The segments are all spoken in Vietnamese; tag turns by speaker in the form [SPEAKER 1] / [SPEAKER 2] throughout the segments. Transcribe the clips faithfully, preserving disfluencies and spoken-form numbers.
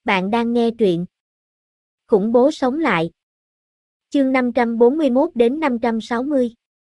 [SPEAKER 1] Bạn đang nghe truyện Khủng bố sống lại. Chương năm trăm bốn mươi mốt đến năm trăm sáu mươi.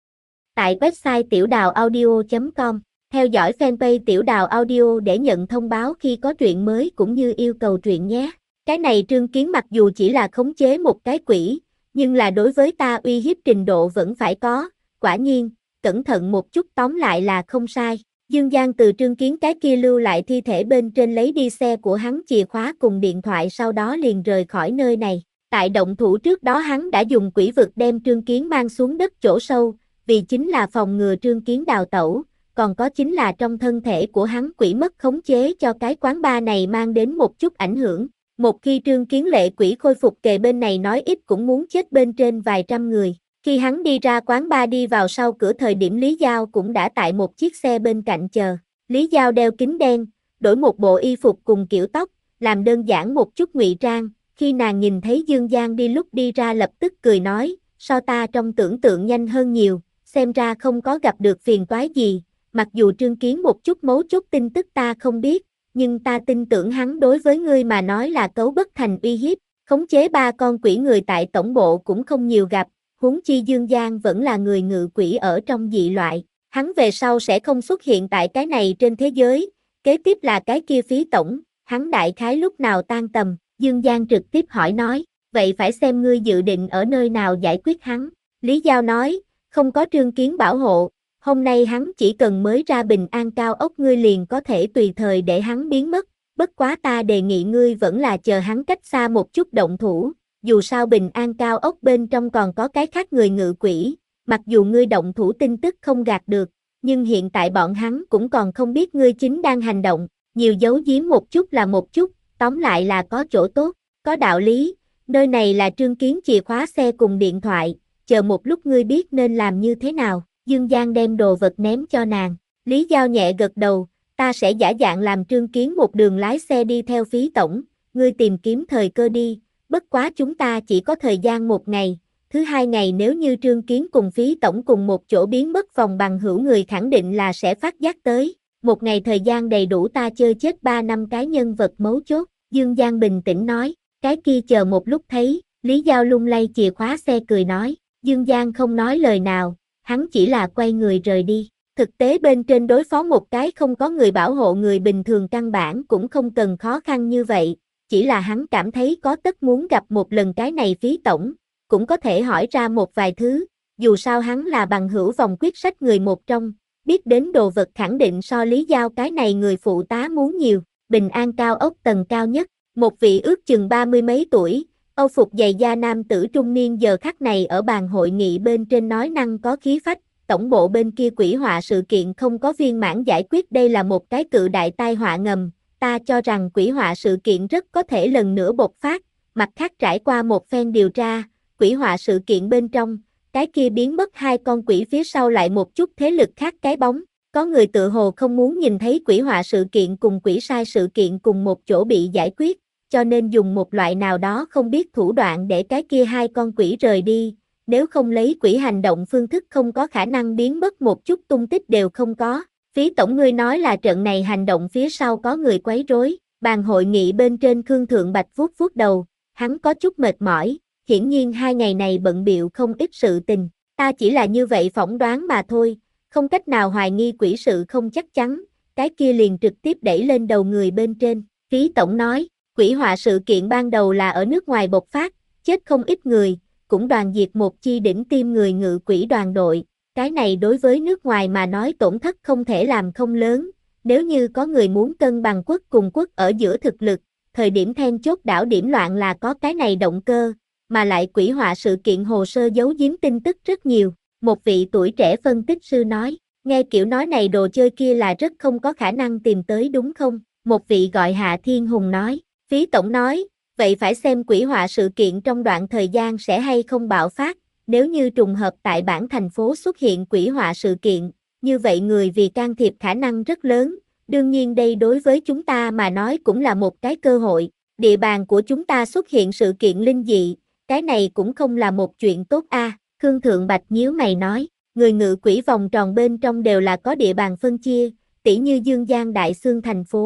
[SPEAKER 1] Tại website tiểu đào audio chấm com, theo dõi fanpage Tiểu Đào Audio để nhận thông báo khi có truyện mới cũng như yêu cầu truyện nhé. Cái này Trương Kiến mặc dù chỉ là khống chế một cái quỷ, nhưng là đối với ta uy hiếp trình độ vẫn phải có, quả nhiên, cẩn thận một chút tóm lại là không sai. Dương Giang từ Trương Kiến cái kia lưu lại thi thể bên trên lấy đi xe của hắn chìa khóa cùng điện thoại, sau đó liền rời khỏi nơi này. Tại động thủ trước đó hắn đã dùng quỷ vực đem Trương Kiến mang xuống đất chỗ sâu, vì chính là phòng ngừa Trương Kiến đào tẩu, còn có chính là trong thân thể của hắn quỷ mất khống chế cho cái quán bar này mang đến một chút ảnh hưởng. Một khi Trương Kiến lệ quỷ khôi phục kề bên này nói ít cũng muốn chết bên trên vài trăm người. Khi hắn đi ra quán bar đi vào sau cửa thời điểm Lý Giao cũng đã tại một chiếc xe bên cạnh chờ. Lý Giao đeo kính đen, đổi một bộ y phục cùng kiểu tóc, làm đơn giản một chút ngụy trang. Khi nàng nhìn thấy Dương Giang đi lúc đi ra lập tức cười nói, so ta trong tưởng tượng nhanh hơn nhiều, xem ra không có gặp được phiền toái gì. Mặc dù Trương Kiến một chút mấu chốt tin tức ta không biết, nhưng ta tin tưởng hắn đối với ngươi mà nói là cấu bất thành uy hiếp. Khống chế ba con quỷ người tại tổng bộ cũng không nhiều gặp, huống chi Dương Giang vẫn là người ngự quỷ ở trong dị loại. Hắn về sau sẽ không xuất hiện tại cái này trên thế giới, kế tiếp là cái kia Phí tổng, hắn đại khái lúc nào tan tầm. Dương Giang trực tiếp hỏi nói, vậy phải xem ngươi dự định ở nơi nào giải quyết hắn. Lý Giao nói, không có Trương Kiến bảo hộ, hôm nay hắn chỉ cần mới ra Bình An cao ốc ngươi liền có thể tùy thời để hắn biến mất, bất quá ta đề nghị ngươi vẫn là chờ hắn cách xa một chút động thủ, dù sao Bình An cao ốc bên trong còn có cái khác người ngự quỷ, mặc dù ngươi động thủ tin tức không gạt được, nhưng hiện tại bọn hắn cũng còn không biết ngươi chính đang hành động, nhiều giấu giếm một chút là một chút, tóm lại là có chỗ tốt, có đạo lý, nơi này là Trương Kiến chìa khóa xe cùng điện thoại, chờ một lúc ngươi biết nên làm như thế nào. Dương Giang đem đồ vật ném cho nàng, Lý Giao nhẹ gật đầu, ta sẽ giả dạng làm Trương Kiến một đường lái xe đi theo Phí tổng, ngươi tìm kiếm thời cơ đi, bất quá chúng ta chỉ có thời gian một ngày, thứ hai ngày nếu như Trương Kiến cùng Phí tổng cùng một chỗ biến mất vòng bằng hữu người khẳng định là sẽ phát giác tới, một ngày thời gian đầy đủ ta chơi chết ba năm cái nhân vật mấu chốt. Dương Giang bình tĩnh nói, cái kia chờ một lúc thấy, Lý Giao lung lay chìa khóa xe cười nói, Dương Giang không nói lời nào, hắn chỉ là quay người rời đi. Thực tế bên trên đối phó một cái không có người bảo hộ người bình thường căn bản cũng không cần khó khăn như vậy, chỉ là hắn cảm thấy có tất muốn gặp một lần cái này Phí tổng, cũng có thể hỏi ra một vài thứ, dù sao hắn là bằng hữu vòng quyết sách người một trong, biết đến đồ vật khẳng định so Lý Giao cái này người phụ tá muốn nhiều. Bình An cao ốc tầng cao nhất, một vị ước chừng ba mươi mấy tuổi, âu phục dày da nam tử trung niên giờ khắc này ở bàn hội nghị bên trên nói năng có khí phách, tổng bộ bên kia quỷ họa sự kiện không có viên mãn giải quyết, đây là một cái cự đại tai họa ngầm, ta cho rằng quỷ họa sự kiện rất có thể lần nữa bộc phát, mặt khác trải qua một phen điều tra, quỷ họa sự kiện bên trong, cái kia biến mất hai con quỷ phía sau lại một chút thế lực khác cái bóng. Có người tự hồ không muốn nhìn thấy quỷ họa sự kiện cùng quỷ sai sự kiện cùng một chỗ bị giải quyết, cho nên dùng một loại nào đó không biết thủ đoạn để cái kia hai con quỷ rời đi, nếu không lấy quỷ hành động phương thức không có khả năng biến mất một chút tung tích đều không có. Phí tổng ngươi nói là trận này hành động phía sau có người quấy rối, bàn hội nghị bên trên Khương Thượng Bạch vuốt vuốt đầu, hắn có chút mệt mỏi, hiển nhiên hai ngày này bận bịu không ít sự tình, ta chỉ là như vậy phỏng đoán mà thôi. Không cách nào hoài nghi quỷ sự không chắc chắn, cái kia liền trực tiếp đẩy lên đầu người bên trên. Phí tổng nói, quỷ họa sự kiện ban đầu là ở nước ngoài bộc phát, chết không ít người, cũng đoàn diệt một chi đỉnh tiêm người ngự quỷ đoàn đội, cái này đối với nước ngoài mà nói tổn thất không thể làm không lớn, nếu như có người muốn cân bằng quốc cùng quốc ở giữa thực lực, thời điểm then chốt đảo điểm loạn là có cái này động cơ, mà lại quỷ họa sự kiện hồ sơ giấu giếm tin tức rất nhiều. Một vị tuổi trẻ phân tích sư nói, nghe kiểu nói này đồ chơi kia là rất không có khả năng tìm tới đúng không? Một vị gọi Hạ Thiên Hùng nói, Phí tổng nói, vậy phải xem quỷ họa sự kiện trong đoạn thời gian sẽ hay không bạo phát, nếu như trùng hợp tại bản thành phố xuất hiện quỷ họa sự kiện, như vậy người vì can thiệp khả năng rất lớn, đương nhiên đây đối với chúng ta mà nói cũng là một cái cơ hội, địa bàn của chúng ta xuất hiện sự kiện linh dị, cái này cũng không là một chuyện tốt a. À. Khương Thượng Bạch nhíu mày nói, người ngự quỷ vòng tròn bên trong đều là có địa bàn phân chia, tỉ như Dương Giang Đại Xương thành phố,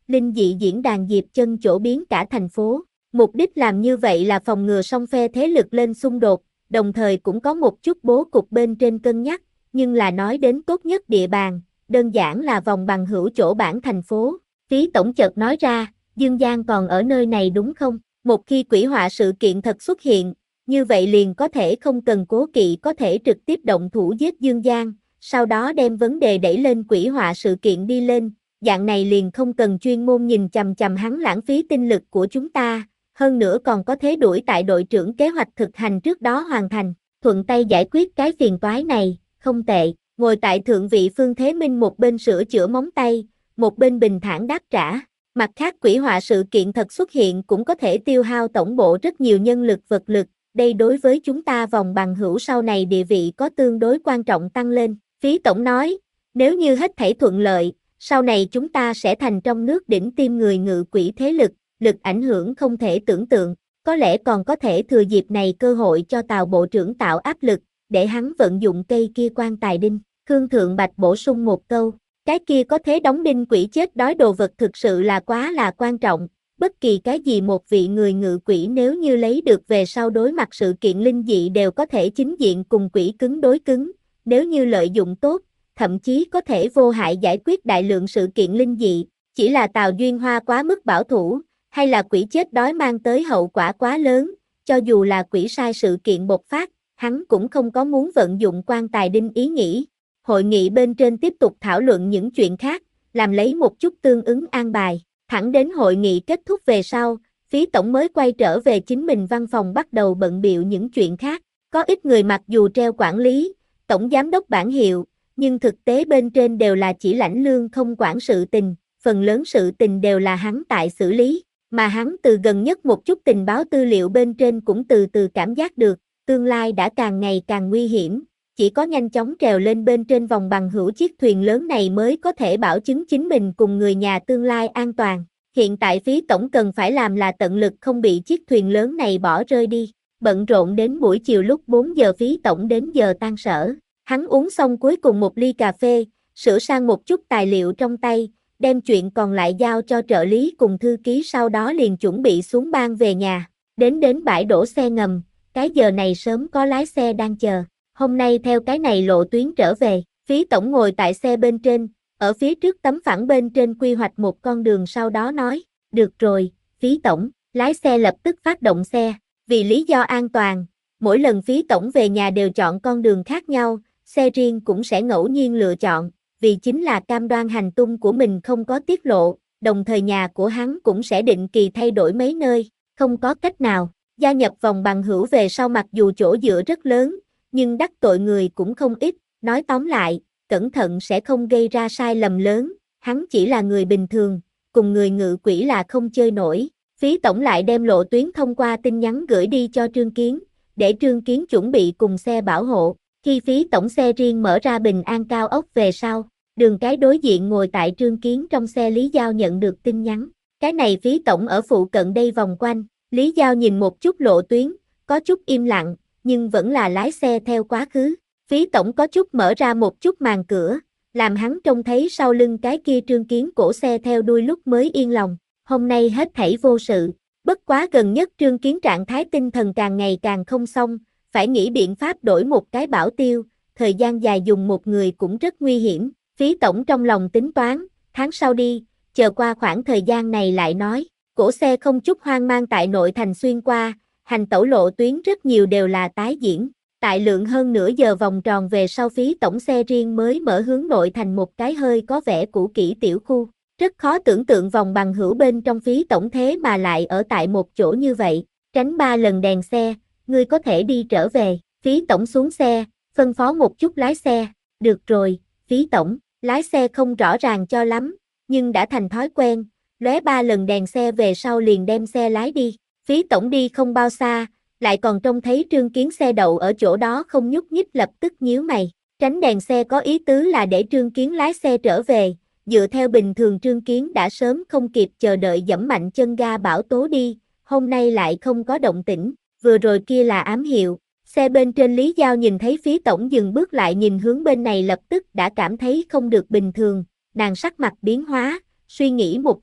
[SPEAKER 1] linh dị diễn đàn Diệp Chân chỗ biến cả thành phố. Mục đích làm như vậy là phòng ngừa song phe thế lực lên xung đột, đồng thời cũng có một chút bố cục bên trên cân nhắc, nhưng là nói đến tốt nhất địa bàn, đơn giản là vòng bằng hữu chỗ bản thành phố. Phí tổng chợt nói ra, Dương Giang còn ở nơi này đúng không? Một khi quỷ họa sự kiện thật xuất hiện, như vậy liền có thể không cần cố kỵ có thể trực tiếp động thủ giết Dương Giang, sau đó đem vấn đề đẩy lên quỷ họa sự kiện đi lên, dạng này liền không cần chuyên môn nhìn chằm chằm hắn lãng phí tinh lực của chúng ta, hơn nữa còn có thế đuổi tại đội trưởng kế hoạch thực hành trước đó hoàn thành, thuận tay giải quyết cái phiền toái này, không tệ. Ngồi tại thượng vị Phương Thế Minh một bên sửa chữa móng tay, một bên bình thản đáp trả. Mặt khác quỷ họa sự kiện thật xuất hiện cũng có thể tiêu hao tổng bộ rất nhiều nhân lực vật lực, đây đối với chúng ta vòng bằng hữu sau này địa vị có tương đối quan trọng tăng lên. Phí tổng nói, nếu như hết thảy thuận lợi, sau này chúng ta sẽ thành trong nước đỉnh tiêm người ngự quỷ thế lực, lực ảnh hưởng không thể tưởng tượng, có lẽ còn có thể thừa dịp này cơ hội cho Tào bộ trưởng tạo áp lực, để hắn vận dụng cây kia quan tài đinh. Khương Thượng Bạch bổ sung một câu, cái kia có thế đóng đinh quỷ chết đói đồ vật thực sự là quá là quan trọng, bất kỳ cái gì một vị người ngự quỷ nếu như lấy được về sau đối mặt sự kiện linh dị đều có thể chính diện cùng quỷ cứng đối cứng, nếu như lợi dụng tốt, thậm chí có thể vô hại giải quyết đại lượng sự kiện linh dị, chỉ là Tào Duyên Hoa quá mức bảo thủ, hay là quỷ chết đói mang tới hậu quả quá lớn, cho dù là quỷ sai sự kiện bộc phát, hắn cũng không có muốn vận dụng quan tài đinh ý nghĩ. Hội nghị bên trên tiếp tục thảo luận những chuyện khác, làm lấy một chút tương ứng an bài, thẳng đến hội nghị kết thúc về sau, Phí tổng mới quay trở về chính mình văn phòng bắt đầu bận bịu những chuyện khác, có ít người mặc dù treo quản lý, tổng giám đốc bản hiệu, nhưng thực tế bên trên đều là chỉ lãnh lương không quản sự tình, phần lớn sự tình đều là hắn tại xử lý, mà hắn từ gần nhất một chút tình báo tư liệu bên trên cũng từ từ cảm giác được, tương lai đã càng ngày càng nguy hiểm. Chỉ có nhanh chóng trèo lên bên trên vòng bằng hữu chiếc thuyền lớn này mới có thể bảo chứng chính mình cùng người nhà tương lai an toàn. Hiện tại Phí tổng cần phải làm là tận lực không bị chiếc thuyền lớn này bỏ rơi đi. Bận rộn đến buổi chiều lúc bốn giờ Phí tổng đến giờ tan sở. Hắn uống xong cuối cùng một ly cà phê, sửa sang một chút tài liệu trong tay, đem chuyện còn lại giao cho trợ lý cùng thư ký sau đó liền chuẩn bị xuống ban về nhà. Đến đến bãi đổ xe ngầm, cái giờ này sớm có lái xe đang chờ. Hôm nay theo cái này lộ tuyến trở về, Phí tổng ngồi tại xe bên trên, ở phía trước tấm phẳng bên trên quy hoạch một con đường sau đó nói, được rồi, Phí tổng, lái xe lập tức phát động xe, vì lý do an toàn, mỗi lần Phí tổng về nhà đều chọn con đường khác nhau, xe riêng cũng sẽ ngẫu nhiên lựa chọn, vì chính là cam đoan hành tung của mình không có tiết lộ, đồng thời nhà của hắn cũng sẽ định kỳ thay đổi mấy nơi, không có cách nào, gia nhập vòng bằng hữu về sau mặc dù chỗ dựa rất lớn, nhưng đắc tội người cũng không ít, nói tóm lại, cẩn thận sẽ không gây ra sai lầm lớn, hắn chỉ là người bình thường, cùng người ngự quỷ là không chơi nổi. Phí tổng lại đem lộ tuyến thông qua tin nhắn gửi đi cho Trương Kiến, để Trương Kiến chuẩn bị cùng xe bảo hộ. Khi Phí tổng xe riêng mở ra bình an cao ốc về sau, đường cái đối diện ngồi tại Trương Kiến trong xe Lý Giao nhận được tin nhắn. Cái này Phí tổng ở phụ cận đây vòng quanh, Lý Giao nhìn một chút lộ tuyến, có chút im lặng, nhưng vẫn là lái xe theo quá khứ. Phí tổng có chút mở ra một chút màn cửa, làm hắn trông thấy sau lưng cái kia Trương Kiến cổ xe theo đuôi lúc mới yên lòng. Hôm nay hết thảy vô sự, bất quá gần nhất Trương Kiến trạng thái tinh thần càng ngày càng không xong, phải nghĩ biện pháp đổi một cái bảo tiêu, thời gian dài dùng một người cũng rất nguy hiểm. Phí tổng trong lòng tính toán, tháng sau đi, chờ qua khoảng thời gian này lại nói. Cổ xe không chút hoang mang tại nội thành xuyên qua, hành tẩu lộ tuyến rất nhiều đều là tái diễn. Tại lượng hơn nửa giờ vòng tròn về sau Phí tổng xe riêng mới mở hướng nội thành một cái hơi có vẻ cũ kỹ tiểu khu. Rất khó tưởng tượng vòng bằng hữu bên trong Phí tổng thế mà lại ở tại một chỗ như vậy. Tránh ba lần đèn xe, ngươi có thể đi trở về. Phí tổng xuống xe, phân phó một chút lái xe. Được rồi, Phí tổng, lái xe không rõ ràng cho lắm, nhưng đã thành thói quen. Lóe ba lần đèn xe về sau liền đem xe lái đi. Phí tổng đi không bao xa, lại còn trông thấy Trương Kiến xe đậu ở chỗ đó không nhúc nhích lập tức nhíu mày. Tránh đèn xe có ý tứ là để Trương Kiến lái xe trở về, dựa theo bình thường Trương Kiến đã sớm không kịp chờ đợi giẫm mạnh chân ga bảo tố đi, hôm nay lại không có động tĩnh, vừa rồi kia là ám hiệu. Xe bên trên Lý Giao nhìn thấy Phí tổng dừng bước lại nhìn hướng bên này lập tức đã cảm thấy không được bình thường, nàng sắc mặt biến hóa, suy nghĩ một chút,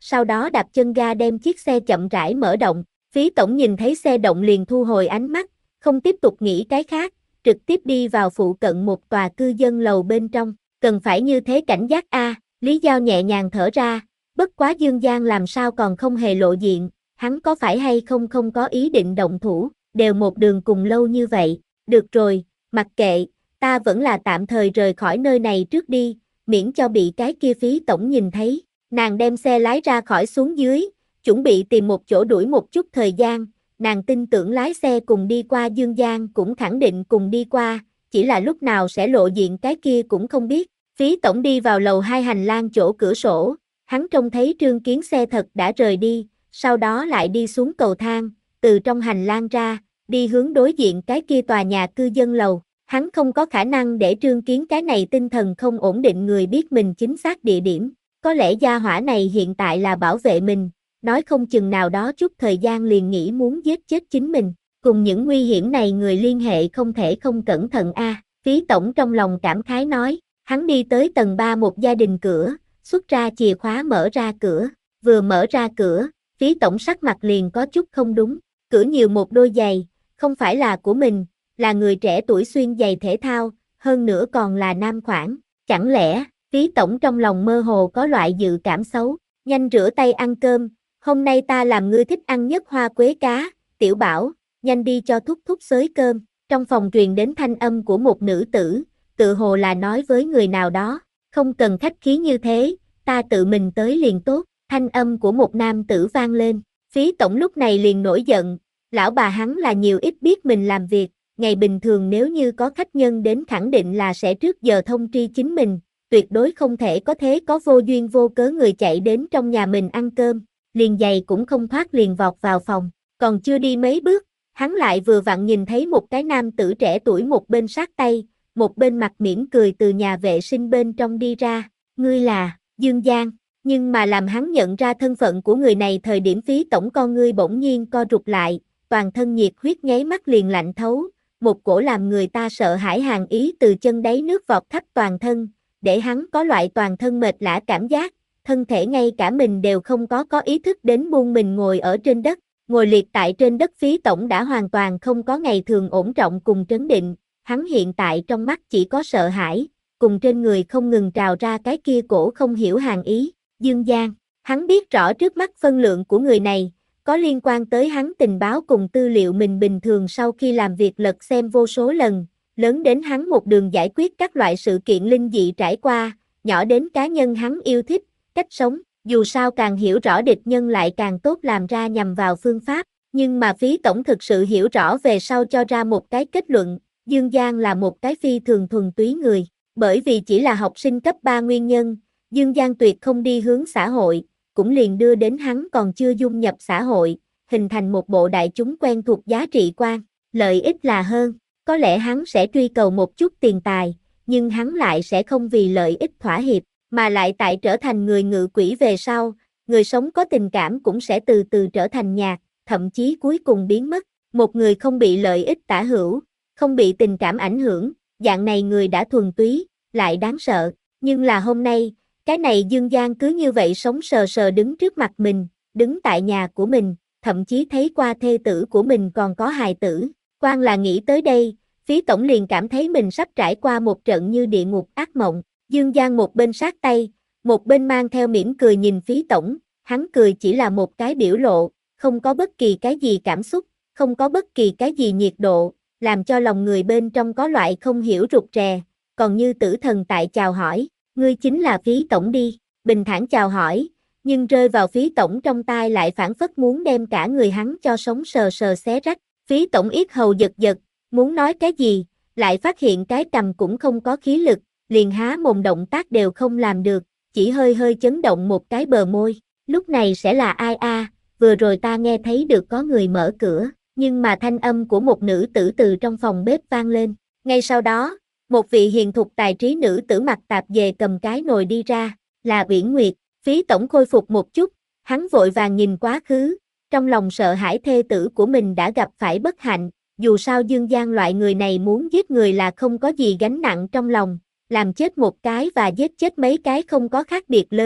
[SPEAKER 1] sau đó đạp chân ga đem chiếc xe chậm rãi mở động. Phí tổng nhìn thấy xe động liền thu hồi ánh mắt, không tiếp tục nghĩ cái khác, trực tiếp đi vào phụ cận một tòa cư dân lầu bên trong. Cần phải như thế cảnh giác a, à, Lý Giao nhẹ nhàng thở ra, bất quá Dương Giang làm sao còn không hề lộ diện, hắn có phải hay không không có ý định động thủ, đều một đường cùng lâu như vậy, được rồi, mặc kệ, ta vẫn là tạm thời rời khỏi nơi này trước đi, miễn cho bị cái kia Phí tổng nhìn thấy. Nàng đem xe lái ra khỏi xuống dưới, chuẩn bị tìm một chỗ đuổi một chút thời gian, nàng tin tưởng lái xe cùng đi qua Dương Giang cũng khẳng định cùng đi qua, chỉ là lúc nào sẽ lộ diện cái kia cũng không biết. Phí tổng đi vào lầu hai hành lang chỗ cửa sổ, hắn trông thấy Trương Kiến xe thật đã rời đi, sau đó lại đi xuống cầu thang, từ trong hành lang ra, đi hướng đối diện cái kia tòa nhà cư dân lầu. Hắn không có khả năng để Trương Kiến cái này tinh thần không ổn định người biết mình chính xác địa điểm, có lẽ gia hỏa này hiện tại là bảo vệ mình, nói không chừng nào đó chút thời gian liền nghĩ muốn giết chết chính mình, cùng những nguy hiểm này người liên hệ không thể không cẩn thận a. À. Phí tổng trong lòng cảm khái nói, hắn đi tới tầng ba một gia đình cửa, xuất ra chìa khóa mở ra cửa, vừa mở ra cửa, Phí tổng sắc mặt liền có chút không đúng, cửa nhiều một đôi giày, không phải là của mình, là người trẻ tuổi xuyên giày thể thao, hơn nữa còn là nam khoản, chẳng lẽ, Phí tổng trong lòng mơ hồ có loại dự cảm xấu, nhanh rửa tay ăn cơm, hôm nay ta làm ngươi thích ăn nhất hoa quế cá, Tiểu Bảo, nhanh đi cho thúc thúc xới cơm. Trong phòng truyền đến thanh âm của một nữ tử, tự hồ là nói với người nào đó, không cần khách khí như thế, ta tự mình tới liền tốt. Thanh âm của một nam tử vang lên, Phí tổng lúc này liền nổi giận, lão bà hắn là nhiều ít biết mình làm việc, ngày bình thường nếu như có khách nhân đến khẳng định là sẽ trước giờ thông tri chính mình, tuyệt đối không thể có thế có vô duyên vô cớ người chạy đến trong nhà mình ăn cơm, liền giày cũng không thoát liền vọt vào phòng, còn chưa đi mấy bước, hắn lại vừa vặn nhìn thấy một cái nam tử trẻ tuổi một bên sát tay, một bên mặt mỉm cười từ nhà vệ sinh bên trong đi ra, ngươi là, Dương Giang, nhưng mà làm hắn nhận ra thân phận của người này thời điểm Phí tổng con ngươi bỗng nhiên co rụt lại, toàn thân nhiệt huyết nháy mắt liền lạnh thấu, một cổ làm người ta sợ hãi hàn ý từ chân đáy nước vọt khắp toàn thân, để hắn có loại toàn thân mệt lả cảm giác, thân thể ngay cả mình đều không có có ý thức đến buông mình ngồi ở trên đất, ngồi liệt tại trên đất Phí tổng đã hoàn toàn không có ngày thường ổn trọng cùng trấn định, hắn hiện tại trong mắt chỉ có sợ hãi, cùng trên người không ngừng trào ra cái kia cổ không hiểu hàn ý, Dương Giang, hắn biết rõ trước mắt phân lượng của người này, có liên quan tới hắn tình báo cùng tư liệu mình bình thường sau khi làm việc lật xem vô số lần, lớn đến hắn một đường giải quyết các loại sự kiện linh dị trải qua, nhỏ đến cá nhân hắn yêu thích, cách sống, dù sao càng hiểu rõ địch nhân lại càng tốt làm ra nhằm vào phương pháp, nhưng mà Phí tổng thực sự hiểu rõ về sau cho ra một cái kết luận, Dương Giang là một cái phi thường thuần túy người, bởi vì chỉ là học sinh cấp ba nguyên nhân, Dương Giang tuyệt không đi hướng xã hội, cũng liền đưa đến hắn còn chưa dung nhập xã hội, hình thành một bộ đại chúng quen thuộc giá trị quan, lợi ích là hơn, có lẽ hắn sẽ truy cầu một chút tiền tài, nhưng hắn lại sẽ không vì lợi ích thỏa hiệp, mà lại tại trở thành người ngự quỷ về sau, người sống có tình cảm cũng sẽ từ từ trở thành nhạt, thậm chí cuối cùng biến mất, một người không bị lợi ích tả hữu, không bị tình cảm ảnh hưởng, dạng này người đã thuần túy, lại đáng sợ, nhưng là hôm nay, cái này Dương Giang cứ như vậy sống sờ sờ đứng trước mặt mình, đứng tại nhà của mình, thậm chí thấy qua thê tử của mình còn có hài tử, quan là nghĩ tới đây, Phí tổng liền cảm thấy mình sắp trải qua một trận như địa ngục ác mộng, Dương Giang một bên sát tay, một bên mang theo mỉm cười nhìn Phí tổng, hắn cười chỉ là một cái biểu lộ, không có bất kỳ cái gì cảm xúc, không có bất kỳ cái gì nhiệt độ, làm cho lòng người bên trong có loại không hiểu rụt rè, còn như tử thần tại chào hỏi, ngươi chính là Phí tổng đi, bình thản chào hỏi, nhưng rơi vào Phí tổng trong tai lại phảng phất muốn đem cả người hắn cho sống sờ sờ xé rách, Phí tổng yết hầu giật giật, muốn nói cái gì, lại phát hiện cái cằm cũng không có khí lực, liền há mồm động tác đều không làm được, chỉ hơi hơi chấn động một cái bờ môi, lúc này sẽ là ai a? À, vừa rồi ta nghe thấy được có người mở cửa, nhưng mà thanh âm của một nữ tử từ trong phòng bếp vang lên, ngay sau đó, một vị hiền thục tài trí nữ tử mặc tạp dề cầm cái nồi đi ra, là Uyển Nguyệt, Phí tổng khôi phục một chút, hắn vội vàng nhìn quá khứ, trong lòng sợ hãi thê tử của mình đã gặp phải bất hạnh, dù sao Dương Giang loại người này muốn giết người là không có gì gánh nặng trong lòng, làm chết một cái và giết chết mấy cái không có khác biệt lớn,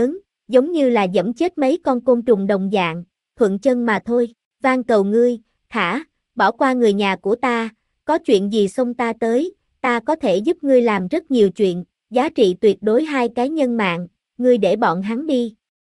[SPEAKER 1] giống như là giẫm chết mấy con côn trùng đồng dạng, thuận chân mà thôi, van cầu ngươi, thả, bỏ qua người nhà của ta, có chuyện gì xông ta tới, ta có thể giúp ngươi làm rất nhiều chuyện, giá trị tuyệt đối hai cái nhân mạng, ngươi để bọn hắn đi.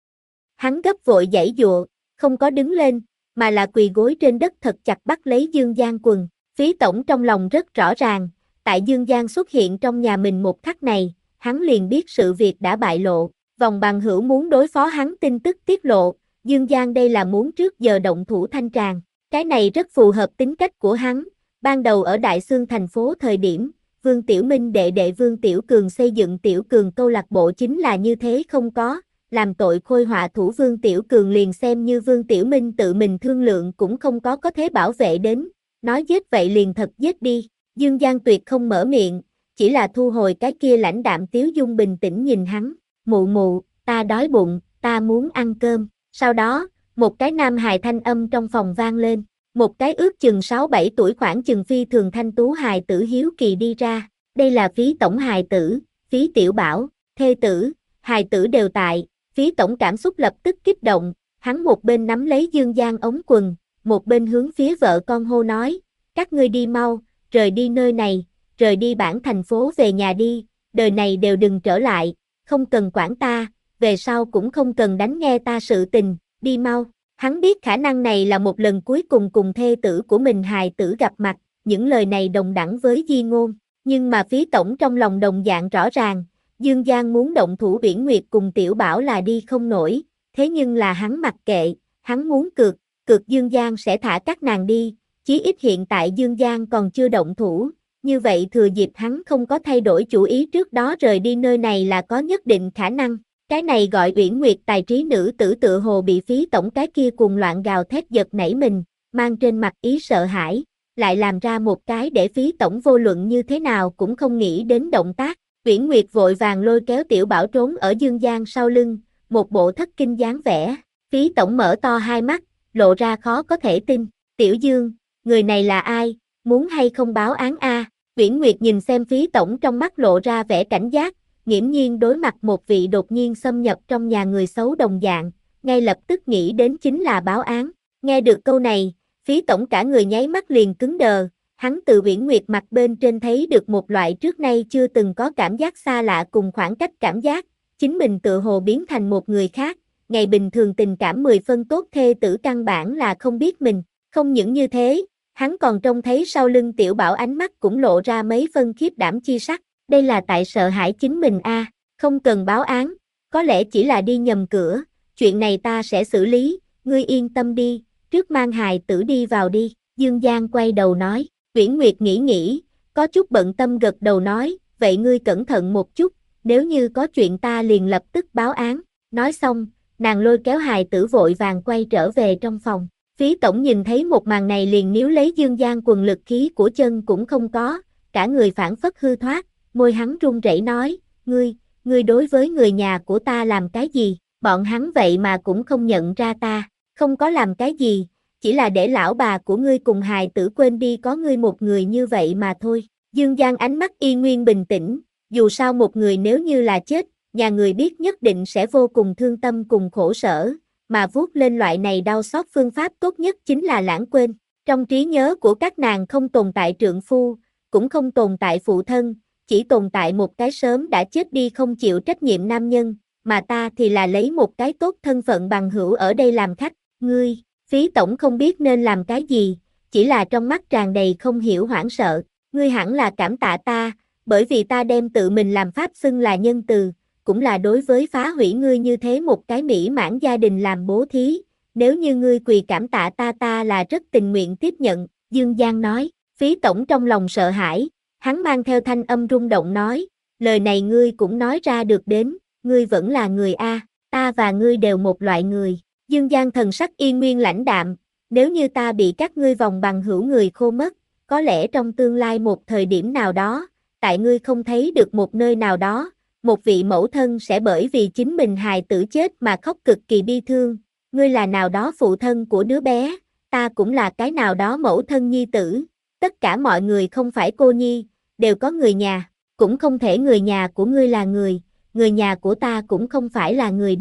[SPEAKER 1] Hắn gấp vội giãy giụa, không có đứng lên, mà là quỳ gối trên đất thật chặt bắt lấy Dương Giang quần. Phí tổng trong lòng rất rõ ràng, tại Dương Giang xuất hiện trong nhà mình một khắc này, hắn liền biết sự việc đã bại lộ, vòng bằng hữu muốn đối phó hắn tin tức tiết lộ, Dương Giang đây là muốn trước giờ động thủ thanh tràng, cái này rất phù hợp tính cách của hắn, ban đầu ở Đại Xương thành phố thời điểm, Vương Tiểu Minh đệ đệ Vương Tiểu Cường xây dựng Tiểu Cường câu lạc bộ chính là như thế không có, làm tội khôi họa thủ Vương Tiểu Cường liền xem như Vương Tiểu Minh tự mình thương lượng cũng không có có thể bảo vệ đến, nói giết vậy liền thật giết đi, Dương Giang tuyệt không mở miệng, chỉ là thu hồi cái kia lãnh đạm tiếu dung bình tĩnh nhìn hắn, mụ mụ, ta đói bụng, ta muốn ăn cơm, sau đó, một cái nam hài thanh âm trong phòng vang lên, một cái ước chừng sáu bảy tuổi khoảng chừng phi thường thanh tú hài tử hiếu kỳ đi ra, đây là Phí tổng hài tử, Phí Tiểu Bảo, thê tử, hài tử đều tại, Phí tổng cảm xúc lập tức kích động, hắn một bên nắm lấy Dương Giang ống quần, một bên hướng phía vợ con hô nói, các ngươi đi mau, rời đi nơi này, rời đi bản thành phố về nhà đi, đời này đều đừng trở lại, không cần quản ta, về sau cũng không cần đánh nghe ta sự tình, đi mau. Hắn biết khả năng này là một lần cuối cùng cùng thê tử của mình hài tử gặp mặt, những lời này đồng đẳng với di ngôn, nhưng mà Phí tổng trong lòng đồng dạng rõ ràng, Dương Giang muốn động thủ Uyển Nguyệt cùng Tiểu Bảo là đi không nổi, thế nhưng là hắn mặc kệ, hắn muốn cược, cược Dương Giang sẽ thả các nàng đi, chí ít hiện tại Dương Giang còn chưa động thủ, như vậy thừa dịp hắn không có thay đổi chủ ý trước đó rời đi nơi này là có nhất định khả năng. Cái này gọi Uyển Nguyệt tài trí nữ tử tựa hồ bị Phí tổng cái kia cuồng loạn gào thét giật nảy mình, mang trên mặt ý sợ hãi, lại làm ra một cái để Phí tổng vô luận như thế nào cũng không nghĩ đến động tác. Uyển Nguyệt vội vàng lôi kéo Tiểu Bảo trốn ở Dương Giang sau lưng, một bộ thất kinh dáng vẻ. Phí tổng mở to hai mắt, lộ ra khó có thể tin. Tiểu Dương, người này là ai, muốn hay không báo án a? Uyển Nguyệt nhìn xem Phí tổng trong mắt lộ ra vẻ cảnh giác, nghiễm nhiên đối mặt một vị đột nhiên xâm nhập trong nhà người xấu đồng dạng, ngay lập tức nghĩ đến chính là báo án. Nghe được câu này, Phí tổng cả người nháy mắt liền cứng đờ, hắn từ Uyển Nguyệt mặt bên trên thấy được một loại trước nay chưa từng có cảm giác xa lạ cùng khoảng cách cảm giác, chính mình tự hồ biến thành một người khác, ngày bình thường tình cảm mười phân tốt thê tử căn bản là không biết mình, không những như thế, hắn còn trông thấy sau lưng Tiểu Bảo ánh mắt cũng lộ ra mấy phân khiếp đảm chi sắc. Đây là tại sợ hãi chính mình a, à, không cần báo án, có lẽ chỉ là đi nhầm cửa, chuyện này ta sẽ xử lý, ngươi yên tâm đi, trước mang hài tử đi vào đi, Dương Giang quay đầu nói, Uyển Nguyệt nghĩ nghĩ, có chút bận tâm gật đầu nói, vậy ngươi cẩn thận một chút, nếu như có chuyện ta liền lập tức báo án, nói xong, nàng lôi kéo hài tử vội vàng quay trở về trong phòng, Phí tổng nhìn thấy một màn này liền níu lấy Dương Giang quần lực khí của chân cũng không có, cả người phản phất hư thoát. Môi hắn run rẩy nói, ngươi, ngươi đối với người nhà của ta làm cái gì, bọn hắn vậy mà cũng không nhận ra ta, không có làm cái gì, chỉ là để lão bà của ngươi cùng hài tử quên đi có ngươi một người như vậy mà thôi. Dương Giang ánh mắt y nguyên bình tĩnh, dù sao một người nếu như là chết, nhà người biết nhất định sẽ vô cùng thương tâm cùng khổ sở, mà vuốt lên loại này đau xót phương pháp tốt nhất chính là lãng quên. Trong trí nhớ của các nàng không tồn tại trượng phu, cũng không tồn tại phụ thân, chỉ tồn tại một cái sớm đã chết đi không chịu trách nhiệm nam nhân, mà ta thì là lấy một cái tốt thân phận bằng hữu ở đây làm khách, ngươi, Phí tổng không biết nên làm cái gì, chỉ là trong mắt tràn đầy không hiểu hoảng sợ, ngươi hẳn là cảm tạ ta, bởi vì ta đem tự mình làm pháp xưng là nhân từ, cũng là đối với phá hủy ngươi như thế một cái mỹ mãn gia đình làm bố thí, nếu như ngươi quỳ cảm tạ ta ta là rất tình nguyện tiếp nhận, Dương Giang nói, Phí tổng trong lòng sợ hãi. Hắn mang theo thanh âm rung động nói, lời này ngươi cũng nói ra được đến, ngươi vẫn là người a, ta và ngươi đều một loại người. Dương Giang thần sắc yên nguyên lãnh đạm, nếu như ta bị các ngươi vòng bằng hữu người khô mất, có lẽ trong tương lai một thời điểm nào đó, tại ngươi không thấy được một nơi nào đó, một vị mẫu thân sẽ bởi vì chính mình hài tử chết mà khóc cực kỳ bi thương, ngươi là nào đó phụ thân của đứa bé, ta cũng là cái nào đó mẫu thân nhi tử. Tất cả mọi người không phải cô nhi, đều có người nhà, cũng không thể người nhà của ngươi là người, người nhà của ta cũng không phải là người đi.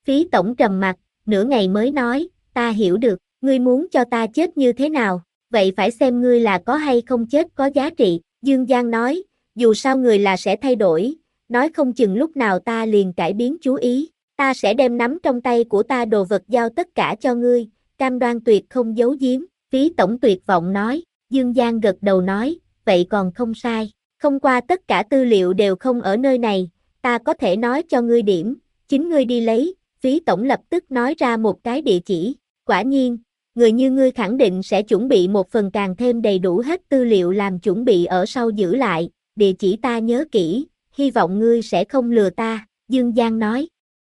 [SPEAKER 1] Phí tổng trầm mặt, nửa ngày mới nói, ta hiểu được, ngươi muốn cho ta chết như thế nào, vậy phải xem ngươi là có hay không chết có giá trị, Dương Giang nói, dù sao người là sẽ thay đổi, nói không chừng lúc nào ta liền cải biến chú ý, ta sẽ đem nắm trong tay của ta đồ vật giao tất cả cho ngươi, cam đoan tuyệt không giấu giếm, Phí tổng tuyệt vọng nói, Dương Giang gật đầu nói, vậy còn không sai, không qua tất cả tư liệu đều không ở nơi này, ta có thể nói cho ngươi điểm, chính ngươi đi lấy, Phí tổng lập tức nói ra một cái địa chỉ, quả nhiên, người như ngươi khẳng định sẽ chuẩn bị một phần càng thêm đầy đủ hết tư liệu làm chuẩn bị ở sau giữ lại, địa chỉ ta nhớ kỹ, hy vọng ngươi sẽ không lừa ta, Dương Giang nói.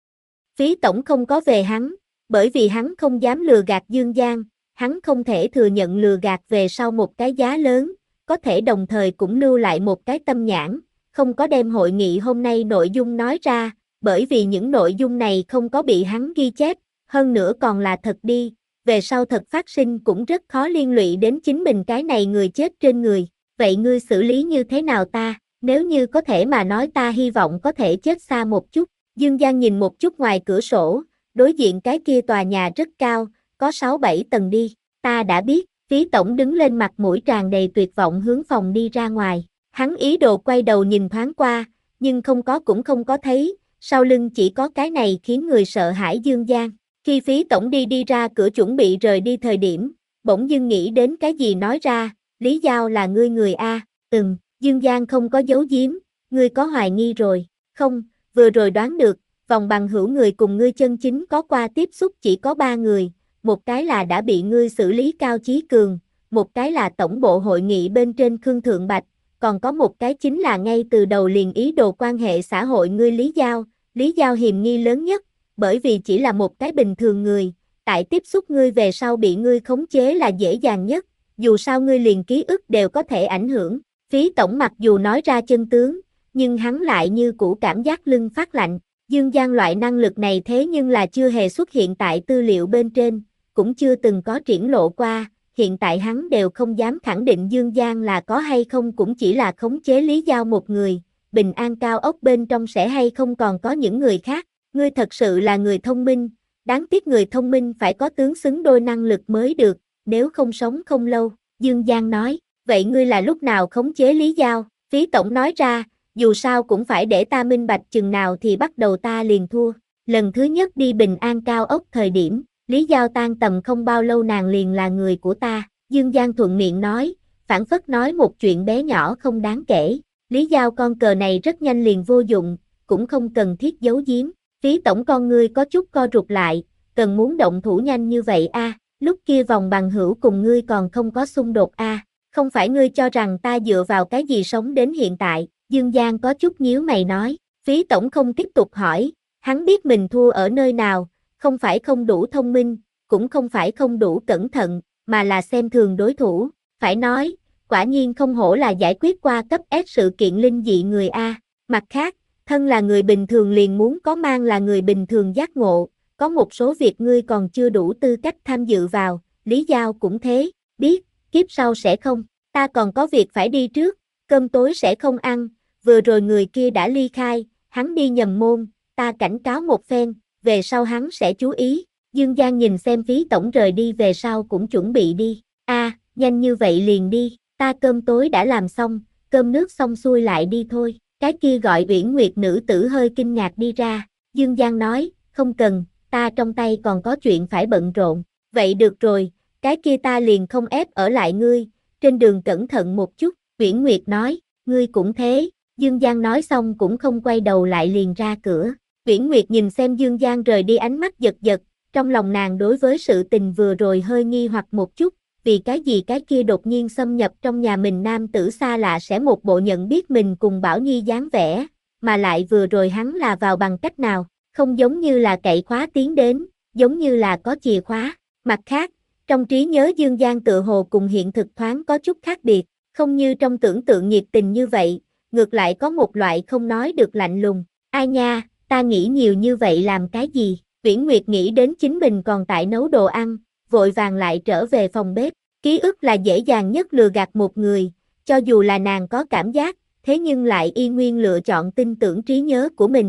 [SPEAKER 1] Phí tổng không có về hắn, bởi vì hắn không dám lừa gạt Dương Giang, hắn không thể thừa nhận lừa gạt về sau một cái giá lớn, có thể đồng thời cũng lưu lại một cái tâm nhãn, không có đem hội nghị hôm nay nội dung nói ra, bởi vì những nội dung này không có bị hắn ghi chép, hơn nữa còn là thật đi, về sau thật phát sinh cũng rất khó liên lụy đến chính mình cái này người chết trên người, vậy ngươi xử lý như thế nào ta, nếu như có thể mà nói ta hy vọng có thể chết xa một chút, Dương Giang nhìn một chút ngoài cửa sổ, đối diện cái kia tòa nhà rất cao, có sáu bảy tầng đi, ta đã biết, Phí tổng đứng lên mặt mũi tràn đầy tuyệt vọng hướng phòng đi ra ngoài, hắn ý đồ quay đầu nhìn thoáng qua, nhưng không có cũng không có thấy, sau lưng chỉ có cái này khiến người sợ hãi Dương Giang. Khi Phí tổng đi đi ra cửa chuẩn bị rời đi thời điểm, bỗng dưng nghĩ đến cái gì nói ra, Lý Giao là ngươi người A, ừm, Dương Giang không có giấu giếm, ngươi có hoài nghi rồi, không, vừa rồi đoán được, vòng bằng hữu người cùng ngươi chân chính có qua tiếp xúc chỉ có ba người, một cái là đã bị ngươi xử lý Cao Chí Cường, một cái là tổng bộ hội nghị bên trên Khương Thượng Bạch, còn có một cái chính là ngay từ đầu liền ý đồ quan hệ xã hội ngươi Lý Giao, Lý Giao hiềm nghi lớn nhất, bởi vì chỉ là một cái bình thường người, tại tiếp xúc ngươi về sau bị ngươi khống chế là dễ dàng nhất, dù sao ngươi liền ký ức đều có thể ảnh hưởng, Phí tổng mặc dù nói ra chân tướng, nhưng hắn lại như cũ cảm giác lưng phát lạnh, Dương Giang loại năng lực này thế nhưng là chưa hề xuất hiện tại tư liệu bên trên, cũng chưa từng có triển lộ qua, hiện tại hắn đều không dám khẳng định Dương Giang là có hay không cũng chỉ là khống chế Lý Giao một người, Bình An cao ốc bên trong sẽ hay không còn có những người khác, ngươi thật sự là người thông minh, đáng tiếc người thông minh phải có tướng xứng đôi năng lực mới được, nếu không sống không lâu, Dương Giang nói, vậy ngươi là lúc nào khống chế Lý Giao, Phí tổng nói ra, dù sao cũng phải để ta minh bạch chừng nào thì bắt đầu ta liền thua, lần thứ nhất đi Bình An cao ốc thời điểm, Lý Giao tan tầm không bao lâu nàng liền là người của ta, Dương Giang thuận miệng nói, phản phất nói một chuyện bé nhỏ không đáng kể, Lý Giao con cờ này rất nhanh liền vô dụng, cũng không cần thiết giấu giếm, Phí tổng con ngươi có chút co rụt lại, cần muốn động thủ nhanh như vậy a, à, lúc kia vòng bằng hữu cùng ngươi còn không có xung đột a, à, không phải ngươi cho rằng ta dựa vào cái gì sống đến hiện tại, Dương Giang có chút nhíu mày nói, Phí tổng không tiếp tục hỏi, hắn biết mình thua ở nơi nào, không phải không đủ thông minh, cũng không phải không đủ cẩn thận, mà là xem thường đối thủ, phải nói, quả nhiên không hổ là giải quyết qua cấp S sự kiện linh dị người A, mặt khác, thân là người bình thường liền muốn có mang là người bình thường giác ngộ, có một số việc ngươi còn chưa đủ tư cách tham dự vào, Lý Giao cũng thế, biết, kiếp sau sẽ không, ta còn có việc phải đi trước, cơm tối sẽ không ăn, vừa rồi người kia đã ly khai, hắn đi nhầm môn, ta cảnh cáo một phen, về sau hắn sẽ chú ý, Dương Giang nhìn xem Phí tổng rời đi về sau cũng chuẩn bị đi, a à, nhanh như vậy liền đi, ta cơm tối đã làm xong, cơm nước xong xuôi lại đi thôi, cái kia gọi Uyển Nguyệt nữ tử hơi kinh ngạc đi ra, Dương Giang nói, không cần, ta trong tay còn có chuyện phải bận rộn, vậy được rồi, cái kia ta liền không ép ở lại ngươi, trên đường cẩn thận một chút, Uyển Nguyệt nói, ngươi cũng thế, Dương Giang nói xong cũng không quay đầu lại liền ra cửa, Uyển Nguyệt nhìn xem Dương Giang rời đi ánh mắt giật giật, trong lòng nàng đối với sự tình vừa rồi hơi nghi hoặc một chút, vì cái gì cái kia đột nhiên xâm nhập trong nhà mình nam tử xa lạ sẽ một bộ nhận biết mình cùng Bảo Nhi dáng vẻ, mà lại vừa rồi hắn là vào bằng cách nào, không giống như là cậy khóa tiến đến, giống như là có chìa khóa, mặt khác, trong trí nhớ Dương Giang tự hồ cùng hiện thực thoáng có chút khác biệt, không như trong tưởng tượng nhiệt tình như vậy, ngược lại có một loại không nói được lạnh lùng, ai nha, ta nghĩ nhiều như vậy làm cái gì, Uyển Nguyệt nghĩ đến chính mình còn tại nấu đồ ăn, vội vàng lại trở về phòng bếp, ký ức là dễ dàng nhất lừa gạt một người, cho dù là nàng có cảm giác, thế nhưng lại y nguyên lựa chọn tin tưởng trí nhớ của mình,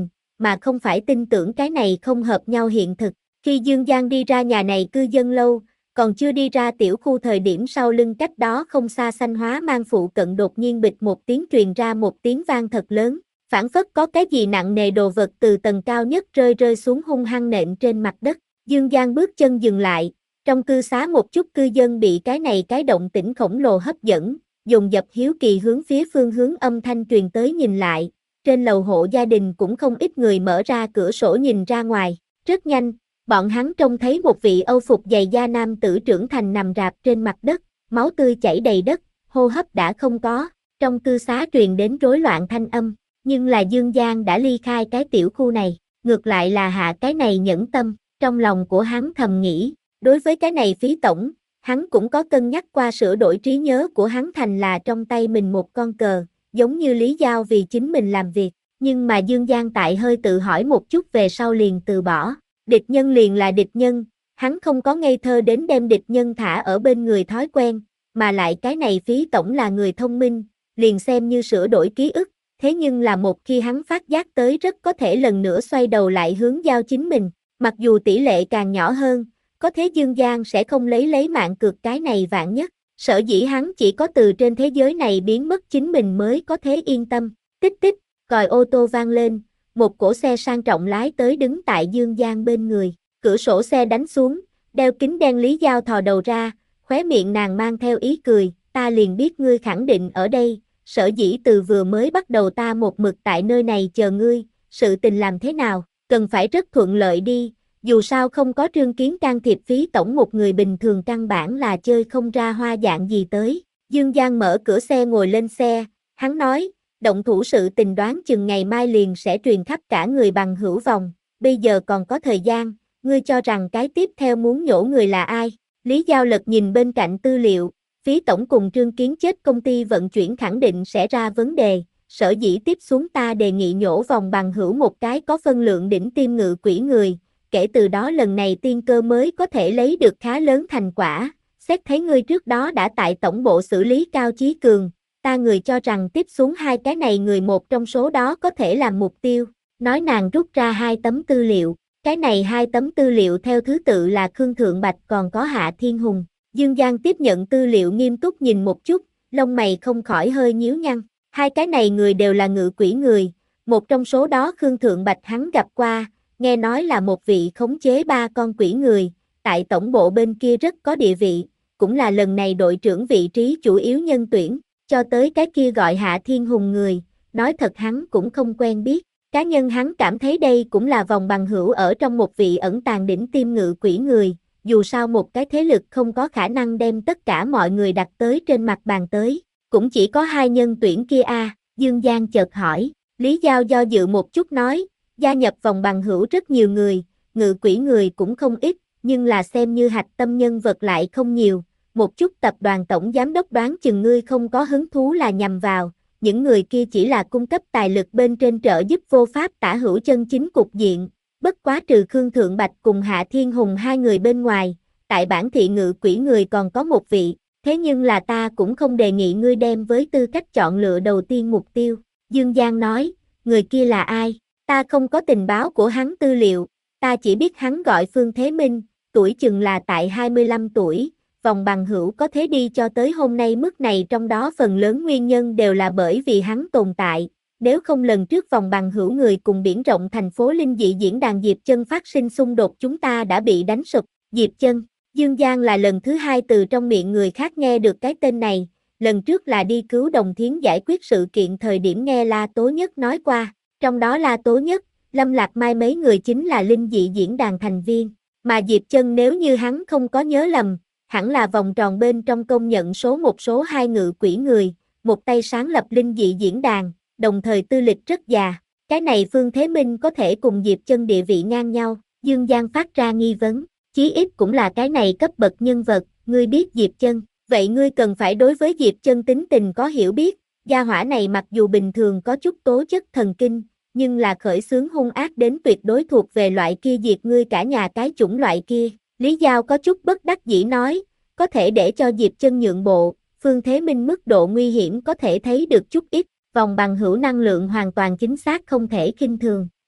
[SPEAKER 1] mà không phải tin tưởng cái này không hợp nhau hiện thực. Khi Dương Giang đi ra nhà này cư dân lâu, còn chưa đi ra tiểu khu thời điểm sau lưng cách đó không xa Xanh Hóa Mang phụ cận đột nhiên bịch một tiếng truyền ra một tiếng vang thật lớn, phảng phất có cái gì nặng nề đồ vật từ tầng cao nhất rơi rơi xuống hung hăng nện trên mặt đất. Dương Giang bước chân dừng lại, trong cư xá một chút cư dân bị cái này cái động tĩnh khổng lồ hấp dẫn, dồn dập hiếu kỳ hướng phía phương hướng âm thanh truyền tới nhìn lại, trên lầu hộ gia đình cũng không ít người mở ra cửa sổ nhìn ra ngoài, rất nhanh, bọn hắn trông thấy một vị Âu phục dày da nam tử trưởng thành nằm rạp trên mặt đất, máu tươi chảy đầy đất, hô hấp đã không có, trong cư xá truyền đến rối loạn thanh âm, nhưng là Dương Giang đã ly khai cái tiểu khu này, ngược lại là hạ cái này nhẫn tâm, trong lòng của hắn thầm nghĩ, đối với cái này phí tổng, hắn cũng có cân nhắc qua sửa đổi trí nhớ của hắn thành là trong tay mình một con cờ, giống như Lý Giao vì chính mình làm việc, nhưng mà Dương Giang tại hơi tự hỏi một chút về sau liền từ bỏ, địch nhân liền là địch nhân, hắn không có ngây thơ đến đem địch nhân thả ở bên người thói quen, mà lại cái này phí tổng là người thông minh, liền xem như sửa đổi ký ức, thế nhưng là một khi hắn phát giác tới rất có thể lần nữa xoay đầu lại hướng Giao chính mình, mặc dù tỷ lệ càng nhỏ hơn, có thế Dương Giang sẽ không lấy lấy mạng cược cái này vạn nhất, sở dĩ hắn chỉ có từ trên thế giới này biến mất chính mình mới có thế yên tâm, tích tích, còi ô tô vang lên, một cỗ xe sang trọng lái tới đứng tại Dương Giang bên người, cửa sổ xe đánh xuống, đeo kính đen Lý Giao thò đầu ra, khóe miệng nàng mang theo ý cười, ta liền biết ngươi khẳng định ở đây, sở dĩ từ vừa mới bắt đầu ta một mực tại nơi này chờ ngươi, sự tình làm thế nào, cần phải rất thuận lợi đi, dù sao không có Trương Kiến can thiệp phí tổng một người bình thường căn bản là chơi không ra hoa dạng gì tới. Dương Giang mở cửa xe ngồi lên xe, hắn nói, động thủ sự tình đoán chừng ngày mai liền sẽ truyền khắp cả người bằng hữu vòng, bây giờ còn có thời gian, ngươi cho rằng cái tiếp theo muốn nhổ người là ai? Lý Giao Lật nhìn bên cạnh tư liệu, phí tổng cùng Trương Kiến chết công ty vận chuyển khẳng định sẽ ra vấn đề, sở dĩ tiếp xuống ta đề nghị nhổ vòng bằng hữu một cái có phân lượng đỉnh tiêm ngự quỷ người, kể từ đó lần này tiên cơ mới có thể lấy được khá lớn thành quả, xét thấy ngươi trước đó đã tại tổng bộ xử lý Cao Chí Cường, ta người cho rằng tiếp xuống hai cái này người một trong số đó có thể làm mục tiêu, nói nàng rút ra hai tấm tư liệu, cái này hai tấm tư liệu theo thứ tự là Khương Thượng Bạch còn có Hạ Thiên Hùng, Dương Giang tiếp nhận tư liệu nghiêm túc nhìn một chút, lông mày không khỏi hơi nhíu nhăn, hai cái này người đều là ngự quỷ người, một trong số đó Khương Thượng Bạch hắn gặp qua, nghe nói là một vị khống chế ba con quỷ người, tại tổng bộ bên kia rất có địa vị, cũng là lần này đội trưởng vị trí chủ yếu nhân tuyển, cho tới cái kia gọi Hạ Thiên Hùng người, nói thật hắn cũng không quen biết, cá nhân hắn cảm thấy đây cũng là vòng bằng hữu ở trong một vị ẩn tàng đỉnh tiêm ngự quỷ người, dù sao một cái thế lực không có khả năng đem tất cả mọi người đặt tới trên mặt bàn tới, cũng chỉ có hai nhân tuyển kia a. À, Dương Giang chợt hỏi, Lý Giao do dự một chút nói, gia nhập vòng bằng hữu rất nhiều người, ngự quỷ người cũng không ít, nhưng là xem như hạch tâm nhân vật lại không nhiều, một chút tập đoàn tổng giám đốc đoán chừng ngươi không có hứng thú là nhằm vào, những người kia chỉ là cung cấp tài lực bên trên trợ giúp vô pháp tả hữu chân chính cục diện, bất quá trừ Khương Thượng Bạch cùng Hạ Thiên Hùng hai người bên ngoài, tại bản thị ngự quỷ người còn có một vị, thế nhưng là ta cũng không đề nghị ngươi đem với tư cách chọn lựa đầu tiên mục tiêu, Dương Giang nói, người kia là ai? Ta không có tình báo của hắn tư liệu, ta chỉ biết hắn gọi Phương Thế Minh, tuổi chừng là tại hai mươi lăm tuổi, vòng bằng hữu có thế đi cho tới hôm nay mức này trong đó phần lớn nguyên nhân đều là bởi vì hắn tồn tại, nếu không lần trước vòng bằng hữu người cùng biển rộng thành phố Linh Dị diễn đàn Diệp Chân phát sinh xung đột chúng ta đã bị đánh sụp, Diệp Chân, Dương Giang là lần thứ hai từ trong miệng người khác nghe được cái tên này, lần trước là đi cứu Đồng Thiến giải quyết sự kiện thời điểm nghe La Tố Nhất nói qua. Trong đó La Tố Nhất, Lâm Lạc Mai mấy người chính là linh dị diễn đàn thành viên, mà Diệp Chân nếu như hắn không có nhớ lầm, hẳn là vòng tròn bên trong công nhận số một số hai ngự quỷ người, một tay sáng lập linh dị diễn đàn, đồng thời tư lịch rất già, cái này Phương Thế Minh có thể cùng Diệp Chân địa vị ngang nhau, Dương Giang phát ra nghi vấn, chí ít cũng là cái này cấp bậc nhân vật, ngươi biết Diệp Chân, vậy ngươi cần phải đối với Diệp Chân tính tình có hiểu biết, gia hỏa này mặc dù bình thường có chút tố chất thần kinh, nhưng là khởi xướng hung ác đến tuyệt đối thuộc về loại kia diệt ngươi cả nhà cái chủng loại kia. Lý Giao có chút bất đắc dĩ nói, có thể để cho Diệp Chân nhượng bộ, Phương Thế Minh mức độ nguy hiểm có thể thấy được chút ít, vòng bằng hữu năng lượng hoàn toàn chính xác không thể khinh thường.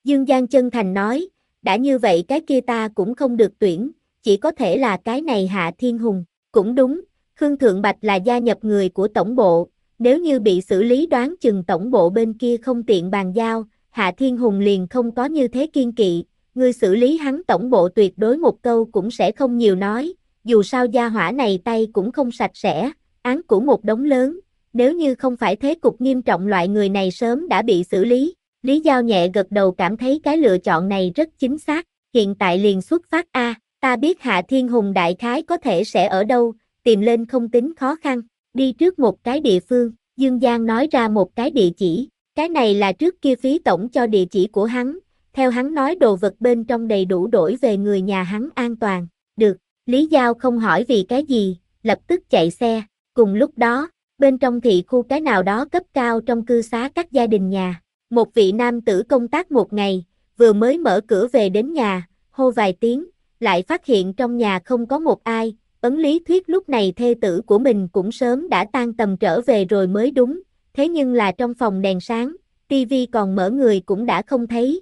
[SPEAKER 1] Dương Giang chân thành nói, đã như vậy cái kia ta cũng không được tuyển, chỉ có thể là cái này Hạ Thiên Hùng. Cũng đúng, Khương Thượng Bạch là gia nhập người của tổng bộ, nếu như bị xử lý đoán chừng tổng bộ bên kia không tiện bàn giao, Hạ Thiên Hùng liền không có như thế kiên kỵ, ngươi xử lý hắn tổng bộ tuyệt đối một câu cũng sẽ không nhiều nói, dù sao gia hỏa này tay cũng không sạch sẽ, án cũ một đống lớn, nếu như không phải thế cục nghiêm trọng loại người này sớm đã bị xử lý. Lý Giao nhẹ gật đầu cảm thấy cái lựa chọn này rất chính xác, hiện tại liền xuất phát a, ta biết Hạ Thiên Hùng đại khái có thể sẽ ở đâu, tìm lên không tính khó khăn, đi trước một cái địa phương, Dương Giang nói ra một cái địa chỉ, cái này là trước kia Phí tổng cho địa chỉ của hắn, theo hắn nói đồ vật bên trong đầy đủ đổi về người nhà hắn an toàn, được, Lý Giao không hỏi vì cái gì, lập tức chạy xe, cùng lúc đó, bên trong thị khu cái nào đó cấp cao trong cư xá các gia đình nhà. Một vị nam tử công tác một ngày, vừa mới mở cửa về đến nhà, hô vài tiếng, lại phát hiện trong nhà không có một ai, ấn lý thuyết lúc này thê tử của mình cũng sớm đã tan tầm trở về rồi mới đúng, thế nhưng là trong phòng đèn sáng, tivi còn mở người cũng đã không thấy.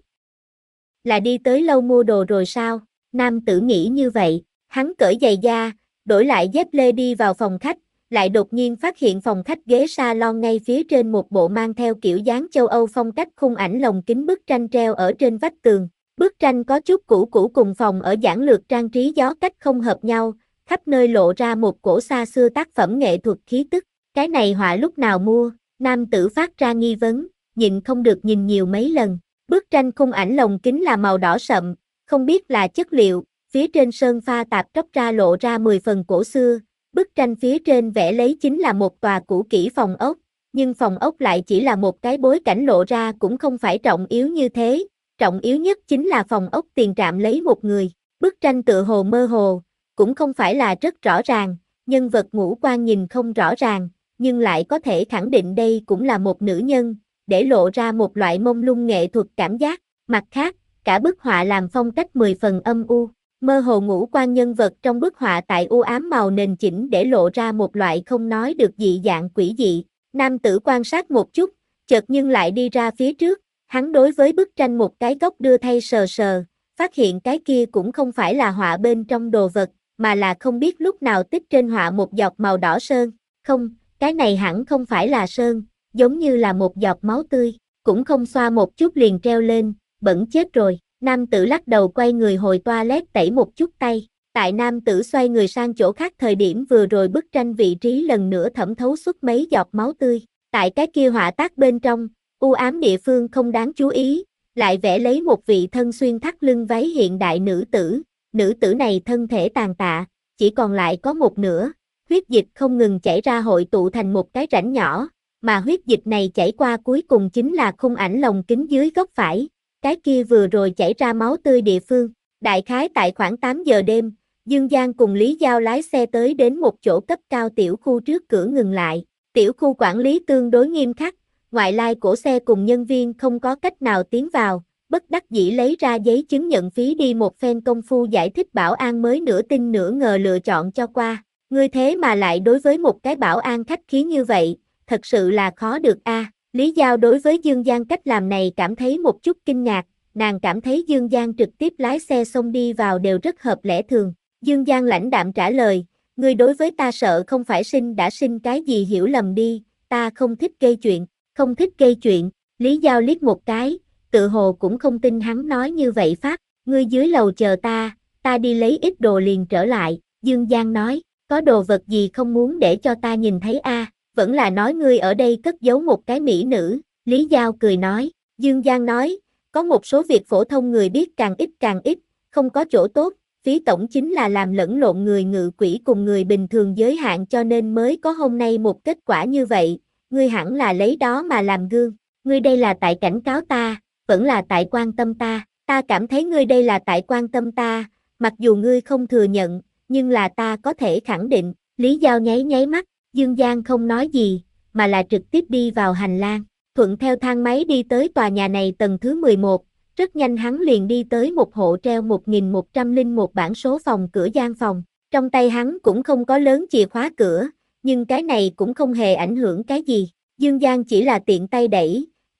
[SPEAKER 1] Là đi tới lâu mua đồ rồi sao? Nam tử nghĩ như vậy, hắn cởi giày da, đổi lại dép lê đi vào phòng khách, lại đột nhiên phát hiện phòng khách ghế salon ngay phía trên một bộ mang theo kiểu dáng châu Âu phong cách khung ảnh lồng kính bức tranh treo ở trên vách tường. Bức tranh có chút cũ cũ cùng phòng ở giản lược trang trí gió cách không hợp nhau, khắp nơi lộ ra một cổ xa xưa tác phẩm nghệ thuật khí tức. Cái này họa lúc nào mua? Nam tử phát ra nghi vấn, nhịn không được nhìn nhiều mấy lần. Bức tranh khung ảnh lồng kính là màu đỏ sậm, không biết là chất liệu, phía trên sơn pha tạp tróc ra lộ ra mười phần cổ xưa. Bức tranh phía trên vẽ lấy chính là một tòa cũ kỹ phòng ốc, nhưng phòng ốc lại chỉ là một cái bối cảnh lộ ra cũng không phải trọng yếu như thế, trọng yếu nhất chính là phòng ốc tiền trạm lấy một người. Bức tranh tựa hồ mơ hồ, cũng không phải là rất rõ ràng, nhân vật ngũ quan nhìn không rõ ràng, nhưng lại có thể khẳng định đây cũng là một nữ nhân, để lộ ra một loại mông lung nghệ thuật cảm giác. Mặt khác, cả bức họa làm phong cách mười phần âm u. Mơ hồ ngũ quan nhân vật trong bức họa tại u ám màu nền chỉnh để lộ ra một loại không nói được dị dạng quỷ dị. Nam tử quan sát một chút, chợt nhưng lại đi ra phía trước, hắn đối với bức tranh một cái góc đưa thay sờ sờ, phát hiện cái kia cũng không phải là họa bên trong đồ vật, mà là không biết lúc nào tích trên họa một giọt màu đỏ sơn. Không, cái này hẳn không phải là sơn, giống như là một giọt máu tươi, cũng không xoa một chút liền treo lên, bẩn chết rồi. Nam tử lắc đầu quay người hồi toilet tẩy một chút tay. Tại nam tử xoay người sang chỗ khác thời điểm vừa rồi bức tranh vị trí lần nữa thẩm thấu xuất mấy giọt máu tươi. Tại cái kia họa tác bên trong, u ám địa phương không đáng chú ý, lại vẽ lấy một vị thân xuyên thắt lưng váy hiện đại nữ tử. Nữ tử này thân thể tàn tạ, chỉ còn lại có một nửa, huyết dịch không ngừng chảy ra hội tụ thành một cái rãnh nhỏ, mà huyết dịch này chảy qua cuối cùng chính là khung ảnh lồng kính dưới góc phải. Cái kia vừa rồi chảy ra máu tươi địa phương, đại khái tại khoảng tám giờ đêm, Dương Giang cùng Lý Giao lái xe tới đến một chỗ cấp cao tiểu khu trước cửa ngừng lại. Tiểu khu quản lý tương đối nghiêm khắc, ngoại lai của xe cùng nhân viên không có cách nào tiến vào, bất đắc dĩ lấy ra giấy chứng nhận phí đi một phen công phu giải thích bảo an mới nửa tin nửa ngờ lựa chọn cho qua. Ngươi thế mà lại đối với một cái bảo an khách khí như vậy, thật sự là khó được a. À. Lý Giao đối với Dương Giang cách làm này cảm thấy một chút kinh ngạc, nàng cảm thấy Dương Giang trực tiếp lái xe xông đi vào đều rất hợp lẽ thường. Dương Giang lãnh đạm trả lời, ngươi đối với ta sợ không phải sinh đã sinh cái gì hiểu lầm đi, ta không thích gây chuyện, không thích gây chuyện. Lý Giao liếc một cái, tự hồ cũng không tin hắn nói như vậy phát, ngươi dưới lầu chờ ta, ta đi lấy ít đồ liền trở lại. Dương Giang nói, có đồ vật gì không muốn để cho ta nhìn thấy a? À? Vẫn là nói ngươi ở đây cất giấu một cái mỹ nữ. Lý Giao cười nói, Dương Giang nói, có một số việc phổ thông người biết càng ít càng ít, không có chỗ tốt, Phí tổng chính là làm lẫn lộn người ngự quỷ cùng người bình thường giới hạn cho nên mới có hôm nay một kết quả như vậy, ngươi hẳn là lấy đó mà làm gương, ngươi đây là tại cảnh cáo ta, vẫn là tại quan tâm ta, ta cảm thấy ngươi đây là tại quan tâm ta, mặc dù ngươi không thừa nhận, nhưng là ta có thể khẳng định. Lý Giao nháy nháy mắt, Dương Giang không nói gì, mà là trực tiếp đi vào hành lang, thuận theo thang máy đi tới tòa nhà này tầng thứ mười một, rất nhanh hắn liền đi tới một hộ treo một nghìn một trăm lẻ một bảng số phòng cửa gian phòng, trong tay hắn cũng không có lớn chìa khóa cửa, nhưng cái này cũng không hề ảnh hưởng cái gì, Dương Giang chỉ là tiện tay đẩy,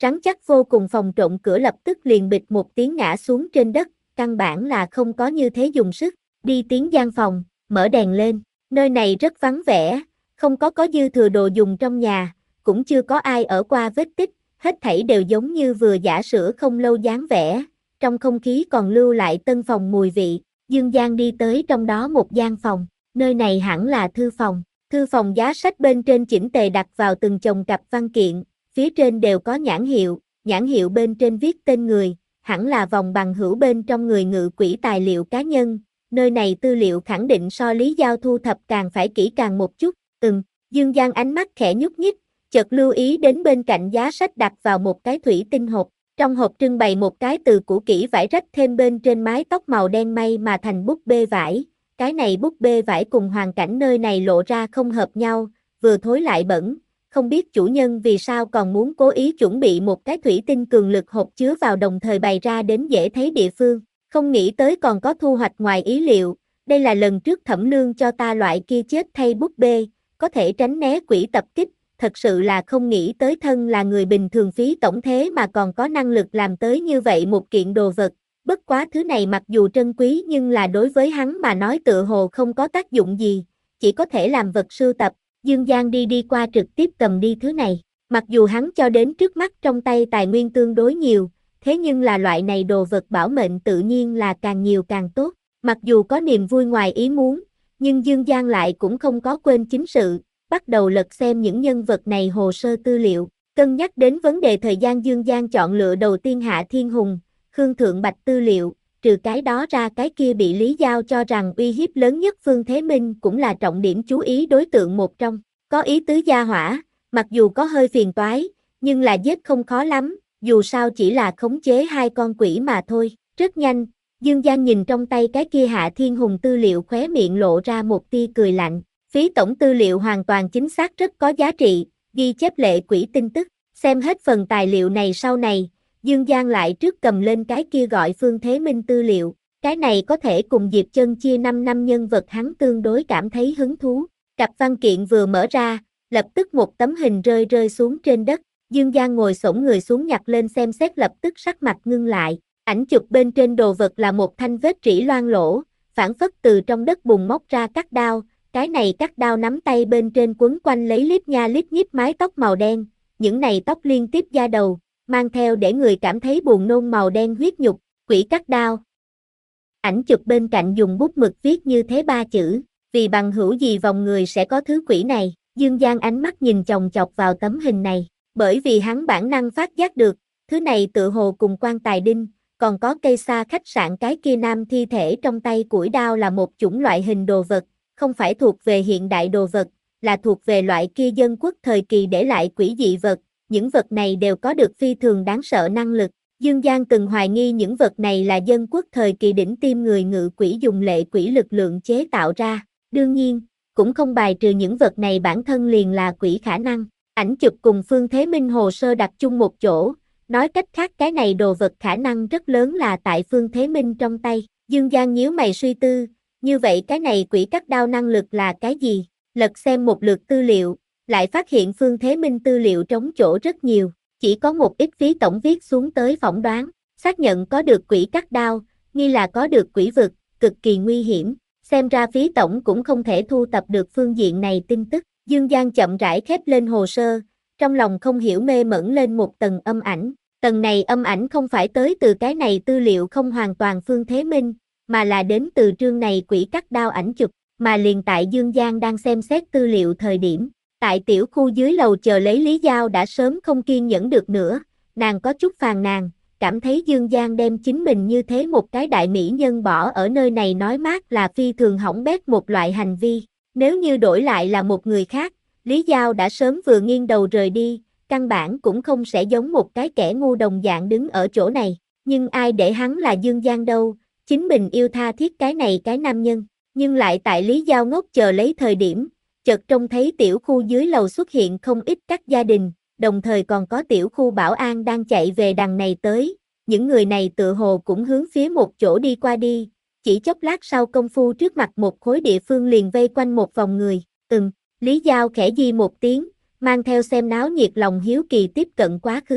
[SPEAKER 1] Rắn chắc vô cùng phòng trộn cửa lập tức liền bịch một tiếng ngã xuống trên đất, căn bản là không có như thế dùng sức, đi tiến gian phòng, mở đèn lên, nơi này rất vắng vẻ, không có có dư thừa đồ dùng trong nhà, cũng chưa có ai ở qua vết tích, hết thảy đều giống như vừa giả sữa không lâu dáng vẻ, trong không khí còn lưu lại tân phòng mùi vị, Dương Giang đi tới trong đó một gian phòng, nơi này hẳn là thư phòng, thư phòng giá sách bên trên chỉnh tề đặt vào từng chồng cặp văn kiện, phía trên đều có nhãn hiệu, nhãn hiệu bên trên viết tên người, hẳn là vòng bằng hữu bên trong người ngự quỹ tài liệu cá nhân, nơi này tư liệu khẳng định so Lý Giao thu thập càng phải kỹ càng một chút, ừm, Dương Giang ánh mắt khẽ nhúc nhích, chợt lưu ý đến bên cạnh giá sách đặt vào một cái thủy tinh hộp, trong hộp trưng bày một cái từ cũ kỹ vải rách thêm bên trên mái tóc màu đen may mà thành búp bê vải, cái này búp bê vải cùng hoàn cảnh nơi này lộ ra không hợp nhau, vừa thối lại bẩn, không biết chủ nhân vì sao còn muốn cố ý chuẩn bị một cái thủy tinh cường lực hộp chứa vào đồng thời bày ra đến dễ thấy địa phương, không nghĩ tới còn có thu hoạch ngoài ý liệu, đây là lần trước Thẩm Nương cho ta loại kia chết thay búp bê, có thể tránh né quỷ tập kích, thật sự là không nghĩ tới thân là người bình thường phí tổng thế mà còn có năng lực làm tới như vậy một kiện đồ vật, bất quá thứ này mặc dù trân quý nhưng là đối với hắn mà nói tựa hồ không có tác dụng gì, chỉ có thể làm vật sưu tập. Dương Giang đi đi qua trực tiếp cầm đi thứ này, mặc dù hắn cho đến trước mắt trong tay tài nguyên tương đối nhiều, thế nhưng là loại này đồ vật bảo mệnh tự nhiên là càng nhiều càng tốt, mặc dù có niềm vui ngoài ý muốn, nhưng Dương Giang lại cũng không có quên chính sự, bắt đầu lật xem những nhân vật này hồ sơ tư liệu, cân nhắc đến vấn đề thời gian Dương Giang chọn lựa đầu tiên Hạ Thiên Hùng, Khương Thượng Bạch tư liệu, trừ cái đó ra cái kia bị Lý Giao cho rằng uy hiếp lớn nhất Phương Thế Minh cũng là trọng điểm chú ý đối tượng một trong, có ý tứ gia hỏa, mặc dù có hơi phiền toái, nhưng là giết không khó lắm, dù sao chỉ là khống chế hai con quỷ mà thôi, rất nhanh, Dương Giang nhìn trong tay cái kia Hạ Thiên Hùng tư liệu khóe miệng lộ ra một tia cười lạnh, phí tổng tư liệu hoàn toàn chính xác rất có giá trị, ghi chép lệ quỷ tin tức, xem hết phần tài liệu này sau này, Dương Giang lại trước cầm lên cái kia gọi Phương Thế Minh tư liệu, cái này có thể cùng Diệp Chân chia năm năm nhân vật hắn tương đối cảm thấy hứng thú. Cặp văn kiện vừa mở ra, lập tức một tấm hình rơi rơi xuống trên đất, Dương Giang ngồi xổm người xuống nhặt lên xem xét lập tức sắc mặt ngưng lại, ảnh chụp bên trên đồ vật là một thanh vết rỉ loang lỗ, phản phất từ trong đất bùn móc ra cắt đao, cái này cắt đao nắm tay bên trên quấn quanh lấy lít nha lít nhít mái tóc màu đen, những này tóc liên tiếp da đầu, mang theo để người cảm thấy buồn nôn màu đen huyết nhục, quỷ cắt đao. Ảnh chụp bên cạnh dùng bút mực viết như thế ba chữ, vì bằng hữu gì vòng người sẽ có thứ quỷ này, Dương Giang ánh mắt nhìn chòng chọc vào tấm hình này, bởi vì hắn bản năng phát giác được, thứ này tự hồ cùng quan tài đinh, còn có cây xa khách sạn cái kia nam thi thể trong tay củi đao là một chủng loại hình đồ vật, không phải thuộc về hiện đại đồ vật, là thuộc về loại kia dân quốc thời kỳ để lại quỷ dị vật, những vật này đều có được phi thường đáng sợ năng lực. Dương Giang từng hoài nghi những vật này là dân quốc thời kỳ đỉnh tiêm người ngự quỷ dùng lệ quỷ lực lượng chế tạo ra, đương nhiên, cũng không bài trừ những vật này bản thân liền là quỷ khả năng. Ảnh chụp cùng Phương Thế Minh hồ sơ đặt chung một chỗ, nói cách khác cái này đồ vật khả năng rất lớn là tại Phương Thế Minh trong tay. Dương Giang nhíu mày suy tư, như vậy cái này quỷ cắt đao năng lực là cái gì? Lật xem một lượt tư liệu, lại phát hiện Phương Thế Minh tư liệu trống chỗ rất nhiều, chỉ có một ít phí tổng viết xuống tới phỏng đoán, xác nhận có được quỷ cắt đao, nghi là có được quỷ vực, cực kỳ nguy hiểm, xem ra phí tổng cũng không thể thu tập được phương diện này tin tức. Dương Giang chậm rãi khép lên hồ sơ, trong lòng không hiểu mê mẩn lên một tầng âm ảnh, tầng này âm ảnh không phải tới từ cái này tư liệu không hoàn toàn Phương Thế Minh, mà là đến từ trương này quỷ cắt đao ảnh chụp, mà liền tại Dương Giang đang xem xét tư liệu thời điểm, tại tiểu khu dưới lầu chờ lấy Lý Giao đã sớm không kiên nhẫn được nữa, nàng có chút phàn nàn, cảm thấy Dương Giang đem chính mình như thế một cái đại mỹ nhân bỏ ở nơi này nói mát là phi thường hỏng bét một loại hành vi, nếu như đổi lại là một người khác, Lý Giao đã sớm vừa nghiêng đầu rời đi, căn bản cũng không sẽ giống một cái kẻ ngu đồng dạng đứng ở chỗ này, nhưng ai để hắn là Dương Giang đâu, chính mình yêu tha thiết cái này cái nam nhân, nhưng lại tại Lý Giao ngốc chờ lấy thời điểm, chợt trông thấy tiểu khu dưới lầu xuất hiện không ít các gia đình, đồng thời còn có tiểu khu bảo an đang chạy về đằng này tới, những người này tự hồ cũng hướng phía một chỗ đi qua đi, chỉ chốc lát sau công phu trước mặt một khối địa phương liền vây quanh một vòng người, ừm, Lý Giao khẽ di một tiếng, mang theo xem náo nhiệt lòng hiếu kỳ tiếp cận quá khứ,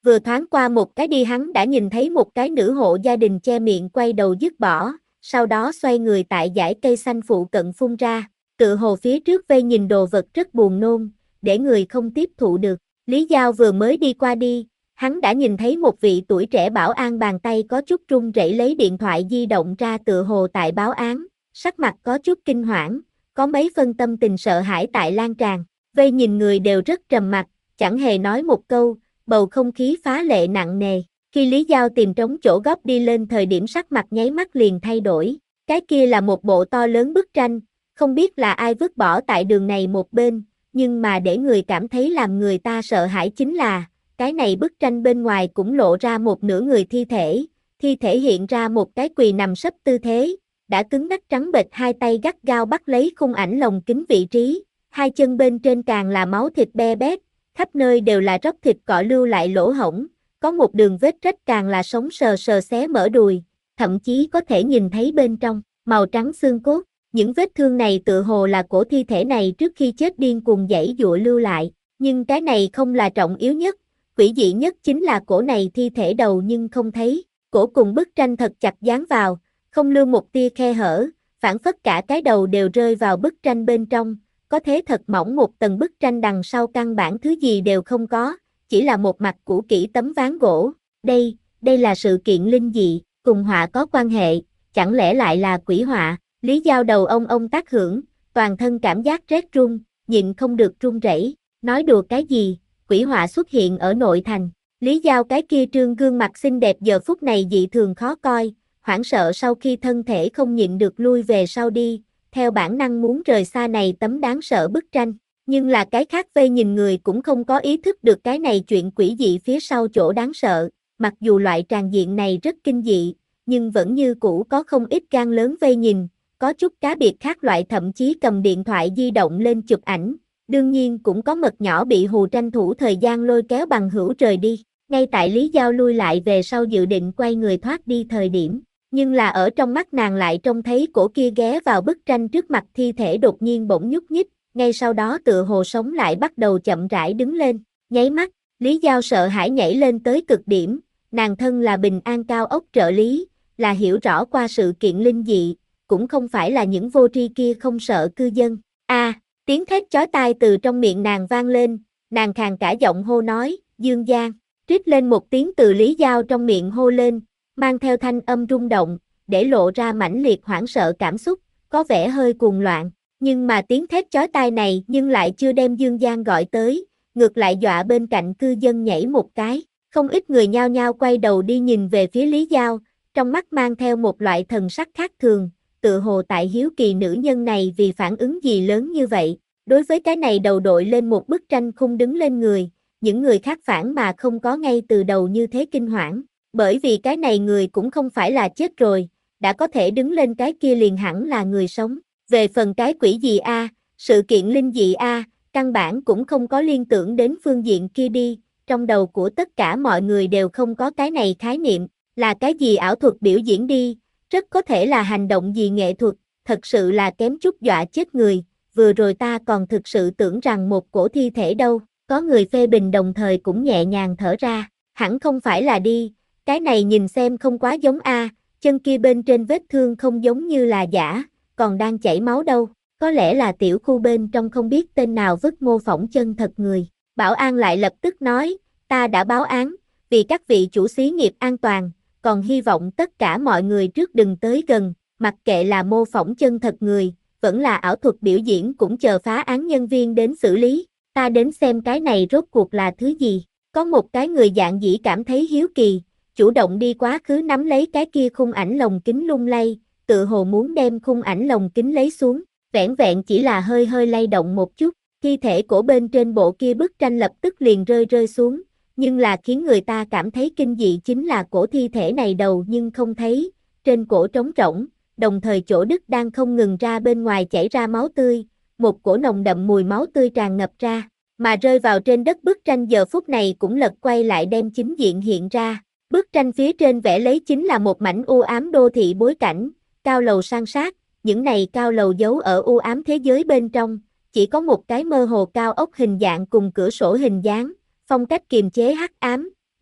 [SPEAKER 1] Vừa thoáng qua một cái đi hắn đã nhìn thấy một cái nữ hộ gia đình che miệng quay đầu dứt bỏ, sau đó xoay người tại dải cây xanh phụ cận phun ra, tự hồ phía trước vây nhìn đồ vật rất buồn nôn, để người không tiếp thụ được. Lý Giao vừa mới đi qua đi, hắn đã nhìn thấy một vị tuổi trẻ bảo an bàn tay có chút run rẩy lấy điện thoại di động ra tự hồ tại báo án, sắc mặt có chút kinh hoảng, có mấy phân tâm tình sợ hãi tại lan tràn, vây nhìn người đều rất trầm mặc, chẳng hề nói một câu, bầu không khí phá lệ nặng nề. Khi Lý Giao tìm trống chỗ góc đi lên thời điểm sắc mặt nháy mắt liền thay đổi, cái kia là một bộ to lớn bức tranh, không biết là ai vứt bỏ tại đường này một bên, nhưng mà để người cảm thấy làm người ta sợ hãi chính là, cái này bức tranh bên ngoài cũng lộ ra một nửa người thi thể, thi thể hiện ra một cái quỳ nằm sấp tư thế, đã cứng ngắc trắng bệch hai tay gắt gao bắt lấy khung ảnh lồng kính vị trí, hai chân bên trên càng là máu thịt be bét, khắp nơi đều là róc thịt cọ lưu lại lỗ hổng, có một đường vết rách càng là sống sờ sờ xé mở đùi, thậm chí có thể nhìn thấy bên trong, màu trắng xương cốt. Những vết thương này tự hồ là cổ thi thể này trước khi chết điên cuồng giãy giụa lưu lại, nhưng cái này không là trọng yếu nhất, quỷ dị nhất chính là cổ này thi thể đầu nhưng không thấy, cổ cùng bức tranh thật chặt dán vào, không lưu một tia khe hở, phản phất cả cái đầu đều rơi vào bức tranh bên trong, có thế thật mỏng một tầng bức tranh đằng sau căn bản thứ gì đều không có, chỉ là một mặt cũ kỹ tấm ván gỗ, đây, đây là sự kiện linh dị, cùng họa có quan hệ, chẳng lẽ lại là quỷ họa? Lý Giao đầu ông ông tác hưởng, toàn thân cảm giác rét run, nhịn không được run rẩy, nói đùa cái gì, quỷ họa xuất hiện ở nội thành. Lý Giao cái kia trương gương mặt xinh đẹp giờ phút này dị thường khó coi, hoảng sợ sau khi thân thể không nhịn được lui về sau đi, theo bản năng muốn rời xa này tấm đáng sợ bức tranh. Nhưng là cái khác vây nhìn người cũng không có ý thức được cái này chuyện quỷ dị phía sau chỗ đáng sợ, mặc dù loại tràng diện này rất kinh dị, nhưng vẫn như cũ có không ít gan lớn vây nhìn. Có chút cá biệt khác loại thậm chí cầm điện thoại di động lên chụp ảnh, đương nhiên cũng có mật nhỏ bị hù tranh thủ thời gian lôi kéo bằng hữu rời đi, ngay tại Lý Giao lui lại về sau dự định quay người thoát đi thời điểm, nhưng là ở trong mắt nàng lại trông thấy cổ kia ghé vào bức tranh trước mặt thi thể đột nhiên bỗng nhúc nhích, ngay sau đó tựa hồ sống lại bắt đầu chậm rãi đứng lên, nháy mắt, Lý Giao sợ hãi nhảy lên tới cực điểm, nàng thân là Bình An cao ốc trợ lý, là hiểu rõ qua sự kiện linh dị, cũng không phải là những vô tri kia không sợ cư dân. A, à, tiếng thét chói tai từ trong miệng nàng vang lên, nàng khàn cả giọng hô nói, Dương Giang, rít lên một tiếng từ Lý Giao trong miệng hô lên, mang theo thanh âm rung động, để lộ ra mãnh liệt hoảng sợ cảm xúc, có vẻ hơi cuồng loạn, nhưng mà tiếng thét chói tai này nhưng lại chưa đem Dương Giang gọi tới, ngược lại dọa bên cạnh cư dân nhảy một cái, không ít người nhao nhao quay đầu đi nhìn về phía Lý Giao, trong mắt mang theo một loại thần sắc khác thường. Tự hồ tại hiếu kỳ nữ nhân này vì phản ứng gì lớn như vậy, đối với cái này đầu đội lên một bức tranh khung đứng lên người, những người khác phản mà không có ngay từ đầu như thế kinh hoảng, bởi vì cái này người cũng không phải là chết rồi, đã có thể đứng lên cái kia liền hẳn là người sống, về phần cái quỷ gì a, à, sự kiện linh dị a, à, căn bản cũng không có liên tưởng đến phương diện kia đi, trong đầu của tất cả mọi người đều không có cái này khái niệm, là cái gì ảo thuật biểu diễn đi. Rất có thể là hành động gì nghệ thuật, thật sự là kém chút dọa chết người, vừa rồi ta còn thực sự tưởng rằng một cổ thi thể đâu, có người phê bình đồng thời cũng nhẹ nhàng thở ra, hẳn không phải là đi, cái này nhìn xem không quá giống a, chân kia bên trên vết thương không giống như là giả, còn đang chảy máu đâu, có lẽ là tiểu khu bên trong không biết tên nào vứt mô phỏng chân thật người. Bảo an lại lập tức nói, ta đã báo án, vì các vị chủ xí nghiệp an toàn, còn hy vọng tất cả mọi người trước đừng tới gần, mặc kệ là mô phỏng chân thật người, vẫn là ảo thuật biểu diễn cũng chờ phá án nhân viên đến xử lý, ta đến xem cái này rốt cuộc là thứ gì. Có một cái người dạng dĩ cảm thấy hiếu kỳ, chủ động đi quá khứ nắm lấy cái kia khung ảnh lồng kính lung lay, tự hồ muốn đem khung ảnh lồng kính lấy xuống, vẻn vẹn chỉ là hơi hơi lay động một chút, thi thể cổ bên trên bộ kia bức tranh lập tức liền rơi rơi xuống. Nhưng là khiến người ta cảm thấy kinh dị chính là cổ thi thể này đầu nhưng không thấy, trên cổ trống rỗng, đồng thời chỗ đứt đang không ngừng ra bên ngoài chảy ra máu tươi, một cổ nồng đậm mùi máu tươi tràn ngập ra, mà rơi vào trên đất bức tranh giờ phút này cũng lật quay lại đem chính diện hiện ra, bức tranh phía trên vẽ lấy chính là một mảnh u ám đô thị bối cảnh, cao lầu san sát, những này cao lầu giấu ở u ám thế giới bên trong, chỉ có một cái mơ hồ cao ốc hình dạng cùng cửa sổ hình dáng. Phong cách kiềm chế hắc ám,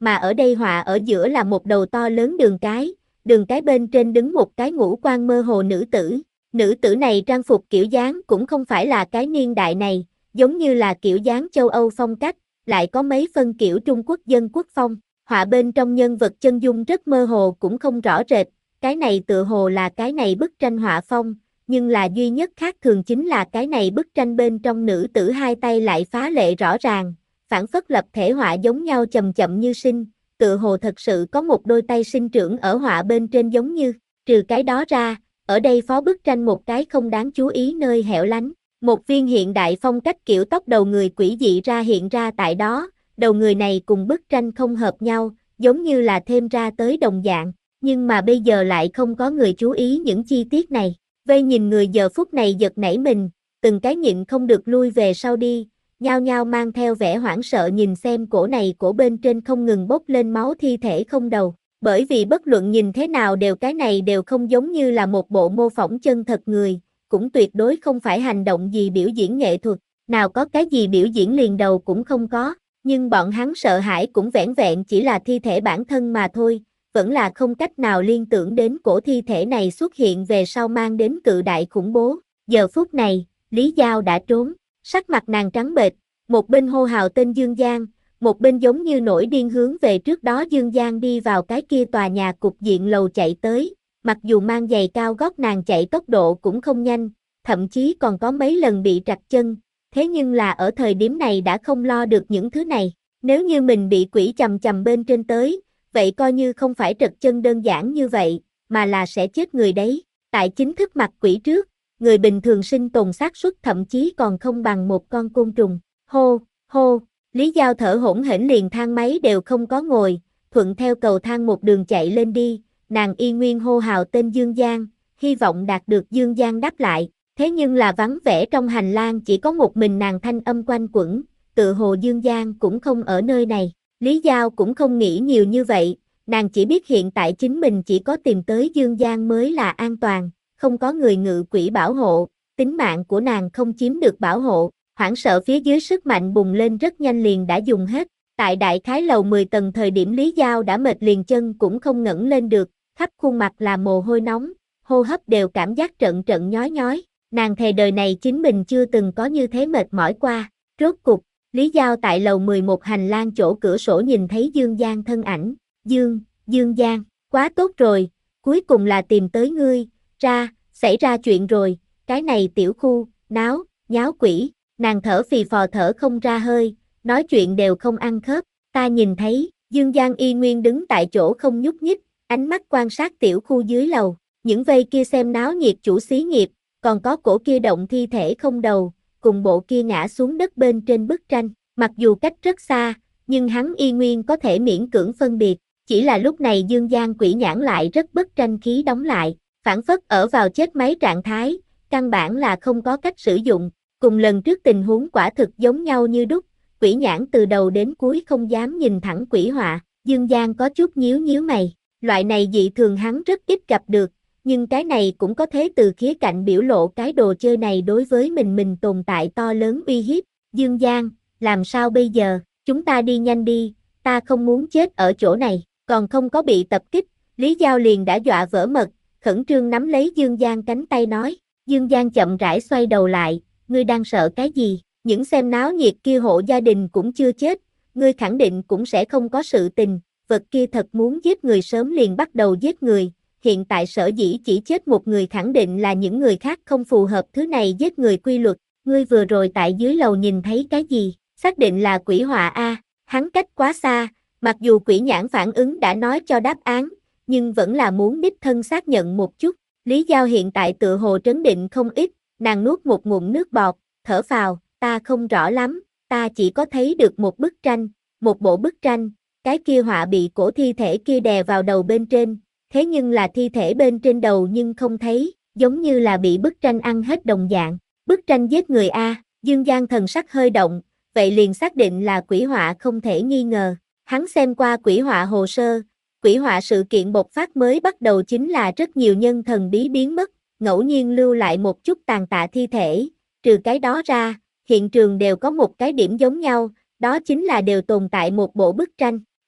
[SPEAKER 1] mà ở đây họa ở giữa là một đầu to lớn đường cái, đường cái bên trên đứng một cái ngũ quan mơ hồ nữ tử. Nữ tử này trang phục kiểu dáng cũng không phải là cái niên đại này, giống như là kiểu dáng châu Âu phong cách, lại có mấy phân kiểu Trung Quốc dân quốc phong. Họa bên trong nhân vật chân dung rất mơ hồ cũng không rõ rệt, cái này tựa hồ là cái này bức tranh họa phong, nhưng là duy nhất khác thường chính là cái này bức tranh bên trong nữ tử hai tay lại phá lệ rõ ràng, phản phất lập thể họa giống nhau chậm chậm như sinh, tựa hồ thật sự có một đôi tay sinh trưởng ở họa bên trên giống như, trừ cái đó ra, ở đây phó bức tranh một cái không đáng chú ý nơi hẻo lánh, một viên hiện đại phong cách kiểu tóc đầu người quỷ dị ra hiện ra tại đó, đầu người này cùng bức tranh không hợp nhau, giống như là thêm ra tới đồng dạng, nhưng mà bây giờ lại không có người chú ý những chi tiết này. Vây nhìn người giờ phút này giật nảy mình, từng cái nhịn không được lui về sau đi, nhao nhao mang theo vẻ hoảng sợ nhìn xem cổ này cổ bên trên không ngừng bốc lên máu thi thể không đầu, bởi vì bất luận nhìn thế nào đều cái này đều không giống như là một bộ mô phỏng chân thật người, cũng tuyệt đối không phải hành động gì biểu diễn nghệ thuật, nào có cái gì biểu diễn liền đầu cũng không có, nhưng bọn hắn sợ hãi cũng vẻn vẹn chỉ là thi thể bản thân mà thôi. Vẫn là không cách nào liên tưởng đến cổ thi thể này xuất hiện về sau mang đến cự đại khủng bố. Giờ phút này, Lý Giao đã trốn, sắc mặt nàng trắng bệch, một bên hô hào tên Dương Giang, một bên giống như nổi điên hướng về trước đó Dương Giang đi vào cái kia tòa nhà cục diện lầu chạy tới, mặc dù mang giày cao gót nàng chạy tốc độ cũng không nhanh, thậm chí còn có mấy lần bị trật chân, thế nhưng là ở thời điểm này đã không lo được những thứ này, nếu như mình bị quỷ chầm chầm bên trên tới, vậy coi như không phải trật chân đơn giản như vậy, mà là sẽ chết người đấy. Tại chính thức mặt quỷ trước, người bình thường sinh tồn xác suất thậm chí còn không bằng một con côn trùng. Hô, hô, Lý Giao thở hổn hển liền thang máy đều không có ngồi, thuận theo cầu thang một đường chạy lên đi, nàng y nguyên hô hào tên Dương Giang, hy vọng đạt được Dương Giang đáp lại, thế nhưng là vắng vẻ trong hành lang chỉ có một mình nàng thanh âm quanh quẩn, tự hồ Dương Giang cũng không ở nơi này. Lý Giao cũng không nghĩ nhiều như vậy, nàng chỉ biết hiện tại chính mình chỉ có tìm tới Dương Giang mới là an toàn, không có người ngự quỷ bảo hộ, tính mạng của nàng không chiếm được bảo hộ, hoảng sợ phía dưới sức mạnh bùng lên rất nhanh liền đã dùng hết, tại đại khái lầu mười tầng thời điểm Lý Giao đã mệt liền chân cũng không ngẩng lên được, khắp khuôn mặt là mồ hôi nóng, hô hấp đều cảm giác trận trận nhói nhói, nàng thề đời này chính mình chưa từng có như thế mệt mỏi qua, rốt cục. Lý Giao tại lầu mười một hành lang chỗ cửa sổ nhìn thấy Dương Giang thân ảnh, Dương, Dương Giang, quá tốt rồi, cuối cùng là tìm tới ngươi, ra, xảy ra chuyện rồi, cái này tiểu khu, náo, nháo quỷ, nàng thở phì phò thở không ra hơi, nói chuyện đều không ăn khớp, ta nhìn thấy, Dương Giang y nguyên đứng tại chỗ không nhúc nhích, ánh mắt quan sát tiểu khu dưới lầu, những vây kia xem náo nhiệt chủ xí nghiệp, còn có cổ kia động thi thể không đầu, cùng bộ kia ngã xuống đất bên trên bức tranh, mặc dù cách rất xa, nhưng hắn y nguyên có thể miễn cưỡng phân biệt, chỉ là lúc này Dương Giang quỷ nhãn lại rất bất tranh khí đóng lại, phản phất ở vào chết máy trạng thái, căn bản là không có cách sử dụng, cùng lần trước tình huống quả thực giống nhau như đúc, quỷ nhãn từ đầu đến cuối không dám nhìn thẳng quỷ họa, Dương Giang có chút nhíu nhíu mày, loại này dị thường hắn rất ít gặp được, nhưng cái này cũng có thể từ khía cạnh biểu lộ cái đồ chơi này đối với mình mình tồn tại to lớn uy hiếp. Dương Giang, làm sao bây giờ, chúng ta đi nhanh đi, ta không muốn chết ở chỗ này, còn không có bị tập kích, Lý Giao liền đã dọa vỡ mật, khẩn trương nắm lấy Dương Giang cánh tay nói, Dương Giang chậm rãi xoay đầu lại, ngươi đang sợ cái gì, những xem náo nhiệt kia hộ gia đình cũng chưa chết, ngươi khẳng định cũng sẽ không có sự tình, vật kia thật muốn giết người sớm liền bắt đầu giết người. Hiện tại sở dĩ chỉ chết một người khẳng định là những người khác không phù hợp thứ này giết người quy luật, ngươi vừa rồi tại dưới lầu nhìn thấy cái gì, xác định là quỷ họa a, hắn cách quá xa, mặc dù quỷ nhãn phản ứng đã nói cho đáp án, nhưng vẫn là muốn đích thân xác nhận một chút, Lý Giao hiện tại tựa hồ trấn định không ít, nàng nuốt một ngụm nước bọt, thở phào, ta không rõ lắm, ta chỉ có thấy được một bức tranh, một bộ bức tranh, cái kia họa bị cổ thi thể kia đè vào đầu bên trên. Thế nhưng là thi thể bên trên đầu nhưng không thấy, giống như là bị bức tranh ăn hết đồng dạng. Bức tranh giết người A, Dương Giang thần sắc hơi động, vậy liền xác định là quỷ họa không thể nghi ngờ. Hắn xem qua quỷ họa hồ sơ, quỷ họa sự kiện bộc phát mới bắt đầu chính là rất nhiều nhân thần bí biến mất, ngẫu nhiên lưu lại một chút tàn tạ thi thể, trừ cái đó ra, hiện trường đều có một cái điểm giống nhau, đó chính là đều tồn tại một bộ bức tranh.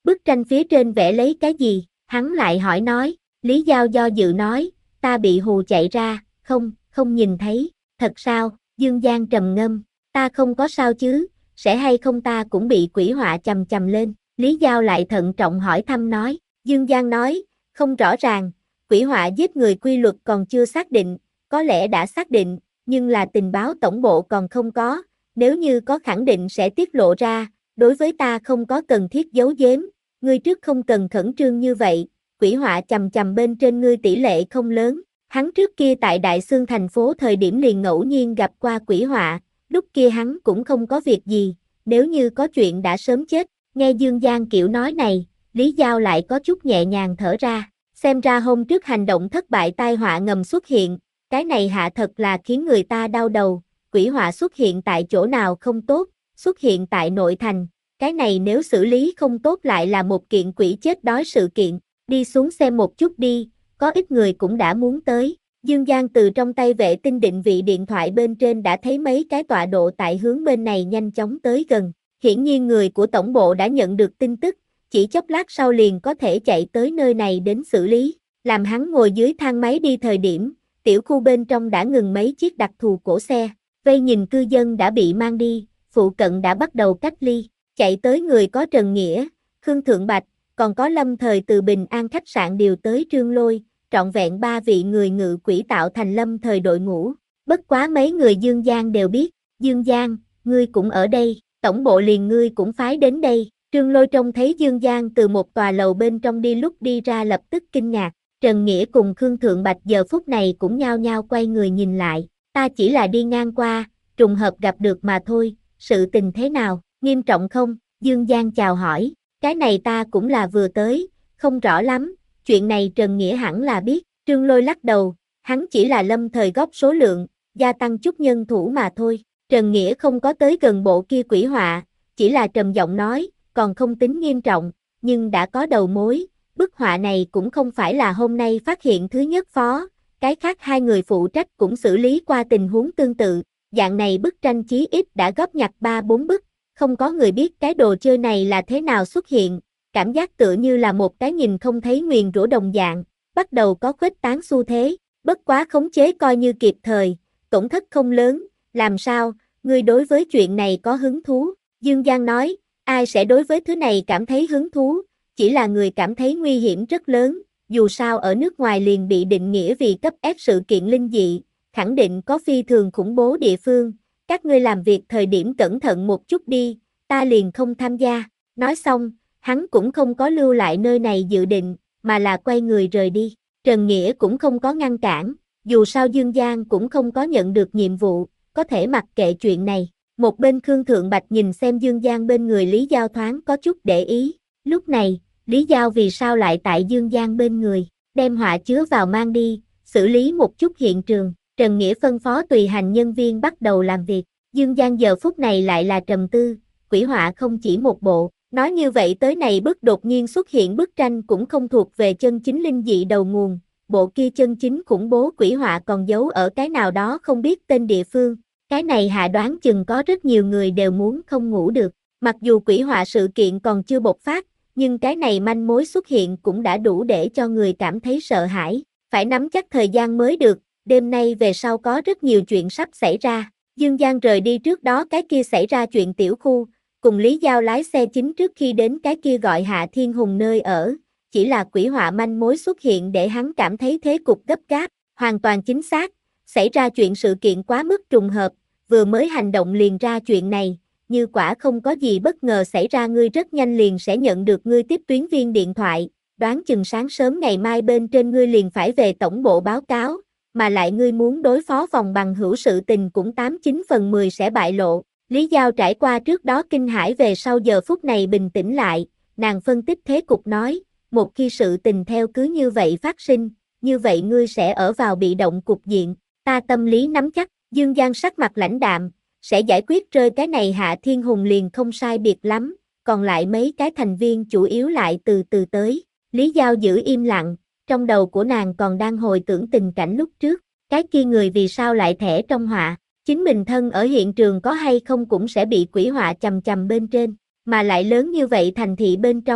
[SPEAKER 1] Bức tranh phía trên vẽ lấy cái gì? Hắn lại hỏi nói, Lý Giao do dự nói, ta bị hù chạy ra, không, không nhìn thấy, thật sao? Dương Giang trầm ngâm, ta không có sao chứ, sẽ hay không ta cũng bị quỷ họa chầm chầm lên. Lý Giao lại thận trọng hỏi thăm nói, Dương Giang nói, không rõ ràng, quỷ họa giết người quy luật còn chưa xác định, có lẽ đã xác định, nhưng là tình báo tổng bộ còn không có, nếu như có khẳng định sẽ tiết lộ ra, đối với ta không có cần thiết giấu giếm, ngươi trước không cần khẩn trương như vậy, quỷ họa chầm chầm bên trên ngươi tỷ lệ không lớn. Hắn trước kia tại Đại Xương thành phố thời điểm liền ngẫu nhiên gặp qua quỷ họa, lúc kia hắn cũng không có việc gì, nếu như có chuyện đã sớm chết. Nghe Dương Giang kiểu nói này, Lý Giao lại có chút nhẹ nhàng thở ra, xem ra hôm trước hành động thất bại tai họa ngầm xuất hiện, cái này hạ thật là khiến người ta đau đầu, quỷ họa xuất hiện tại chỗ nào không tốt, xuất hiện tại nội thành, cái này nếu xử lý không tốt lại là một kiện quỷ chết đói sự kiện, đi xuống xem một chút đi, có ít người cũng đã muốn tới. Dương Giang từ trong tay vệ tinh định vị điện thoại bên trên đã thấy mấy cái tọa độ tại hướng bên này nhanh chóng tới gần. Hiển nhiên người của tổng bộ đã nhận được tin tức, chỉ chốc lát sau liền có thể chạy tới nơi này đến xử lý. Làm hắn ngồi dưới thang máy đi thời điểm, tiểu khu bên trong đã ngừng mấy chiếc đặc thù cổ xe, vây nhìn cư dân đã bị mang đi, phụ cận đã bắt đầu cách ly. Chạy tới người có Trần Nghĩa, Khương Thượng Bạch, còn có Lâm Thời từ Bình An khách sạn điều tới Trương Lôi, trọn vẹn ba vị người ngự quỷ tạo thành Lâm Thời đội ngũ. Bất quá mấy người Dương Giang đều biết, Dương Giang, ngươi cũng ở đây. Tổng bộ liền ngươi cũng phái đến đây. Trương Lôi trông thấy Dương Giang từ một tòa lầu bên trong đi lúc đi ra lập tức kinh ngạc. Trần Nghĩa cùng Khương Thượng Bạch giờ phút này cũng nhao nhao quay người nhìn lại. Ta chỉ là đi ngang qua, trùng hợp gặp được mà thôi, sự tình thế nào, nghiêm trọng không? Dương Giang chào hỏi, cái này ta cũng là vừa tới, không rõ lắm, chuyện này Trần Nghĩa hẳn là biết. Trương Lôi lắc đầu, hắn chỉ là Lâm Thời góp số lượng, gia tăng chút nhân thủ mà thôi. Trần Nghĩa không có tới gần bộ kia quỷ họa, chỉ là trầm giọng nói, còn không tính nghiêm trọng, nhưng đã có đầu mối, bức họa này cũng không phải là hôm nay phát hiện thứ nhất phó, cái khác hai người phụ trách cũng xử lý qua tình huống tương tự, dạng này bức tranh chí ít đã góp nhặt ba bốn bức, không có người biết cái đồ chơi này là thế nào xuất hiện, cảm giác tựa như là một cái nhìn không thấy nguyền rủa đồng dạng, bắt đầu có khuếch tán xu thế, bất quá khống chế coi như kịp thời, tổn thất không lớn. Làm sao, ngươi đối với chuyện này có hứng thú? Dương Giang nói, ai sẽ đối với thứ này cảm thấy hứng thú, chỉ là người cảm thấy nguy hiểm rất lớn, dù sao ở nước ngoài liền bị định nghĩa vì cấp ép sự kiện linh dị, khẳng định có phi thường khủng bố địa phương, các ngươi làm việc thời điểm cẩn thận một chút đi, ta liền không tham gia. Nói xong, hắn cũng không có lưu lại nơi này dự định, mà là quay người rời đi. Trần Nghĩa cũng không có ngăn cản, dù sao Dương Giang cũng không có nhận được nhiệm vụ, có thể mặc kệ chuyện này. Một bên Khương Thượng Bạch nhìn xem Dương Giang bên người Lý Giao thoáng có chút để ý. Lúc này, Lý Giao vì sao lại tại Dương Giang bên người, đem họa chứa vào mang đi, xử lý một chút hiện trường. Trần Nghĩa phân phó tùy hành nhân viên bắt đầu làm việc. Dương Giang giờ phút này lại là trầm tư, quỷ họa không chỉ một bộ. Nói như vậy tới này bức đột nhiên xuất hiện bức tranh cũng không thuộc về chân chính linh dị đầu nguồn. Bộ kia chân chính khủng bố quỷ họa còn giấu ở cái nào đó không biết tên địa phương. Cái này hạ đoán chừng có rất nhiều người đều muốn không ngủ được. Mặc dù quỷ họa sự kiện còn chưa bộc phát, nhưng cái này manh mối xuất hiện cũng đã đủ để cho người cảm thấy sợ hãi. Phải nắm chắc thời gian mới được, đêm nay về sau có rất nhiều chuyện sắp xảy ra. Dương Giang rời đi trước đó cái kia xảy ra chuyện tiểu khu, cùng Lý Giao lái xe chính trước khi đến cái kia gọi Hạ Thiên Hùng nơi ở. Chỉ là quỷ họa manh mối xuất hiện để hắn cảm thấy thế cục gấp gáp, hoàn toàn chính xác, xảy ra chuyện sự kiện quá mức trùng hợp, vừa mới hành động liền ra chuyện này, như quả không có gì bất ngờ xảy ra ngươi rất nhanh liền sẽ nhận được ngươi tiếp tuyến viên điện thoại, đoán chừng sáng sớm ngày mai bên trên ngươi liền phải về tổng bộ báo cáo, mà lại ngươi muốn đối phó vòng bằng hữu sự tình cũng tám chín phần mười sẽ bại lộ. Lý Giao trải qua trước đó kinh hãi về sau giờ phút này bình tĩnh lại, nàng phân tích thế cục nói, một khi sự tình theo cứ như vậy phát sinh, như vậy ngươi sẽ ở vào bị động cục diện, ta tâm lý nắm chắc. Dương Giang sắc mặt lãnh đạm, sẽ giải quyết rơi cái này Hạ Thiên Hùng liền không sai biệt lắm, còn lại mấy cái thành viên chủ yếu lại từ từ tới. Lý Giao giữ im lặng, trong đầu của nàng còn đang hồi tưởng tình cảnh lúc trước, cái kia người vì sao lại thẻ trong họa, chính mình thân ở hiện trường có hay không cũng sẽ bị quỷ họa chầm chầm bên trên, mà lại lớn như vậy thành thị bên trong,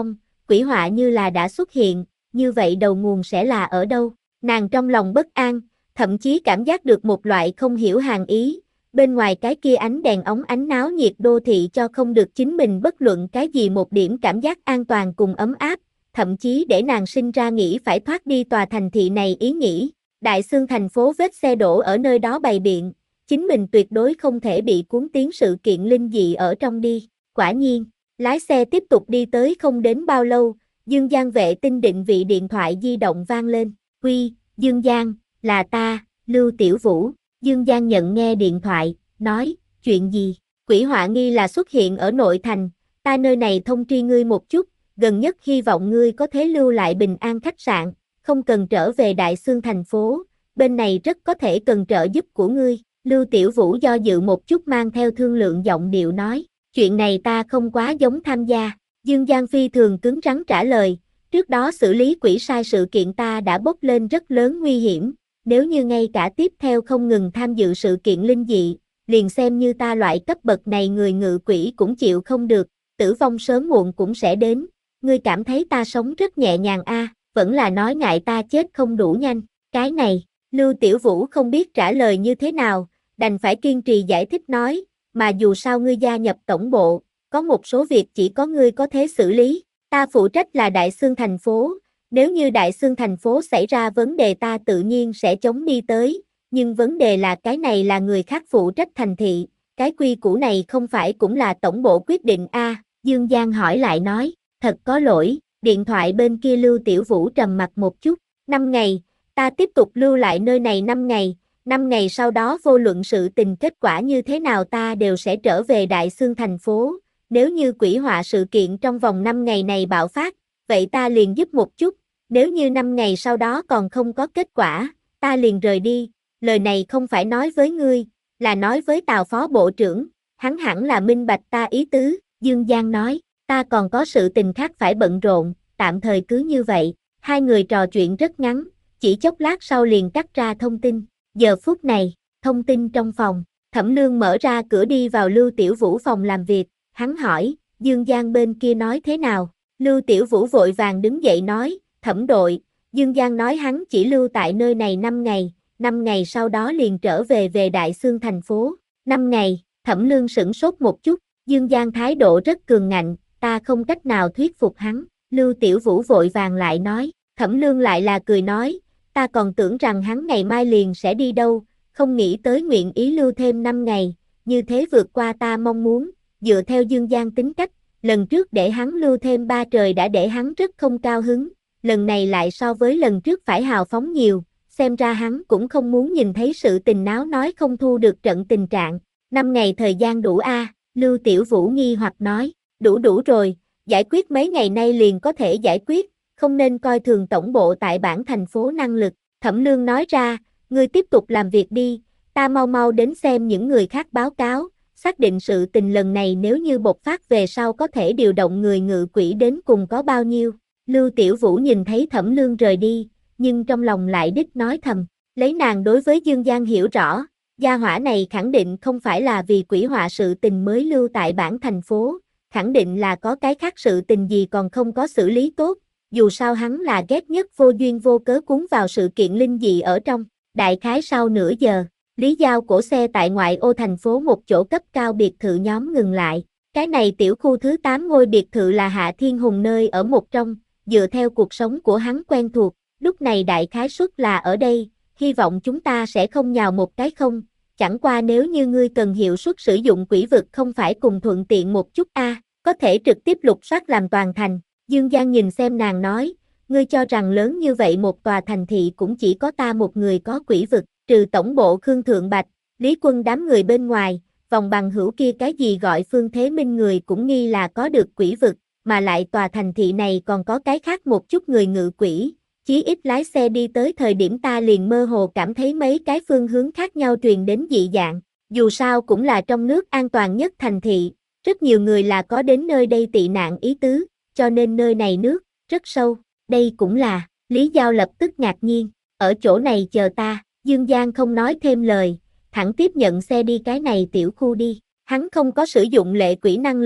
[SPEAKER 1] quỷ họa như là đã xuất hiện, như vậy đầu nguồn sẽ là ở đâu? Nàng trong lòng bất an, thậm chí cảm giác được một loại không hiểu hàn ý, bên ngoài cái kia ánh đèn óng ánh náo nhiệt đô thị cho không được chính mình bất luận cái gì một điểm cảm giác an toàn cùng ấm áp, thậm chí để nàng sinh ra nghĩ phải thoát đi tòa thành thị này ý nghĩ. Đại xương thành phố vết xe đổ ở nơi đó bày biện, chính mình tuyệt đối không thể bị cuốn tiến sự kiện linh dị ở trong đi. Quả nhiên, lái xe tiếp tục đi tới không đến bao lâu, Dương Giang vệ tinh định vị điện thoại di động vang lên. Huy, Dương Giang, là ta, Lưu Tiểu Vũ. Dương Giang nhận nghe điện thoại, nói, chuyện gì? Quỷ họa nghi là xuất hiện ở nội thành, ta nơi này thông tri ngươi một chút, gần nhất hy vọng ngươi có thể lưu lại Bình An khách sạn, không cần trở về Đại Xương thành phố, bên này rất có thể cần trợ giúp của ngươi. Lưu Tiểu Vũ do dự một chút mang theo thương lượng giọng điệu nói, chuyện này ta không quá giống tham gia. Dương Giang phi thường cứng rắn trả lời, trước đó xử lý quỷ sai sự kiện ta đã bốc lên rất lớn nguy hiểm, nếu như ngay cả tiếp theo không ngừng tham dự sự kiện linh dị, liền xem như ta loại cấp bậc này người ngự quỷ cũng chịu không được, tử vong sớm muộn cũng sẽ đến, ngươi cảm thấy ta sống rất nhẹ nhàng a, à, vẫn là nói ngại ta chết không đủ nhanh, cái này, Lưu Tiểu Vũ không biết trả lời như thế nào, đành phải kiên trì giải thích nói, mà dù sao ngươi gia nhập tổng bộ, có một số việc chỉ có ngươi có thể xử lý, ta phụ trách là Đại Xương thành phố, nếu như Đại Xương thành phố xảy ra vấn đề ta tự nhiên sẽ chống đi tới, nhưng vấn đề là cái này là người khác phụ trách thành thị, cái quy củ này không phải cũng là tổng bộ quyết định a, à, Dương Giang hỏi lại nói, thật có lỗi, điện thoại bên kia Lưu Tiểu Vũ trầm mặt một chút, năm ngày, ta tiếp tục lưu lại nơi này năm ngày, năm ngày sau đó vô luận sự tình kết quả như thế nào ta đều sẽ trở về Đại Xương thành phố, nếu như quỷ họa sự kiện trong vòng năm ngày này bạo phát, vậy ta liền giúp một chút, nếu như năm ngày sau đó còn không có kết quả, ta liền rời đi, lời này không phải nói với ngươi, là nói với Tào Phó Bộ trưởng, hắn hẳn là minh bạch ta ý tứ, Dương Giang nói, ta còn có sự tình khác phải bận rộn, tạm thời cứ như vậy, hai người trò chuyện rất ngắn, chỉ chốc lát sau liền cắt ra thông tin, giờ phút này, thông tin trong phòng, Thẩm Lương mở ra cửa đi vào Lưu Tiểu Vũ phòng làm việc, hắn hỏi, Dương Giang bên kia nói thế nào, Lưu Tiểu Vũ vội vàng đứng dậy nói, Thẩm đội, Dương Giang nói hắn chỉ lưu tại nơi này năm ngày, năm ngày sau đó liền trở về về Đại Xương thành phố, năm ngày, Thẩm Lương sửng sốt một chút, Dương Giang thái độ rất cường ngạnh, ta không cách nào thuyết phục hắn, Lưu Tiểu Vũ vội vàng lại nói, Thẩm Lương lại là cười nói, ta còn tưởng rằng hắn ngày mai liền sẽ đi đâu, không nghĩ tới nguyện ý lưu thêm năm ngày, như thế vượt qua ta mong muốn, dựa theo Dương Giang tính cách, lần trước để hắn lưu thêm ba trời đã để hắn rất không cao hứng, lần này lại so với lần trước phải hào phóng nhiều, xem ra hắn cũng không muốn nhìn thấy sự tình náo nói không thu được trận tình trạng, năm ngày thời gian đủ a, à? Lưu Tiểu Vũ nghi hoặc nói, đủ đủ rồi, giải quyết mấy ngày nay liền có thể giải quyết, không nên coi thường tổng bộ tại bản thành phố năng lực, Thẩm Lương nói ra, ngươi tiếp tục làm việc đi, ta mau mau đến xem những người khác báo cáo, xác định sự tình lần này nếu như bộc phát về sau có thể điều động người ngự quỷ đến cùng có bao nhiêu. Lưu Tiểu Vũ nhìn thấy Thẩm Lương rời đi, nhưng trong lòng lại đích nói thầm, lấy nàng đối với Dương Giang hiểu rõ, gia hỏa này khẳng định không phải là vì quỷ họa sự tình mới lưu tại bản thành phố, khẳng định là có cái khác sự tình gì còn không có xử lý tốt, dù sao hắn là ghét nhất vô duyên vô cớ cuốn vào sự kiện linh dị ở trong. Đại khái sau nửa giờ, Lý Giao cổ xe tại ngoại ô thành phố một chỗ cấp cao biệt thự nhóm ngừng lại. Cái này tiểu khu thứ tám ngôi biệt thự là Hạ Thiên Hùng nơi ở một trong, dựa theo cuộc sống của hắn quen thuộc, lúc này đại khái suất là ở đây, hy vọng chúng ta sẽ không nhào một cái không, chẳng qua nếu như ngươi cần hiệu suất sử dụng quỷ vực không phải cùng thuận tiện một chút a, à, có thể trực tiếp lục soát làm toàn thành. Dương Giang nhìn xem nàng nói, ngươi cho rằng lớn như vậy một tòa thành thị cũng chỉ có ta một người có quỷ vực, trừ tổng bộ Khương Thượng Bạch, Lý Quân đám người bên ngoài, vòng bằng hữu kia cái gì gọi Phương Thế Minh người cũng nghi là có được quỷ vực, mà lại tòa thành thị này còn có cái khác một chút người ngự quỷ, chí ít lái xe đi tới thời điểm ta liền mơ hồ cảm thấy mấy cái phương hướng khác nhau truyền đến dị dạng, dù sao cũng là trong nước an toàn nhất thành thị, rất nhiều người là có đến nơi đây tị nạn ý tứ, cho nên nơi này nước rất sâu, đây cũng là, Lý Giao lập tức ngạc nhiên, ở chỗ này chờ ta, Dương Giang không nói thêm lời, thẳng tiếp nhận xe đi cái này tiểu khu đi, hắn không có sử dụng lệ quỷ năng lực,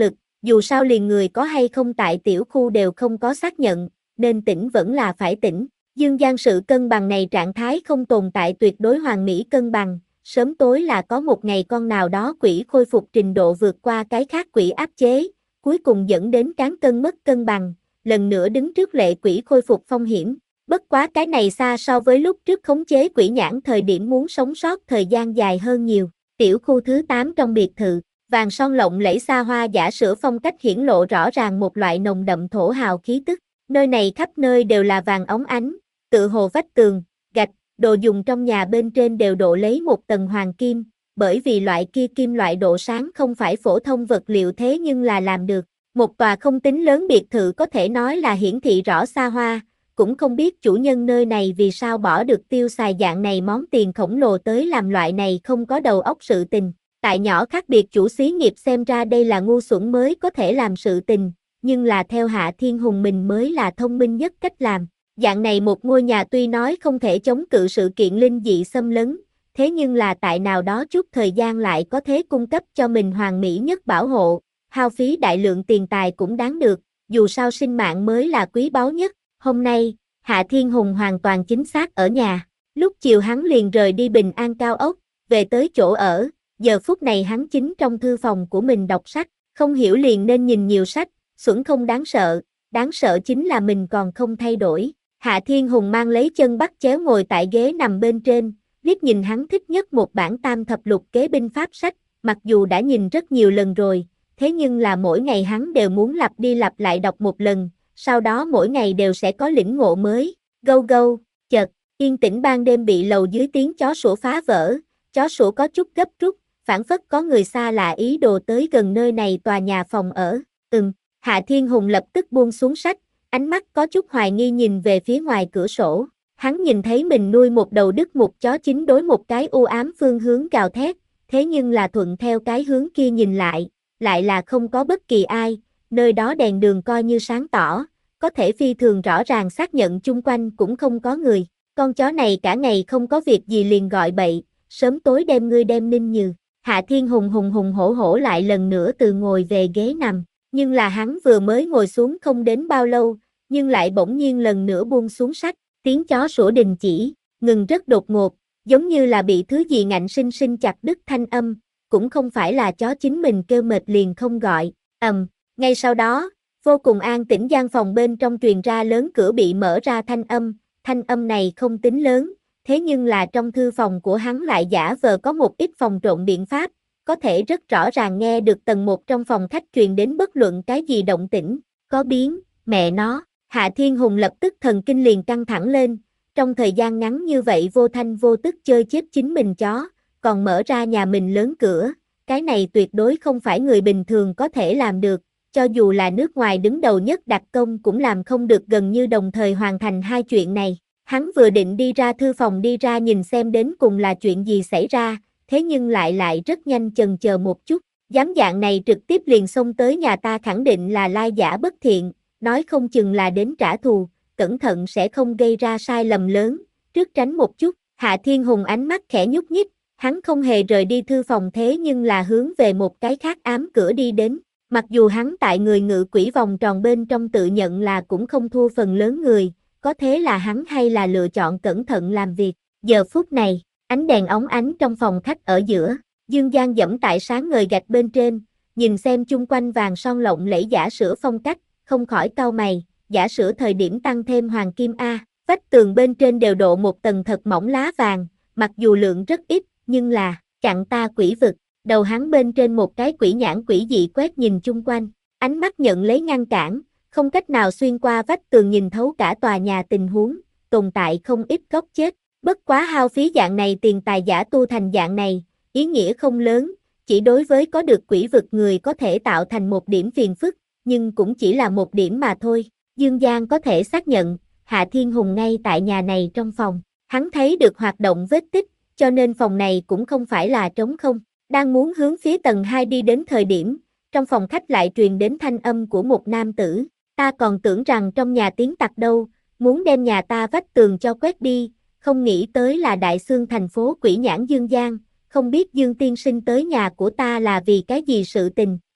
[SPEAKER 1] Dù sao liền người có hay không tại tiểu khu đều không có xác nhận, nên tỉnh vẫn là phải tỉnh. Dương gian sự cân bằng này trạng thái không tồn tại tuyệt đối hoàn mỹ cân bằng, sớm tối là có một ngày con nào đó quỷ khôi phục trình độ vượt qua cái khác quỷ áp chế, cuối cùng dẫn đến cán cân mất cân bằng, lần nữa đứng trước lệ quỷ khôi phục phong hiểm. Bất quá cái này xa so với lúc trước khống chế quỷ nhãn thời điểm muốn sống sót thời gian dài hơn nhiều. Tiểu khu thứ tám trong biệt thự, vàng son lộng lẫy xa hoa giả sữa phong cách hiển lộ rõ ràng một loại nồng đậm thổ hào khí tức. Nơi này khắp nơi đều là vàng óng ánh, tự hồ vách tường, gạch, đồ dùng trong nhà bên trên đều độ lấy một tầng hoàng kim, bởi vì loại kia kim loại độ sáng không phải phổ thông vật liệu thế nhưng là làm được. Một tòa không tính lớn biệt thự có thể nói là hiển thị rõ xa hoa, cũng không biết chủ nhân nơi này vì sao bỏ được tiêu xài dạng này món tiền khổng lồ tới làm loại này không có đầu óc sự tình. Tại nhỏ khác biệt chủ xí nghiệp xem ra đây là ngu xuẩn mới có thể làm sự tình, nhưng là theo Hạ Thiên Hùng mình mới là thông minh nhất cách làm. Dạng này một ngôi nhà tuy nói không thể chống cự sự kiện linh dị xâm lấn, thế nhưng là tại nào đó chút thời gian lại có thể cung cấp cho mình hoàn mỹ nhất bảo hộ, hao phí đại lượng tiền tài cũng đáng được, dù sao sinh mạng mới là quý báu nhất. Hôm nay, Hạ Thiên Hùng hoàn toàn chính xác ở nhà, lúc chiều hắn liền rời đi Bình An cao ốc, về tới chỗ ở, giờ phút này hắn chính trong thư phòng của mình đọc sách, không hiểu liền nên nhìn nhiều sách, xuẩn không đáng sợ, đáng sợ chính là mình còn không thay đổi. Hạ Thiên Hùng mang lấy chân bắt chéo ngồi tại ghế nằm bên trên, liếc nhìn hắn thích nhất một bản tam thập lục kế binh pháp sách, mặc dù đã nhìn rất nhiều lần rồi, thế nhưng là mỗi ngày hắn đều muốn lặp đi lặp lại đọc một lần, sau đó mỗi ngày đều sẽ có lĩnh ngộ mới. Gâu gâu, chợt, yên tĩnh ban đêm bị lầu dưới tiếng chó sủa phá vỡ, chó sủa có chút gấp rút, phảng phất có người xa lạ ý đồ tới gần nơi này tòa nhà phòng ở. Ừm, Hạ Thiên Hùng lập tức buông xuống sách, ánh mắt có chút hoài nghi nhìn về phía ngoài cửa sổ. Hắn nhìn thấy mình nuôi một đầu đức mục chó chính đối một cái u ám phương hướng gào thét, thế nhưng là thuận theo cái hướng kia nhìn lại, lại là không có bất kỳ ai, nơi đó đèn đường coi như sáng tỏ, có thể phi thường rõ ràng xác nhận chung quanh cũng không có người. Con chó này cả ngày không có việc gì liền gọi bậy, sớm tối đem ngươi đem ninh nhừ. Hạ Thiên Hùng hùng hùng hổ hổ lại lần nữa từ ngồi về ghế nằm, nhưng là hắn vừa mới ngồi xuống không đến bao lâu, nhưng lại bỗng nhiên lần nữa buông xuống sách, tiếng chó sủa đình chỉ, ngừng rất đột ngột, giống như là bị thứ gì ngạnh sinh sinh chặt đứt thanh âm, cũng không phải là chó chính mình kêu mệt liền không gọi. Ầm, ngay sau đó, vô cùng an tĩnh gian phòng bên trong truyền ra lớn cửa bị mở ra thanh âm, thanh âm này không tính lớn, thế nhưng là trong thư phòng của hắn lại giả vờ có một ít phòng trộn biện pháp, có thể rất rõ ràng nghe được tầng một trong phòng khách truyền đến bất luận cái gì động tĩnh, có biến, mẹ nó. Hạ Thiên Hùng lập tức thần kinh liền căng thẳng lên, trong thời gian ngắn như vậy vô thanh vô tức chơi chết chính mình chó, còn mở ra nhà mình lớn cửa, cái này tuyệt đối không phải người bình thường có thể làm được, cho dù là nước ngoài đứng đầu nhất đặc công cũng làm không được gần như đồng thời hoàn thành hai chuyện này. Hắn vừa định đi ra thư phòng đi ra nhìn xem đến cùng là chuyện gì xảy ra, thế nhưng lại lại rất nhanh chần chờ một chút, dám dạng này trực tiếp liền xông tới nhà ta khẳng định là lai giả bất thiện, nói không chừng là đến trả thù, cẩn thận sẽ không gây ra sai lầm lớn, trước tránh một chút. Hạ Thiên Hùng ánh mắt khẽ nhúc nhích, hắn không hề rời đi thư phòng thế nhưng là hướng về một cái khác ám cửa đi đến, mặc dù hắn tại người ngự quỷ vòng tròn bên trong tự nhận là cũng không thua phần lớn người, có thế là hắn hay là lựa chọn cẩn thận làm việc. Giờ phút này, ánh đèn óng ánh trong phòng khách ở giữa, Dương Giang dẫm tại sáng ngời gạch bên trên, nhìn xem chung quanh vàng son lộng lẫy giả sữa phong cách, không khỏi cau mày, giả sữa thời điểm tăng thêm hoàng kim A, vách tường bên trên đều độ một tầng thật mỏng lá vàng, mặc dù lượng rất ít, nhưng là, chặn ta quỷ vực, đầu hắn bên trên một cái quỷ nhãn quỷ dị quét nhìn chung quanh, ánh mắt nhận lấy ngăn cản, không cách nào xuyên qua vách tường nhìn thấu cả tòa nhà tình huống, tồn tại không ít góc chết, bất quá hao phí dạng này tiền tài giả tu thành dạng này, ý nghĩa không lớn, chỉ đối với có được quỷ vực người có thể tạo thành một điểm phiền phức, nhưng cũng chỉ là một điểm mà thôi. Dương Giang có thể xác nhận, Hạ Thiên Hùng ngay tại nhà này trong phòng, hắn thấy được hoạt động vết tích, cho nên phòng này cũng không phải là trống không. Đang muốn hướng phía tầng hai đi đến thời điểm, trong phòng khách lại truyền đến thanh âm của một nam tử, ta còn tưởng rằng trong nhà tiếng tặc đâu, muốn đem nhà ta vách tường cho quét đi, không nghĩ tới là đại xương thành phố quỷ nhãn Dương Giang, không biết Dương tiên sinh tới nhà của ta là vì cái gì sự tình.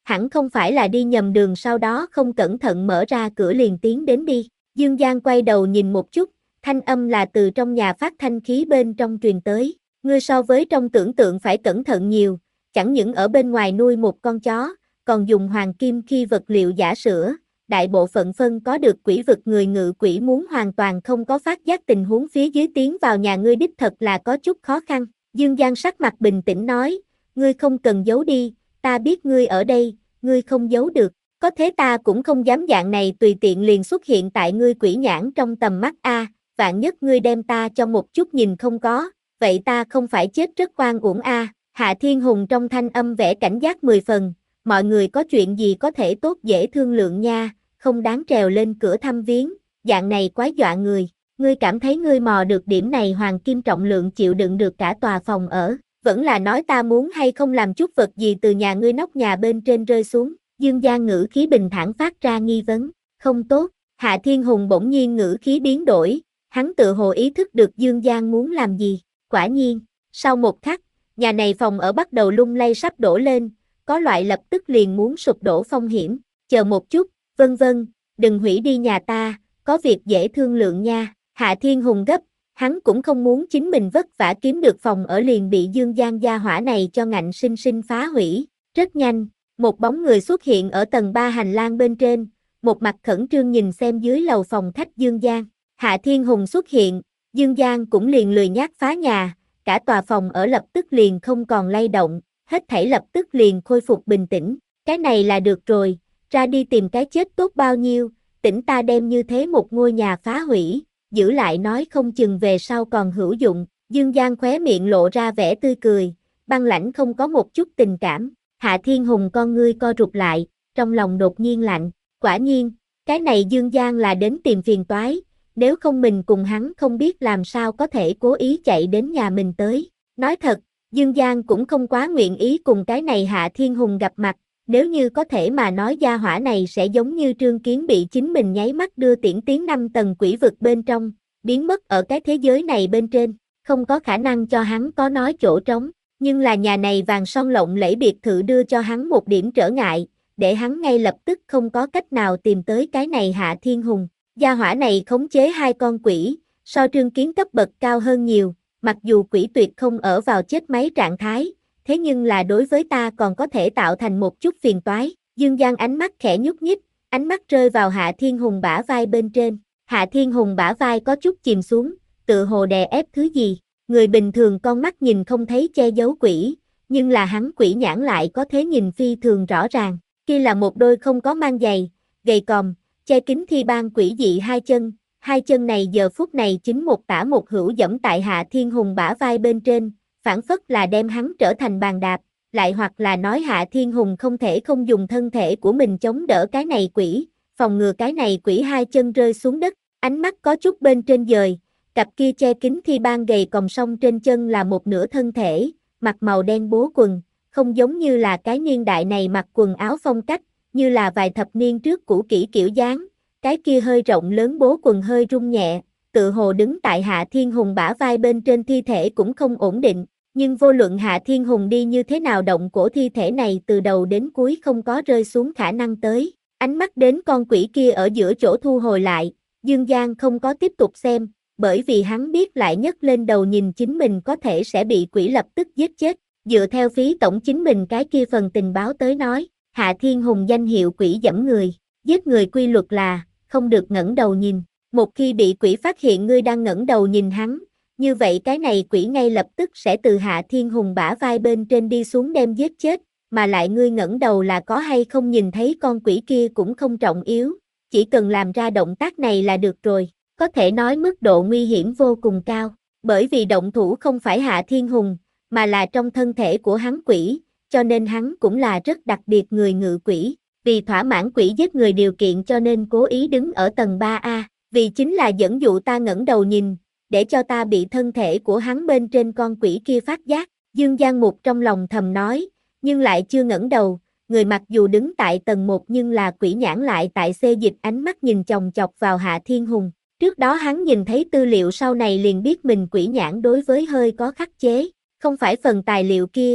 [SPEAKER 1] hẳn không phải là đi nhầm đường sau đó không cẩn thận mở ra cửa liền tiến đến đi. Dương Giang quay đầu nhìn một chút, thanh âm là từ trong nhà phát thanh khí bên trong truyền tới. Ngươi so với trong tưởng tượng phải cẩn thận nhiều, chẳng những ở bên ngoài nuôi một con chó, còn dùng hoàng kim khi vật liệu giả sữa, đại bộ phận phân có được quỷ vực người ngự quỷ muốn hoàn toàn không có phát giác tình huống phía dưới tiến vào nhà ngươi đích thật là có chút khó khăn. Dương Giang sắc mặt bình tĩnh nói, ngươi không cần giấu đi, ta biết ngươi ở đây, ngươi không giấu được, có thế ta cũng không dám dạng này tùy tiện liền xuất hiện tại ngươi quỷ nhãn trong tầm mắt a, vạn nhất ngươi đem ta cho một chút nhìn không có, vậy ta không phải chết rất oan uổng a. Hạ Thiên Hùng trong thanh âm vẻ cảnh giác mười phần, mọi người có chuyện gì có thể tốt dễ thương lượng nha, không đáng trèo lên cửa thăm viếng, dạng này quá dọa người, ngươi cảm thấy ngươi mò được điểm này hoàng kim trọng lượng chịu đựng được cả tòa phòng ở, vẫn là nói ta muốn hay không làm chút vật gì từ nhà ngươi nóc nhà bên trên rơi xuống. Dương Giang ngữ khí bình thản phát ra nghi vấn, không tốt. Hạ Thiên Hùng bỗng nhiên ngữ khí biến đổi, hắn tự hồ ý thức được Dương Giang muốn làm gì, quả nhiên, sau một khắc, nhà này phòng ở bắt đầu lung lay sắp đổ lên, có loại lập tức liền muốn sụp đổ phong hiểm, chờ một chút, vân vân, đừng hủy đi nhà ta, có việc dễ thương lượng nha. Hạ Thiên Hùng gấp, hắn cũng không muốn chính mình vất vả kiếm được phòng ở liền bị Dương Giang gia hỏa này cho ngạnh sinh sinh phá hủy. Rất nhanh, một bóng người xuất hiện ở tầng ba hành lang bên trên, một mặt khẩn trương nhìn xem dưới lầu phòng khách Dương Giang. Hạ Thiên Hùng xuất hiện, Dương Giang cũng liền lười nhác phá nhà, cả tòa phòng ở lập tức liền không còn lay động, hết thảy lập tức liền khôi phục bình tĩnh. Cái này là được rồi, ra đi tìm cái chết tốt bao nhiêu, tỉnh ta đem như thế một ngôi nhà phá hủy, giữ lại nói không chừng về sau còn hữu dụng. Dương Giang khóe miệng lộ ra vẻ tươi cười, băng lãnh không có một chút tình cảm. Hạ Thiên Hùng con ngươi co rụt lại, trong lòng đột nhiên lạnh, quả nhiên, cái này Dương Giang là đến tìm phiền toái, nếu không mình cùng hắn không biết làm sao có thể cố ý chạy đến nhà mình tới. Nói thật, Dương Giang cũng không quá nguyện ý cùng cái này Hạ Thiên Hùng gặp mặt, nếu như có thể mà nói gia hỏa này sẽ giống như Trương Kiến bị chính mình nháy mắt đưa tiễn tiến năm tầng quỷ vực bên trong, biến mất ở cái thế giới này bên trên, không có khả năng cho hắn có nói chỗ trống. Nhưng là nhà này vàng son lộng lẫy biệt thự đưa cho hắn một điểm trở ngại, để hắn ngay lập tức không có cách nào tìm tới cái này Hạ Thiên Hùng. Gia hỏa này khống chế hai con quỷ, so Trương Kiến cấp bậc cao hơn nhiều, mặc dù quỷ tuyệt không ở vào chết máy trạng thái, thế nhưng là đối với ta còn có thể tạo thành một chút phiền toái. Dương Giang ánh mắt khẽ nhúc nhích, ánh mắt rơi vào Hạ Thiên Hùng bả vai bên trên. Hạ Thiên Hùng bả vai có chút chìm xuống, tự hồ đè ép thứ gì. Người bình thường con mắt nhìn không thấy che giấu quỷ, nhưng là hắn quỷ nhãn lại có thể nhìn phi thường rõ ràng. Kia là một đôi không có mang giày, gầy còm, che kín thi ban quỷ dị hai chân. Hai chân này giờ phút này chính một tả một hữu dẫm tại Hạ Thiên Hùng bả vai bên trên, phản phất là đem hắn trở thành bàn đạp, lại hoặc là nói Hạ Thiên Hùng không thể không dùng thân thể của mình chống đỡ cái này quỷ, phòng ngừa cái này quỷ hai chân rơi xuống đất, ánh mắt có chút bên trên dời. Cặp kia che kín thi ban gầy còm song trên chân là một nửa thân thể, mặc màu đen bố quần, không giống như là cái niên đại này mặc quần áo phong cách, như là vài thập niên trước cũ kỹ kiểu dáng, cái kia hơi rộng lớn bố quần hơi rung nhẹ, tự hồ đứng tại Hạ Thiên Hùng bả vai bên trên thi thể cũng không ổn định, nhưng vô luận Hạ Thiên Hùng đi như thế nào động cổ thi thể này từ đầu đến cuối không có rơi xuống khả năng tới, ánh mắt đến con quỷ kia ở giữa chỗ thu hồi lại, Dương Giang không có tiếp tục xem. Bởi vì hắn biết lại nhấc lên đầu nhìn chính mình có thể sẽ bị quỷ lập tức giết chết, dựa theo phí tổng chính mình cái kia phần tình báo tới nói, Hạ Thiên Hùng danh hiệu quỷ dẫm người, giết người quy luật là, không được ngẩng đầu nhìn, một khi bị quỷ phát hiện ngươi đang ngẩng đầu nhìn hắn, như vậy cái này quỷ ngay lập tức sẽ từ Hạ Thiên Hùng bả vai bên trên đi xuống đem giết chết, mà lại ngươi ngẩng đầu là có hay không nhìn thấy con quỷ kia cũng không trọng yếu, chỉ cần làm ra động tác này là được rồi. Có thể nói mức độ nguy hiểm vô cùng cao, bởi vì động thủ không phải Hạ Thiên Hùng, mà là trong thân thể của hắn quỷ, cho nên hắn cũng là rất đặc biệt người ngự quỷ, vì thỏa mãn quỷ giết người điều kiện cho nên cố ý đứng ở tầng ba A, vì chính là dẫn dụ ta ngẩng đầu nhìn, để cho ta bị thân thể của hắn bên trên con quỷ kia phát giác. Dương Giang Mục trong lòng thầm nói, nhưng lại chưa ngẩng đầu, người mặc dù đứng tại tầng một nhưng là quỷ nhãn lại tại xê dịch ánh mắt nhìn chòng chọc vào Hạ Thiên Hùng. Trước đó hắn nhìn thấy tư liệu sau này liền biết mình quỷ nhãn đối với hơi có khắc chế, không phải phần tài liệu kia,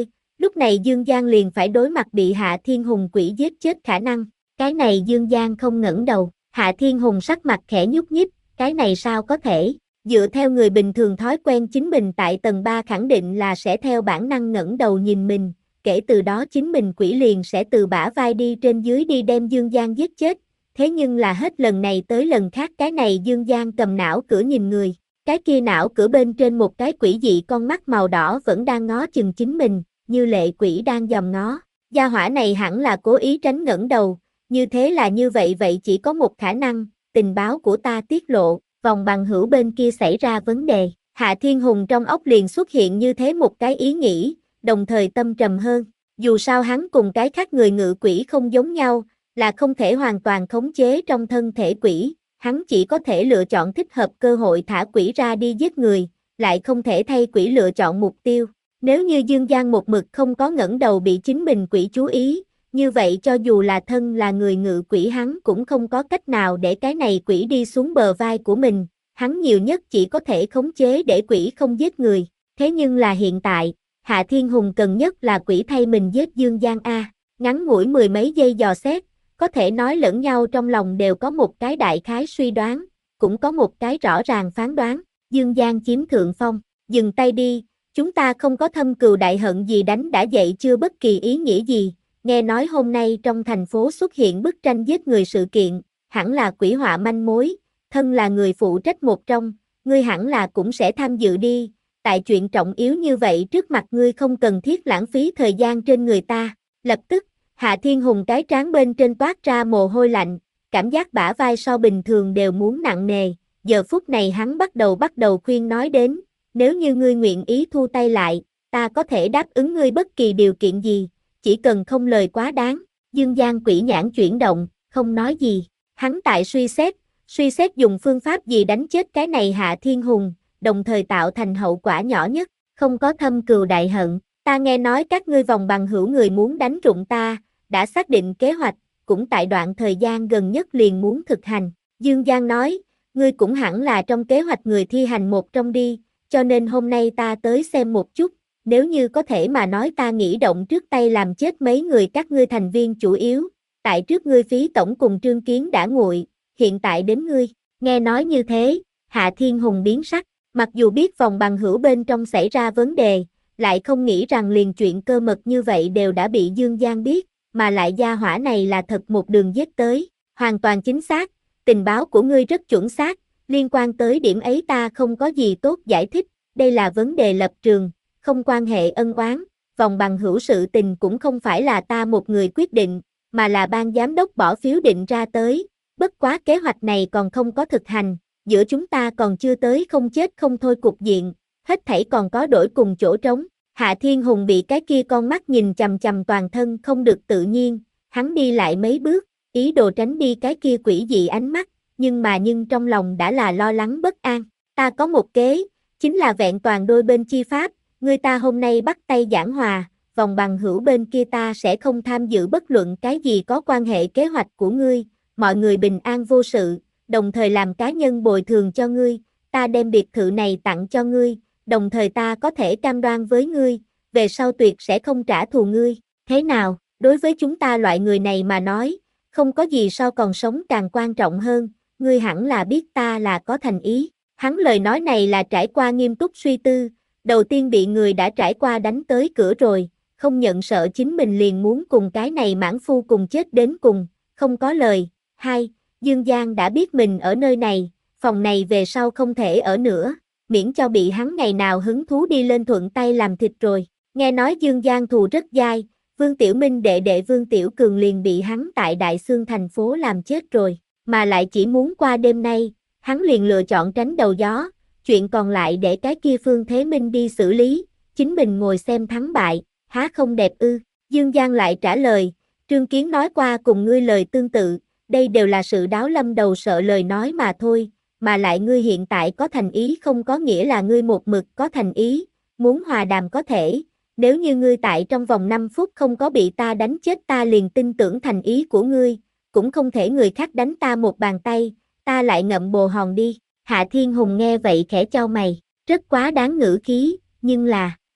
[SPEAKER 1] Lúc này Dương Giang liền phải đối mặt bị Hạ Thiên Hùng quỷ giết chết khả năng. Cái này Dương Giang không ngẩng đầu, Hạ Thiên Hùng sắc mặt khẽ nhúc nhích, cái này sao có thể, dựa theo người bình thường thói quen chính mình tại tầng ba khẳng định là sẽ theo bản năng ngẩng đầu nhìn mình, kể từ đó chính mình quỷ liền sẽ từ bả vai đi trên dưới đi đem Dương Giang giết chết, thế nhưng là hết lần này tới lần khác cái này Dương Giang cầm não cửa nhìn người, cái kia não cửa bên trên một cái quỷ dị con mắt màu đỏ vẫn đang ngó chừng chính mình, như lệ quỷ đang dòm ngó, gia hỏa này hẳn là cố ý tránh ngẩng đầu, như thế là như vậy vậy chỉ có một khả năng, tình báo của ta tiết lộ, vòng bằng hữu bên kia xảy ra vấn đề, Hạ Thiên Hùng trong óc liền xuất hiện như thế một cái ý nghĩ, đồng thời tâm trầm hơn, dù sao hắn cùng cái khác người ngự quỷ không giống nhau, là không thể hoàn toàn khống chế trong thân thể quỷ, hắn chỉ có thể lựa chọn thích hợp cơ hội thả quỷ ra đi giết người, lại không thể thay quỷ lựa chọn mục tiêu. Nếu như Dương Giang một mực không có ngẩng đầu bị chính mình quỷ chú ý, như vậy cho dù là thân là người ngự quỷ hắn cũng không có cách nào để cái này quỷ đi xuống bờ vai của mình, hắn nhiều nhất chỉ có thể khống chế để quỷ không giết người, thế nhưng là hiện tại, Hạ Thiên Hùng cần nhất là quỷ thay mình giết Dương Giang A, ngắn ngủi mười mấy giây dò xét, có thể nói lẫn nhau trong lòng đều có một cái đại khái suy đoán, cũng có một cái rõ ràng phán đoán, Dương Giang chiếm thượng phong, dừng tay đi, chúng ta không có thâm cừu đại hận gì đánh đã dậy chưa bất kỳ ý nghĩa gì, nghe nói hôm nay trong thành phố xuất hiện bức tranh giết người sự kiện, hẳn là quỷ họa manh mối, thân là người phụ trách một trong, ngươi hẳn là cũng sẽ tham dự đi, tại chuyện trọng yếu như vậy trước mặt ngươi không cần thiết lãng phí thời gian trên người ta, lập tức, Hạ Thiên Hùng cái trán bên trên toát ra mồ hôi lạnh, cảm giác bả vai so bình thường đều muốn nặng nề, giờ phút này hắn bắt đầu bắt đầu khuyên nói đến, nếu như ngươi nguyện ý thu tay lại, ta có thể đáp ứng ngươi bất kỳ điều kiện gì, chỉ cần không lời quá đáng, Dương Giang quỷ nhãn chuyển động, không nói gì, hắn tại suy xét, suy xét dùng phương pháp gì đánh chết cái này Hạ Thiên Hùng, đồng thời tạo thành hậu quả nhỏ nhất, không có thâm cừu đại hận, ta nghe nói các ngươi vòng bằng hữu người muốn đánh rụng ta, đã xác định kế hoạch, cũng tại đoạn thời gian gần nhất liền muốn thực hành, Dương Giang nói, ngươi cũng hẳn là trong kế hoạch người thi hành một trong đi, cho nên hôm nay ta tới xem một chút, nếu như có thể mà nói ta nghĩ động trước tay làm chết mấy người các ngươi thành viên chủ yếu, tại trước ngươi phí tổng cùng Trương Kiến đã nguội, hiện tại đến ngươi, nghe nói như thế, Hạ Thiên Hùng biến sắc, mặc dù biết vòng bằng hữu bên trong xảy ra vấn đề, lại không nghĩ rằng liền chuyện cơ mật như vậy đều đã bị Dương Giang biết, mà lại gia hỏa này là thật một đường giết tới, hoàn toàn chính xác, tình báo của ngươi rất chuẩn xác, liên quan tới điểm ấy ta không có gì tốt giải thích, đây là vấn đề lập trường, không quan hệ ân oán, vòng bằng hữu sự tình cũng không phải là ta một người quyết định, mà là ban giám đốc bỏ phiếu định ra tới, bất quá kế hoạch này còn không có thực hành, giữa chúng ta còn chưa tới không chết không thôi cục diện, hết thảy còn có đổi cùng chỗ trống. Hạ Thiên Hùng bị cái kia con mắt nhìn chằm chằm toàn thân không được tự nhiên, hắn đi lại mấy bước, ý đồ tránh đi cái kia quỷ dị ánh mắt, nhưng mà nhưng trong lòng đã là lo lắng bất an. Ta có một kế, chính là vẹn toàn đôi bên chi pháp, người ta hôm nay bắt tay giảng hòa, vòng bằng hữu bên kia ta sẽ không tham dự bất luận cái gì có quan hệ kế hoạch của ngươi, mọi người bình an vô sự, đồng thời làm cá nhân bồi thường cho ngươi, ta đem biệt thự này tặng cho ngươi, đồng thời ta có thể cam đoan với ngươi, về sau tuyệt sẽ không trả thù ngươi, thế nào, đối với chúng ta loại người này mà nói, không có gì so còn sống càng quan trọng hơn, ngươi hẳn là biết ta là có thành ý, hắn lời nói này là trải qua nghiêm túc suy tư, đầu tiên bị người đã trải qua đánh tới cửa rồi, không nhận sợ chính mình liền muốn cùng cái này mãn phu cùng chết đến cùng, không có lời, hai, Dương Giang đã biết mình ở nơi này, phòng này về sau không thể ở nữa, miễn cho bị hắn ngày nào hứng thú đi lên thuận tay làm thịt rồi. Nghe nói Dương Giang thù rất dai, Vương Tiểu Minh đệ đệ Vương Tiểu Cường liền bị hắn tại Đại Xương thành phố làm chết rồi, mà lại chỉ muốn qua đêm nay, hắn liền lựa chọn tránh đầu gió, chuyện còn lại để cái kia Phương Thế Minh đi xử lý, chính mình ngồi xem thắng bại, há không đẹp ư? Dương Giang lại trả lời, Trương Kiến nói qua cùng ngươi lời tương tự, đây đều là sự đáo lâm đầu sợ lời nói mà thôi, mà lại ngươi hiện tại có thành ý không có nghĩa là ngươi một mực có thành ý, muốn hòa đàm có thể, nếu như ngươi tại trong vòng năm phút không có bị ta đánh chết ta liền tin tưởng thành ý của ngươi, cũng không thể người khác đánh ta một bàn tay, ta lại ngậm bồ hòn đi. Hạ Thiên Hùng nghe vậy khẽ chau mày, rất quá đáng ngữ khí, nhưng là,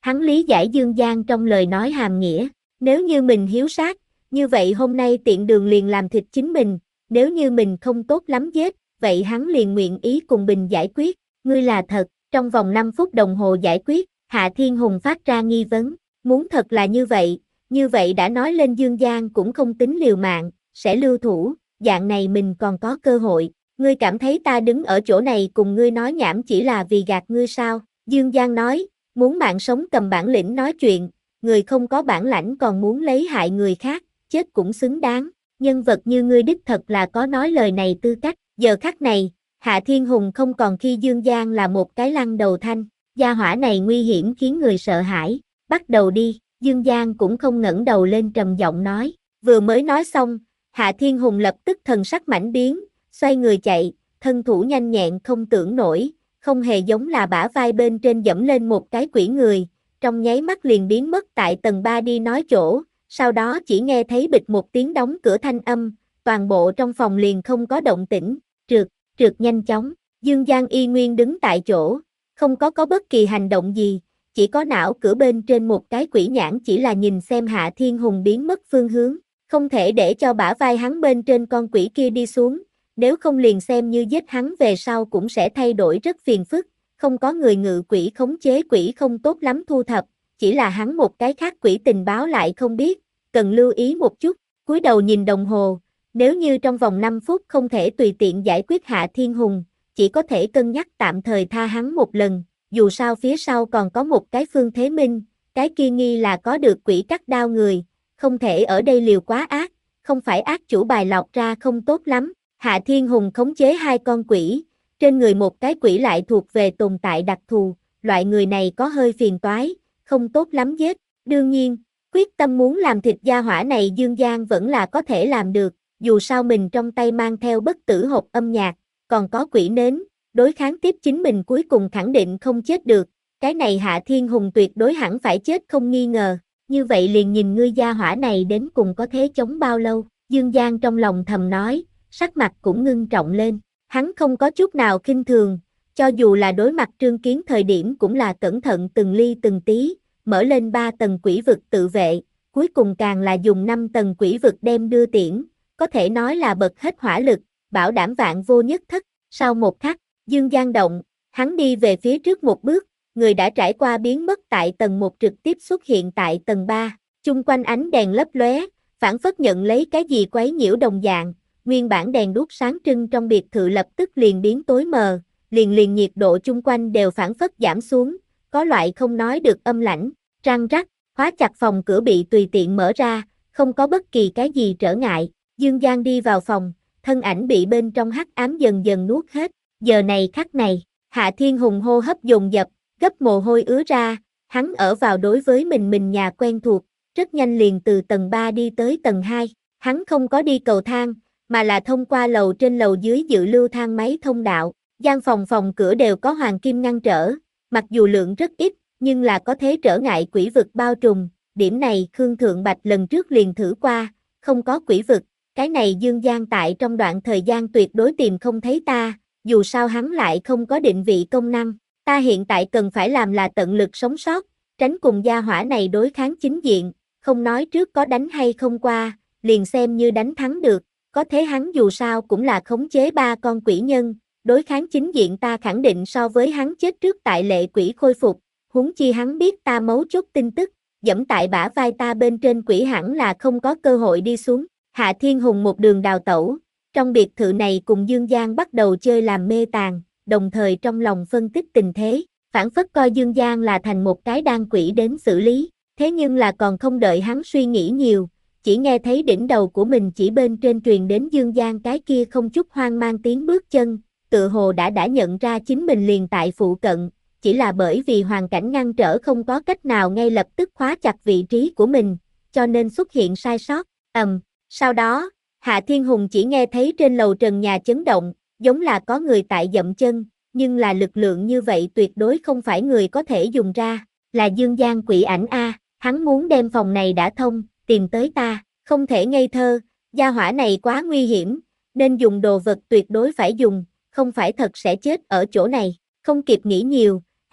[SPEAKER 1] Hắn lý giải Dương Giang trong lời nói hàm nghĩa, nếu như mình hiếu sát, như vậy hôm nay tiện đường liền làm thịt chính mình, nếu như mình không tốt lắm giết, vậy hắn liền nguyện ý cùng mình giải quyết, ngươi là thật, trong vòng năm phút đồng hồ giải quyết, Hạ Thiên Hùng phát ra nghi vấn, muốn thật là như vậy, như vậy đã nói lên Dương Giang cũng không tính liều mạng, sẽ lưu thủ, dạng này mình còn có cơ hội, ngươi cảm thấy ta đứng ở chỗ này cùng ngươi nói nhảm chỉ là vì gạt ngươi sao, Dương Giang nói, muốn mạng sống cầm bản lĩnh nói chuyện, người không có bản lãnh còn muốn lấy hại người khác, chết cũng xứng đáng, nhân vật như ngươi đích thật là có nói lời này tư cách, giờ khắc này, Hạ Thiên Hùng không còn khi Dương Giang là một cái lăng đầu thanh, gia hỏa này nguy hiểm khiến người sợ hãi, bắt đầu đi, Dương Giang cũng không ngẩng đầu lên trầm giọng nói, vừa mới nói xong, Hạ Thiên Hùng lập tức thần sắc mảnh biến, xoay người chạy, thân thủ nhanh nhẹn không tưởng nổi, không hề giống là bả vai bên trên dẫm lên một cái quỷ người, trong nháy mắt liền biến mất tại tầng ba đi nói chỗ, sau đó chỉ nghe thấy bịch một tiếng đóng cửa thanh âm, toàn bộ trong phòng liền không có động tĩnh, trượt, trượt nhanh chóng, Dương Giang y nguyên đứng tại chỗ, không có có bất kỳ hành động gì, chỉ có não cửa bên trên một cái quỷ nhãn chỉ là nhìn xem Hạ Thiên Hùng biến mất phương hướng, không thể để cho bả vai hắn bên trên con quỷ kia đi xuống, nếu không liền xem như giết hắn về sau cũng sẽ thay đổi rất phiền phức, không có người ngự quỷ khống chế quỷ không tốt lắm thu thập, chỉ là hắn một cái khác quỷ tình báo lại không biết, cần lưu ý một chút, cúi đầu nhìn đồng hồ, nếu như trong vòng năm phút không thể tùy tiện giải quyết Hạ Thiên Hùng, chỉ có thể cân nhắc tạm thời tha hắn một lần, dù sao phía sau còn có một cái Phương Thế Minh, cái kia nghi là có được quỷ cắt đao người, không thể ở đây liều quá ác, không phải ác chủ bài lọc ra không tốt lắm. Hạ Thiên Hùng khống chế hai con quỷ, trên người một cái quỷ lại thuộc về tồn tại đặc thù, loại người này có hơi phiền toái, không tốt lắm giết. Đương nhiên, quyết tâm muốn làm thịt gia hỏa này Dương Giang vẫn là có thể làm được, dù sao mình trong tay mang theo bất tử hộp âm nhạc, còn có quỷ nến, đối kháng tiếp chính mình cuối cùng khẳng định không chết được, cái này Hạ Thiên Hùng tuyệt đối hẳn phải chết không nghi ngờ, như vậy liền nhìn ngươi gia hỏa này đến cùng có thế chống bao lâu, Dương Giang trong lòng thầm nói, sắc mặt cũng ngưng trọng lên, hắn không có chút nào khinh thường, cho dù là đối mặt Trương Kiến thời điểm cũng là cẩn thận từng ly từng tí, mở lên ba tầng quỷ vực tự vệ, cuối cùng càng là dùng năm tầng quỷ vực đem đưa tiễn, có thể nói là bật hết hỏa lực, bảo đảm vạn vô nhất thất, sau một khắc, Dương Giang động, hắn đi về phía trước một bước, người đã trải qua biến mất tại tầng một trực tiếp xuất hiện tại tầng ba, chung quanh ánh đèn lấp lóe, phản phất nhận lấy cái gì quấy nhiễu đồng dạng, nguyên bản đèn đuốc sáng trưng trong biệt thự lập tức liền biến tối mờ, liền liền nhiệt độ chung quanh đều phản phất giảm xuống, có loại không nói được âm lãnh, răng rắc, khóa chặt phòng cửa bị tùy tiện mở ra, không có bất kỳ cái gì trở ngại, Dương Giang đi vào phòng, thân ảnh bị bên trong hắc ám dần dần nuốt hết, giờ này khắc này, Hạ Thiên Hùng hô hấp dồn dập, gấp mồ hôi ứa ra, hắn ở vào đối với mình mình nhà quen thuộc, rất nhanh liền từ tầng ba đi tới tầng hai, hắn không có đi cầu thang, mà là thông qua lầu trên lầu dưới dự lưu thang máy thông đạo, gian phòng phòng cửa đều có hoàng kim ngăn trở, mặc dù lượng rất ít, nhưng là có thế trở ngại quỷ vực bao trùm, điểm này Khương Thượng Bạch lần trước liền thử qua, không có quỷ vực, cái này Dương Giang tại trong đoạn thời gian tuyệt đối tìm không thấy ta, dù sao hắn lại không có định vị công năng, ta hiện tại cần phải làm là tận lực sống sót, tránh cùng gia hỏa này đối kháng chính diện, không nói trước có đánh hay không qua, liền xem như đánh thắng được, có thế hắn dù sao cũng là khống chế ba con quỷ nhân, đối kháng chính diện ta khẳng định so với hắn chết trước tại lệ quỷ khôi phục, huống chi hắn biết ta mấu chốt tin tức, dẫm tại bả vai ta bên trên quỷ hẳn là không có cơ hội đi xuống. Hạ Thiên Hùng một đường đào tẩu, trong biệt thự này cùng Dương Giang bắt đầu chơi làm mê tàn, đồng thời trong lòng phân tích tình thế, phản phất coi Dương Giang là thành một cái đan quỷ đến xử lý, thế nhưng là còn không đợi hắn suy nghĩ nhiều, chỉ nghe thấy đỉnh đầu của mình chỉ bên trên truyền đến Dương Giang cái kia không chút hoang mang tiếng bước chân, tự hồ đã đã nhận ra chính mình liền tại phụ cận, chỉ là bởi vì hoàn cảnh ngăn trở không có cách nào ngay lập tức khóa chặt vị trí của mình, cho nên xuất hiện sai sót, ầm. Um, sau đó, Hạ Thiên Hùng chỉ nghe thấy trên lầu trần nhà chấn động, giống là có người tại dậm chân, nhưng là lực lượng như vậy tuyệt đối không phải người có thể dùng ra, là Dương Giang quỷ ảnh A, hắn muốn đem phòng này đã thông, tìm tới ta, không thể ngây thơ, gia hỏa này quá nguy hiểm, nên dùng đồ vật tuyệt đối phải dùng, không phải thật sẽ chết ở chỗ này, không kịp nghĩ nhiều,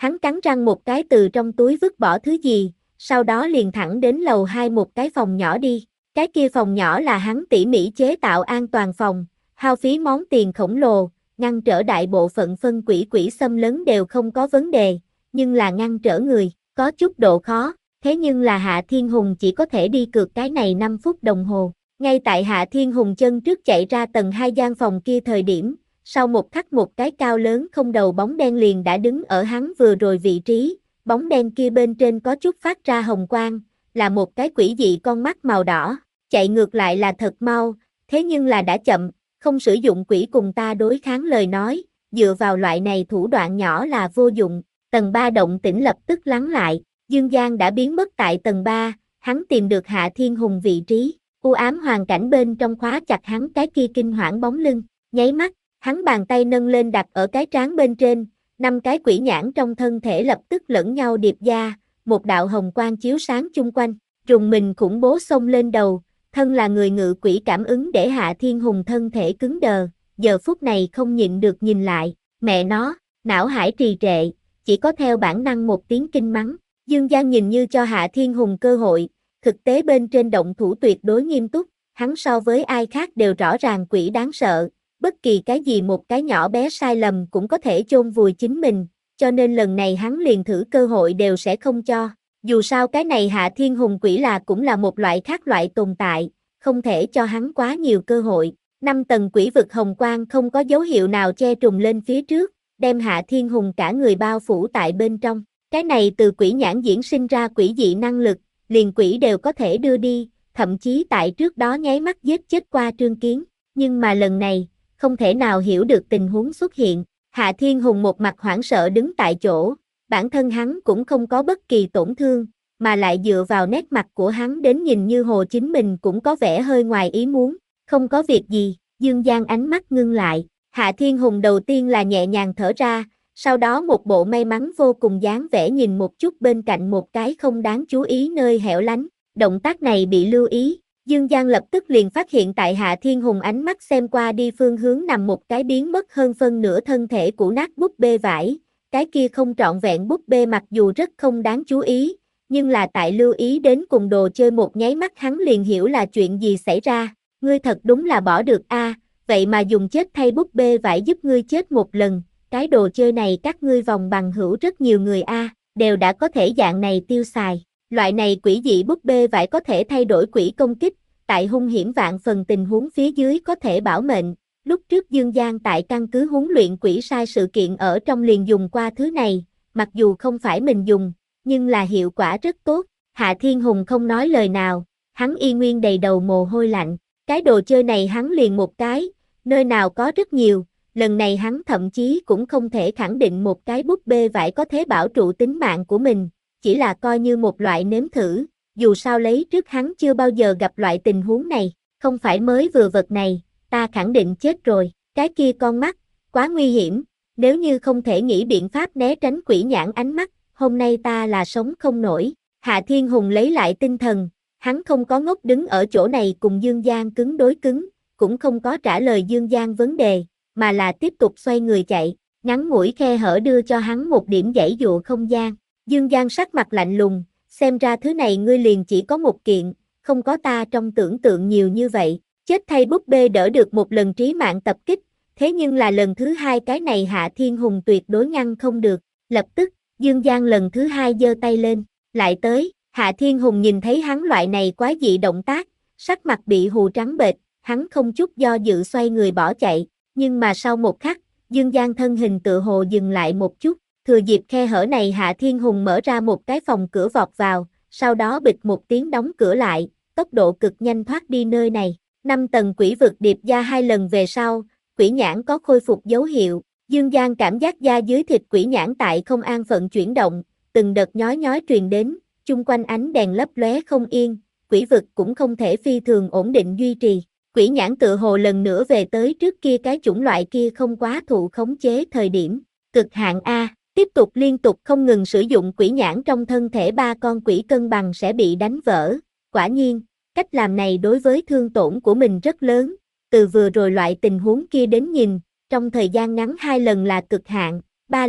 [SPEAKER 1] Hắn cắn răng một cái từ trong túi vứt bỏ thứ gì, sau đó liền thẳng đến lầu hai một cái phòng nhỏ đi. Cái kia phòng nhỏ là hắn tỉ mỉ chế tạo an toàn phòng, hao phí món tiền khổng lồ, ngăn trở đại bộ phận phân quỷ quỷ xâm lấn đều không có vấn đề, nhưng là ngăn trở người, có chút độ khó, thế nhưng là Hạ Thiên Hùng chỉ có thể đi cược cái này năm phút đồng hồ. Ngay tại Hạ Thiên Hùng chân trước chạy ra tầng hai gian phòng kia thời điểm, sau một khắc một cái cao lớn không đầu bóng đen liền đã đứng ở hắn vừa rồi vị trí, bóng đen kia bên trên có chút phát ra hồng quang, là một cái quỷ dị con mắt màu đỏ, chạy ngược lại là thật mau, thế nhưng là đã chậm, không sử dụng quỷ cùng ta đối kháng lời nói, dựa vào loại này thủ đoạn nhỏ là vô dụng. Tầng ba động tĩnh lập tức lắng lại, Dương Giang đã biến mất tại tầng ba, hắn tìm được Hạ Thiên Hùng vị trí, u ám hoàn cảnh bên trong khóa chặt hắn cái kia kinh hoảng bóng lưng, nháy mắt, hắn bàn tay nâng lên đặt ở cái trán bên trên, năm cái quỷ nhãn trong thân thể lập tức lẫn nhau điệp ra, một đạo hồng quang chiếu sáng chung quanh, rùng mình khủng bố xông lên đầu, thân là người ngự quỷ cảm ứng để Hạ Thiên Hùng thân thể cứng đờ, giờ phút này không nhịn được nhìn lại, mẹ nó, não hải trì trệ, chỉ có theo bản năng một tiếng kinh mắng. Dương Giang nhìn như cho Hạ Thiên Hùng cơ hội, thực tế bên trên động thủ tuyệt đối nghiêm túc, hắn so với ai khác đều rõ ràng quỷ đáng sợ, bất kỳ cái gì một cái nhỏ bé sai lầm cũng có thể chôn vùi chính mình, cho nên lần này hắn liền thử cơ hội đều sẽ không cho. Dù sao cái này Hạ Thiên Hùng quỷ là cũng là một loại khác loại tồn tại, không thể cho hắn quá nhiều cơ hội. Năm tầng quỷ vực hồng quang không có dấu hiệu nào che trùng lên phía trước, đem Hạ Thiên Hùng cả người bao phủ tại bên trong. Cái này từ quỷ nhãn diễn sinh ra quỷ dị năng lực, liền quỷ đều có thể đưa đi, thậm chí tại trước đó nháy mắt giết chết qua Trương Kiến. Nhưng mà lần này, không thể nào hiểu được tình huống xuất hiện. Hạ Thiên Hùng một mặt hoảng sợ đứng tại chỗ, bản thân hắn cũng không có bất kỳ tổn thương, mà lại dựa vào nét mặt của hắn đến nhìn như hồ chính mình cũng có vẻ hơi ngoài ý muốn. Không có việc gì, Dương Giang ánh mắt ngưng lại, Hạ Thiên Hùng đầu tiên là nhẹ nhàng thở ra, sau đó một bộ may mắn vô cùng dáng vẻ nhìn một chút bên cạnh một cái không đáng chú ý nơi hẻo lánh, động tác này bị lưu ý, Dương Giang lập tức liền phát hiện tại Hạ Thiên Hùng ánh mắt xem qua đi phương hướng nằm một cái biến mất hơn phân nửa thân thể cũ nát búp bê vải, cái kia không trọn vẹn búp bê mặc dù rất không đáng chú ý, nhưng là tại lưu ý đến cùng đồ chơi một nháy mắt hắn liền hiểu là chuyện gì xảy ra, ngươi thật đúng là bỏ được a, vậy mà dùng chết thay búp bê vải giúp ngươi chết một lần. Cái đồ chơi này các ngươi vòng bằng hữu rất nhiều người a, đều đã có thể dạng này tiêu xài. Loại này quỷ dị búp bê vải có thể thay đổi quỷ công kích, tại hung hiểm vạn phần tình huống phía dưới có thể bảo mệnh. Lúc trước Dương Giang tại căn cứ huấn luyện quỷ sai sự kiện ở trong liền dùng qua thứ này, mặc dù không phải mình dùng, nhưng là hiệu quả rất tốt. Hạ Thiên Hùng không nói lời nào, hắn y nguyên đầy đầu mồ hôi lạnh. Cái đồ chơi này hắn liền một cái, nơi nào có rất nhiều. Lần này hắn thậm chí cũng không thể khẳng định một cái búp bê vải có thể bảo trụ tính mạng của mình, chỉ là coi như một loại nếm thử, dù sao lấy trước hắn chưa bao giờ gặp loại tình huống này, không phải mới vừa vật này, ta khẳng định chết rồi, cái kia con mắt, quá nguy hiểm, nếu như không thể nghĩ biện pháp né tránh quỷ nhãn ánh mắt, hôm nay ta là sống không nổi. Hạ Thiên Hùng lấy lại tinh thần, hắn không có ngốc đứng ở chỗ này cùng Dương Giang cứng đối cứng, cũng không có trả lời Dương Giang vấn đề, mà là tiếp tục xoay người chạy, ngắn ngủi khe hở đưa cho hắn một điểm giãy dụa không gian. Dương Giang sắc mặt lạnh lùng, xem ra thứ này ngươi liền chỉ có một kiện, không có ta trong tưởng tượng nhiều như vậy, chết thay búp bê đỡ được một lần trí mạng tập kích, thế nhưng là lần thứ hai cái này Hạ Thiên Hùng tuyệt đối ngăn không được, lập tức, Dương Giang lần thứ hai giơ tay lên, lại tới, Hạ Thiên Hùng nhìn thấy hắn loại này quá dị động tác, sắc mặt bị hù trắng bệch, hắn không chút do dự xoay người bỏ chạy. Nhưng mà sau một khắc, Dương Giang thân hình tựa hồ dừng lại một chút, thừa dịp khe hở này Hạ Thiên Hùng mở ra một cái phòng cửa vọt vào, sau đó bịch một tiếng đóng cửa lại, tốc độ cực nhanh thoát đi nơi này. Năm tầng quỷ vực điệp ra hai lần về sau, quỷ nhãn có khôi phục dấu hiệu, Dương Giang cảm giác da dưới thịt quỷ nhãn tại không an phận chuyển động, từng đợt nhói nhói truyền đến, chung quanh ánh đèn lấp lóe không yên, quỷ vực cũng không thể phi thường ổn định duy trì. Quỷ nhãn tự hồ lần nữa về tới trước kia cái chủng loại kia không quá thụ khống chế thời điểm, cực hạn A, tiếp tục liên tục không ngừng sử dụng quỷ nhãn trong thân thể ba con quỷ cân bằng sẽ bị đánh vỡ, quả nhiên, cách làm này đối với thương tổn của mình rất lớn, từ vừa rồi loại tình huống kia đến nhìn, trong thời gian ngắn hai lần là cực hạn, ba lần,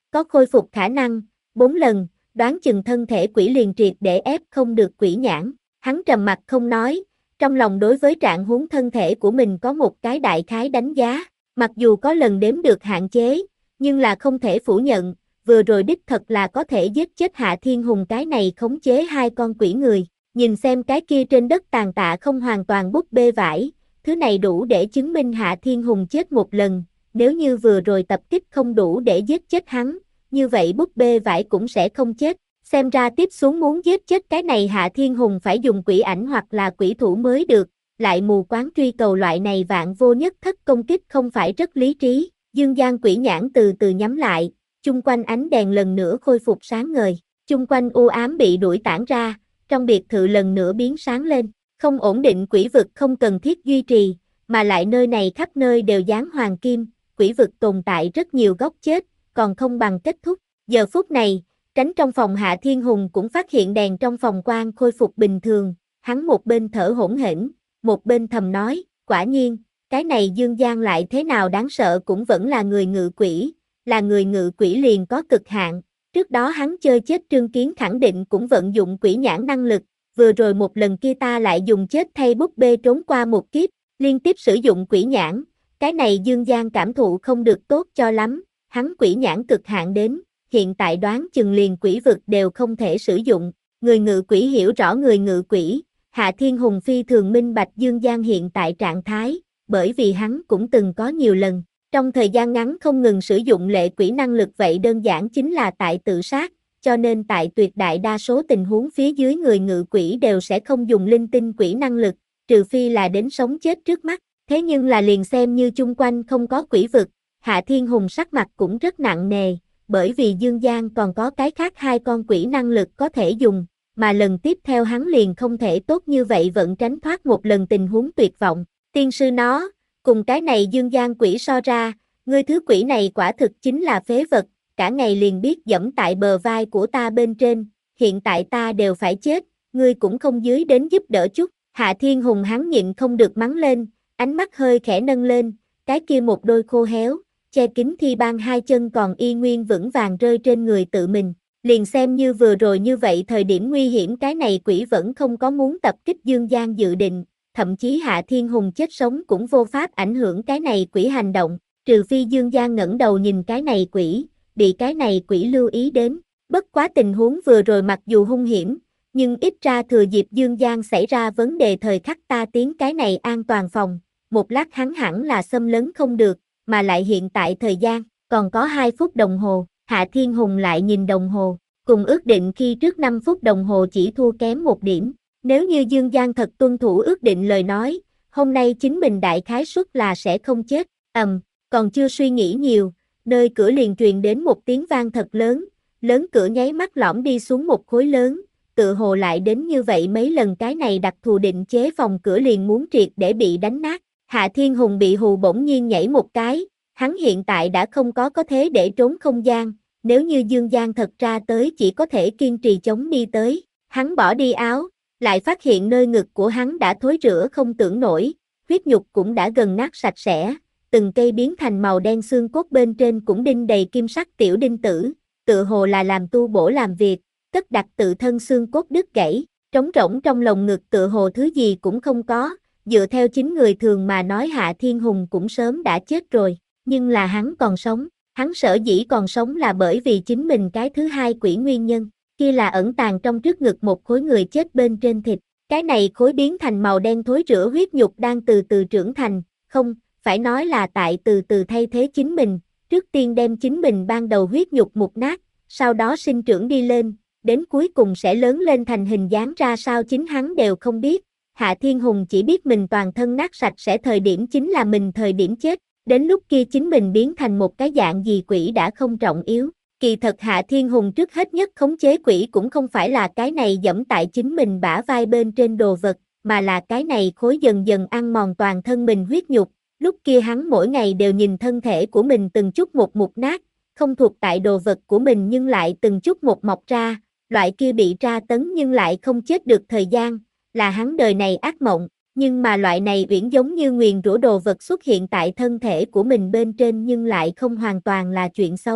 [SPEAKER 1] có khôi phục khả năng, bốn lần, đoán chừng thân thể quỷ liền triệt để ép không được quỷ nhãn. Hắn trầm mặt không nói, trong lòng đối với trạng huống thân thể của mình có một cái đại khái đánh giá, mặc dù có lần đếm được hạn chế, nhưng là không thể phủ nhận, vừa rồi đích thật là có thể giết chết Hạ Thiên Hùng cái này khống chế hai con quỷ người. Nhìn xem cái kia trên đất tàn tạ không hoàn toàn búp bê vải, thứ này đủ để chứng minh Hạ Thiên Hùng chết một lần, nếu như vừa rồi tập kích không đủ để giết chết hắn, như vậy búp bê vải cũng sẽ không chết. Xem ra tiếp xuống muốn giết chết cái này Hạ Thiên Hùng phải dùng quỷ ảnh hoặc là quỷ thủ mới được, lại mù quáng truy cầu loại này vạn vô nhất thất công kích không phải rất lý trí. Dương gian quỷ nhãn từ từ nhắm lại, chung quanh ánh đèn lần nữa khôi phục sáng ngời, chung quanh u ám bị đuổi tản ra, trong biệt thự lần nữa biến sáng lên, không ổn định quỷ vực không cần thiết duy trì, mà lại nơi này khắp nơi đều dán hoàng kim, quỷ vực tồn tại rất nhiều góc chết, còn không bằng kết thúc. Giờ phút này, tránh trong phòng Hạ Thiên Hùng cũng phát hiện đèn trong phòng quang khôi phục bình thường, hắn một bên thở hổn hển, một bên thầm nói, quả nhiên, cái này dương gian lại thế nào đáng sợ cũng vẫn là người ngự quỷ, là người ngự quỷ liền có cực hạn. Trước đó hắn chơi chết Trương Kiến khẳng định cũng vận dụng quỷ nhãn năng lực, vừa rồi một lần kia ta lại dùng chết thay búp bê trốn qua một kiếp, liên tiếp sử dụng quỷ nhãn, cái này Dương Giang cảm thụ không được tốt cho lắm, hắn quỷ nhãn cực hạn đến, hiện tại đoán chừng liền quỷ vực đều không thể sử dụng, người ngự quỷ hiểu rõ người ngự quỷ, Hạ Thiên Hùng phi thường minh bạch Dương Giang hiện tại trạng thái, bởi vì hắn cũng từng có nhiều lần. Trong thời gian ngắn không ngừng sử dụng lệ quỷ năng lực vậy đơn giản chính là tại tự sát, cho nên tại tuyệt đại đa số tình huống phía dưới người ngự quỷ đều sẽ không dùng linh tinh quỷ năng lực, trừ phi là đến sống chết trước mắt. Thế nhưng là liền xem như chung quanh không có quỷ vực, Hạ Thiên Hùng sắc mặt cũng rất nặng nề, bởi vì Dương Giang còn có cái khác hai con quỷ năng lực có thể dùng, mà lần tiếp theo hắn liền không thể tốt như vậy vẫn tránh thoát một lần tình huống tuyệt vọng. Tiên sư nó, cùng cái này Dương Giang quỷ so ra, ngươi thứ quỷ này quả thực chính là phế vật, cả ngày liền biết dẫm tại bờ vai của ta bên trên, hiện tại ta đều phải chết, ngươi cũng không dưới đến giúp đỡ chút. Hạ Thiên Hùng hắn nhịn không được mắng lên, ánh mắt hơi khẽ nâng lên, cái kia một đôi khô héo, che kín thi ban hai chân còn y nguyên vững vàng rơi trên người tự mình. Liền xem như vừa rồi như vậy thời điểm nguy hiểm cái này quỷ vẫn không có muốn tập kích Dương Giang dự định, thậm chí Hạ Thiên Hùng chết sống cũng vô pháp ảnh hưởng cái này quỷ hành động, trừ phi Dương Giang ngẩng đầu nhìn cái này quỷ, bị cái này quỷ lưu ý đến. Bất quá tình huống vừa rồi mặc dù hung hiểm, nhưng ít ra thừa dịp Dương Giang xảy ra vấn đề thời khắc ta tiến cái này an toàn phòng, một lát hắn hẳn là xâm lấn không được, mà lại hiện tại thời gian, còn có hai phút đồng hồ, Hạ Thiên Hùng lại nhìn đồng hồ, cùng ước định khi trước năm phút đồng hồ chỉ thua kém một điểm. Nếu như Dương Giang thật tuân thủ ước định lời nói, hôm nay chính mình đại khái suất là sẽ không chết. Ầm, um, còn chưa suy nghĩ nhiều, nơi cửa liền truyền đến một tiếng vang thật lớn, lớn cửa nháy mắt lõm đi xuống một khối lớn, tự hồ lại đến như vậy mấy lần cái này đặc thù định chế phòng cửa liền muốn triệt để bị đánh nát. Hạ Thiên Hùng bị hù bỗng nhiên nhảy một cái, hắn hiện tại đã không có có thế để trốn không gian, nếu như Dương Giang thật ra tới chỉ có thể kiên trì chống đi tới, hắn bỏ đi áo, lại phát hiện nơi ngực của hắn đã thối rữa không tưởng nổi, huyết nhục cũng đã gần nát sạch sẽ, từng cây biến thành màu đen xương cốt bên trên cũng đinh đầy kim sắc tiểu đinh tử, tự hồ là làm tu bổ làm việc, tất đặt tự thân xương cốt đứt gãy, trống rỗng trong lồng ngực tự hồ thứ gì cũng không có, dựa theo chính người thường mà nói Hạ Thiên Hùng cũng sớm đã chết rồi, nhưng là hắn còn sống, hắn sở dĩ còn sống là bởi vì chính mình cái thứ hai quỷ nguyên nhân. Kia là ẩn tàng trong trước ngực một khối người chết bên trên thịt, cái này khối biến thành màu đen thối rữa huyết nhục đang từ từ trưởng thành, không, phải nói là tại từ từ thay thế chính mình, trước tiên đem chính mình ban đầu huyết nhục mục nát, sau đó sinh trưởng đi lên, đến cuối cùng sẽ lớn lên thành hình dáng ra sao chính hắn đều không biết. Hạ Thiên Hùng chỉ biết mình toàn thân nát sạch sẽ thời điểm chính là mình thời điểm chết, đến lúc kia chính mình biến thành một cái dạng gì quỷ đã không trọng yếu. Kỳ thật Hạ Thiên Hùng trước hết nhất khống chế quỷ cũng không phải là cái này dẫm tại chính mình bả vai bên trên đồ vật, mà là cái này khối dần dần ăn mòn toàn thân mình huyết nhục, lúc kia hắn mỗi ngày đều nhìn thân thể của mình từng chút một mục nát, không thuộc tại đồ vật của mình nhưng lại từng chút một mọc ra, loại kia bị tra tấn nhưng lại không chết được thời gian, là hắn đời này ác mộng, nhưng mà loại này uyển giống như nguyền rủa đồ vật xuất hiện tại thân thể của mình bên trên nhưng lại không hoàn toàn là chuyện xấu.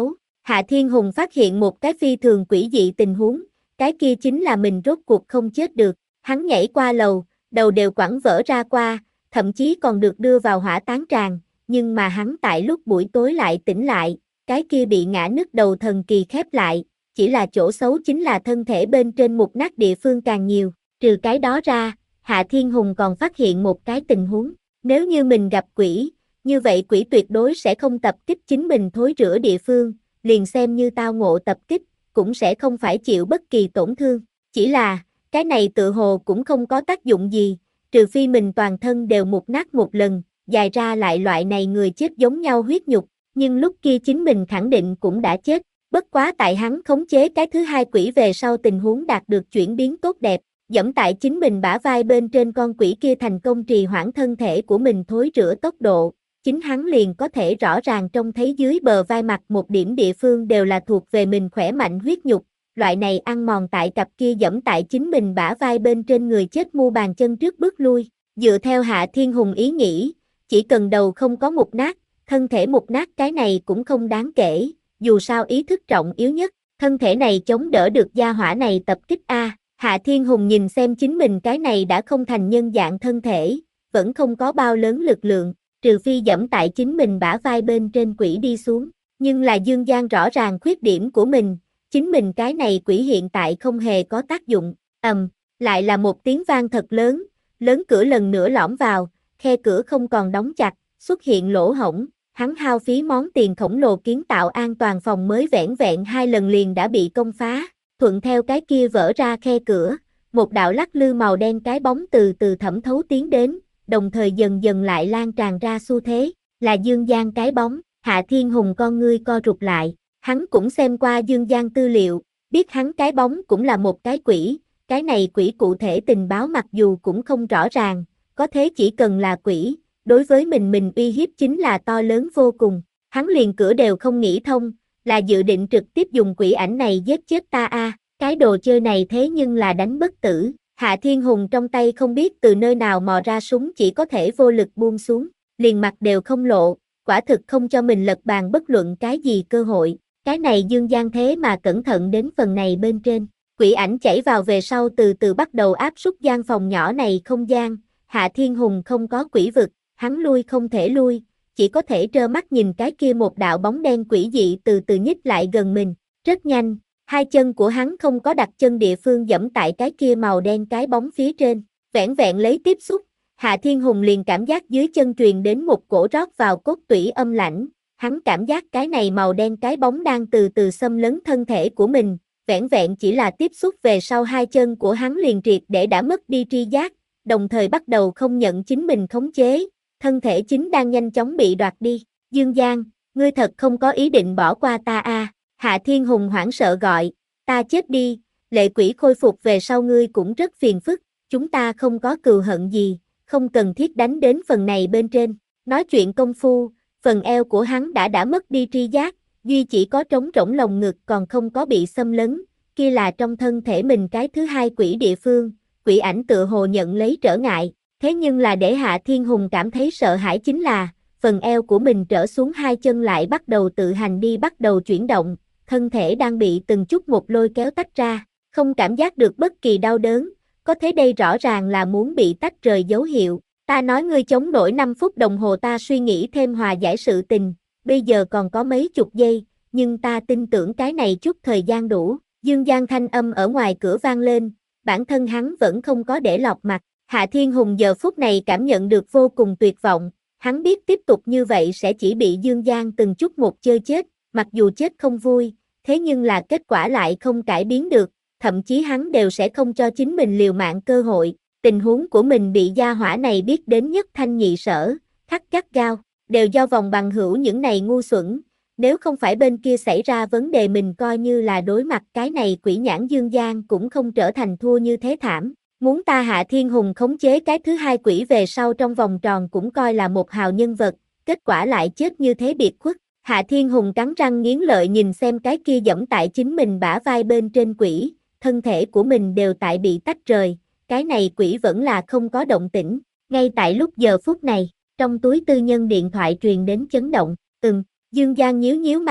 [SPEAKER 1] Hạ Thiên Hùng phát hiện một cái phi thường quỷ dị tình huống, cái kia chính là mình rốt cuộc không chết được, hắn nhảy qua lầu, đầu đều quẳng vỡ ra qua, thậm chí còn được đưa vào hỏa táng tràng, nhưng mà hắn tại lúc buổi tối lại tỉnh lại, cái kia bị ngã nứt đầu thần kỳ khép lại, chỉ là chỗ xấu chính là thân thể bên trên mục nát địa phương càng nhiều, trừ cái đó ra, Hạ Thiên Hùng còn phát hiện một cái tình huống, nếu như mình gặp quỷ, như vậy quỷ tuyệt đối sẽ không tập kích chính mình thối rữa địa phương, liền xem như tao ngộ tập kích, cũng sẽ không phải chịu bất kỳ tổn thương, chỉ là, cái này tự hồ cũng không có tác dụng gì, trừ phi mình toàn thân đều mục nát một lần, dài ra lại loại này người chết giống nhau huyết nhục, nhưng lúc kia chính mình khẳng định cũng đã chết, bất quá tại hắn khống chế cái thứ hai quỷ về sau tình huống đạt được chuyển biến tốt đẹp, dẫm tại chính mình bả vai bên trên con quỷ kia thành công trì hoãn thân thể của mình thối rữa tốc độ, chính hắn liền có thể rõ ràng trông thấy dưới bờ vai mặt một điểm địa phương đều là thuộc về mình khỏe mạnh huyết nhục, loại này ăn mòn tại cặp kia dẫm tại chính mình bả vai bên trên người chết mu bàn chân trước bước lui, dựa theo Hạ Thiên Hùng ý nghĩ, chỉ cần đầu không có mục nát, thân thể mục nát cái này cũng không đáng kể, dù sao ý thức trọng yếu nhất, thân thể này chống đỡ được gia hỏa này tập kích A. Hạ Thiên Hùng nhìn xem chính mình cái này đã không thành nhân dạng thân thể, vẫn không có bao lớn lực lượng, trừ phi dẫm tại chính mình bả vai bên trên quỷ đi xuống, nhưng là Dương Giang rõ ràng khuyết điểm của mình, chính mình cái này quỷ hiện tại không hề có tác dụng, ầm, lại là một tiếng vang thật lớn, lớn cửa lần nữa lõm vào, khe cửa không còn đóng chặt, xuất hiện lỗ hổng, hắn hao phí món tiền khổng lồ kiến tạo an toàn phòng mới vẻn vẹn hai lần liền đã bị công phá. Thuận theo cái kia vỡ ra khe cửa, một đạo lắc lư màu đen cái bóng từ từ thẩm thấu tiến đến, đồng thời dần dần lại lan tràn ra xu thế, là Dương Giang cái bóng, Hạ Thiên Hùng con ngươi co rụt lại, hắn cũng xem qua Dương Giang tư liệu, biết hắn cái bóng cũng là một cái quỷ, cái này quỷ cụ thể tình báo mặc dù cũng không rõ ràng, có thế chỉ cần là quỷ, đối với mình mình uy hiếp chính là to lớn vô cùng, hắn liền cửa đều không nghĩ thông, là dự định trực tiếp dùng quỷ ảnh này giết chết ta a, à, cái đồ chơi này thế nhưng là đánh bất tử, Hạ Thiên Hùng trong tay không biết từ nơi nào mò ra súng chỉ có thể vô lực buông xuống, liền mặt đều không lộ, quả thực không cho mình lật bàn bất luận cái gì cơ hội, cái này Dương Giang thế mà cẩn thận đến phần này bên trên, quỷ ảnh chảy vào về sau từ từ bắt đầu áp súc gian phòng nhỏ này không gian, Hạ Thiên Hùng không có quỷ vực, hắn lui không thể lui, chỉ có thể trơ mắt nhìn cái kia một đạo bóng đen quỷ dị từ từ nhích lại gần mình, rất nhanh, hai chân của hắn không có đặt chân địa phương dẫm tại cái kia màu đen cái bóng phía trên, vẻn vẹn lấy tiếp xúc, Hạ Thiên Hùng liền cảm giác dưới chân truyền đến một cổ rót vào cốt tủy âm lãnh, hắn cảm giác cái này màu đen cái bóng đang từ từ xâm lấn thân thể của mình, vẻn vẹn chỉ là tiếp xúc về sau hai chân của hắn liền triệt để đã mất đi tri giác, đồng thời bắt đầu không nhận chính mình khống chế, thân thể chính đang nhanh chóng bị đoạt đi, Dương Giang, ngươi thật không có ý định bỏ qua ta a, à. Hạ Thiên Hùng hoảng sợ gọi, ta chết đi, lệ quỷ khôi phục về sau ngươi cũng rất phiền phức, chúng ta không có cừu hận gì, không cần thiết đánh đến phần này bên trên, nói chuyện công phu, phần eo của hắn đã đã mất đi tri giác, duy chỉ có trống rỗng lồng ngực còn không có bị xâm lấn, kia là trong thân thể mình cái thứ hai quỷ địa phương, quỷ ảnh tự hồ nhận lấy trở ngại, thế nhưng là để Hạ Thiên Hùng cảm thấy sợ hãi chính là, phần eo của mình trở xuống hai chân lại bắt đầu tự hành đi bắt đầu chuyển động, thân thể đang bị từng chút một lôi kéo tách ra, không cảm giác được bất kỳ đau đớn, có thế đây rõ ràng là muốn bị tách rời dấu hiệu, ta nói ngươi chống nổi năm phút đồng hồ ta suy nghĩ thêm hòa giải sự tình, bây giờ còn có mấy chục giây, nhưng ta tin tưởng cái này chút thời gian đủ, Dương Giang thanh âm ở ngoài cửa vang lên, bản thân hắn vẫn không có để lọt mặt, Hạ Thiên Hùng giờ phút này cảm nhận được vô cùng tuyệt vọng, hắn biết tiếp tục như vậy sẽ chỉ bị Dương Giang từng chút một chơi chết, mặc dù chết không vui, thế nhưng là kết quả lại không cải biến được, thậm chí hắn đều sẽ không cho chính mình liều mạng cơ hội, tình huống của mình bị gia hỏa này biết đến nhất thanh nhị sở, khắc gắt gao, đều do vòng bằng hữu những này ngu xuẩn, nếu không phải bên kia xảy ra vấn đề mình coi như là đối mặt cái này quỷ nhãn Dương Giang cũng không trở thành thua như thế thảm. Muốn ta Hạ Thiên Hùng khống chế cái thứ hai quỷ về sau trong vòng tròn cũng coi là một hào nhân vật, kết quả lại chết như thế biệt khuất. Hạ Thiên Hùng cắn răng nghiến lợi nhìn xem cái kia dẫm tại chính mình bả vai bên trên quỷ, thân thể của mình đều tại bị tách rời, cái này quỷ vẫn là không có động tĩnh. Ngay tại lúc giờ phút này, trong túi tư nhân điện thoại truyền đến chấn động, ừm, Dương Giang nhíu nhíu mày,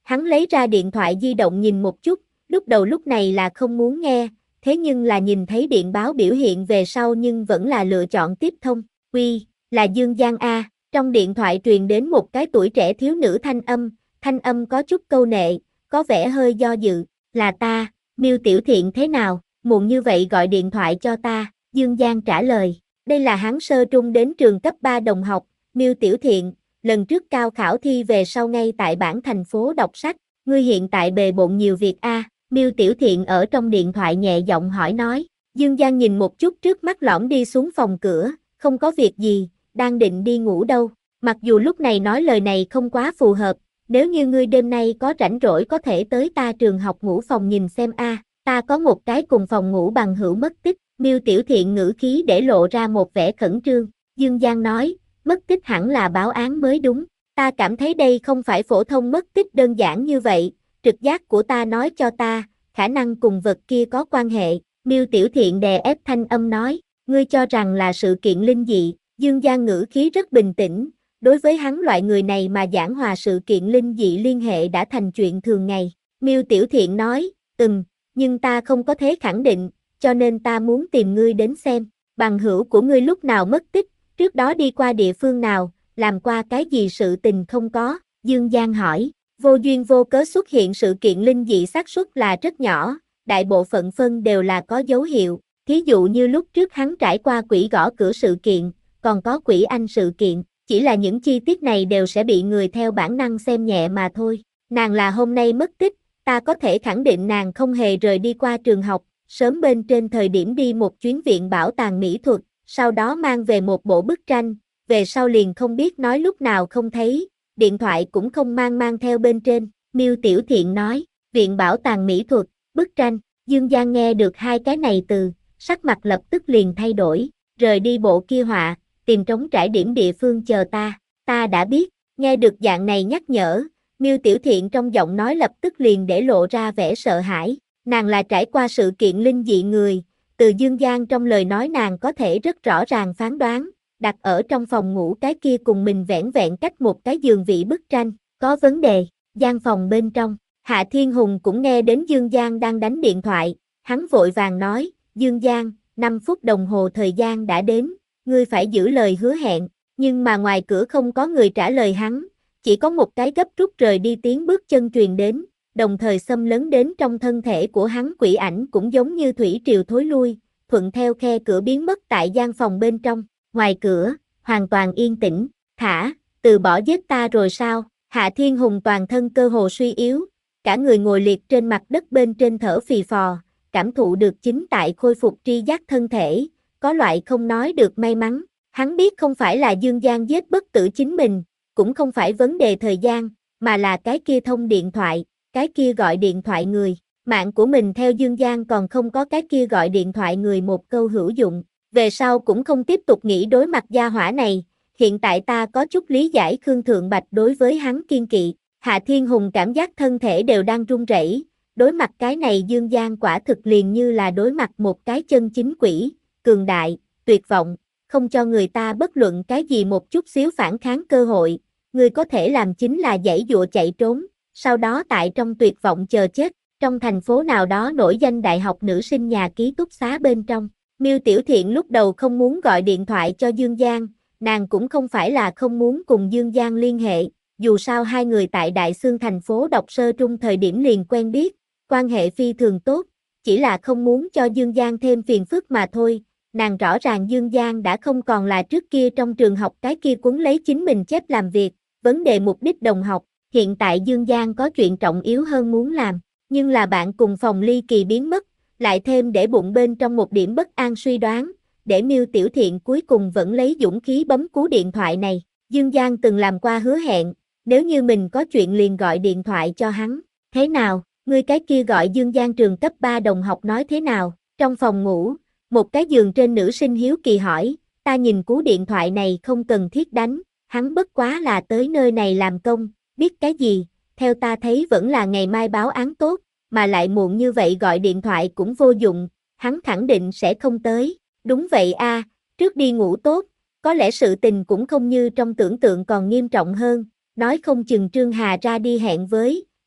[SPEAKER 1] Hắn lấy ra điện thoại di động nhìn một chút, lúc đầu lúc này là không muốn nghe, thế nhưng là nhìn thấy điện báo biểu hiện về sau nhưng vẫn là lựa chọn tiếp thông. Uy, là Dương Giang A, trong điện thoại truyền đến một cái tuổi trẻ thiếu nữ thanh âm, thanh âm có chút câu nệ, có vẻ hơi do dự, là ta, Miêu Tiểu Thiện thế nào, muộn như vậy gọi điện thoại cho ta, Dương Giang trả lời, đây là hắn sơ trung đến trường cấp ba đồng học, Miêu Tiểu Thiện, lần trước cao khảo thi về sau ngay tại bản thành phố đọc sách, ngươi hiện tại bề bộn nhiều việc a. Miêu Tiểu Thiện ở trong điện thoại nhẹ giọng hỏi nói, Dương Giang nhìn một chút trước mắt lõm đi xuống phòng cửa, không có việc gì, đang định đi ngủ đâu, mặc dù lúc này nói lời này không quá phù hợp, nếu như ngươi đêm nay có rảnh rỗi có thể tới ta trường học ngủ phòng nhìn xem a, ta có một cái cùng phòng ngủ bằng hữu mất tích, Miêu Tiểu Thiện ngữ khí để lộ ra một vẻ khẩn trương, Dương Giang nói, mất tích hẳn là báo án mới đúng, ta cảm thấy đây không phải phổ thông mất tích đơn giản như vậy, trực giác của ta nói cho ta, khả năng cùng vật kia có quan hệ, Miêu Tiểu Thiện đè ép thanh âm nói, ngươi cho rằng là sự kiện linh dị, Dương Giang ngữ khí rất bình tĩnh, đối với hắn loại người này mà giảng hòa sự kiện linh dị liên hệ đã thành chuyện thường ngày, Miêu Tiểu Thiện nói, ừm, nhưng ta không có thế khẳng định, cho nên ta muốn tìm ngươi đến xem, bằng hữu của ngươi lúc nào mất tích, trước đó đi qua địa phương nào, làm qua cái gì sự tình không có, Dương Giang hỏi, vô duyên vô cớ xuất hiện sự kiện linh dị xác suất là rất nhỏ, đại bộ phận phân đều là có dấu hiệu, thí dụ như lúc trước hắn trải qua quỷ gõ cửa sự kiện, còn có quỷ anh sự kiện, chỉ là những chi tiết này đều sẽ bị người theo bản năng xem nhẹ mà thôi, nàng là hôm nay mất tích, ta có thể khẳng định nàng không hề rời đi qua trường học, sớm bên trên thời điểm đi một chuyến viện bảo tàng mỹ thuật, sau đó mang về một bộ bức tranh, về sau liền không biết nói lúc nào không thấy, điện thoại cũng không mang mang theo bên trên, Miêu Tiểu Thiện nói, viện bảo tàng mỹ thuật, bức tranh, Dương Giang nghe được hai cái này từ, sắc mặt lập tức liền thay đổi, rời đi bộ kia họa, tìm trống trải điểm địa phương chờ ta, ta đã biết, nghe được dạng này nhắc nhở, Miêu Tiểu Thiện trong giọng nói lập tức liền để lộ ra vẻ sợ hãi, nàng là trải qua sự kiện linh dị người, từ Dương Giang trong lời nói nàng có thể rất rõ ràng phán đoán, đặt ở trong phòng ngủ cái kia cùng mình vẻn vẹn cách một cái giường vị bức tranh, có vấn đề, gian phòng bên trong, Hạ Thiên Hùng cũng nghe đến Dương Giang đang đánh điện thoại, hắn vội vàng nói, Dương Giang, năm phút đồng hồ thời gian đã đến, ngươi phải giữ lời hứa hẹn, nhưng mà ngoài cửa không có người trả lời hắn, chỉ có một cái gấp rút rời đi tiếng bước chân truyền đến, đồng thời xâm lấn đến trong thân thể của hắn quỷ ảnh cũng giống như thủy triều thối lui, thuận theo khe cửa biến mất tại gian phòng bên trong, ngoài cửa, hoàn toàn yên tĩnh, thả, từ bỏ giết ta rồi sao, Hạ Thiên Hùng toàn thân cơ hồ suy yếu, cả người ngồi liệt trên mặt đất bên trên thở phì phò, cảm thụ được chính tại khôi phục tri giác thân thể, có loại không nói được may mắn, hắn biết không phải là Dương Giang giết bất tử chính mình, cũng không phải vấn đề thời gian, mà là cái kia thông điện thoại, cái kia gọi điện thoại người, mạng của mình theo Dương Giang còn không có cái kia gọi điện thoại người một câu hữu dụng, về sau cũng không tiếp tục nghĩ đối mặt gia hỏa này, hiện tại ta có chút lý giải Khương Thượng Bạch đối với hắn kiên kỵ, Hạ Thiên Hùng cảm giác thân thể đều đang run rẩy, đối mặt cái này Dương Giang quả thực liền như là đối mặt một cái chân chính quỷ, cường đại, tuyệt vọng, không cho người ta bất luận cái gì một chút xíu phản kháng cơ hội, người có thể làm chính là giãy dụa chạy trốn, sau đó tại trong tuyệt vọng chờ chết, trong thành phố nào đó nổi danh đại học nữ sinh nhà ký túc xá bên trong. Miêu Tiểu Thiện lúc đầu không muốn gọi điện thoại cho Dương Giang, nàng cũng không phải là không muốn cùng Dương Giang liên hệ, dù sao hai người tại Đại Xương thành phố đọc sơ trung thời điểm liền quen biết, quan hệ phi thường tốt, chỉ là không muốn cho Dương Giang thêm phiền phức mà thôi, nàng rõ ràng Dương Giang đã không còn là trước kia trong trường học cái kia quấn lấy chính mình chép làm việc, vấn đề mục đích đồng học, hiện tại Dương Giang có chuyện trọng yếu hơn muốn làm, nhưng là bạn cùng phòng ly kỳ biến mất, lại thêm để bụng bên trong một điểm bất an suy đoán, để Miêu Tiểu Thiện cuối cùng vẫn lấy dũng khí bấm cú điện thoại này, Dương Giang từng làm qua hứa hẹn, nếu như mình có chuyện liền gọi điện thoại cho hắn, thế nào, ngươi cái kia gọi Dương Giang trường cấp ba đồng học nói thế nào, trong phòng ngủ, một cái giường trên nữ sinh hiếu kỳ hỏi, ta nhìn cú điện thoại này không cần thiết đánh, hắn bất quá là tới nơi này làm công, biết cái gì, theo ta thấy vẫn là ngày mai báo án tốt, mà lại muộn như vậy gọi điện thoại cũng vô dụng, hắn khẳng định sẽ không tới, đúng vậy a, trước đi ngủ tốt, có lẽ sự tình cũng không như trong tưởng tượng còn nghiêm trọng hơn, nói không chừng Trương Hà ra đi hẹn với,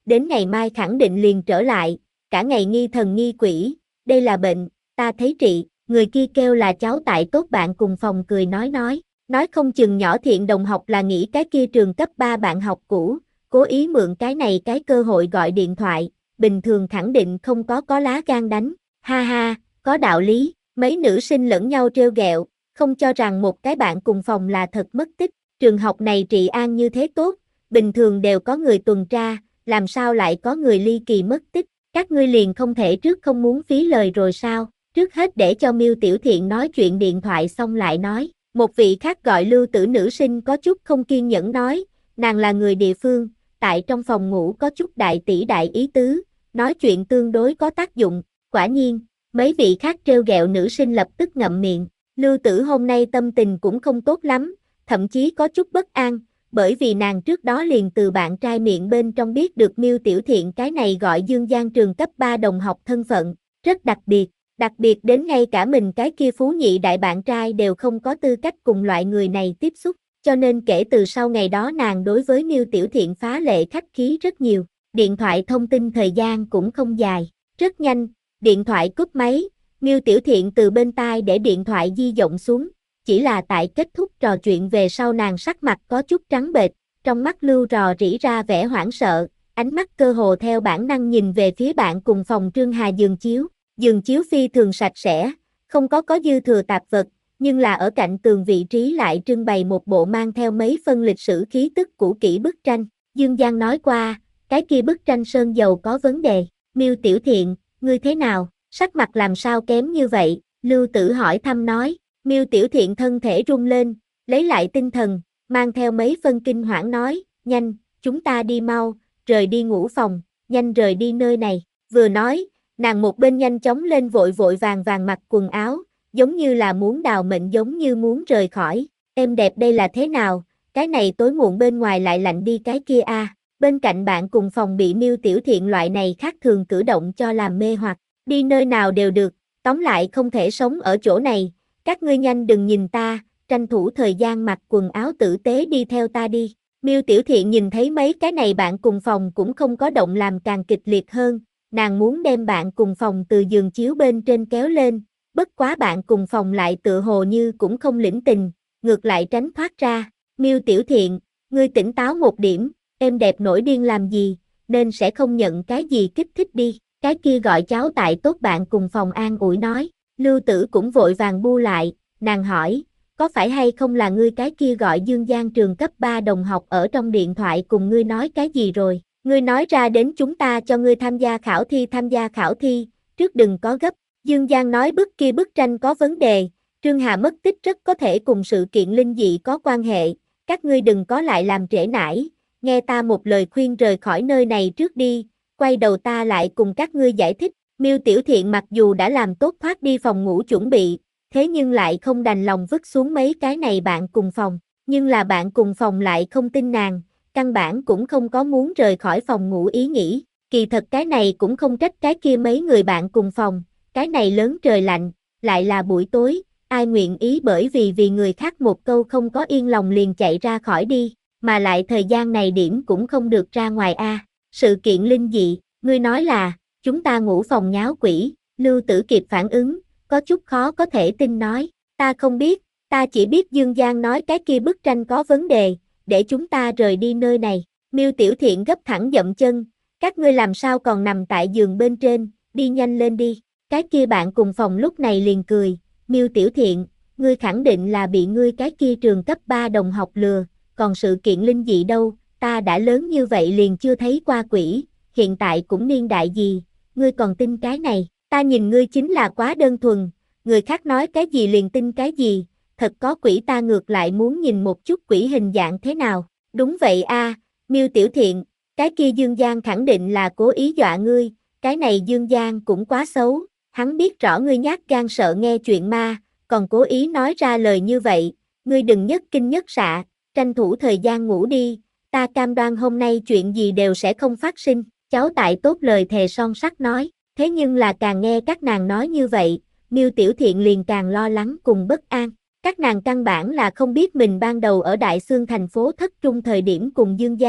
[SPEAKER 1] đến ngày mai khẳng định liền trở lại, cả ngày nghi thần nghi quỷ, đây là bệnh, ta thấy trị, người kia kêu là cháu tại tốt bạn cùng phòng cười nói nói, nói không chừng nhỏ Thiện đồng học là nghĩ cái kia trường cấp ba bạn học cũ, cố ý mượn cái này cái cơ hội gọi điện thoại, bình thường khẳng định không có có lá gan đánh, ha ha, có đạo lý, mấy nữ sinh lẫn nhau trêu ghẹo, không cho rằng một cái bạn cùng phòng là thật mất tích, trường học này trị an như thế tốt, bình thường đều có người tuần tra, làm sao lại có người ly kỳ mất tích, các ngươi liền không thể trước không muốn phí lời rồi sao, trước hết để cho Miêu Tiểu Thiện nói chuyện điện thoại xong lại nói, một vị khác gọi Lưu Tử nữ sinh có chút không kiên nhẫn nói, nàng là người địa phương, tại trong phòng ngủ có chút đại tỷ đại ý tứ, nói chuyện tương đối có tác dụng, quả nhiên, mấy vị khác trêu ghẹo nữ sinh lập tức ngậm miệng, Lưu Tử hôm nay tâm tình cũng không tốt lắm, thậm chí có chút bất an, bởi vì nàng trước đó liền từ bạn trai miệng bên trong biết được Miêu Tiểu Thiện cái này gọi Dương Giang trường cấp ba đồng học thân phận, rất đặc biệt, đặc biệt đến ngay cả mình cái kia phú nhị đại bạn trai đều không có tư cách cùng loại người này tiếp xúc, cho nên kể từ sau ngày đó nàng đối với Miêu Tiểu Thiện phá lệ khách khí rất nhiều, điện thoại thông tin thời gian cũng không dài, rất nhanh, điện thoại cúp máy, Miêu Tiểu Thiện từ bên tai để điện thoại di động xuống, chỉ là tại kết thúc trò chuyện về sau nàng sắc mặt có chút trắng bệch, trong mắt lưu rò rỉ ra vẻ hoảng sợ, ánh mắt cơ hồ theo bản năng nhìn về phía bạn cùng phòng Trương Hà giường chiếu, giường chiếu phi thường sạch sẽ, không có có dư thừa tạp vật, nhưng là ở cạnh tường vị trí lại trưng bày một bộ mang theo mấy phân lịch sử khí tức cũ kỹ bức tranh, Dương Giang nói qua, cái kia bức tranh sơn dầu có vấn đề, Miêu Tiểu Thiện, ngươi thế nào, sắc mặt làm sao kém như vậy, Lưu Tử hỏi thăm nói. Miêu Tiểu Thiện thân thể rung lên, lấy lại tinh thần, mang theo mấy phân kinh hoảng nói, nhanh, chúng ta đi mau, rời đi ngủ phòng, nhanh rời đi nơi này, vừa nói, nàng một bên nhanh chóng lên vội vội vàng vàng mặc quần áo, giống như là muốn đào mệnh giống như muốn rời khỏi, em đẹp đây là thế nào, cái này tối muộn bên ngoài lại lạnh đi cái kia a. Bên cạnh bạn cùng phòng bị Miêu Tiểu Thiện loại này khác thường cử động cho làm mê hoặc, đi nơi nào đều được, tóm lại không thể sống ở chỗ này. Các ngươi nhanh đừng nhìn ta, tranh thủ thời gian mặc quần áo tử tế đi theo ta đi. Miêu Tiểu Thiện nhìn thấy mấy cái này bạn cùng phòng cũng không có động làm càng kịch liệt hơn, nàng muốn đem bạn cùng phòng từ giường chiếu bên trên kéo lên, bất quá bạn cùng phòng lại tựa hồ như cũng không lĩnh tình, ngược lại tránh thoát ra. Miêu Tiểu Thiện, ngươi tỉnh táo một điểm, em đẹp nổi điên làm gì, nên sẽ không nhận cái gì kích thích đi. Cái kia gọi cháu tại tốt bạn cùng phòng an ủi nói. Lưu Tử cũng vội vàng bu lại, nàng hỏi, có phải hay không là ngươi cái kia gọi Dương Giang trường cấp ba đồng học ở trong điện thoại cùng ngươi nói cái gì rồi, ngươi nói ra đến chúng ta cho ngươi tham gia khảo thi tham gia khảo thi, trước đừng có gấp, Dương Giang nói bức kia bức tranh có vấn đề, Trương Hà mất tích rất có thể cùng sự kiện linh dị có quan hệ, các ngươi đừng có lại làm trễ nải, nghe ta một lời khuyên rời khỏi nơi này trước đi, quay đầu ta lại cùng các ngươi giải thích. Miêu Tiểu Thiện mặc dù đã làm tốt thoát đi phòng ngủ chuẩn bị, thế nhưng lại không đành lòng vứt xuống mấy cái này bạn cùng phòng, nhưng là bạn cùng phòng lại không tin nàng, căn bản cũng không có muốn rời khỏi phòng ngủ ý nghĩ, kỳ thật cái này cũng không trách cái kia mấy người bạn cùng phòng, cái này lớn trời lạnh, lại là buổi tối, ai nguyện ý bởi vì vì người khác một câu không có yên lòng liền chạy ra khỏi đi, mà lại thời gian này điểm cũng không được ra ngoài a. Sự kiện linh dị, ngươi nói là chúng ta ngủ phòng nháo quỷ, Lưu Tử kịp phản ứng, có chút khó có thể tin nói, ta không biết, ta chỉ biết Dương Giang nói cái kia bức tranh có vấn đề, để chúng ta rời đi nơi này. Miêu Tiểu Thiện gấp thẳng dậm chân, các ngươi làm sao còn nằm tại giường bên trên, đi nhanh lên đi. Cái kia bạn cùng phòng lúc này liền cười, Miêu Tiểu Thiện, ngươi khẳng định là bị ngươi cái kia trường cấp ba đồng học lừa, còn sự kiện linh dị đâu, ta đã lớn như vậy liền chưa thấy qua quỷ, hiện tại cũng niên đại gì, ngươi còn tin cái này, ta nhìn ngươi chính là quá đơn thuần, người khác nói cái gì liền tin cái gì, thật có quỷ ta ngược lại muốn nhìn một chút quỷ hình dạng thế nào, đúng vậy a, Miêu Tiểu Thiện, cái kia Dương Giang khẳng định là cố ý dọa ngươi, cái này Dương Giang cũng quá xấu, hắn biết rõ ngươi nhát gan sợ nghe chuyện ma, còn cố ý nói ra lời như vậy, ngươi đừng nhất kinh nhất xạ, tranh thủ thời gian ngủ đi, ta cam đoan hôm nay chuyện gì đều sẽ không phát sinh, cháu tại tốt lời thề son sắt nói, thế nhưng là càng nghe các nàng nói như vậy, Miêu Tiểu Thiện liền càng lo lắng cùng bất an, các nàng căn bản là không biết mình ban đầu ở Đại Xương thành phố thất trung thời điểm cùng Dương Giang,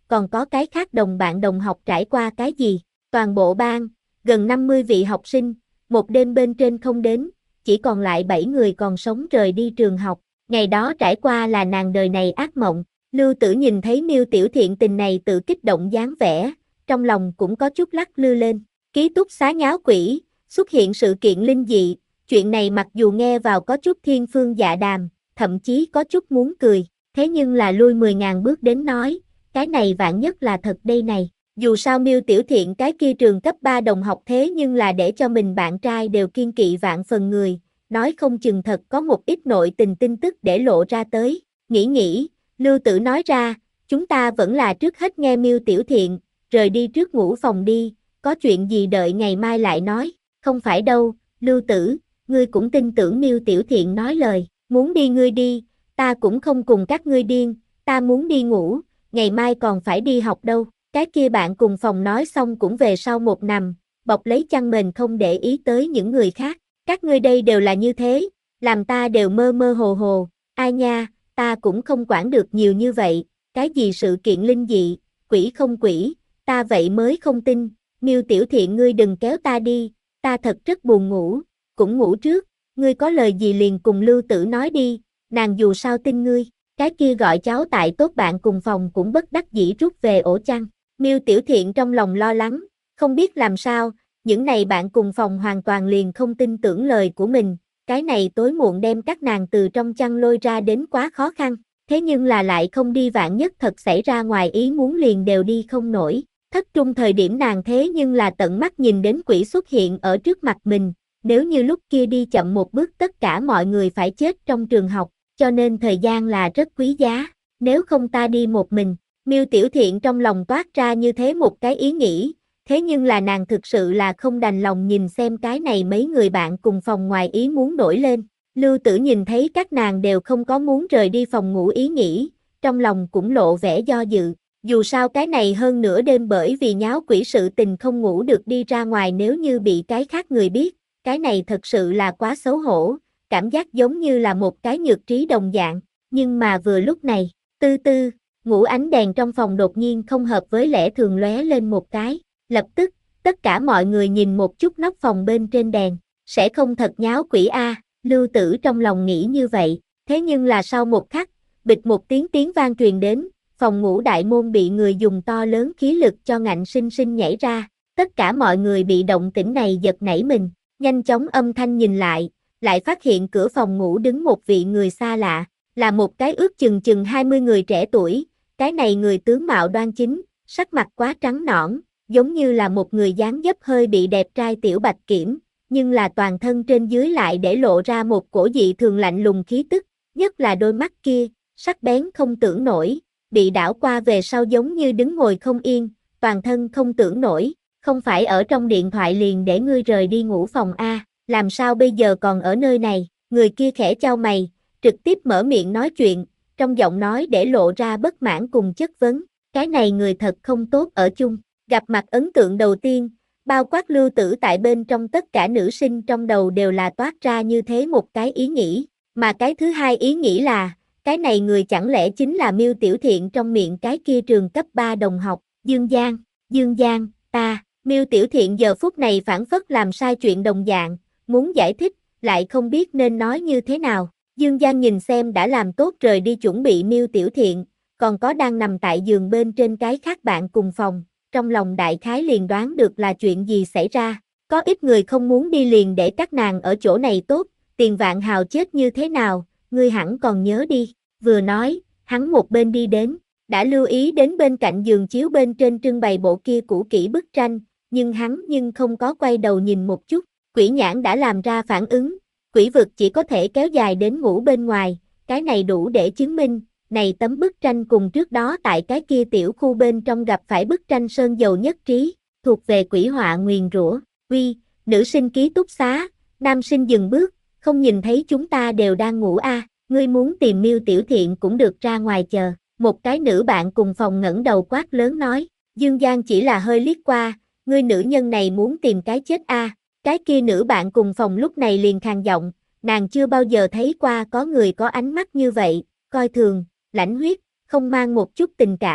[SPEAKER 1] còn có cái khác đồng bạn đồng học trải qua cái gì? Toàn bộ ban, gần năm mươi vị học sinh, một đêm bên trên không đến, chỉ còn lại bảy người còn sống rời đi trường học. Ngày đó trải qua là nàng đời này ác mộng. Lưu Tử nhìn thấy Miêu Tiểu Thiện tình này tự kích động dáng vẻ, trong lòng cũng có chút lắc lư lên. Ký túc xá nháo quỷ, xuất hiện sự kiện linh dị, chuyện này mặc dù nghe vào có chút thiên phương dạ đàm, thậm chí có chút muốn cười, thế nhưng là lui mười ngàn bước đến nói, cái này vạn nhất là thật đây này. Dù sao Miêu Tiểu Thiện cái kia trường cấp ba đồng học thế nhưng là để cho mình bạn trai đều kiên kỵ vạn phần người, nói không chừng thật có một ít nội tình tin tức để lộ ra tới. Nghĩ nghĩ, Lưu Tử nói ra, chúng ta vẫn là trước hết nghe Miêu Tiểu Thiện, rời đi trước ngủ phòng đi, có chuyện gì đợi ngày mai lại nói. Không phải đâu, Lưu Tử, ngươi cũng tin tưởng Miêu Tiểu Thiện nói lời, muốn đi ngươi đi, ta cũng không cùng các ngươi điên, ta muốn đi ngủ, ngày mai còn phải đi học đâu. Cái kia bạn cùng phòng nói xong cũng về sau một nằm, bọc lấy chăn mền không để ý tới những người khác. Các ngươi đây đều là như thế, làm ta đều mơ mơ hồ hồ, ai nha, ta cũng không quản được nhiều như vậy, cái gì sự kiện linh dị, quỷ không quỷ, ta vậy mới không tin. Miêu Tiểu Thiện ngươi đừng kéo ta đi, ta thật rất buồn ngủ, cũng ngủ trước, ngươi có lời gì liền cùng Lưu Tử nói đi, nàng dù sao tin ngươi. Cái kia gọi cháu tại tốt bạn cùng phòng cũng bất đắc dĩ rút về ổ chăn. Miêu Tiểu Thiện trong lòng lo lắng, không biết làm sao, những này bạn cùng phòng hoàn toàn liền không tin tưởng lời của mình, cái này tối muộn đem các nàng từ trong chăn lôi ra đến quá khó khăn, thế nhưng là lại không đi vạn nhất thật xảy ra ngoài ý muốn liền đều đi không nổi. Thất trung thời điểm nàng thế nhưng là tận mắt nhìn đến quỷ xuất hiện ở trước mặt mình, nếu như lúc kia đi chậm một bước tất cả mọi người phải chết trong trường học, cho nên thời gian là rất quý giá, nếu không ta đi một mình. Miêu Tiểu Thiện trong lòng toát ra như thế một cái ý nghĩ, thế nhưng là nàng thực sự là không đành lòng nhìn xem cái này mấy người bạn cùng phòng ngoài ý muốn nổi lên. Lưu Tử nhìn thấy các nàng đều không có muốn rời đi phòng ngủ ý nghĩ, trong lòng cũng lộ vẻ do dự. Dù sao cái này hơn nửa đêm bởi vì nháo quỷ sự tình không ngủ được đi ra ngoài, nếu như bị cái khác người biết, cái này thật sự là quá xấu hổ, cảm giác giống như là một cái nhược trí đồng dạng. Nhưng mà vừa lúc này, tư tư, ngủ ánh đèn trong phòng đột nhiên không hợp với lẽ thường lóe lên một cái, lập tức, tất cả mọi người nhìn một chút nóc phòng bên trên đèn, sẽ không thật nháo quỷ a. Lưu Tử trong lòng nghĩ như vậy, thế nhưng là sau một khắc, bịch một tiếng tiếng vang truyền đến, phòng ngủ đại môn bị người dùng to lớn khí lực cho ngạnh sinh sinh nhảy ra, tất cả mọi người bị động tĩnh này giật nảy mình, nhanh chóng âm thanh nhìn lại, lại phát hiện cửa phòng ngủ đứng một vị người xa lạ, là một cái ước chừng chừng hai mươi người trẻ tuổi, cái này người tướng mạo đoan chính, sắc mặt quá trắng nõn, giống như là một người dáng dấp hơi bị đẹp trai tiểu bạch kiểm, nhưng là toàn thân trên dưới lại để lộ ra một cổ dị thường lạnh lùng khí tức, nhất là đôi mắt kia, sắc bén không tưởng nổi, bị đảo qua về sau giống như đứng ngồi không yên, toàn thân không tưởng nổi, không phải ở trong điện thoại liền để ngươi rời đi ngủ phòng A, làm sao bây giờ còn ở nơi này. Người kia khẽ chau mày, trực tiếp mở miệng nói chuyện, trong giọng nói để lộ ra bất mãn cùng chất vấn, cái này người thật không tốt ở chung. Gặp mặt ấn tượng đầu tiên, bao quát Lưu Tử tại bên trong tất cả nữ sinh trong đầu đều là toát ra như thế một cái ý nghĩ, mà cái thứ hai ý nghĩ là, cái này người chẳng lẽ chính là Miêu Tiểu Thiện trong miệng cái kia trường cấp ba đồng học, Dương Giang, Dương Giang, ta. Miêu Tiểu Thiện giờ phút này phản phất làm sai chuyện đồng dạng, muốn giải thích, lại không biết nên nói như thế nào. Dương Giang nhìn xem đã làm tốt rời đi chuẩn bị Miêu Tiểu Thiện, còn có đang nằm tại giường bên trên cái khác bạn cùng phòng, trong lòng đại khái liền đoán được là chuyện gì xảy ra. Có ít người không muốn đi liền để các nàng ở chỗ này tốt, tiền vạn hào chết như thế nào, ngươi hẳn còn nhớ đi. Vừa nói, hắn một bên đi đến, đã lưu ý đến bên cạnh giường chiếu bên trên trưng bày bộ kia cũ kỹ bức tranh, nhưng hắn nhưng không có quay đầu nhìn một chút. Quỷ nhãn đã làm ra phản ứng, quỷ vực chỉ có thể kéo dài đến ngủ bên ngoài, cái này đủ để chứng minh, này tấm bức tranh cùng trước đó tại cái kia tiểu khu bên trong gặp phải bức tranh sơn dầu nhất trí, thuộc về quỷ họa nguyền rủa. Uy, nữ sinh ký túc xá, nam sinh dừng bước, không nhìn thấy chúng ta đều đang ngủ a, à, ngươi muốn tìm Miêu Tiểu Thiện cũng được ra ngoài chờ. Một cái nữ bạn cùng phòng ngẩng đầu quát lớn nói, Dương Giang chỉ là hơi liếc qua, ngươi nữ nhân này muốn tìm cái chết a. À. Cái kia nữ bạn cùng phòng lúc này liền khàn giọng, nàng chưa bao giờ thấy qua có người có ánh mắt như vậy, coi thường, lãnh huyết, không mang một chút tình cảm,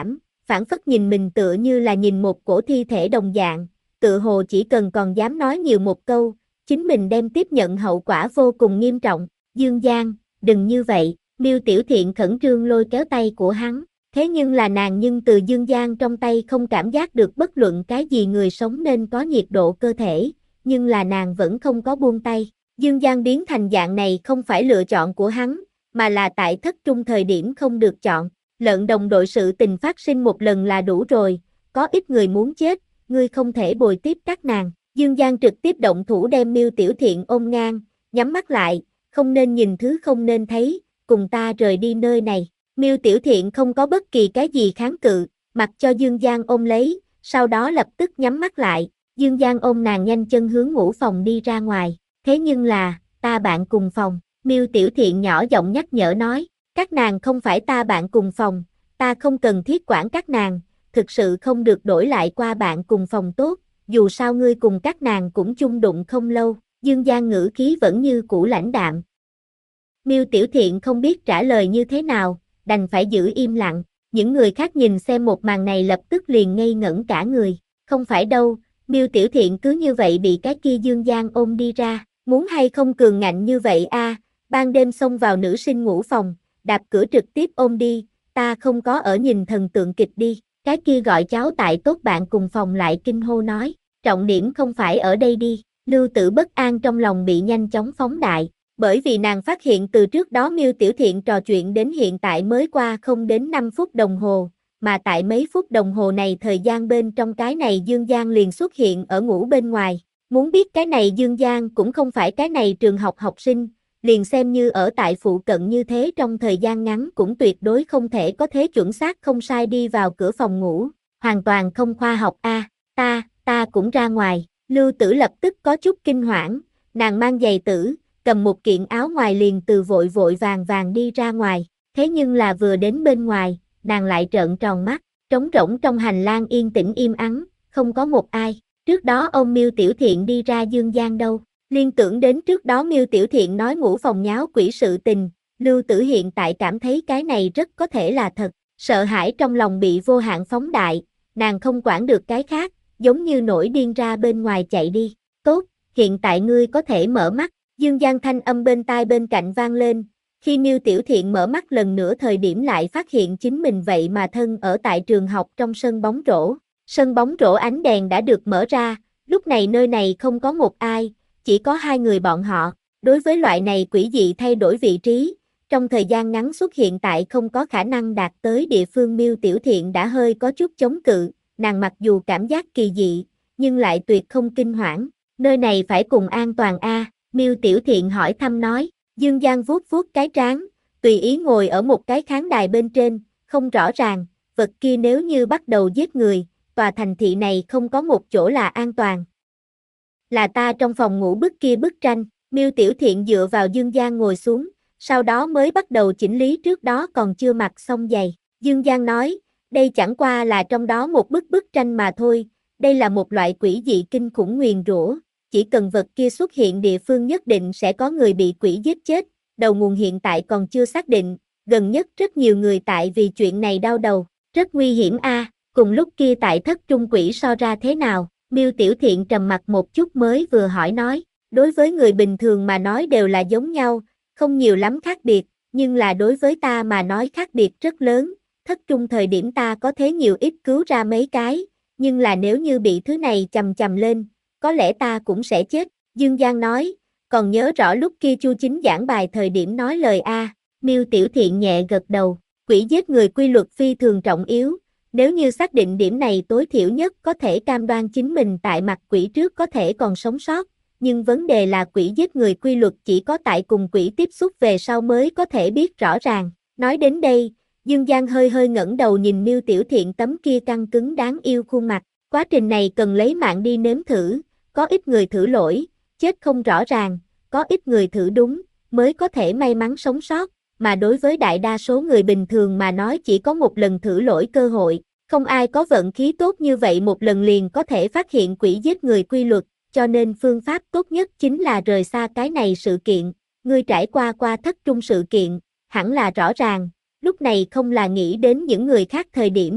[SPEAKER 1] phảng phất nhìn mình tựa như là nhìn một cổ thi thể đồng dạng, tựa hồ chỉ cần còn dám nói nhiều một câu, chính mình đem tiếp nhận hậu quả vô cùng nghiêm trọng. Dương Giang, đừng như vậy, Miêu Tiểu Thiện khẩn trương lôi kéo tay của hắn, thế nhưng là nàng nhưng từ Dương Giang trong tay không cảm giác được bất luận cái gì người sống nên có nhiệt độ cơ thể, nhưng là nàng vẫn không có buông tay. Dương Giang biến thành dạng này không phải lựa chọn của hắn, mà là tại thất trung thời điểm không được chọn. Lợn đồng đội sự tình phát sinh một lần là đủ rồi, có ít người muốn chết, ngươi không thể bồi tiếp các nàng. Dương Giang trực tiếp động thủ đem Miêu Tiểu Thiện ôm ngang, nhắm mắt lại, không nên nhìn thứ không nên thấy, cùng ta rời đi nơi này. Miêu Tiểu Thiện không có bất kỳ cái gì kháng cự, mặc cho Dương Giang ôm lấy, sau đó lập tức nhắm mắt lại. Dương Giang ôm nàng nhanh chân hướng ngủ phòng đi ra ngoài, thế nhưng là, ta bạn cùng phòng, Miêu Tiểu Thiện nhỏ giọng nhắc nhở nói, các nàng không phải ta bạn cùng phòng, ta không cần thiết quản các nàng, thực sự không được đổi lại qua bạn cùng phòng tốt, dù sao ngươi cùng các nàng cũng chung đụng không lâu. Dương Giang ngữ khí vẫn như cũ lãnh đạm. Miêu Tiểu Thiện không biết trả lời như thế nào, đành phải giữ im lặng, những người khác nhìn xem một màn này lập tức liền ngây ngẩn cả người, không phải đâu, Miêu Tiểu Thiện cứ như vậy bị cái kia Dương Giang ôm đi ra, muốn hay không cường ngạnh như vậy a, à, ban đêm xông vào nữ sinh ngủ phòng, đạp cửa trực tiếp ôm đi, ta không có ở nhìn thần tượng kịch đi, cái kia gọi cháu tại tốt bạn cùng phòng lại kinh hô nói, trọng điểm không phải ở đây đi, Lưu Tử bất an trong lòng bị nhanh chóng phóng đại, bởi vì nàng phát hiện từ trước đó Miêu Tiểu Thiện trò chuyện đến hiện tại mới qua không đến năm phút đồng hồ, mà tại mấy phút đồng hồ này thời gian bên trong cái này Dương Giang liền xuất hiện ở ngủ bên ngoài, muốn biết cái này Dương Giang cũng không phải cái này trường học học sinh, liền xem như ở tại phụ cận như thế trong thời gian ngắn cũng tuyệt đối không thể có thế chuẩn xác không sai đi vào cửa phòng ngủ, hoàn toàn không khoa học a, à, ta, ta cũng ra ngoài, Lưu Tử lập tức có chút kinh hoảng, nàng mang giày tử, cầm một kiện áo ngoài liền từ vội vội vàng vàng đi ra ngoài, thế nhưng là vừa đến bên ngoài, nàng lại trợn tròn mắt, trống rỗng trong hành lang yên tĩnh im ắng, không có một ai, trước đó ông Miêu Tiểu Thiện đi ra Dương Giang đâu, liên tưởng đến trước đó Miêu Tiểu Thiện nói ngủ phòng nháo quỷ sự tình, Lưu Tử hiện tại cảm thấy cái này rất có thể là thật, sợ hãi trong lòng bị vô hạn phóng đại, nàng không quản được cái khác, giống như nổi điên ra bên ngoài chạy đi, tốt, hiện tại ngươi có thể mở mắt, Dương Giang thanh âm bên tai bên cạnh vang lên, khi Miêu Tiểu Thiện mở mắt lần nữa thời điểm lại phát hiện chính mình vậy mà thân ở tại trường học trong sân bóng rổ, sân bóng rổ ánh đèn đã được mở ra, lúc này nơi này không có một ai, chỉ có hai người bọn họ, đối với loại này quỷ dị thay đổi vị trí, trong thời gian ngắn xuất hiện tại không có khả năng đạt tới địa phương Miêu Tiểu Thiện đã hơi có chút chống cự, nàng mặc dù cảm giác kỳ dị, nhưng lại tuyệt không kinh hoảng, nơi này phải cùng an toàn a, Miêu Tiểu Thiện hỏi thăm nói, Dương Giang vuốt vuốt cái trán, tùy ý ngồi ở một cái khán đài bên trên, không rõ ràng, vật kia nếu như bắt đầu giết người, tòa thành thị này không có một chỗ là an toàn. Là ta trong phòng ngủ bức kia bức tranh, Miêu Tiểu Thiện dựa vào Dương Giang ngồi xuống, sau đó mới bắt đầu chỉnh lý trước đó còn chưa mặc xong giày. Dương Giang nói, đây chẳng qua là trong đó một bức bức tranh mà thôi, đây là một loại quỷ dị kinh khủng nguyền rủa, chỉ cần vật kia xuất hiện địa phương nhất định sẽ có người bị quỷ giết chết, đầu nguồn hiện tại còn chưa xác định, gần nhất rất nhiều người tại vì chuyện này đau đầu, rất nguy hiểm a. À, cùng lúc kia tại thất trung quỷ so ra thế nào, Miêu Tiểu Thiện trầm mặt một chút mới vừa hỏi nói, đối với người bình thường mà nói đều là giống nhau, không nhiều lắm khác biệt, nhưng là đối với ta mà nói khác biệt rất lớn, thất trung thời điểm ta có thế nhiều ít cứu ra mấy cái, nhưng là nếu như bị thứ này chầm chầm lên, có lẽ ta cũng sẽ chết, Dương Giang nói, còn nhớ rõ lúc kia Chu Chính giảng bài thời điểm nói lời a, Miêu Tiểu Thiện nhẹ gật đầu, quỷ giết người quy luật phi thường trọng yếu, nếu như xác định điểm này tối thiểu nhất có thể cam đoan chính mình tại mặt quỷ trước có thể còn sống sót, nhưng vấn đề là quỷ giết người quy luật chỉ có tại cùng quỷ tiếp xúc về sau mới có thể biết rõ ràng, nói đến đây, Dương Giang hơi hơi ngẩng đầu nhìn Miêu Tiểu Thiện tấm kia căng cứng đáng yêu khuôn mặt, quá trình này cần lấy mạng đi nếm thử, có ít người thử lỗi, chết không rõ ràng, có ít người thử đúng, mới có thể may mắn sống sót, mà đối với đại đa số người bình thường mà nói chỉ có một lần thử lỗi cơ hội, không ai có vận khí tốt như vậy một lần liền có thể phát hiện quỷ giết người quy luật, cho nên phương pháp tốt nhất chính là rời xa cái này sự kiện, ngươi trải qua qua thất trung sự kiện, hẳn là rõ ràng, lúc này không là nghĩ đến những người khác thời điểm,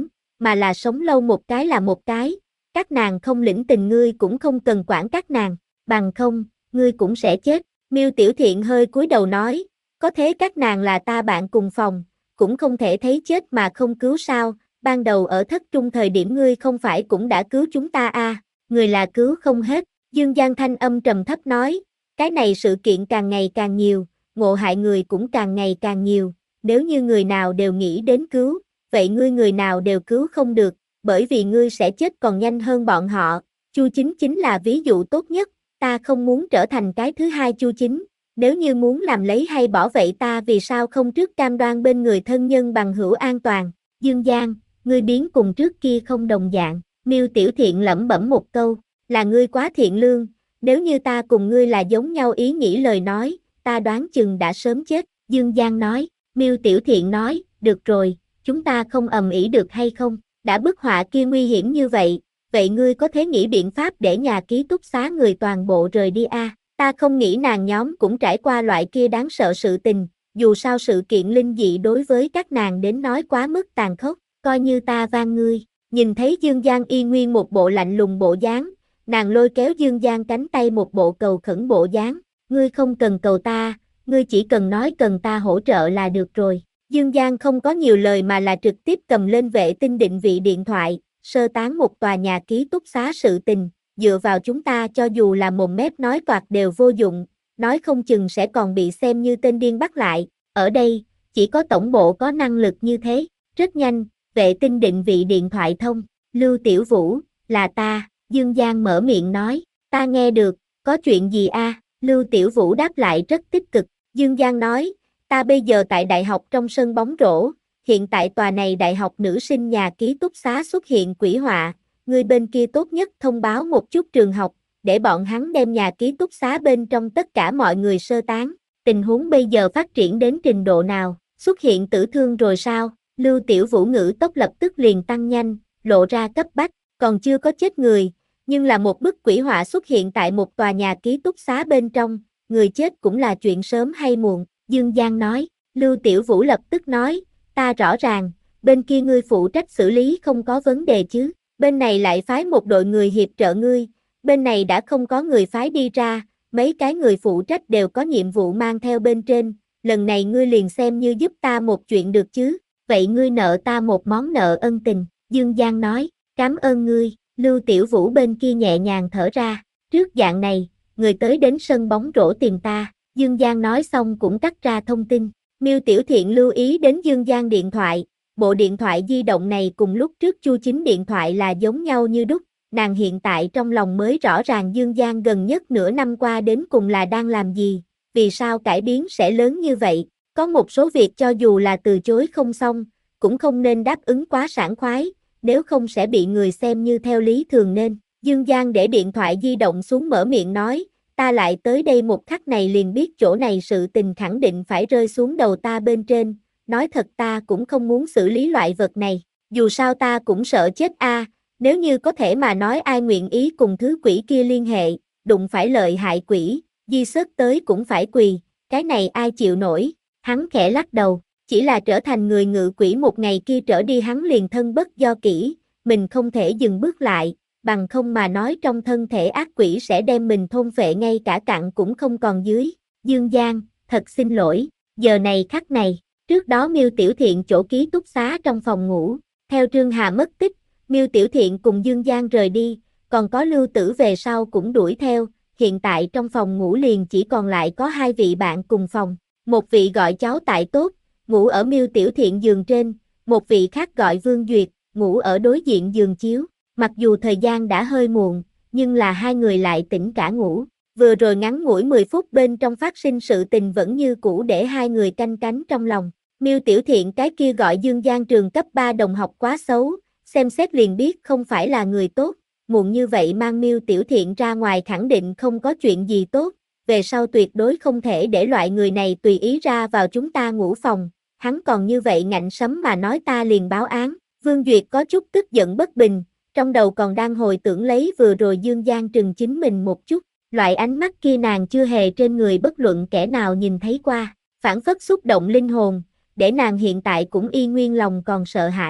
[SPEAKER 1] mà là sống lâu một cái là một cái, các nàng không lĩnh tình ngươi cũng không cần quản các nàng, bằng không, ngươi cũng sẽ chết. Miêu Tiểu Thiện hơi cúi đầu nói, có thế các nàng là ta bạn cùng phòng, cũng không thể thấy chết mà không cứu sao, ban đầu ở thất trung thời điểm ngươi không phải cũng đã cứu chúng ta à, người là cứu không hết, Dương Giang thanh âm trầm thấp nói, cái này sự kiện càng ngày càng nhiều, ngộ hại người cũng càng ngày càng nhiều, nếu như người nào đều nghĩ đến cứu, vậy ngươi người nào đều cứu không được, bởi vì ngươi sẽ chết còn nhanh hơn bọn họ, Chu Chính chính là ví dụ tốt nhất, ta không muốn trở thành cái thứ hai Chu Chính, nếu như muốn làm lấy hay bỏ vậy ta vì sao không trước cam đoan bên người thân nhân bằng hữu an toàn, Dương Giang, ngươi biến cùng trước kia không đồng dạng, Miêu Tiểu Thiện lẩm bẩm một câu, là ngươi quá thiện lương, nếu như ta cùng ngươi là giống nhau ý nghĩ lời nói, ta đoán chừng đã sớm chết, Dương Giang nói, Miêu Tiểu Thiện nói, được rồi, chúng ta không ầm ĩ được hay không, đã bức họa kia nguy hiểm như vậy, vậy ngươi có thể nghĩ biện pháp để nhà ký túc xá người toàn bộ rời đi a? À? Ta không nghĩ nàng nhóm cũng trải qua loại kia đáng sợ sự tình, dù sao sự kiện linh dị đối với các nàng đến nói quá mức tàn khốc, coi như ta van ngươi. Nhìn thấy Dương Giang y nguyên một bộ lạnh lùng bộ dáng, nàng lôi kéo Dương Giang cánh tay một bộ cầu khẩn bộ dáng, ngươi không cần cầu ta, ngươi chỉ cần nói cần ta hỗ trợ là được rồi. Dương Giang không có nhiều lời mà là trực tiếp cầm lên vệ tinh định vị điện thoại, sơ tán một tòa nhà ký túc xá sự tình, dựa vào chúng ta cho dù là mồm mép nói toạc đều vô dụng, nói không chừng sẽ còn bị xem như tên điên bắt lại, ở đây, chỉ có tổng bộ có năng lực như thế, rất nhanh, vệ tinh định vị điện thoại thông, Lưu Tiểu Vũ, là ta, Dương Giang mở miệng nói, ta nghe được, có chuyện gì a? À? Lưu Tiểu Vũ đáp lại rất tích cực, Dương Giang nói, ta bây giờ tại đại học trong sân bóng rổ, hiện tại tòa này đại học nữ sinh nhà ký túc xá xuất hiện quỷ họa, người bên kia tốt nhất thông báo một chút trường học, để bọn hắn đem nhà ký túc xá bên trong tất cả mọi người sơ tán, tình huống bây giờ phát triển đến trình độ nào, xuất hiện tử thương rồi sao? Lưu Tiểu Vũ ngữ tốc lập tức liền tăng nhanh, lộ ra cấp bách, còn chưa có chết người, nhưng là một bức quỷ họa xuất hiện tại một tòa nhà ký túc xá bên trong, người chết cũng là chuyện sớm hay muộn, Dương Giang nói, Lưu Tiểu Vũ lập tức nói, ta rõ ràng, bên kia ngươi phụ trách xử lý không có vấn đề chứ, bên này lại phái một đội người hiệp trợ ngươi, bên này đã không có người phái đi ra, mấy cái người phụ trách đều có nhiệm vụ mang theo bên trên, lần này ngươi liền xem như giúp ta một chuyện được chứ, vậy ngươi nợ ta một món nợ ân tình, Dương Giang nói, cảm ơn ngươi, Lưu Tiểu Vũ bên kia nhẹ nhàng thở ra, trước dạng này, người tới đến sân bóng rổ tìm ta, Dương Giang nói xong cũng cắt ra thông tin, Miêu Tiểu Thiện lưu ý đến Dương Giang điện thoại, bộ điện thoại di động này cùng lúc trước Chu Chính điện thoại là giống nhau như đúc, nàng hiện tại trong lòng mới rõ ràng Dương Giang gần nhất nửa năm qua đến cùng là đang làm gì, vì sao cải biến sẽ lớn như vậy, có một số việc cho dù là từ chối không xong, cũng không nên đáp ứng quá sảng khoái, nếu không sẽ bị người xem như theo lý thường nên. Dương Giang để điện thoại di động xuống mở miệng nói, ta lại tới đây một khắc này liền biết chỗ này sự tình khẳng định phải rơi xuống đầu ta bên trên, nói thật ta cũng không muốn xử lý loại vật này, dù sao ta cũng sợ chết a. À, nếu như có thể mà nói ai nguyện ý cùng thứ quỷ kia liên hệ, đụng phải lợi hại quỷ, di sớt tới cũng phải quỳ, cái này ai chịu nổi, hắn khẽ lắc đầu, chỉ là trở thành người ngự quỷ một ngày kia trở đi hắn liền thân bất do kỹ, mình không thể dừng bước lại, bằng không mà nói trong thân thể ác quỷ sẽ đem mình thôn phệ ngay cả cặn cũng không còn dưới. Dương Giang, thật xin lỗi, giờ này khắc này, trước đó Miêu Tiểu Thiện chỗ ký túc xá trong phòng ngủ, theo Trương Hà mất tích, Miêu Tiểu Thiện cùng Dương Giang rời đi, còn có Lưu Tử về sau cũng đuổi theo, hiện tại trong phòng ngủ liền chỉ còn lại có hai vị bạn cùng phòng, một vị gọi cháu tại tốt, ngủ ở Miêu Tiểu Thiện giường trên, một vị khác gọi Vương Duyệt, ngủ ở đối diện giường chiếu. Mặc dù thời gian đã hơi muộn, nhưng là hai người lại tỉnh cả ngủ. Vừa rồi ngắn ngủi mười phút bên trong phát sinh sự tình vẫn như cũ để hai người canh cánh trong lòng. Miêu Tiểu Thiện cái kia gọi Dương Giang trường cấp ba đồng học quá xấu, xem xét liền biết không phải là người tốt. Muộn như vậy mang Miêu Tiểu Thiện ra ngoài khẳng định không có chuyện gì tốt. Về sau tuyệt đối không thể để loại người này tùy ý ra vào chúng ta ngủ phòng. Hắn còn như vậy ngạnh sấm mà nói ta liền báo án. Vương Duyệt có chút tức giận bất bình. Trong đầu còn đang hồi tưởng lấy vừa rồi Dương Giang trừng chính mình một chút, loại ánh mắt kia nàng chưa hề trên người bất luận kẻ nào nhìn thấy qua, phản phất xúc động linh hồn, để nàng hiện tại cũng y nguyên lòng còn sợ hãi.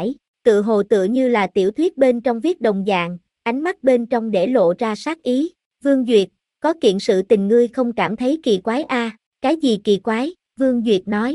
[SPEAKER 1] tự hồ tựa như là tiểu thuyết bên trong viết đồng dạng, ánh mắt bên trong để lộ ra sát ý. Vương Duyệt, có kiện sự tình ngươi không cảm thấy kỳ quái a? À? Cái gì kỳ quái? Vương Duyệt nói.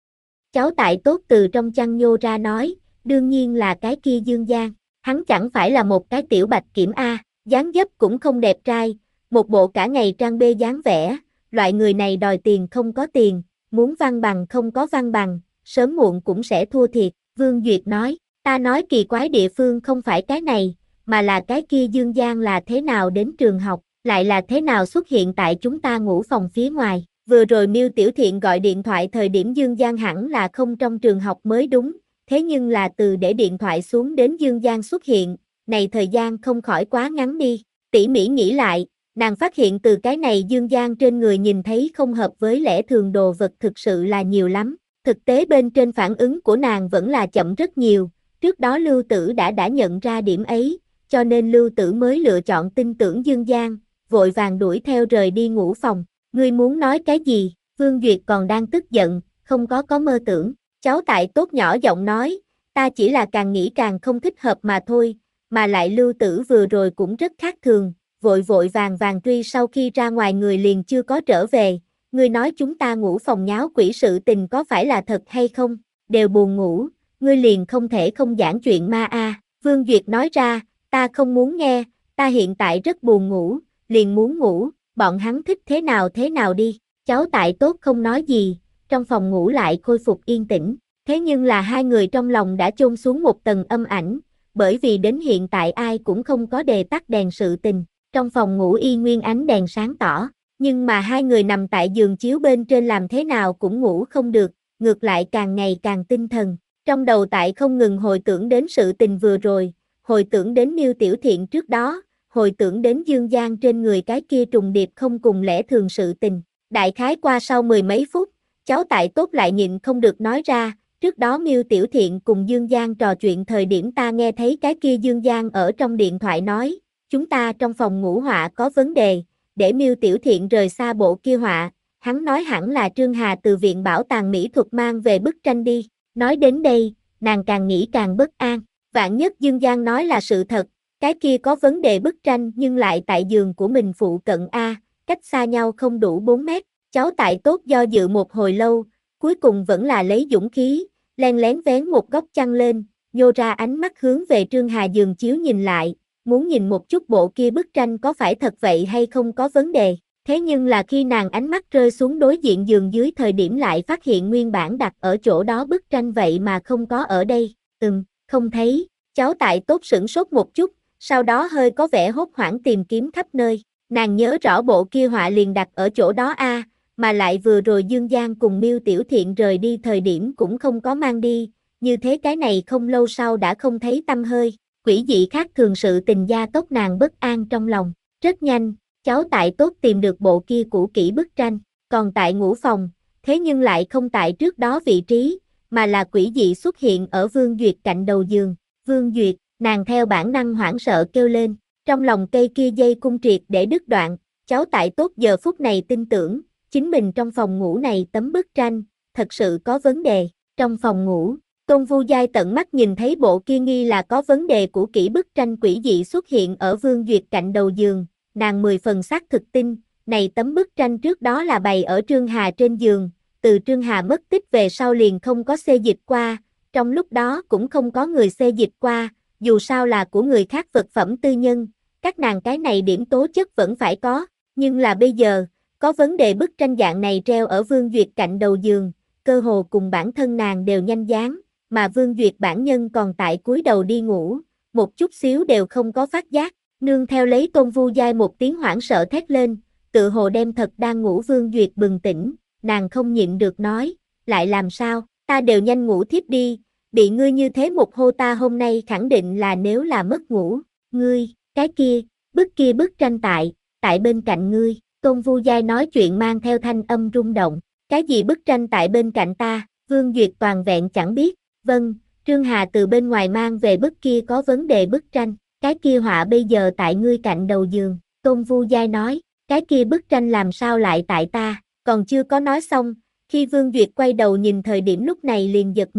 [SPEAKER 1] Cháu tại tốt từ trong chăn nhô ra nói, đương nhiên là cái kia Dương Giang, hắn chẳng phải là một cái tiểu bạch kiểm a, à, dáng dấp cũng không đẹp trai, một bộ cả ngày trang bê dáng vẻ, loại người này đòi tiền không có tiền, muốn văn bằng không có văn bằng, sớm muộn cũng sẽ thua thiệt. Vương Duyệt nói, ta nói kỳ quái địa phương không phải cái này, mà là cái kia Dương Giang là thế nào đến trường học, lại là thế nào xuất hiện tại chúng ta ngủ phòng phía ngoài. Vừa rồi Miêu Tiểu Thiện gọi điện thoại thời điểm Dương Giang hẳn là không trong trường học mới đúng, thế nhưng là từ để điện thoại xuống đến Dương Giang xuất hiện, này thời gian không khỏi quá ngắn đi. Tỉ mỉ nghĩ lại, nàng phát hiện từ cái này Dương Giang trên người nhìn thấy không hợp với lẽ thường đồ vật thực sự là nhiều lắm. Thực tế bên trên phản ứng của nàng vẫn là chậm rất nhiều, trước đó Lưu Tử đã đã nhận ra điểm ấy, cho nên Lưu Tử mới lựa chọn tin tưởng Dương Giang, vội vàng đuổi theo rời đi ngủ phòng. Ngươi muốn nói cái gì? Vương Duyệt còn đang tức giận, không có có mơ tưởng. Cháu tại tốt nhỏ giọng nói, ta chỉ là càng nghĩ càng không thích hợp mà thôi, mà lại Lưu Tử vừa rồi cũng rất khác thường, vội vội vàng vàng truy sau khi ra ngoài người liền chưa có trở về. Ngươi nói chúng ta ngủ phòng nháo quỷ sự tình có phải là thật hay không? Đều buồn ngủ, ngươi liền không thể không giảng chuyện ma a. À. Vương Duyệt nói ra, ta không muốn nghe, ta hiện tại rất buồn ngủ, liền muốn ngủ, bọn hắn thích thế nào thế nào đi. Cháu tại tốt không nói gì, trong phòng ngủ lại khôi phục yên tĩnh, thế nhưng là hai người trong lòng đã chôn xuống một tầng âm ảnh, bởi vì đến hiện tại ai cũng không có đề tắt đèn sự tình, trong phòng ngủ y nguyên ánh đèn sáng tỏ, nhưng mà hai người nằm tại giường chiếu bên trên làm thế nào cũng ngủ không được, ngược lại càng ngày càng tinh thần, trong đầu tại không ngừng hồi tưởng đến sự tình vừa rồi, hồi tưởng đến Miêu Tiểu Thiện trước đó, hồi tưởng đến Dương Giang trên người cái kia trùng điệp không cùng lẽ thường sự tình. Đại khái qua sau mười mấy phút, cháu tại tốt lại nhịn không được nói ra, trước đó Miêu Tiểu Thiện cùng Dương Giang trò chuyện thời điểm ta nghe thấy cái kia Dương Giang ở trong điện thoại nói, chúng ta trong phòng ngủ họa có vấn đề, để Miêu Tiểu Thiện rời xa bộ kia họa, hắn nói hẳn là Trương Hà từ viện bảo tàng mỹ thuật mang về bức tranh đi. Nói đến đây, nàng càng nghĩ càng bất an, vạn nhất Dương Giang nói là sự thật, cái kia có vấn đề bức tranh nhưng lại tại giường của mình phụ cận A, cách xa nhau không đủ bốn mét, cháu tại tốt do dự một hồi lâu, cuối cùng vẫn là lấy dũng khí, len lén vén một góc chăn lên, nhô ra ánh mắt hướng về Trương Hà giường chiếu nhìn lại, muốn nhìn một chút bộ kia bức tranh có phải thật vậy hay không có vấn đề, thế nhưng là khi nàng ánh mắt rơi xuống đối diện giường dưới thời điểm lại phát hiện nguyên bản đặt ở chỗ đó bức tranh vậy mà không có ở đây, ừm, không thấy, cháu tại tốt sửng sốt một chút, sau đó hơi có vẻ hốt hoảng tìm kiếm khắp nơi, nàng nhớ rõ bộ kia họa liền đặt ở chỗ đó a, à, mà lại vừa rồi Dương Giang cùng Miêu Tiểu Thiện rời đi thời điểm cũng không có mang đi, như thế cái này không lâu sau đã không thấy tăm hơi, quỷ dị khác thường sự tình gia tốc nàng bất an trong lòng, rất nhanh, cháu tại tốt tìm được bộ kia cũ kỹ bức tranh, còn tại ngủ phòng, thế nhưng lại không tại trước đó vị trí, mà là quỷ dị xuất hiện ở Vương Duyệt cạnh đầu giường, Vương Duyệt, nàng theo bản năng hoảng sợ kêu lên, trong lòng cây kia dây cung triệt để đứt đoạn, cháu tại tốt giờ phút này tin tưởng, chính mình trong phòng ngủ này tấm bức tranh, thật sự có vấn đề, trong phòng ngủ, Tôn Vu Giai tận mắt nhìn thấy bộ kia nghi là có vấn đề của kỹ bức tranh quỷ dị xuất hiện ở Vương Duyệt cạnh đầu giường, nàng mười phần xác thực tin, này tấm bức tranh trước đó là bày ở Trương Hà trên giường, từ Trương Hà mất tích về sau liền không có xê dịch qua, trong lúc đó cũng không có người xê dịch qua, dù sao là của người khác vật phẩm tư nhân, các nàng cái này điểm tố chất vẫn phải có, nhưng là bây giờ, có vấn đề bức tranh dạng này treo ở Vương Duyệt cạnh đầu giường, cơ hồ cùng bản thân nàng đều nhanh dáng, mà Vương Duyệt bản nhân còn tại cúi đầu đi ngủ, một chút xíu đều không có phát giác, nương theo lấy Tôn Vu Giai một tiếng hoảng sợ thét lên, tự hồ đem thật đang ngủ Vương Duyệt bừng tỉnh, nàng không nhịn được nói, lại làm sao, ta đều nhanh ngủ thiếp đi, bị ngươi như thế một hô ta hôm nay khẳng định là nếu là mất ngủ, ngươi, cái kia, bức kia bức tranh tại, tại bên cạnh ngươi, Tôn Vu Giai nói chuyện mang theo thanh âm rung động, cái gì bức tranh tại bên cạnh ta, Vương Duyệt toàn vẹn chẳng biết, vâng, Trương Hà từ bên ngoài mang về bức kia có vấn đề bức tranh, cái kia họa bây giờ tại ngươi cạnh đầu giường, Tôn Vu Giai nói, cái kia bức tranh làm sao lại tại ta, còn chưa có nói xong, khi Vương Duyệt quay đầu nhìn thời điểm lúc này liền giật mình,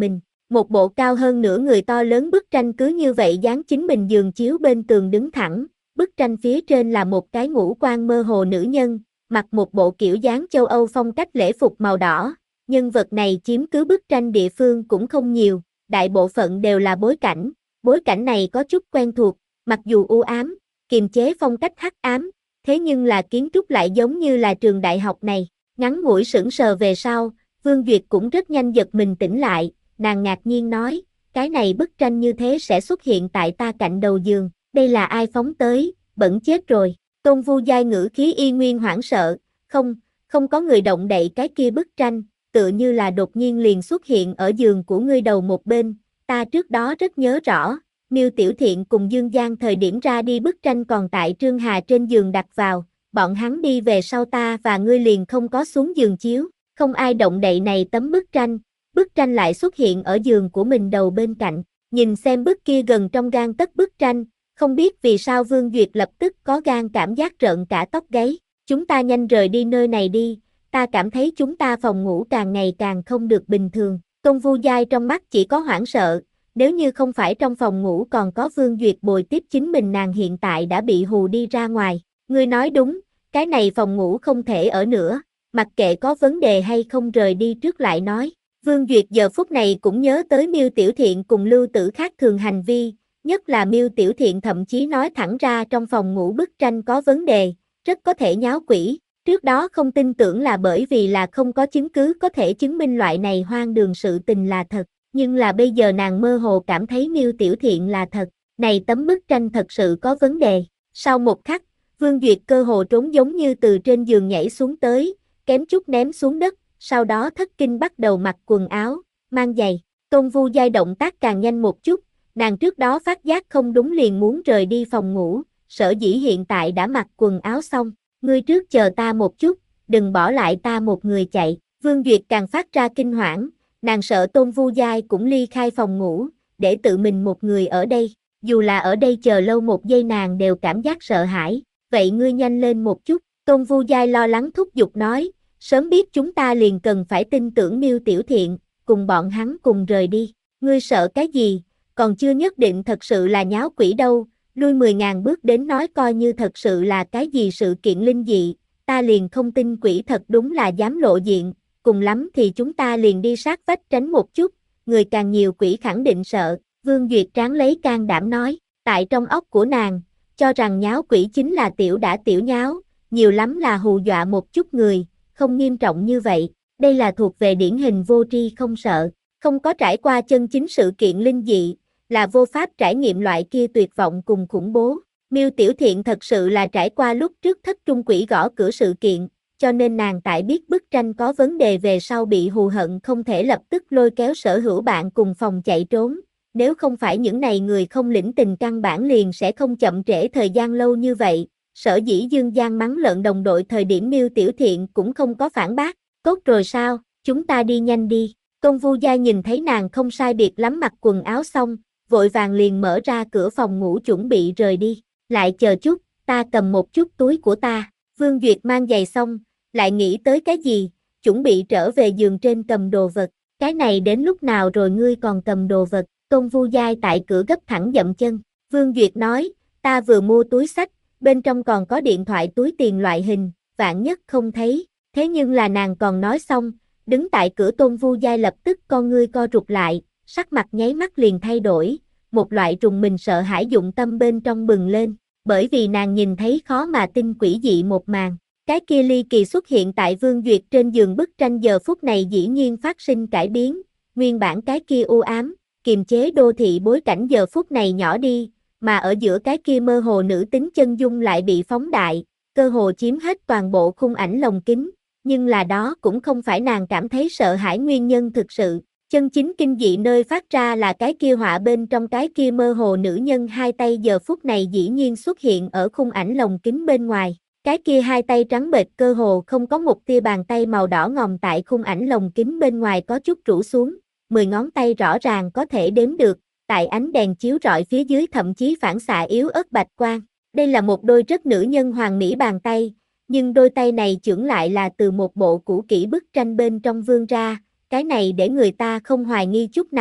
[SPEAKER 1] Một bộ cao hơn nửa người to lớn bức tranh cứ như vậy dán chính mình giường chiếu bên tường đứng thẳng, bức tranh phía trên là một cái ngũ quan mơ hồ nữ nhân, mặc một bộ kiểu dáng châu Âu phong cách lễ phục màu đỏ. Nhân vật này chiếm cứ bức tranh địa phương cũng không nhiều, đại bộ phận đều là bối cảnh. Bối cảnh này có chút quen thuộc, mặc dù u ám, kiềm chế phong cách hắc ám, thế nhưng là kiến trúc lại giống như là trường đại học này. Ngắn ngủi sững sờ về sau, Vương Duyệt cũng rất nhanh giật mình tỉnh lại, nàng ngạc nhiên nói, cái này bức tranh như thế sẽ xuất hiện tại ta cạnh đầu giường, đây là ai phóng tới, bẩn chết rồi. Tôn Vu Giai ngữ khí y nguyên hoảng sợ, không, không có người động đậy cái kia bức tranh, tựa như là đột nhiên liền xuất hiện ở giường của ngươi đầu một bên, ta trước đó rất nhớ rõ, Miêu Tiểu Thiện cùng Dương Giang thời điểm ra đi bức tranh còn tại Trương Hà trên giường đặt vào, bọn hắn đi về sau ta và ngươi liền không có xuống giường chiếu, không ai động đậy này tấm bức tranh, bức tranh lại xuất hiện ở giường của mình đầu bên cạnh, nhìn xem bức kia gần trong gang tấc bức tranh, không biết vì sao Vương Duyệt lập tức có gan cảm giác rợn cả tóc gáy, chúng ta nhanh rời đi nơi này đi, ta cảm thấy chúng ta phòng ngủ càng ngày càng không được bình thường. Tôn Vu Giai trong mắt chỉ có hoảng sợ, nếu như không phải trong phòng ngủ còn có Vương Duyệt bồi tiếp chính mình nàng hiện tại đã bị hù đi ra ngoài. Ngươi nói đúng, cái này phòng ngủ không thể ở nữa, mặc kệ có vấn đề hay không rời đi trước lại nói. Vương Duyệt giờ phút này cũng nhớ tới Miêu Tiểu Thiện cùng Lưu Tử khác thường hành vi, nhất là Miêu Tiểu Thiện thậm chí nói thẳng ra trong phòng ngủ bức tranh có vấn đề, rất có thể nháo quỷ. Trước đó không tin tưởng là bởi vì là không có chứng cứ có thể chứng minh loại này hoang đường sự tình là thật, nhưng là bây giờ nàng mơ hồ cảm thấy Miêu Tiểu Thiện là thật, này tấm bức tranh thật sự có vấn đề. Sau một khắc, Vương Duyệt cơ hồ trốn giống như từ trên giường nhảy xuống tới, kém chút ném xuống đất, sau đó thất kinh bắt đầu mặc quần áo, mang giày. Tôn Vu Giai động tác càng nhanh một chút, nàng trước đó phát giác không đúng liền muốn rời đi phòng ngủ, sở dĩ hiện tại đã mặc quần áo xong. Ngươi trước chờ ta một chút, đừng bỏ lại ta một người chạy. Vương Duyệt càng phát ra kinh hoảng, nàng sợ Tôn Vu Giai cũng ly khai phòng ngủ, để tự mình một người ở đây. Dù là ở đây chờ lâu một giây nàng đều cảm giác sợ hãi. Vậy ngươi nhanh lên một chút, Tôn Vu Giai lo lắng thúc giục nói, sớm biết chúng ta liền cần phải tin tưởng Miêu Tiểu Thiện, cùng bọn hắn cùng rời đi. Ngươi sợ cái gì, còn chưa nhất định thật sự là nháo quỷ đâu. Lui mười ngàn bước đến nói coi như thật sự là cái gì sự kiện linh dị, ta liền không tin quỷ thật đúng là dám lộ diện, cùng lắm thì chúng ta liền đi sát vách tránh một chút, người càng nhiều quỷ khẳng định sợ. Vương Duyệt tráng lấy can đảm nói, tại trong óc của nàng, cho rằng nháo quỷ chính là tiểu đã tiểu nháo, nhiều lắm là hù dọa một chút người, không nghiêm trọng như vậy, đây là thuộc về điển hình vô tri không sợ, không có trải qua chân chính sự kiện linh dị, là vô pháp trải nghiệm loại kia tuyệt vọng cùng khủng bố. Miêu Tiểu Thiện thật sự là trải qua lúc trước thất trung quỷ gõ cửa sự kiện, cho nên nàng tại biết bức tranh có vấn đề về sau bị hù hận không thể lập tức lôi kéo sở hữu bạn cùng phòng chạy trốn. Nếu không phải những này người không lĩnh tình căn bản liền sẽ không chậm trễ thời gian lâu như vậy. Sở dĩ Dương Giang mắng lợn đồng đội thời điểm Miêu Tiểu Thiện cũng không có phản bác. Tốt rồi sao, chúng ta đi nhanh đi. Tôn Vu Giai nhìn thấy nàng không sai biệt lắm mặc quần áo xong, vội vàng liền mở ra cửa phòng ngủ chuẩn bị rời đi. Lại chờ chút, ta cầm một chút túi của ta. Vương Duyệt mang giày xong, lại nghĩ tới cái gì, chuẩn bị trở về giường trên cầm đồ vật. Cái này đến lúc nào rồi ngươi còn cầm đồ vật? Tôn Vu Giai tại cửa gấp thẳng dậm chân. Vương Duyệt nói, ta vừa mua túi xách, bên trong còn có điện thoại túi tiền loại hình, vạn nhất không thấy. Thế nhưng là nàng còn nói xong, đứng tại cửa Tôn Vu Giai lập tức con ngươi co rụt lại, sắc mặt nháy mắt liền thay đổi, một loại trùng mình sợ hãi dụng tâm bên trong bừng lên, bởi vì nàng nhìn thấy khó mà tin quỷ dị một màn. Cái kia ly kỳ xuất hiện tại Vương Duyệt trên giường bức tranh giờ phút này dĩ nhiên phát sinh cải biến, nguyên bản cái kia u ám, kiềm chế đô thị bối cảnh giờ phút này nhỏ đi, mà ở giữa cái kia mơ hồ nữ tính chân dung lại bị phóng đại, cơ hồ chiếm hết toàn bộ khung ảnh lồng kính, nhưng là đó cũng không phải nàng cảm thấy sợ hãi nguyên nhân thực sự. Chân chính kinh dị nơi phát ra là cái kia họa bên trong cái kia mơ hồ nữ nhân hai tay giờ phút này dĩ nhiên xuất hiện ở khung ảnh lồng kính bên ngoài. Cái kia hai tay trắng bệch cơ hồ không có một tia bàn tay màu đỏ ngòm tại khung ảnh lồng kính bên ngoài có chút rũ xuống, mười ngón tay rõ ràng có thể đếm được, tại ánh đèn chiếu rọi phía dưới thậm chí phản xạ yếu ớt bạch quang. Đây là một đôi rất nữ nhân hoàng mỹ bàn tay, nhưng đôi tay này chưởng lại là từ một bộ cũ kỹ bức tranh bên trong vươn ra. Cái này để người ta không hoài nghi chút nào,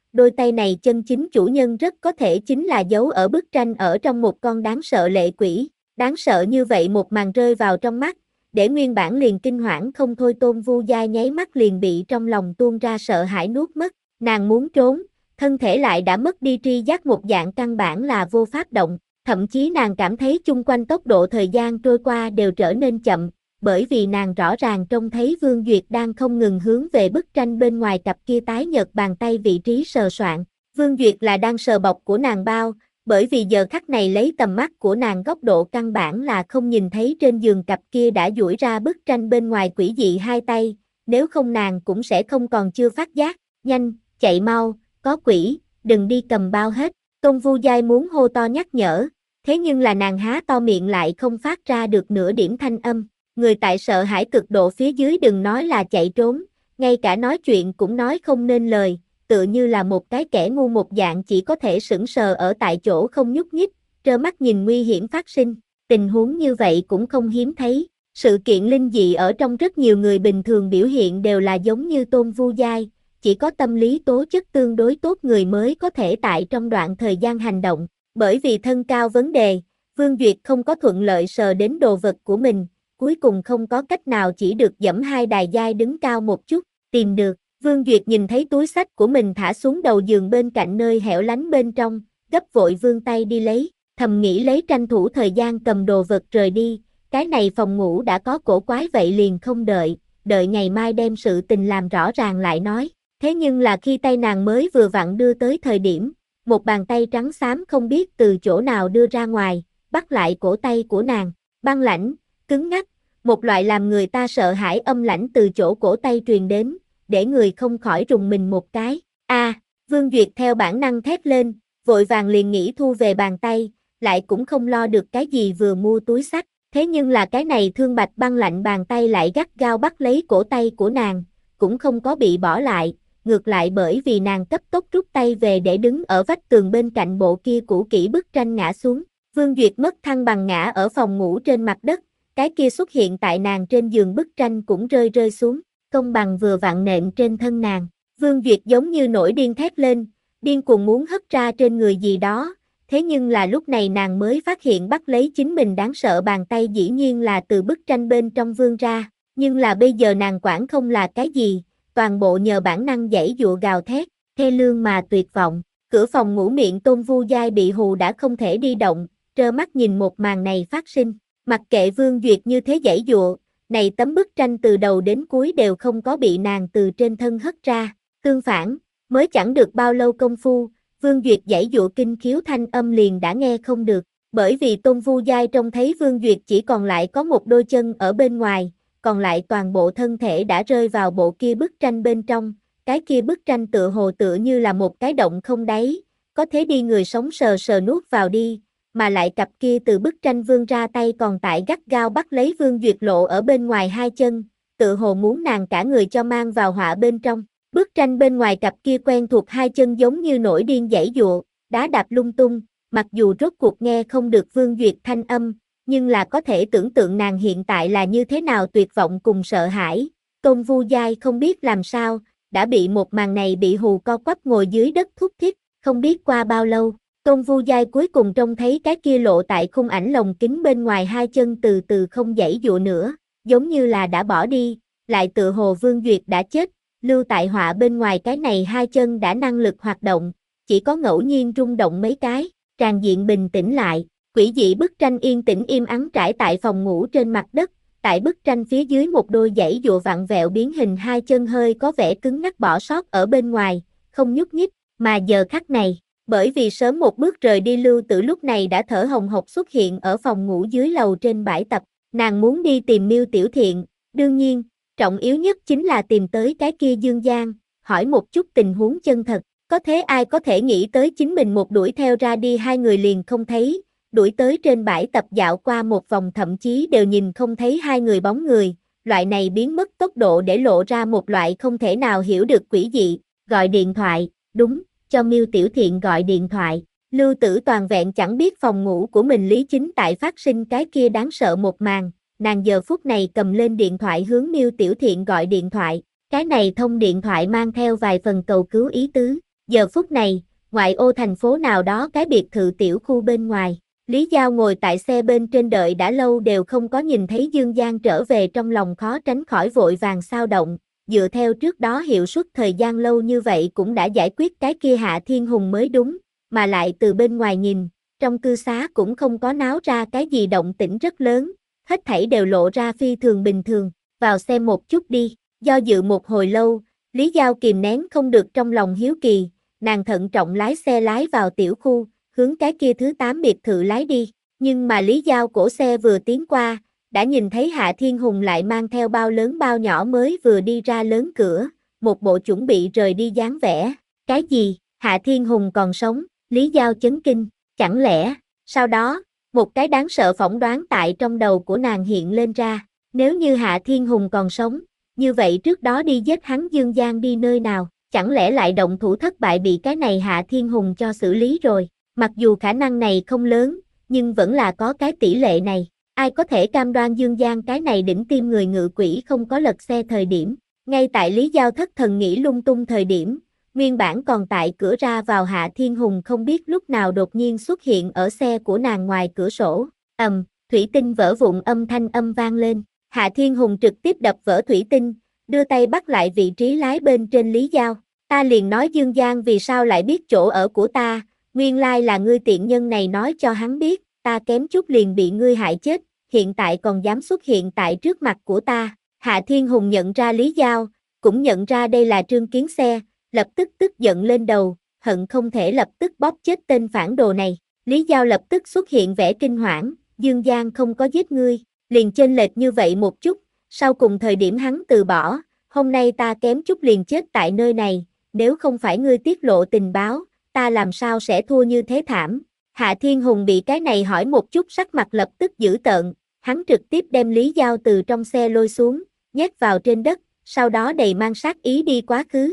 [SPEAKER 1] đôi tay này chân chính chủ nhân rất có thể chính là giấu ở bức tranh ở trong một con đáng sợ lệ quỷ. Đáng sợ như vậy một màn rơi vào trong mắt, để nguyên bản liền kinh hoảng không thôi Tôn Vu Giai nháy mắt liền bị trong lòng tuôn ra sợ hãi nuốt mất. Nàng muốn trốn, thân thể lại đã mất đi tri giác một dạng căn bản là vô pháp động, thậm chí nàng cảm thấy chung quanh tốc độ thời gian trôi qua đều trở nên chậm, bởi vì nàng rõ ràng trông thấy Vương Duyệt đang không ngừng hướng về bức tranh bên ngoài cặp kia tái nhợt bàn tay vị trí sờ soạn. Vương Duyệt là đang sờ bọc của nàng bao, bởi vì giờ khắc này lấy tầm mắt của nàng góc độ căn bản là không nhìn thấy trên giường cặp kia đã duỗi ra bức tranh bên ngoài quỷ dị hai tay, nếu không nàng cũng sẽ không còn chưa phát giác. Nhanh, chạy mau, có quỷ, đừng đi cầm bao hết. Tôn Vu Giai muốn hô to nhắc nhở, thế nhưng là nàng há to miệng lại không phát ra được nửa điểm thanh âm. Người tại sợ hãi cực độ phía dưới đừng nói là chạy trốn, ngay cả nói chuyện cũng nói không nên lời, tựa như là một cái kẻ ngu một dạng chỉ có thể sững sờ ở tại chỗ không nhúc nhích, trơ mắt nhìn nguy hiểm phát sinh. Tình huống như vậy cũng không hiếm thấy, sự kiện linh dị ở trong rất nhiều người bình thường biểu hiện đều là giống như Tôn Vu Giai, chỉ có tâm lý tố chất tương đối tốt người mới có thể tại trong đoạn thời gian hành động, bởi vì thân cao vấn đề, Vương Duyệt không có thuận lợi sờ đến đồ vật của mình, cuối cùng không có cách nào chỉ được giẫm hai đài giai đứng cao một chút, tìm được. Vương Duyệt nhìn thấy túi xách của mình thả xuống đầu giường bên cạnh nơi hẻo lánh bên trong, gấp vội vươn tay đi lấy, thầm nghĩ lấy tranh thủ thời gian cầm đồ vật rời đi, cái này phòng ngủ đã có cổ quái vậy liền không đợi, đợi ngày mai đem sự tình làm rõ ràng lại nói. Thế nhưng là khi tay nàng mới vừa vặn đưa tới thời điểm, một bàn tay trắng xám không biết từ chỗ nào đưa ra ngoài, bắt lại cổ tay của nàng, băng lãnh, cứng ngắc, một loại làm người ta sợ hãi âm lãnh từ chỗ cổ tay truyền đến, để người không khỏi rùng mình một cái. A, à, Vương Duyệt theo bản năng thét lên, vội vàng liền nghĩ thu về bàn tay, lại cũng không lo được cái gì vừa mua túi xách, thế nhưng là cái này thương bạch băng lạnh bàn tay lại gắt gao bắt lấy cổ tay của nàng, cũng không có bị bỏ lại, ngược lại bởi vì nàng cấp tốc rút tay về để đứng ở vách tường bên cạnh bộ kia cũ kỹ bức tranh ngã xuống. Vương Duyệt mất thăng bằng ngã ở phòng ngủ trên mặt đất, cái kia xuất hiện tại nàng trên giường bức tranh cũng rơi rơi xuống, công bằng vừa vặn nện trên thân nàng. Vương Duyệt giống như nổi điên thét lên, điên cuồng muốn hất ra trên người gì đó, thế nhưng là lúc này nàng mới phát hiện bắt lấy chính mình đáng sợ bàn tay dĩ nhiên là từ bức tranh bên trong vươn ra, nhưng là bây giờ nàng quản không là cái gì, toàn bộ nhờ bản năng giãy dụa gào thét, thê lương mà tuyệt vọng. Cửa phòng ngủ miệng Tôn Vu Giai bị hù đã không thể đi động, trơ mắt nhìn một màn này phát sinh, mặc kệ Vương Duyệt như thế giãy dụa, này tấm bức tranh từ đầu đến cuối đều không có bị nàng từ trên thân hất ra, tương phản, mới chẳng được bao lâu công phu, Vương Duyệt giãy dụa kinh khiếu thanh âm liền đã nghe không được, bởi vì Tôn Vu Giai trông thấy Vương Duyệt chỉ còn lại có một đôi chân ở bên ngoài, còn lại toàn bộ thân thể đã rơi vào bộ kia bức tranh bên trong, cái kia bức tranh tựa hồ tựa như là một cái động không đáy, có thế đi người sống sờ sờ nuốt vào đi, mà lại cặp kia từ bức tranh vươn ra tay còn tại gắt gao bắt lấy Vương Duyệt lộ ở bên ngoài hai chân, tựa hồ muốn nàng cả người cho mang vào họa bên trong. Bức tranh bên ngoài cặp kia quen thuộc hai chân giống như nổi điên giãy dụa, đá đạp lung tung, mặc dù rốt cuộc nghe không được Vương Duyệt thanh âm, nhưng là có thể tưởng tượng nàng hiện tại là như thế nào tuyệt vọng cùng sợ hãi. Tôn Vu Giai không biết làm sao, đã bị một màn này bị hù co quắp ngồi dưới đất thút thít, không biết qua bao lâu, Tôn Vu Giai cuối cùng trông thấy cái kia lộ tại khung ảnh lồng kính bên ngoài hai chân từ từ không giãy dụa nữa, giống như là đã bỏ đi, lại tựa hồ Vương Duyệt đã chết, lưu tại họa bên ngoài cái này hai chân đã năng lực hoạt động, chỉ có ngẫu nhiên rung động mấy cái, tràn diện bình tĩnh lại. Quỷ dị bức tranh yên tĩnh im ắng trải tại phòng ngủ trên mặt đất, tại bức tranh phía dưới một đôi giãy dụa vặn vẹo biến hình hai chân hơi có vẻ cứng ngắc bỏ sót ở bên ngoài, không nhúc nhích, mà giờ khắc này, bởi vì sớm một bước rời đi Lưu Tử lúc này đã thở hồng hộc xuất hiện ở phòng ngủ dưới lầu trên bãi tập, nàng muốn đi tìm Miêu Tiểu Thiện, đương nhiên, trọng yếu nhất chính là tìm tới cái kia Dương Giang, hỏi một chút tình huống chân thật, có thế ai có thể nghĩ tới chính mình một đuổi theo ra đi hai người liền không thấy, đuổi tới trên bãi tập dạo qua một vòng thậm chí đều nhìn không thấy hai người bóng người, loại này biến mất tốc độ để lộ ra một loại không thể nào hiểu được quỷ dị, gọi điện thoại, đúng, cho Miêu Tiểu Thiện gọi điện thoại, Lưu Tử toàn vẹn chẳng biết phòng ngủ của mình Lý Chính tại phát sinh cái kia đáng sợ một màn, nàng giờ phút này cầm lên điện thoại hướng Miêu Tiểu Thiện gọi điện thoại, cái này thông điện thoại mang theo vài phần cầu cứu ý tứ, Giờ phút này, ngoại ô thành phố nào đó cái biệt thự tiểu khu bên ngoài, Lý Giao ngồi tại xe bên trên đợi đã lâu đều không có nhìn thấy Dương Giang trở về, trong lòng khó tránh khỏi vội vàng xao động, dựa theo trước đó hiệu suất thời gian lâu như vậy cũng đã giải quyết cái kia Hạ Thiên Hùng mới đúng, mà lại từ bên ngoài nhìn, trong cư xá cũng không có náo ra cái gì động tĩnh rất lớn, hết thảy đều lộ ra phi thường bình thường, vào xem một chút đi, do dự một hồi lâu, Lý Giao kìm nén không được trong lòng hiếu kỳ, nàng thận trọng lái xe lái vào tiểu khu, hướng cái kia thứ tám biệt thự lái đi, nhưng mà Lý Giao cổ xe vừa tiến qua, đã nhìn thấy Hạ Thiên Hùng lại mang theo bao lớn bao nhỏ mới vừa đi ra lớn cửa, một bộ chuẩn bị rời đi dáng vẻ, cái gì, Hạ Thiên Hùng còn sống, Lý Giao chấn kinh, chẳng lẽ, sau đó, một cái đáng sợ phỏng đoán tại trong đầu của nàng hiện lên ra, nếu như Hạ Thiên Hùng còn sống, như vậy trước đó đi giết hắn Dương Giang đi nơi nào, chẳng lẽ lại động thủ thất bại bị cái này Hạ Thiên Hùng cho xử lý rồi, mặc dù khả năng này không lớn, nhưng vẫn là có cái tỷ lệ này, ai có thể cam đoan Dương Giang cái này đỉnh tim người ngự quỷ không có lật xe thời điểm, ngay tại Lý Giao thất thần nghĩ lung tung thời điểm, nguyên bản còn tại cửa ra vào Hạ Thiên Hùng không biết lúc nào đột nhiên xuất hiện ở xe của nàng ngoài cửa sổ, ầm, thủy tinh vỡ vụn âm thanh âm vang lên, Hạ Thiên Hùng trực tiếp đập vỡ thủy tinh, đưa tay bắt lại vị trí lái bên trên Lý Giao, ta liền nói Dương Giang vì sao lại biết chỗ ở của ta, nguyên lai là ngươi tiện nhân này nói cho hắn biết, ta kém chút liền bị ngươi hại chết, hiện tại còn dám xuất hiện tại trước mặt của ta, Hạ Thiên Hùng nhận ra Lý Giao, cũng nhận ra đây là Trương Kiến Xe, lập tức tức giận lên đầu, hận không thể lập tức bóp chết tên phản đồ này, Lý Giao lập tức xuất hiện vẻ kinh hoảng, Dương Giang không có giết ngươi, liền chênh lệch như vậy một chút, sau cùng thời điểm hắn từ bỏ, hôm nay ta kém chút liền chết tại nơi này, nếu không phải ngươi tiết lộ tình báo, ta làm sao sẽ thua như thế thảm. Hạ Thiên Hùng bị cái này hỏi một chút sắc mặt lập tức dữ tợn, hắn trực tiếp đem Lý Giao từ trong xe lôi xuống, nhét vào trên đất, sau đó đầy mang sát ý đi quá khứ.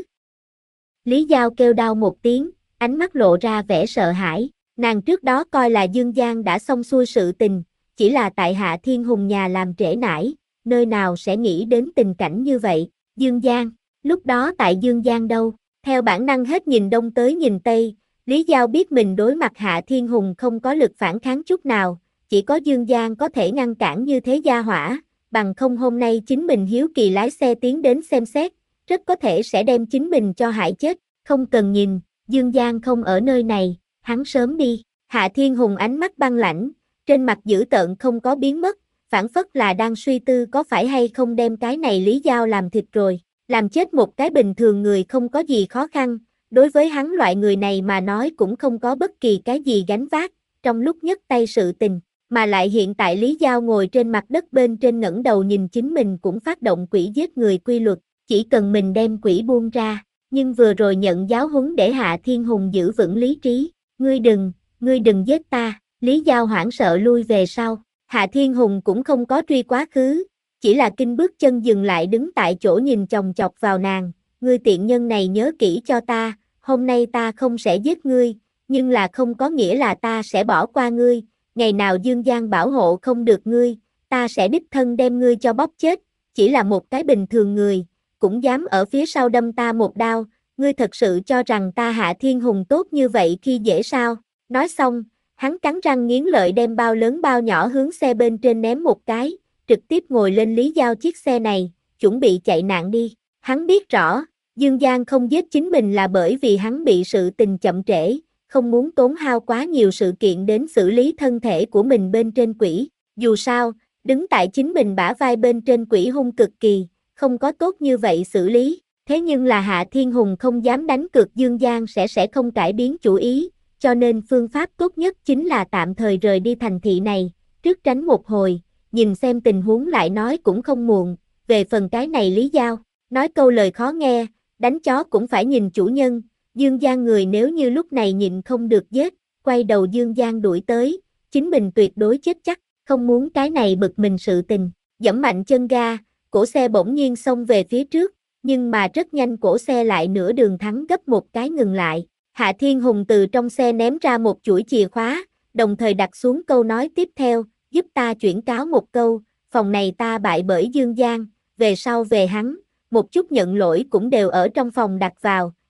[SPEAKER 1] Lý Giao kêu đau một tiếng, ánh mắt lộ ra vẻ sợ hãi, nàng trước đó coi là Dương Giang đã xong xuôi sự tình, chỉ là tại Hạ Thiên Hùng nhà làm trễ nải, nơi nào sẽ nghĩ đến tình cảnh như vậy, Dương Giang, lúc đó tại Dương Giang đâu, theo bản năng hết nhìn đông tới nhìn tây, Lý Giao biết mình đối mặt Hạ Thiên Hùng không có lực phản kháng chút nào, chỉ có Dương Giang có thể ngăn cản như thế gia hỏa, bằng không hôm nay chính mình hiếu kỳ lái xe tiến đến xem xét, rất có thể sẽ đem chính mình cho hại chết, không cần nhìn, Dương Giang không ở nơi này, hắn sớm đi, Hạ Thiên Hùng ánh mắt băng lãnh, trên mặt dữ tợn không có biến mất, phản phất là đang suy tư có phải hay không đem cái này Lý Giao làm thịt rồi, làm chết một cái bình thường người không có gì khó khăn, đối với hắn loại người này mà nói cũng không có bất kỳ cái gì gánh vác, trong lúc nhấc tay sự tình, mà lại hiện tại Lý Giao ngồi trên mặt đất bên trên ngẩng đầu nhìn chính mình cũng phát động quỷ giết người quy luật, chỉ cần mình đem quỷ buông ra, nhưng vừa rồi nhận giáo huấn để Hạ Thiên Hùng giữ vững lý trí, ngươi đừng, ngươi đừng giết ta, Lý Giao hoảng sợ lui về sau, Hạ Thiên Hùng cũng không có truy quá khứ, chỉ là kinh bước chân dừng lại đứng tại chỗ nhìn chòng chọc vào nàng, ngươi tiện nhân này nhớ kỹ cho ta, hôm nay ta không sẽ giết ngươi, nhưng là không có nghĩa là ta sẽ bỏ qua ngươi, ngày nào Dương Giang bảo hộ không được ngươi, ta sẽ đích thân đem ngươi cho bóp chết, chỉ là một cái bình thường người, cũng dám ở phía sau đâm ta một đao, ngươi thật sự cho rằng ta Hạ Thiên Hùng tốt như vậy khi dễ sao, nói xong, hắn cắn răng nghiến lợi đem bao lớn bao nhỏ hướng xe bên trên ném một cái, trực tiếp ngồi lên Lý Giao chiếc xe này, chuẩn bị chạy nạn đi, hắn biết rõ, Dương Giang không giết chính mình là bởi vì hắn bị sự tình chậm trễ, không muốn tốn hao quá nhiều sự kiện đến xử lý thân thể của mình bên trên quỷ, dù sao, đứng tại chính mình bả vai bên trên quỷ hung cực kỳ, không có tốt như vậy xử lý, thế nhưng là Hạ Thiên Hùng không dám đánh cược Dương Giang sẽ sẽ không cải biến chủ ý, cho nên phương pháp tốt nhất chính là tạm thời rời đi thành thị này, trước tránh một hồi, nhìn xem tình huống lại nói cũng không muộn, về phần cái này Lý Giao, nói câu lời khó nghe, đánh chó cũng phải nhìn chủ nhân, Dương Giang người nếu như lúc này nhịn không được giết, quay đầu Dương Giang đuổi tới, chính mình tuyệt đối chết chắc, không muốn cái này bực mình sự tình, giẫm mạnh chân ga, cổ xe bỗng nhiên xông về phía trước, nhưng mà rất nhanh cổ xe lại nửa đường thắng gấp một cái ngừng lại, Hạ Thiên Hùng từ trong xe ném ra một chuỗi chìa khóa, đồng thời đặt xuống câu nói tiếp theo, giúp ta chuyển cáo một câu, phòng này ta bại bởi Dương Giang, về sau về hắn, một chút nhận lỗi cũng đều ở trong phòng đặt vào,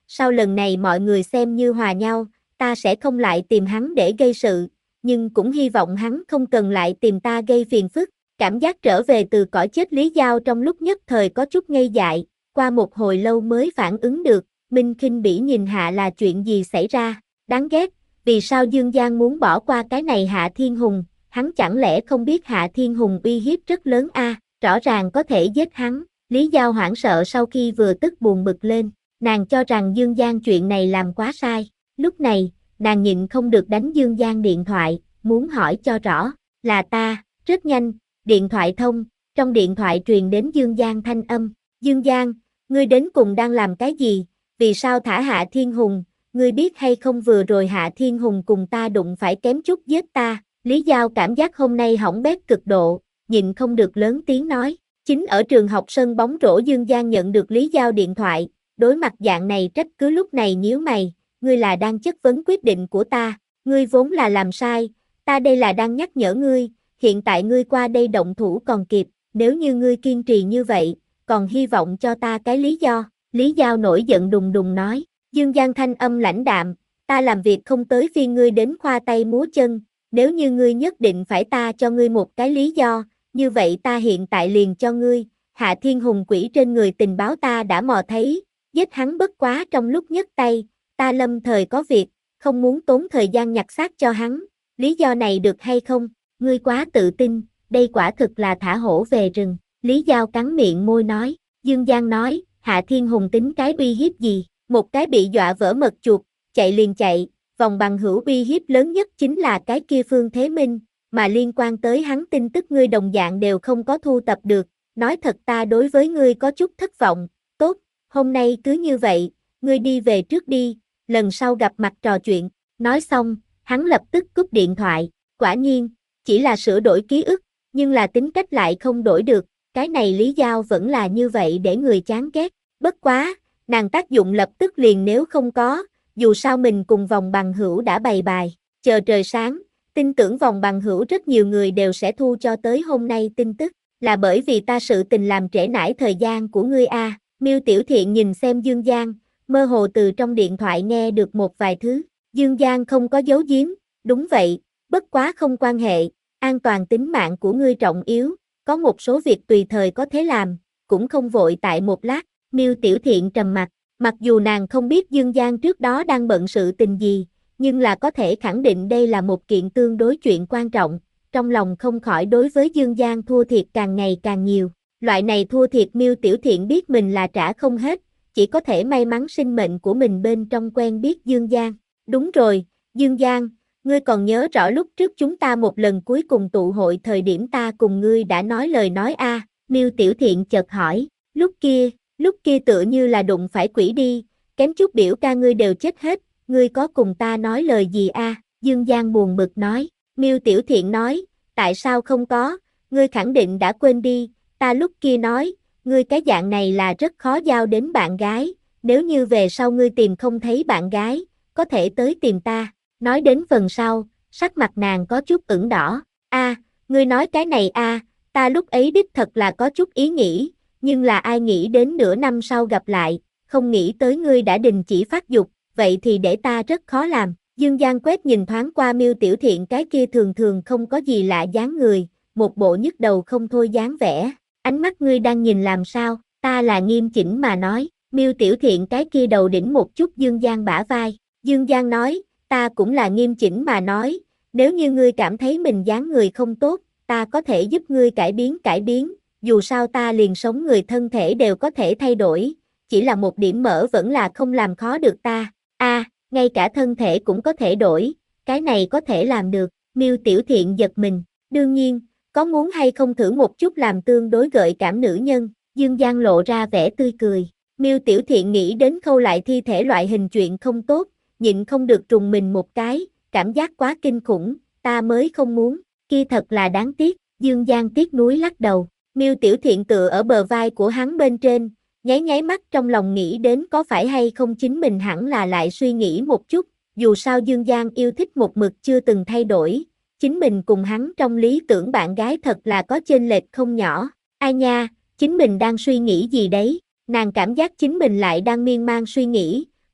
[SPEAKER 1] sau lần này mọi người xem như hòa nhau, ta sẽ không lại tìm hắn để gây sự, nhưng cũng hy vọng hắn không cần lại tìm ta gây phiền phức. Cảm giác trở về từ cõi chết Lý Giao trong lúc nhất thời có chút ngây dại, qua một hồi lâu mới phản ứng được, Minh khinh bỉ nhìn Hạ là chuyện gì xảy ra, đáng ghét, vì sao Dương Giang muốn bỏ qua cái này Hạ Thiên Hùng, hắn chẳng lẽ không biết Hạ Thiên Hùng uy hiếp rất lớn a, à, rõ ràng có thể giết hắn. Lý Giao hoảng sợ sau khi vừa tức buồn bực lên, nàng cho rằng Dương Giang chuyện này làm quá sai, lúc này, nàng nhịn không được đánh Dương Giang điện thoại, muốn hỏi cho rõ, là ta, rất nhanh, điện thoại thông, trong điện thoại truyền đến Dương Giang thanh âm, Dương Giang, ngươi đến cùng đang làm cái gì, vì sao thả Hạ Thiên Hùng, ngươi biết hay không vừa rồi Hạ Thiên Hùng cùng ta đụng phải kém chút giết ta, Lý Giao cảm giác hôm nay hỏng bét cực độ, nhịn không được lớn tiếng nói. Chính ở trường học sân bóng rổ Dương Giang nhận được Lý Giao điện thoại, đối mặt dạng này trách cứ lúc này nhíu mày, ngươi là đang chất vấn quyết định của ta, ngươi vốn là làm sai, ta đây là đang nhắc nhở ngươi, hiện tại ngươi qua đây động thủ còn kịp, nếu như ngươi kiên trì như vậy, còn hy vọng cho ta cái lý do, Lý Giao nổi giận đùng đùng nói, Dương Giang thanh âm lãnh đạm, ta làm việc không tới phiên ngươi đến khoa tay múa chân, nếu như ngươi nhất định phải ta cho ngươi một cái lý do, như vậy ta hiện tại liền cho ngươi, Hạ Thiên Hùng quỷ trên người tình báo ta đã mò thấy, giết hắn bất quá trong lúc nhấc tay, ta lâm thời có việc, không muốn tốn thời gian nhặt xác cho hắn, lý do này được hay không, ngươi quá tự tin, đây quả thực là thả hổ về rừng, Lý Giao cắn miệng môi nói, Dương Giang nói, Hạ Thiên Hùng tính cái uy hiếp gì, một cái bị dọa vỡ mật chuột, chạy liền chạy, vòng bằng hữu uy hiếp lớn nhất chính là cái kia Phương Thế Minh, mà liên quan tới hắn tin tức ngươi đồng dạng đều không có thu tập được, nói thật ta đối với ngươi có chút thất vọng, tốt, hôm nay cứ như vậy, ngươi đi về trước đi, lần sau gặp mặt trò chuyện, nói xong, hắn lập tức cúp điện thoại, quả nhiên, chỉ là sửa đổi ký ức, nhưng là tính cách lại không đổi được, cái này Lý Giao vẫn là như vậy để người chán ghét, bất quá, nàng tác dụng lập tức liền nếu không có, dù sao mình cùng vòng bằng hữu đã bày bài, chờ trời sáng, tin tưởng vòng bằng hữu rất nhiều người đều sẽ thu cho tới hôm nay tin tức, là bởi vì ta sự tình làm trễ nải thời gian của ngươi a. À. Miêu Tiểu Thiện nhìn xem Dương Giang, mơ hồ từ trong điện thoại nghe được một vài thứ, Dương Giang không có giấu giếm, đúng vậy, bất quá không quan hệ, an toàn tính mạng của ngươi trọng yếu, có một số việc tùy thời có thể làm, cũng không vội tại một lát, Miêu Tiểu Thiện trầm mặt, mặc dù nàng không biết Dương Giang trước đó đang bận sự tình gì, nhưng là có thể khẳng định đây là một kiện tương đối chuyện quan trọng, trong lòng không khỏi đối với Dương Giang thua thiệt càng ngày càng nhiều, loại này thua thiệt Miêu Tiểu Thiện biết mình là trả không hết, chỉ có thể may mắn sinh mệnh của mình bên trong quen biết Dương Giang, đúng rồi, Dương Giang, ngươi còn nhớ rõ lúc trước chúng ta một lần cuối cùng tụ hội thời điểm ta cùng ngươi đã nói lời nói a, à? Miêu Tiểu Thiện chợt hỏi, lúc kia, lúc kia tựa như là đụng phải quỷ đi, kém chút biểu ca ngươi đều chết hết, ngươi có cùng ta nói lời gì a? À? Dương Giang buồn bực nói, Miêu Tiểu Thiện nói, tại sao không có, ngươi khẳng định đã quên đi, ta lúc kia nói, ngươi cái dạng này là rất khó giao đến bạn gái, nếu như về sau ngươi tìm không thấy bạn gái, có thể tới tìm ta, nói đến phần sau, sắc mặt nàng có chút ửng đỏ, a, à, ngươi nói cái này a, à, ta lúc ấy đích thật là có chút ý nghĩ, nhưng là ai nghĩ đến nửa năm sau gặp lại, không nghĩ tới ngươi đã đình chỉ phát dục, vậy thì để ta rất khó làm. Dương Giang quét nhìn thoáng qua Miêu Tiểu Thiện cái kia thường thường không có gì lạ dáng người, một bộ nhức đầu không thôi dáng vẻ, ánh mắt ngươi đang nhìn làm sao, ta là nghiêm chỉnh mà nói, Miêu Tiểu Thiện cái kia đầu đỉnh một chút Dương Giang bả vai, Dương Giang nói, ta cũng là nghiêm chỉnh mà nói, nếu như ngươi cảm thấy mình dáng người không tốt, ta có thể giúp ngươi cải biến cải biến, dù sao ta liền sống người thân thể đều có thể thay đổi, chỉ là một điểm mỡ vẫn là không làm khó được ta, a, à, ngay cả thân thể cũng có thể đổi, cái này có thể làm được, Miêu Tiểu Thiện giật mình, đương nhiên, có muốn hay không thử một chút làm tương đối gợi cảm nữ nhân, Dương Giang lộ ra vẻ tươi cười, Miêu Tiểu Thiện nghĩ đến khâu lại thi thể loại hình chuyện không tốt, nhịn không được trùng mình một cái, cảm giác quá kinh khủng, ta mới không muốn, kia thật là đáng tiếc, Dương Giang tiếc nuối lắc đầu, Miêu Tiểu Thiện tựa ở bờ vai của hắn bên trên, nháy nháy mắt trong lòng nghĩ đến có phải hay không chính mình hẳn là lại suy nghĩ một chút, dù sao Dương Giang yêu thích một mực chưa từng thay đổi, chính mình cùng hắn trong lý tưởng bạn gái thật là có chênh lệch không nhỏ, ai nha, chính mình đang suy nghĩ gì đấy, nàng cảm giác chính mình lại đang miên man suy nghĩ,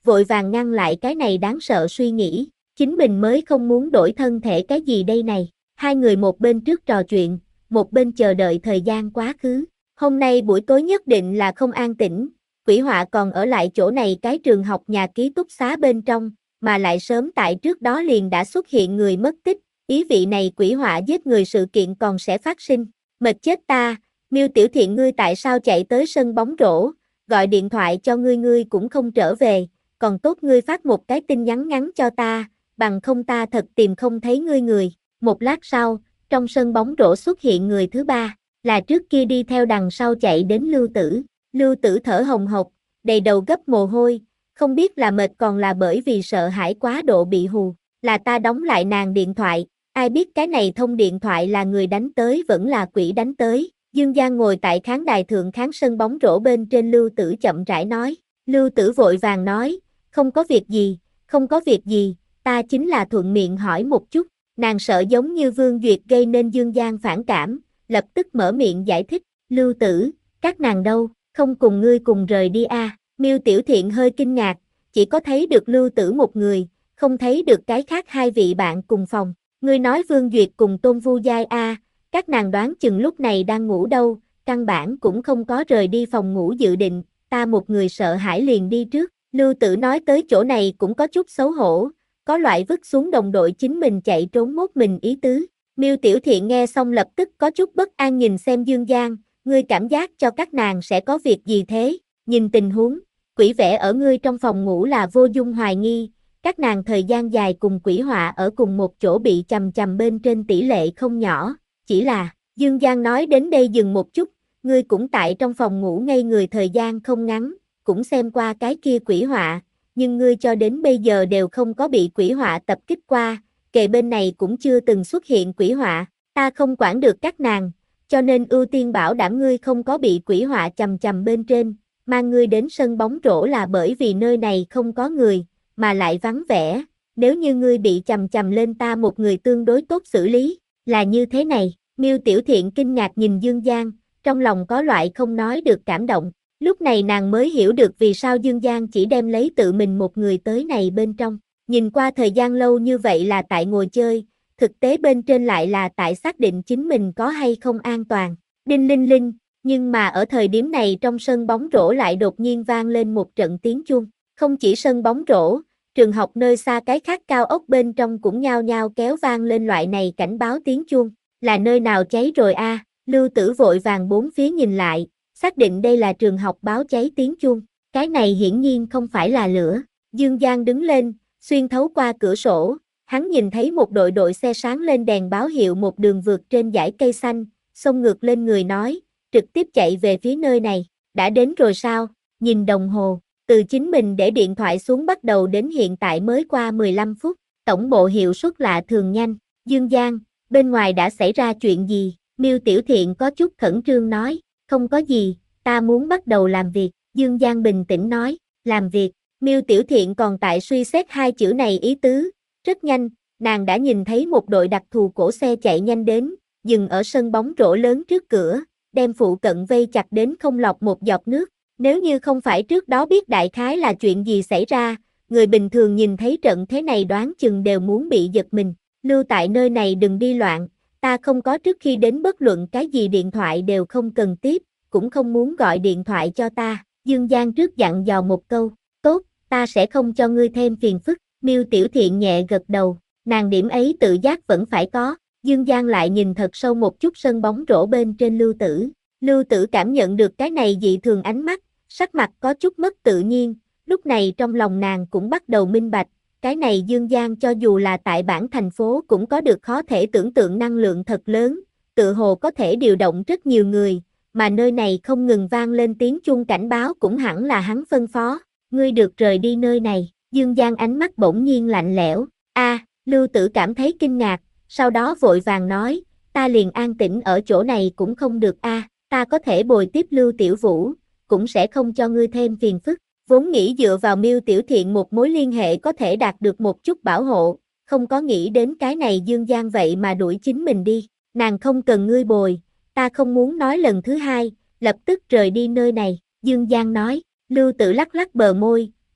[SPEAKER 1] vội vàng ngăn lại cái này đáng sợ suy nghĩ, chính mình mới không muốn đổi thân thể cái gì đây này. Hai người một bên trước trò chuyện, một bên chờ đợi thời gian quá khứ. Hôm nay buổi tối nhất định là không an tĩnh, quỷ họa còn ở lại chỗ này cái trường học nhà ký túc xá bên trong, mà lại sớm tại trước đó liền đã xuất hiện người mất tích, ý vị này quỷ họa giết người sự kiện còn sẽ phát sinh. Mệt chết ta, Miêu Tiểu Thiện ngươi tại sao chạy tới sân bóng rổ, gọi điện thoại cho ngươi ngươi cũng không trở về, còn tốt ngươi phát một cái tin nhắn ngắn cho ta, bằng không ta thật tìm không thấy ngươi người. Một lát sau, trong sân bóng rổ xuất hiện người thứ ba, là trước kia đi theo đằng sau chạy đến Lưu Tử. Lưu Tử thở hồng hộc, đầy đầu gấp mồ hôi, không biết là mệt còn là bởi vì sợ hãi quá độ bị hù, là ta đóng lại nàng điện thoại, ai biết cái này thông điện thoại là người đánh tới vẫn là quỷ đánh tới. Dương Giang ngồi tại khán đài thượng khán sân bóng rổ bên trên Lưu Tử chậm rãi nói, Lưu Tử vội vàng nói, không có việc gì, không có việc gì, ta chính là thuận miệng hỏi một chút, nàng sợ giống như Vương Duyệt gây nên Dương Giang phản cảm, lập tức mở miệng giải thích, Lưu Tử, các nàng đâu, không cùng ngươi cùng rời đi a? À? Miêu Tiểu Thiện hơi kinh ngạc, chỉ có thấy được Lưu Tử một người, không thấy được cái khác hai vị bạn cùng phòng. Ngươi nói Vương Duyệt cùng Tôn Vu Giai a, à, các nàng đoán chừng lúc này đang ngủ đâu, căn bản cũng không có rời đi phòng ngủ dự định, ta một người sợ hãi liền đi trước. Lưu Tử nói tới chỗ này cũng có chút xấu hổ, có loại vứt xuống đồng đội chính mình chạy trốn mốt mình ý tứ. Miêu Tiểu Thiện nghe xong lập tức có chút bất an nhìn xem Dương Giang, ngươi cảm giác cho các nàng sẽ có việc gì thế, nhìn tình huống, quỷ vẽ ở ngươi trong phòng ngủ là vô dung hoài nghi, các nàng thời gian dài cùng quỷ họa ở cùng một chỗ bị chầm chầm bên trên tỷ lệ không nhỏ, chỉ là, Dương Giang nói đến đây dừng một chút, ngươi cũng tại trong phòng ngủ ngây người thời gian không ngắn, cũng xem qua cái kia quỷ họa, nhưng ngươi cho đến bây giờ đều không có bị quỷ họa tập kích qua, kề bên này cũng chưa từng xuất hiện quỷ họa, ta không quản được các nàng, cho nên ưu tiên bảo đảm ngươi không có bị quỷ họa chầm chầm bên trên, mang ngươi đến sân bóng rổ là bởi vì nơi này không có người, mà lại vắng vẻ, nếu như ngươi bị chầm chầm lên ta một người tương đối tốt xử lý, là như thế này. Miêu Tiểu Thiện kinh ngạc nhìn Dương Giang, trong lòng có loại không nói được cảm động, lúc này nàng mới hiểu được vì sao Dương Giang chỉ đem lấy tự mình một người tới này bên trong, nhìn qua thời gian lâu như vậy là tại ngồi chơi, thực tế bên trên lại là tại xác định chính mình có hay không an toàn. Đinh linh linh, nhưng mà ở thời điểm này trong sân bóng rổ lại đột nhiên vang lên một trận tiếng chuông, không chỉ sân bóng rổ, trường học nơi xa cái khác cao ốc bên trong cũng nhao nhao kéo vang lên loại này cảnh báo tiếng chuông, là nơi nào cháy rồi a? À? Lưu Tử vội vàng bốn phía nhìn lại, xác định đây là trường học báo cháy tiếng chuông, cái này hiển nhiên không phải là lửa. Dương Giang đứng lên, xuyên thấu qua cửa sổ, hắn nhìn thấy một đội đội xe sáng lên đèn báo hiệu một đường vượt trên dãy cây xanh, xông ngược lên người nói, trực tiếp chạy về phía nơi này, đã đến rồi sao? Nhìn đồng hồ, từ chính mình để điện thoại xuống bắt đầu đến hiện tại mới qua mười lăm phút, tổng bộ hiệu suất lạ thường nhanh. Dương Giang, bên ngoài đã xảy ra chuyện gì? Miêu Tiểu Thiện có chút khẩn trương nói, không có gì, ta muốn bắt đầu làm việc. Dương Giang bình tĩnh nói, làm việc. Miêu Tiểu Thiện còn tại suy xét hai chữ này ý tứ, rất nhanh, nàng đã nhìn thấy một đội đặc thù cổ xe chạy nhanh đến, dừng ở sân bóng rổ lớn trước cửa, đem phụ cận vây chặt đến không lọt một giọt nước. Nếu như không phải trước đó biết đại khái là chuyện gì xảy ra, người bình thường nhìn thấy trận thế này đoán chừng đều muốn bị giật mình. Lưu tại nơi này đừng đi loạn, ta không có trước khi đến bất luận cái gì điện thoại đều không cần tiếp, cũng không muốn gọi điện thoại cho ta. Dương Giang trước dặn dò một câu, tốt, ta sẽ không cho ngươi thêm phiền phức. Miêu Tiểu Thiện nhẹ gật đầu, nàng điểm ấy tự giác vẫn phải có. Dương Giang lại nhìn thật sâu một chút sân bóng rổ bên trên Lưu Tử. Lưu Tử cảm nhận được cái này dị thường ánh mắt, sắc mặt có chút mất tự nhiên, lúc này trong lòng nàng cũng bắt đầu minh bạch, cái này Dương Giang cho dù là tại bản thành phố cũng có được khó thể tưởng tượng năng lượng thật lớn, tự hồ có thể điều động rất nhiều người, mà nơi này không ngừng vang lên tiếng chuông cảnh báo cũng hẳn là hắn phân phó, ngươi được rời đi nơi này. Dương Giang ánh mắt bỗng nhiên lạnh lẽo, a, Lưu Tử cảm thấy kinh ngạc, sau đó vội vàng nói, ta liền an tĩnh ở chỗ này cũng không được a, à, ta có thể bồi tiếp Lưu Tiểu Vũ, cũng sẽ không cho ngươi thêm phiền phức. Vốn nghĩ dựa vào Miêu Tiểu Thiện một mối liên hệ có thể đạt được một chút bảo hộ, không có nghĩ đến cái này Dương Giang vậy mà đuổi chính mình đi, nàng không cần ngươi bồi, ta không muốn nói lần thứ hai, lập tức rời đi nơi này. Dương Giang nói. Lưu Tử lắc lắc bờ môi,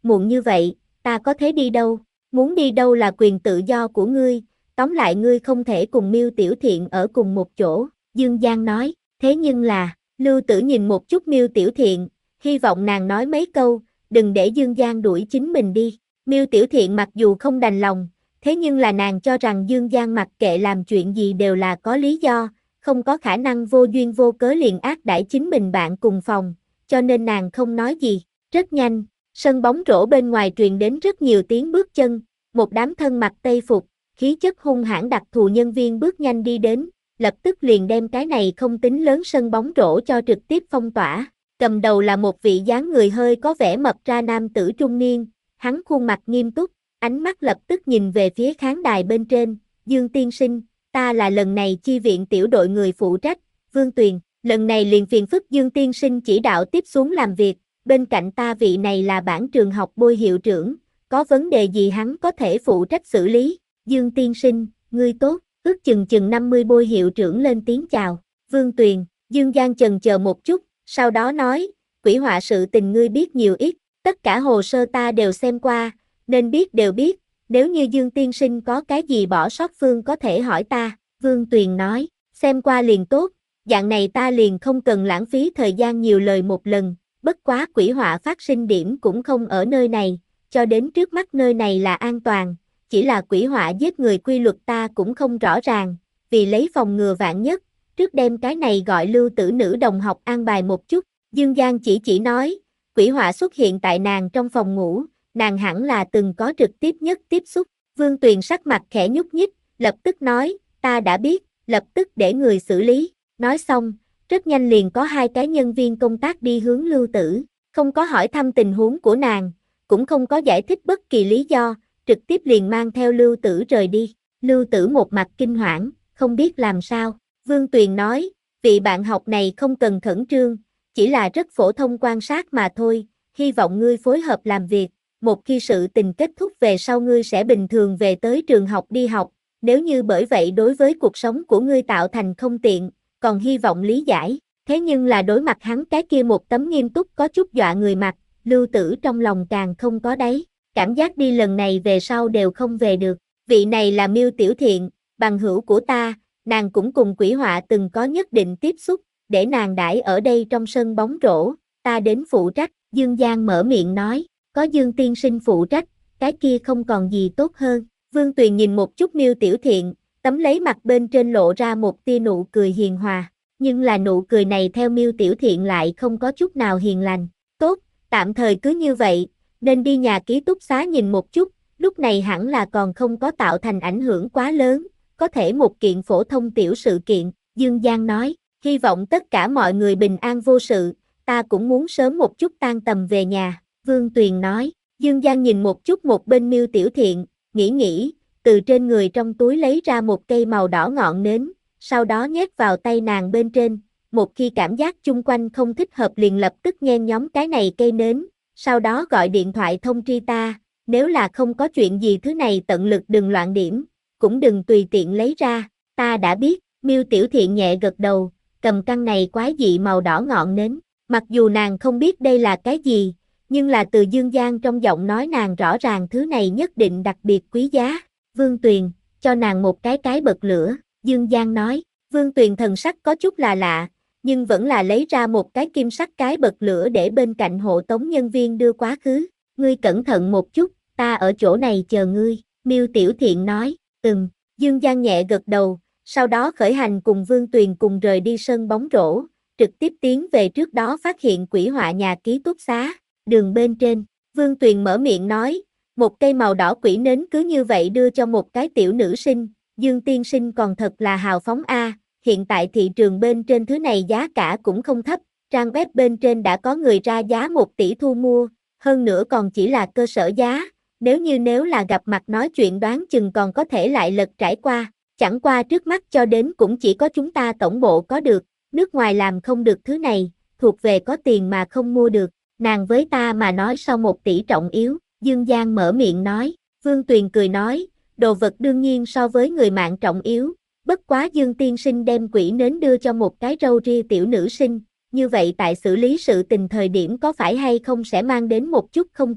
[SPEAKER 1] muộn như vậy, ta có thể đi đâu, muốn đi đâu là quyền tự do của ngươi, tóm lại ngươi không thể cùng Miêu Tiểu Thiện ở cùng một chỗ, Dương Giang nói, thế nhưng là, Lưu Tử nhìn một chút Miêu Tiểu Thiện, hy vọng nàng nói mấy câu, đừng để Dương Giang đuổi chính mình đi, Miêu Tiểu Thiện mặc dù không đành lòng, thế nhưng là nàng cho rằng Dương Giang mặc kệ làm chuyện gì đều là có lý do, không có khả năng vô duyên vô cớ liền ác đãi chính mình bạn cùng phòng, cho nên nàng không nói gì, rất nhanh, sân bóng rổ bên ngoài truyền đến rất nhiều tiếng bước chân, một đám thân mặc tây phục, khí chất hung hãn đặc thù nhân viên bước nhanh đi đến, lập tức liền đem cái này không tính lớn sân bóng rổ cho trực tiếp phong tỏa, cầm đầu là một vị dáng người hơi có vẻ mập ra nam tử trung niên, hắn khuôn mặt nghiêm túc, ánh mắt lập tức nhìn về phía khán đài bên trên, Dương tiên sinh, ta là lần này chi viện tiểu đội người phụ trách, Vương Tuyền, lần này liền phiền phức Dương tiên sinh chỉ đạo tiếp xuống làm việc, bên cạnh ta vị này là bản trường học Bôi hiệu trưởng, có vấn đề gì hắn có thể phụ trách xử lý, Dương tiên sinh, ngươi tốt, ước chừng chừng năm mươi Bôi hiệu trưởng lên tiếng chào, Vương Tuyền, Dương Giang chần chờ một chút, sau đó nói, quỷ họa sự tình ngươi biết nhiều ít, tất cả hồ sơ ta đều xem qua, nên biết đều biết, nếu như Dương tiên sinh có cái gì bỏ sót Phương có thể hỏi ta, Vương Tuyền nói, xem qua liền tốt, dạng này ta liền không cần lãng phí thời gian nhiều lời một lần, bất quá quỷ họa phát sinh điểm cũng không ở nơi này, cho đến trước mắt nơi này là an toàn, chỉ là quỷ họa giết người quy luật ta cũng không rõ ràng, vì lấy phòng ngừa vạn nhất, trước đem cái này gọi Lưu Tử nữ đồng học an bài một chút, Dương Giang chỉ chỉ nói, quỷ họa xuất hiện tại nàng trong phòng ngủ, nàng hẳn là từng có trực tiếp nhất tiếp xúc, Vương Tuyền sắc mặt khẽ nhúc nhích, lập tức nói, ta đã biết, lập tức để người xử lý, nói xong, rất nhanh liền có hai cái nhân viên công tác đi hướng Lưu Tử, không có hỏi thăm tình huống của nàng, cũng không có giải thích bất kỳ lý do, trực tiếp liền mang theo Lưu Tử rời đi, Lưu Tử một mặt kinh hoảng, không biết làm sao, Vương Tuyền nói, vị bạn học này không cần khẩn trương, chỉ là rất phổ thông quan sát mà thôi, hy vọng ngươi phối hợp làm việc, một khi sự tình kết thúc về sau ngươi sẽ bình thường về tới trường học đi học, nếu như bởi vậy đối với cuộc sống của ngươi tạo thành không tiện, còn hy vọng lý giải, thế nhưng là đối mặt hắn cái kia một tấm nghiêm túc có chút dọa người mặt, Lưu Tử trong lòng càng không có đáy, cảm giác đi lần này về sau đều không về được, vị này là Miêu Tiểu Thiện, bằng hữu của ta, nàng cũng cùng quỷ họa từng có nhất định tiếp xúc, để nàng đãi ở đây trong sân bóng rổ, ta đến phụ trách, Dương Giang mở miệng nói, có Dương tiên sinh phụ trách, cái kia không còn gì tốt hơn, Vương Tuyền nhìn một chút Miêu Tiểu Thiện, tấm lấy mặt bên trên lộ ra một tia nụ cười hiền hòa, nhưng là nụ cười này theo Miêu Tiểu Thiện lại không có chút nào hiền lành, tốt, tạm thời cứ như vậy, nên đi nhà ký túc xá nhìn một chút, lúc này hẳn là còn không có tạo thành ảnh hưởng quá lớn, có thể một kiện phổ thông tiểu sự kiện, Dương Giang nói, hy vọng tất cả mọi người bình an vô sự, ta cũng muốn sớm một chút tan tầm về nhà, Vương Tuyền nói, Dương Giang nhìn một chút một bên Miêu Tiểu Thiện, nghĩ nghĩ, từ trên người trong túi lấy ra một cây màu đỏ ngọn nến, sau đó nhét vào tay nàng bên trên, một khi cảm giác chung quanh không thích hợp liền lập tức nhen nhóm cái này cây nến, sau đó gọi điện thoại thông tri ta, nếu là không có chuyện gì thứ này tận lực đừng loạn điểm, cũng đừng tùy tiện lấy ra, ta đã biết, Miêu Tiểu Thiện nhẹ gật đầu, cầm căn này quái dị màu đỏ ngọn nến, mặc dù nàng không biết đây là cái gì, nhưng là từ Dương Giang trong giọng nói nàng rõ ràng thứ này nhất định đặc biệt quý giá, Vương Tuyền, cho nàng một cái cái bật lửa, Dương Giang nói, Vương Tuyền thần sắc có chút là lạ, nhưng vẫn là lấy ra một cái kim sắc cái bật lửa để bên cạnh hộ tống nhân viên đưa quá khứ, ngươi cẩn thận một chút, ta ở chỗ này chờ ngươi, Miêu Tiểu Thiện nói, ừm, Dương Giang nhẹ gật đầu, sau đó khởi hành cùng Vương Tuyền cùng rời đi sân bóng rổ, trực tiếp tiến về trước đó phát hiện quỷ họa nhà ký túc xá, đường bên trên, Vương Tuyền mở miệng nói, một cây màu đỏ quỷ nến cứ như vậy đưa cho một cái tiểu nữ sinh, Dương tiên sinh còn thật là hào phóng a, hiện tại thị trường bên trên thứ này giá cả cũng không thấp, trang web bên trên đã có người ra giá một tỷ thu mua, hơn nữa còn chỉ là cơ sở giá, nếu như nếu là gặp mặt nói chuyện đoán chừng còn có thể lại lật trải qua, chẳng qua trước mắt cho đến cũng chỉ có chúng ta tổng bộ có được, nước ngoài làm không được thứ này, thuộc về có tiền mà không mua được, nàng với ta mà nói sau một tỷ trọng yếu, Dương Giang mở miệng nói, Vương Tuyền cười nói, đồ vật đương nhiên so với người mạng trọng yếu, bất quá Dương tiên sinh đem quỷ nến đưa cho một cái râu ria tiểu nữ sinh, như vậy tại xử lý sự tình thời điểm có phải hay không sẽ mang đến một chút không tiện,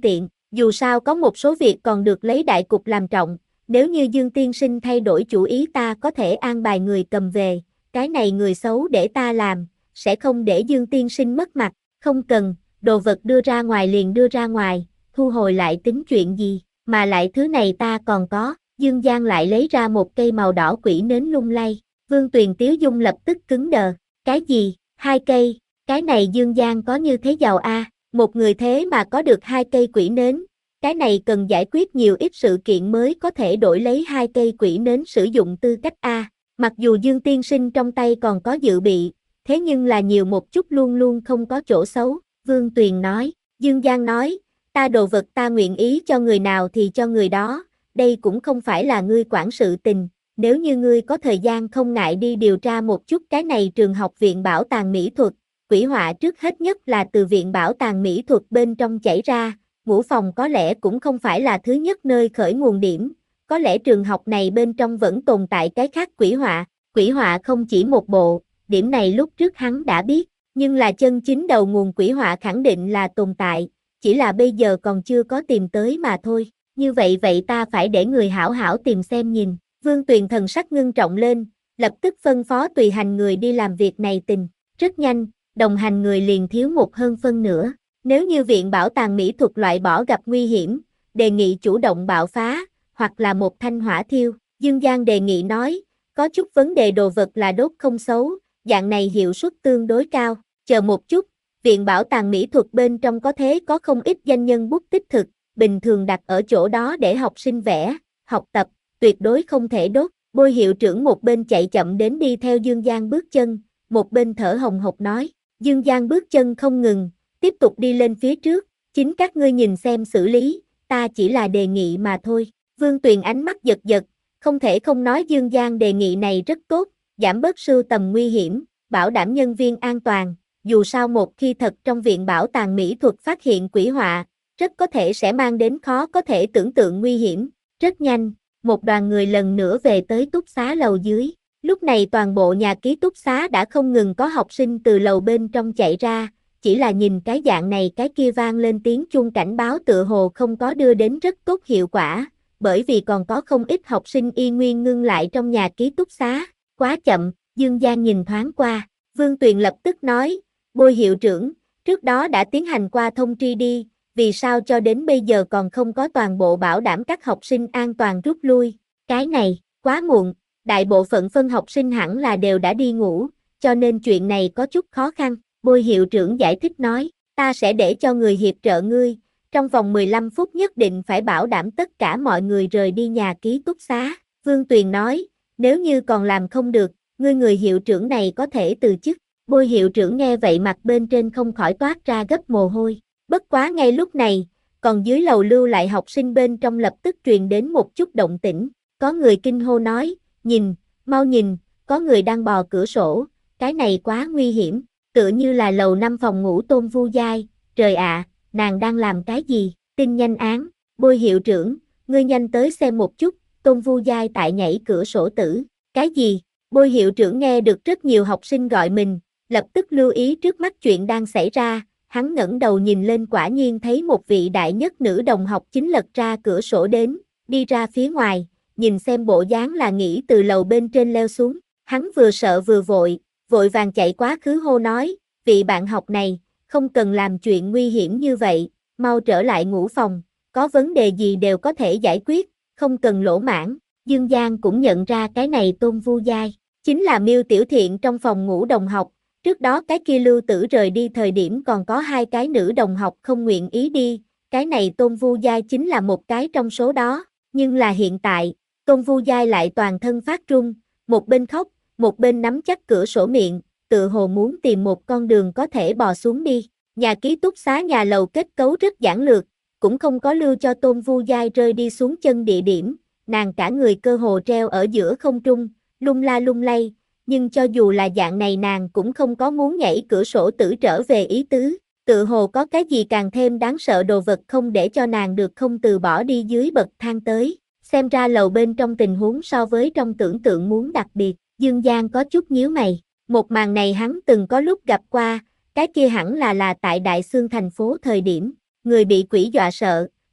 [SPEAKER 1] Dù sao có một số việc còn được lấy đại cục làm trọng, nếu như Dương tiên sinh thay đổi chủ ý ta có thể an bài người cầm về, cái này người xấu để ta làm, sẽ không để Dương tiên sinh mất mặt, không cần, đồ vật đưa ra ngoài liền đưa ra ngoài, thu hồi lại tính chuyện gì, mà lại thứ này ta còn có, Dương Giang lại lấy ra một cây màu đỏ quỷ nến lung lay, Vương Tuyền Tiếu Dung lập tức cứng đờ, cái gì, hai cây, cái này Dương Giang có như thế giàu a, một người thế mà có được hai cây quỷ nến, cái này cần giải quyết nhiều ít sự kiện mới có thể đổi lấy hai cây quỷ nến sử dụng tư cách a. Mặc dù Dương tiên sinh trong tay còn có dự bị, thế nhưng là nhiều một chút luôn luôn không có chỗ xấu, Vương Tuyền nói, Dương Giang nói, ta đồ vật ta nguyện ý cho người nào thì cho người đó, đây cũng không phải là ngươi quản sự tình, nếu như ngươi có thời gian không ngại đi điều tra một chút cái này trường học viện bảo tàng mỹ thuật, quỷ họa trước hết nhất là từ viện bảo tàng mỹ thuật bên trong chảy ra, ngũ phòng có lẽ cũng không phải là thứ nhất nơi khởi nguồn điểm, có lẽ trường học này bên trong vẫn tồn tại cái khác quỷ họa, quỷ họa không chỉ một bộ, điểm này lúc trước hắn đã biết, nhưng là chân chính đầu nguồn quỷ họa khẳng định là tồn tại, chỉ là bây giờ còn chưa có tìm tới mà thôi, như vậy vậy ta phải để người hảo hảo tìm xem nhìn, Vương Tuyền thần sắc ngưng trọng lên, lập tức phân phó tùy hành người đi làm việc này tình, rất nhanh, đồng hành người liền thiếu một hơn phân nửa. Nếu như viện bảo tàng mỹ thuật loại bỏ gặp nguy hiểm, đề nghị chủ động bạo phá, hoặc là một thanh hỏa thiêu, Dương Giang đề nghị nói, có chút vấn đề đồ vật là đốt không xấu, dạng này hiệu suất tương đối cao, chờ một chút, viện bảo tàng mỹ thuật bên trong có thế có không ít danh nhân bút tích thực, bình thường đặt ở chỗ đó để học sinh vẽ, học tập, tuyệt đối không thể đốt, Bôi hiệu trưởng một bên chạy chậm đến đi theo Dương Giang bước chân, một bên thở hồng hộc nói, Dương Giang bước chân không ngừng, tiếp tục đi lên phía trước, chính các ngươi nhìn xem xử lý, ta chỉ là đề nghị mà thôi. Vương Tuyền ánh mắt giật giật, không thể không nói Dương Giang đề nghị này rất tốt, giảm bớt sưu tầm nguy hiểm, bảo đảm nhân viên an toàn, dù sao một khi thật trong viện bảo tàng mỹ thuật phát hiện quỷ họa, rất có thể sẽ mang đến khó có thể tưởng tượng nguy hiểm. Rất nhanh, một đoàn người lần nữa về tới túc xá lầu dưới, lúc này toàn bộ nhà ký túc xá đã không ngừng có học sinh từ lầu bên trong chạy ra, chỉ là nhìn cái dạng này cái kia vang lên tiếng chuông cảnh báo tựa hồ không có đưa đến rất tốt hiệu quả, bởi vì còn có không ít học sinh y nguyên ngưng lại trong nhà ký túc xá, quá chậm, Dương Giang nhìn thoáng qua, Vương Tuyền lập tức nói, Bôi hiệu trưởng, trước đó đã tiến hành qua thông tri đi, vì sao cho đến bây giờ còn không có toàn bộ bảo đảm các học sinh an toàn rút lui, cái này, quá muộn, đại bộ phận phân học sinh hẳn là đều đã đi ngủ, cho nên chuyện này có chút khó khăn. Bôi hiệu trưởng giải thích nói, ta sẽ để cho người hiệp trợ ngươi, trong vòng mười lăm phút nhất định phải bảo đảm tất cả mọi người rời đi nhà ký túc xá. Vương Tuyền nói, nếu như còn làm không được, ngươi người hiệu trưởng này có thể từ chức. Bôi hiệu trưởng nghe vậy mặt bên trên không khỏi toát ra gấp mồ hôi. Bất quá ngay lúc này, còn dưới lầu lưu lại học sinh bên trong lập tức truyền đến một chút động tĩnh, có người kinh hô nói, nhìn, mau nhìn, có người đang bò cửa sổ, cái này quá nguy hiểm. Tựa như là lầu năm phòng ngủ Tôn Vu Giai, trời ạ, à, nàng đang làm cái gì, tin nhanh án, Bôi hiệu trưởng, ngươi nhanh tới xem một chút, Tôn Vu Giai tại nhảy cửa sổ tử, cái gì, Bôi hiệu trưởng nghe được rất nhiều học sinh gọi mình, lập tức lưu ý trước mắt chuyện đang xảy ra, hắn ngẩng đầu nhìn lên quả nhiên thấy một vị đại nhất nữ đồng học chính lật ra cửa sổ đến, đi ra phía ngoài, nhìn xem bộ dáng là nghĩ từ lầu bên trên leo xuống, hắn vừa sợ vừa vội, vội vàng chạy quá khứ hô nói, vị bạn học này, không cần làm chuyện nguy hiểm như vậy, mau trở lại ngủ phòng, có vấn đề gì đều có thể giải quyết, không cần lỗ mãng. Dương Giang cũng nhận ra cái này Tôn Vu Giai, chính là Miêu Tiểu Thiện trong phòng ngủ đồng học, trước đó cái kia Lưu Tử rời đi thời điểm còn có hai cái nữ đồng học không nguyện ý đi, cái này Tôn Vu Giai chính là một cái trong số đó, nhưng là hiện tại, Tôn Vu Giai lại toàn thân phát run, một bên khóc, một bên nắm chắc cửa sổ miệng, tự hồ muốn tìm một con đường có thể bò xuống đi. Nhà ký túc xá nhà lầu kết cấu rất giản lược, cũng không có lưu cho Tôn Vu Giai rơi đi xuống chân địa điểm, nàng cả người cơ hồ treo ở giữa không trung, lung la lung lay, nhưng cho dù là dạng này nàng cũng không có muốn nhảy cửa sổ tử trở về ý tứ, tự hồ có cái gì càng thêm đáng sợ đồ vật không để cho nàng được không từ bỏ đi dưới bậc thang tới, xem ra lầu bên trong tình huống so với trong tưởng tượng muốn đặc biệt. Dương Giang có chút nhíu mày, một màn này hắn từng có lúc gặp qua, cái kia hẳn là là tại Đại Xương thành phố thời điểm, người bị quỷ dọa sợ,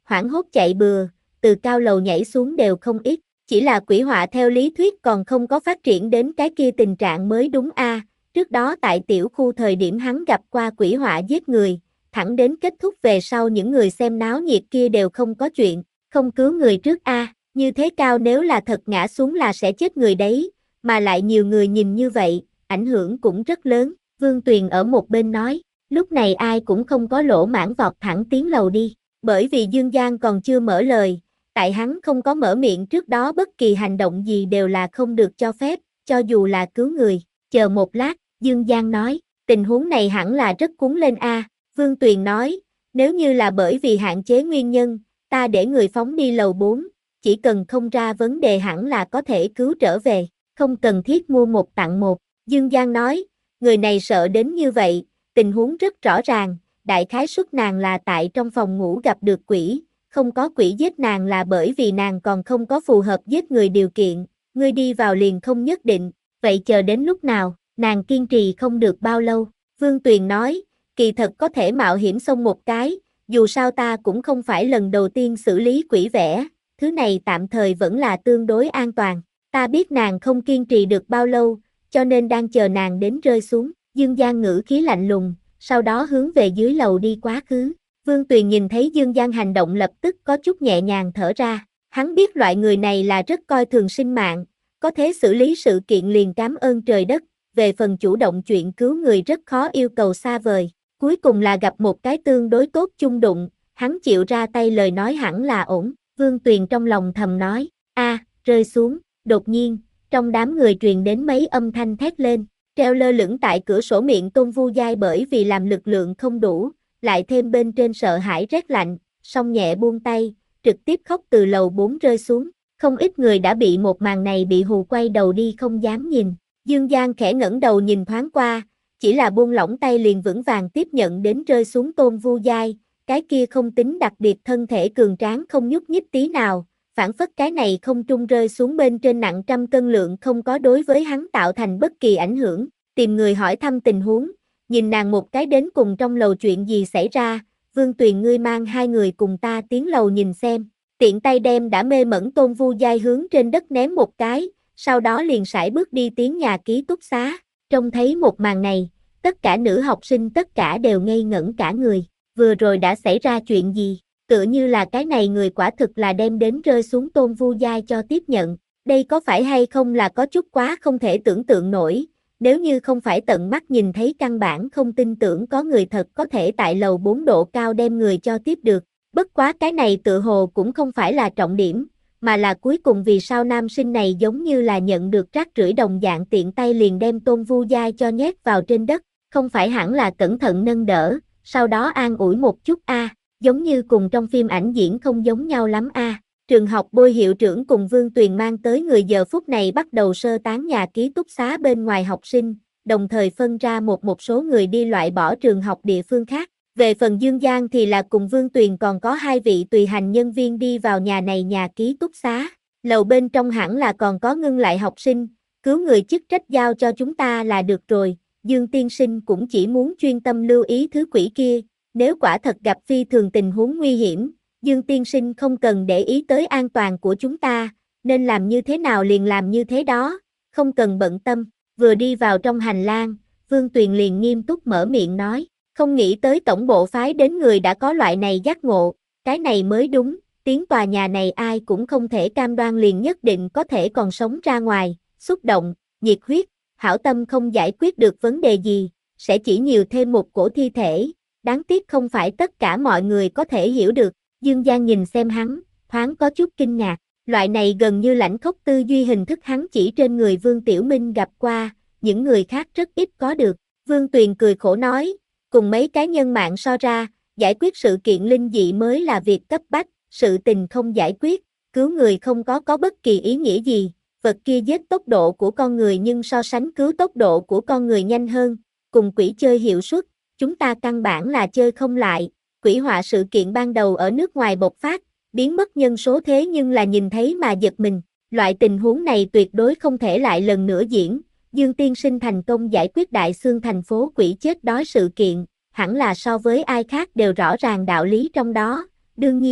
[SPEAKER 1] hoảng hốt chạy bừa, từ cao lầu nhảy xuống đều không ít, chỉ là quỷ họa theo lý thuyết còn không có phát triển đến cái kia tình trạng mới đúng a. Trước đó tại tiểu khu thời điểm hắn gặp qua quỷ họa giết người, thẳng đến kết thúc về sau những người xem náo nhiệt kia đều không có chuyện, không cứu người trước a, như thế cao nếu là thật ngã xuống là sẽ chết người đấy, mà lại nhiều người nhìn như vậy, ảnh hưởng cũng rất lớn, Vương Tuyền ở một bên nói, lúc này ai cũng không có lỗ mãng vọt thẳng tiến lầu đi, bởi vì Dương Giang còn chưa mở lời, tại hắn không có mở miệng trước đó bất kỳ hành động gì đều là không được cho phép, cho dù là cứu người, chờ một lát, Dương Giang nói, tình huống này hẳn là rất cuốn lên a. Vương Tuyền nói, nếu như là bởi vì hạn chế nguyên nhân, ta để người phóng đi lầu bốn, chỉ cần không ra vấn đề hẳn là có thể cứu trở về, không cần thiết mua một tặng một. Dương Giang nói, người này sợ đến như vậy, tình huống rất rõ ràng, đại khái suất nàng là tại trong phòng ngủ gặp được quỷ, không có quỷ giết nàng là bởi vì nàng còn không có phù hợp giết người điều kiện, ngươi đi vào liền không nhất định, vậy chờ đến lúc nào, nàng kiên trì không được bao lâu. Vương Tuyền nói, kỳ thật có thể mạo hiểm xông một cái, dù sao ta cũng không phải lần đầu tiên xử lý quỷ vẽ, thứ này tạm thời vẫn là tương đối an toàn, ta biết nàng không kiên trì được bao lâu, cho nên đang chờ nàng đến rơi xuống. Dương Giang ngữ khí lạnh lùng, sau đó hướng về dưới lầu đi quá khứ. Vương Tuyền nhìn thấy Dương Giang hành động lập tức có chút nhẹ nhàng thở ra, hắn biết loại người này là rất coi thường sinh mạng, có thể xử lý sự kiện liền cảm ơn trời đất, về phần chủ động chuyện cứu người rất khó yêu cầu xa vời, cuối cùng là gặp một cái tương đối tốt chung đụng, hắn chịu ra tay lời nói hẳn là ổn. Vương Tuyền trong lòng thầm nói, a, rơi xuống, đột nhiên, trong đám người truyền đến mấy âm thanh thét lên, treo lơ lửng tại cửa sổ miệng Tôn Vu Giai bởi vì làm lực lượng không đủ, lại thêm bên trên sợ hãi rét lạnh, song nhẹ buông tay, trực tiếp khóc từ lầu bốn rơi xuống, không ít người đã bị một màn này bị hù quay đầu đi không dám nhìn. Dương Giang khẽ ngẩng đầu nhìn thoáng qua, chỉ là buông lỏng tay liền vững vàng tiếp nhận đến rơi xuống Tôn Vu Giai, cái kia không tính đặc biệt thân thể cường tráng không nhúc nhích tí nào, phản phất cái này không trung rơi xuống bên trên nặng trăm cân lượng không có đối với hắn tạo thành bất kỳ ảnh hưởng, tìm người hỏi thăm tình huống, nhìn nàng một cái đến cùng trong lầu chuyện gì xảy ra, Vương Tuyền ngươi mang hai người cùng ta tiến lầu nhìn xem, tiện tay đem đã mê mẩn Tôn Vu Giai hướng trên đất ném một cái, sau đó liền sải bước đi tiến nhà ký túc xá, trông thấy một màn này, tất cả nữ học sinh tất cả đều ngây ngẩn cả người, vừa rồi đã xảy ra chuyện gì? Tựa như là cái này người quả thực là đem đến rơi xuống Tôn Vu Giai cho tiếp nhận, đây có phải hay không là có chút quá không thể tưởng tượng nổi, nếu như không phải tận mắt nhìn thấy căn bản không tin tưởng có người thật có thể tại lầu bốn độ cao đem người cho tiếp được, bất quá cái này tự hồ cũng không phải là trọng điểm, mà là cuối cùng vì sao nam sinh này giống như là nhận được rác rưởi đồng dạng tiện tay liền đem Tôn Vu Giai cho nhét vào trên đất, không phải hẳn là cẩn thận nâng đỡ, sau đó an ủi một chút a. À. Giống như cùng trong phim ảnh diễn không giống nhau lắm a. À. Trường học bôi hiệu trưởng cùng Vương Tuyền mang tới người giờ phút này bắt đầu sơ tán nhà ký túc xá bên ngoài học sinh, đồng thời phân ra một một số người đi loại bỏ trường học địa phương khác. Về phần Dương Giang thì là cùng Vương Tuyền còn có hai vị tùy hành nhân viên đi vào nhà này nhà ký túc xá. Lầu bên trong hẳn là còn có ngưng lại học sinh, cứu người chức trách giao cho chúng ta là được rồi. Dương tiên sinh cũng chỉ muốn chuyên tâm lưu ý thứ quỷ kia. Nếu quả thật gặp phi thường tình huống nguy hiểm, Dương tiên sinh không cần để ý tới an toàn của chúng ta, nên làm như thế nào liền làm như thế đó, không cần bận tâm. Vừa đi vào trong hành lang, Vương Tuyền liền nghiêm túc mở miệng nói, không nghĩ tới tổng bộ phái đến người đã có loại này giác ngộ, cái này mới đúng, tiến tòa nhà này ai cũng không thể cam đoan liền nhất định có thể còn sống ra ngoài, xúc động, nhiệt huyết, hảo tâm không giải quyết được vấn đề gì, sẽ chỉ nhiều thêm một cổ thi thể. Đáng tiếc không phải tất cả mọi người có thể hiểu được, Dương Giang nhìn xem hắn, thoáng có chút kinh ngạc, loại này gần như lãnh khốc tư duy hình thức hắn chỉ trên người Vương Tiểu Minh gặp qua, những người khác rất ít có được. Vương Tuyền cười khổ nói, cùng mấy cái nhân mạng so ra, giải quyết sự kiện linh dị mới là việc cấp bách, sự tình không giải quyết, cứu người không có có bất kỳ ý nghĩa gì, vật kia giết tốc độ của con người nhưng so sánh cứu tốc độ của con người nhanh hơn, cùng quỷ chơi hiệu suất. Chúng ta căn bản là chơi không lại, quỷ họa sự kiện ban đầu ở nước ngoài bộc phát, biến mất nhân số thế nhưng là nhìn thấy mà giật mình, loại tình huống này tuyệt đối không thể lại lần nữa diễn, Dương tiên sinh thành công giải quyết Đại Xương thành phố quỷ chết đói sự kiện, hẳn là so với ai khác đều rõ ràng đạo lý trong đó, đương nhiên,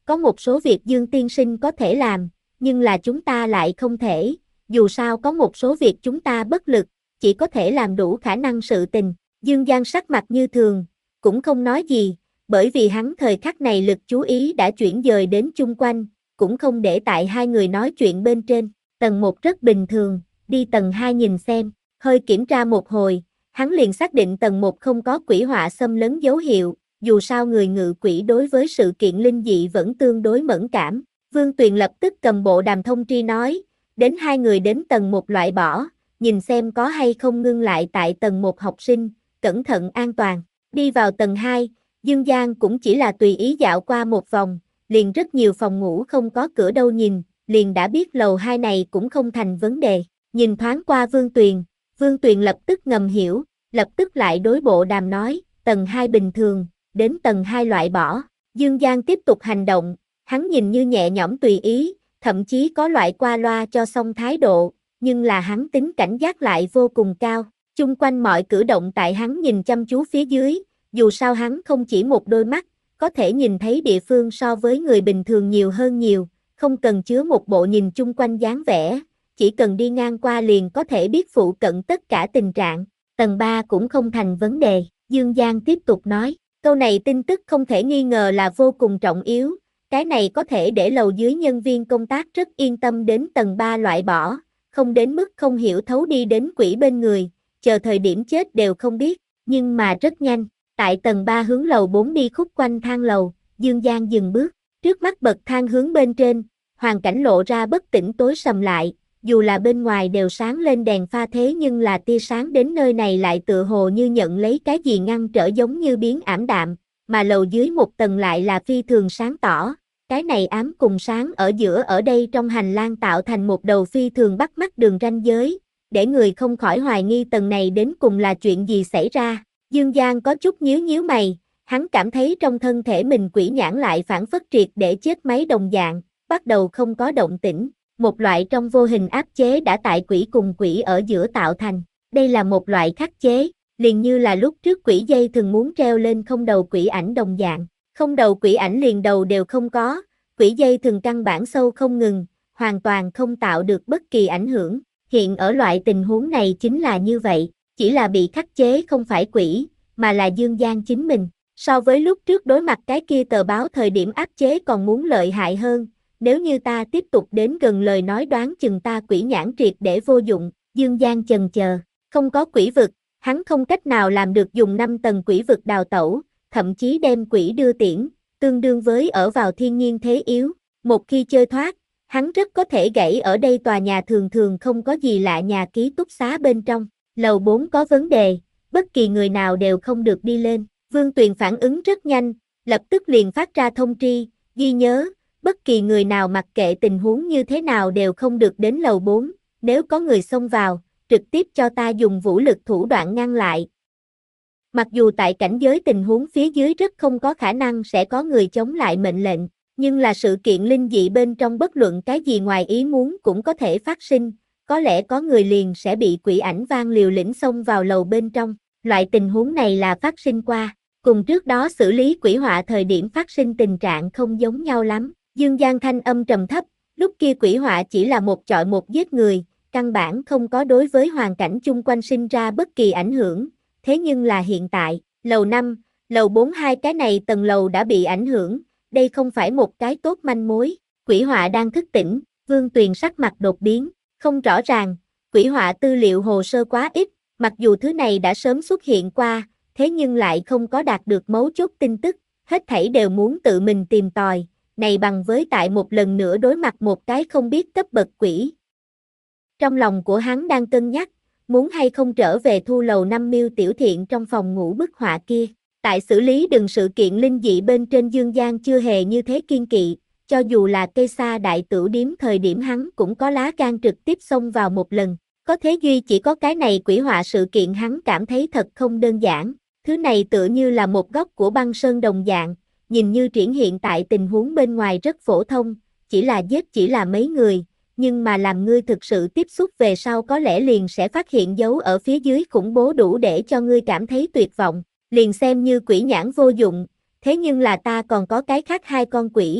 [SPEAKER 1] có một số việc Dương tiên sinh có thể làm, nhưng là chúng ta lại không thể, dù sao có một số việc chúng ta bất lực, chỉ có thể làm đủ khả năng sự tình. Dương Giang sắc mặt như thường, cũng không nói gì, bởi vì hắn thời khắc này lực chú ý đã chuyển dời đến chung quanh, cũng không để tại hai người nói chuyện bên trên. Tầng một rất bình thường, đi tầng hai nhìn xem, hơi kiểm tra một hồi, hắn liền xác định tầng một không có quỷ họa xâm lấn dấu hiệu, dù sao người ngự quỷ đối với sự kiện linh dị vẫn tương đối mẫn cảm. Vương Tuyền lập tức cầm bộ đàm thông tri nói, đến hai người đến tầng một loại bỏ, nhìn xem có hay không ngưng lại tại tầng một học sinh, cẩn thận an toàn. Đi vào tầng hai, Dương Giang cũng chỉ là tùy ý dạo qua một vòng, liền rất nhiều phòng ngủ không có cửa đâu nhìn, liền đã biết lầu hai này cũng không thành vấn đề. Nhìn thoáng qua Vương Tuyền, Vương Tuyền lập tức ngầm hiểu, lập tức lại đối bộ đàm nói, tầng hai bình thường, đến tầng hai loại bỏ. Dương Giang tiếp tục hành động, hắn nhìn như nhẹ nhõm tùy ý, thậm chí có loại qua loa cho xong thái độ, nhưng là hắn tính cảnh giác lại vô cùng cao. Chung quanh mọi cử động tại hắn nhìn chăm chú phía dưới, dù sao hắn không chỉ một đôi mắt, có thể nhìn thấy địa phương so với người bình thường nhiều hơn nhiều, không cần chứa một bộ nhìn chung quanh dáng vẻ, chỉ cần đi ngang qua liền có thể biết phụ cận tất cả tình trạng. Tầng ba cũng không thành vấn đề, Dương Giang tiếp tục nói, câu này tin tức không thể nghi ngờ là vô cùng trọng yếu, cái này có thể để lầu dưới nhân viên công tác rất yên tâm đến tầng ba loại bỏ, không đến mức không hiểu thấu đi đến quỷ bên người, chờ thời điểm chết đều không biết, nhưng mà rất nhanh, tại tầng ba hướng lầu bốn đi khúc quanh thang lầu, Dương Giang dừng bước, trước mắt bậc thang hướng bên trên, hoàn cảnh lộ ra bất tĩnh tối sầm lại, dù là bên ngoài đều sáng lên đèn pha thế nhưng là tia sáng đến nơi này lại tựa hồ như nhận lấy cái gì ngăn trở giống như biến ảm đạm, mà lầu dưới một tầng lại là phi thường sáng tỏ, cái này ám cùng sáng ở giữa ở đây trong hành lang tạo thành một đầu phi thường bắt mắt đường ranh giới, để người không khỏi hoài nghi tầng này đến cùng là chuyện gì xảy ra. Dương Giang có chút nhíu nhíu mày, hắn cảm thấy trong thân thể mình quỷ nhãn lại phản phất triệt để chết máy đồng dạng, bắt đầu không có động tĩnh, một loại trong vô hình áp chế đã tại quỷ cùng quỷ ở giữa tạo thành, đây là một loại khắc chế, liền như là lúc trước quỷ dây thường muốn treo lên không đầu quỷ ảnh đồng dạng, không đầu quỷ ảnh liền đầu đều không có, quỷ dây thường căn bản sâu không ngừng, hoàn toàn không tạo được bất kỳ ảnh hưởng, hiện ở loại tình huống này chính là như vậy. Chỉ là bị khắc chế không phải quỷ, mà là Dương Giang chính mình. So với lúc trước đối mặt cái kia tờ báo thời điểm áp chế còn muốn lợi hại hơn, nếu như ta tiếp tục đến gần lời nói đoán chừng ta quỷ nhãn triệt để vô dụng. Dương Giang chần chờ, không có quỷ vực, hắn không cách nào làm được dùng năm tầng quỷ vực đào tẩu, thậm chí đem quỷ đưa tiễn, tương đương với ở vào thiên nhiên thế yếu. Một khi chơi thoát, hắn rất có thể gãy ở đây tòa nhà thường thường không có gì lạ nhà ký túc xá bên trong. Lầu bốn có vấn đề, bất kỳ người nào đều không được đi lên. Vương Tuyền phản ứng rất nhanh, lập tức liền phát ra thông tri, ghi nhớ, bất kỳ người nào mặc kệ tình huống như thế nào đều không được đến lầu bốn, nếu có người xông vào, trực tiếp cho ta dùng vũ lực thủ đoạn ngăn lại. Mặc dù tại cảnh giới tình huống phía dưới rất không có khả năng sẽ có người chống lại mệnh lệnh, nhưng là sự kiện linh dị bên trong bất luận cái gì ngoài ý muốn cũng có thể phát sinh. Có lẽ có người liền sẽ bị quỷ ảnh vang liều lĩnh xông vào lầu bên trong, loại tình huống này là phát sinh qua, cùng trước đó xử lý quỷ họa thời điểm phát sinh tình trạng không giống nhau lắm. Dương Giang thanh âm trầm thấp, lúc kia quỷ họa chỉ là một chọi một giết người, căn bản không có đối với hoàn cảnh chung quanh sinh ra bất kỳ ảnh hưởng, thế nhưng là hiện tại, lầu năm, lầu bốn hai cái này tầng lầu đã bị ảnh hưởng, đây không phải một cái tốt manh mối, quỷ họa đang thức tỉnh, Vương Tuyền sắc mặt đột biến. Không rõ ràng, quỷ họa tư liệu hồ sơ quá ít, mặc dù thứ này đã sớm xuất hiện qua, thế nhưng lại không có đạt được mấu chốt tin tức, hết thảy đều muốn tự mình tìm tòi, này bằng với tại một lần nữa đối mặt một cái không biết cấp bậc quỷ. Trong lòng của hắn đang cân nhắc, muốn hay không trở về thu lầu năm miêu tiểu thiện trong phòng ngủ bức họa kia. Tại xử lý đừng sự kiện linh dị bên trên Dương Giang chưa hề như thế kiên kỵ. Cho dù là cây sa đại tửu điếm thời điểm hắn cũng có lá gan trực tiếp xông vào một lần, có thế duy chỉ có cái này quỷ họa sự kiện hắn cảm thấy thật không đơn giản, thứ này tựa như là một góc của băng sơn đồng dạng, nhìn như triển hiện tại tình huống bên ngoài rất phổ thông, chỉ là giết chỉ là mấy người, nhưng mà làm ngươi thực sự tiếp xúc về sau có lẽ liền sẽ phát hiện dấu ở phía dưới khủng bố đủ để cho ngươi cảm thấy tuyệt vọng, liền xem như quỷ nhãn vô dụng, thế nhưng là ta còn có cái khác hai con quỷ.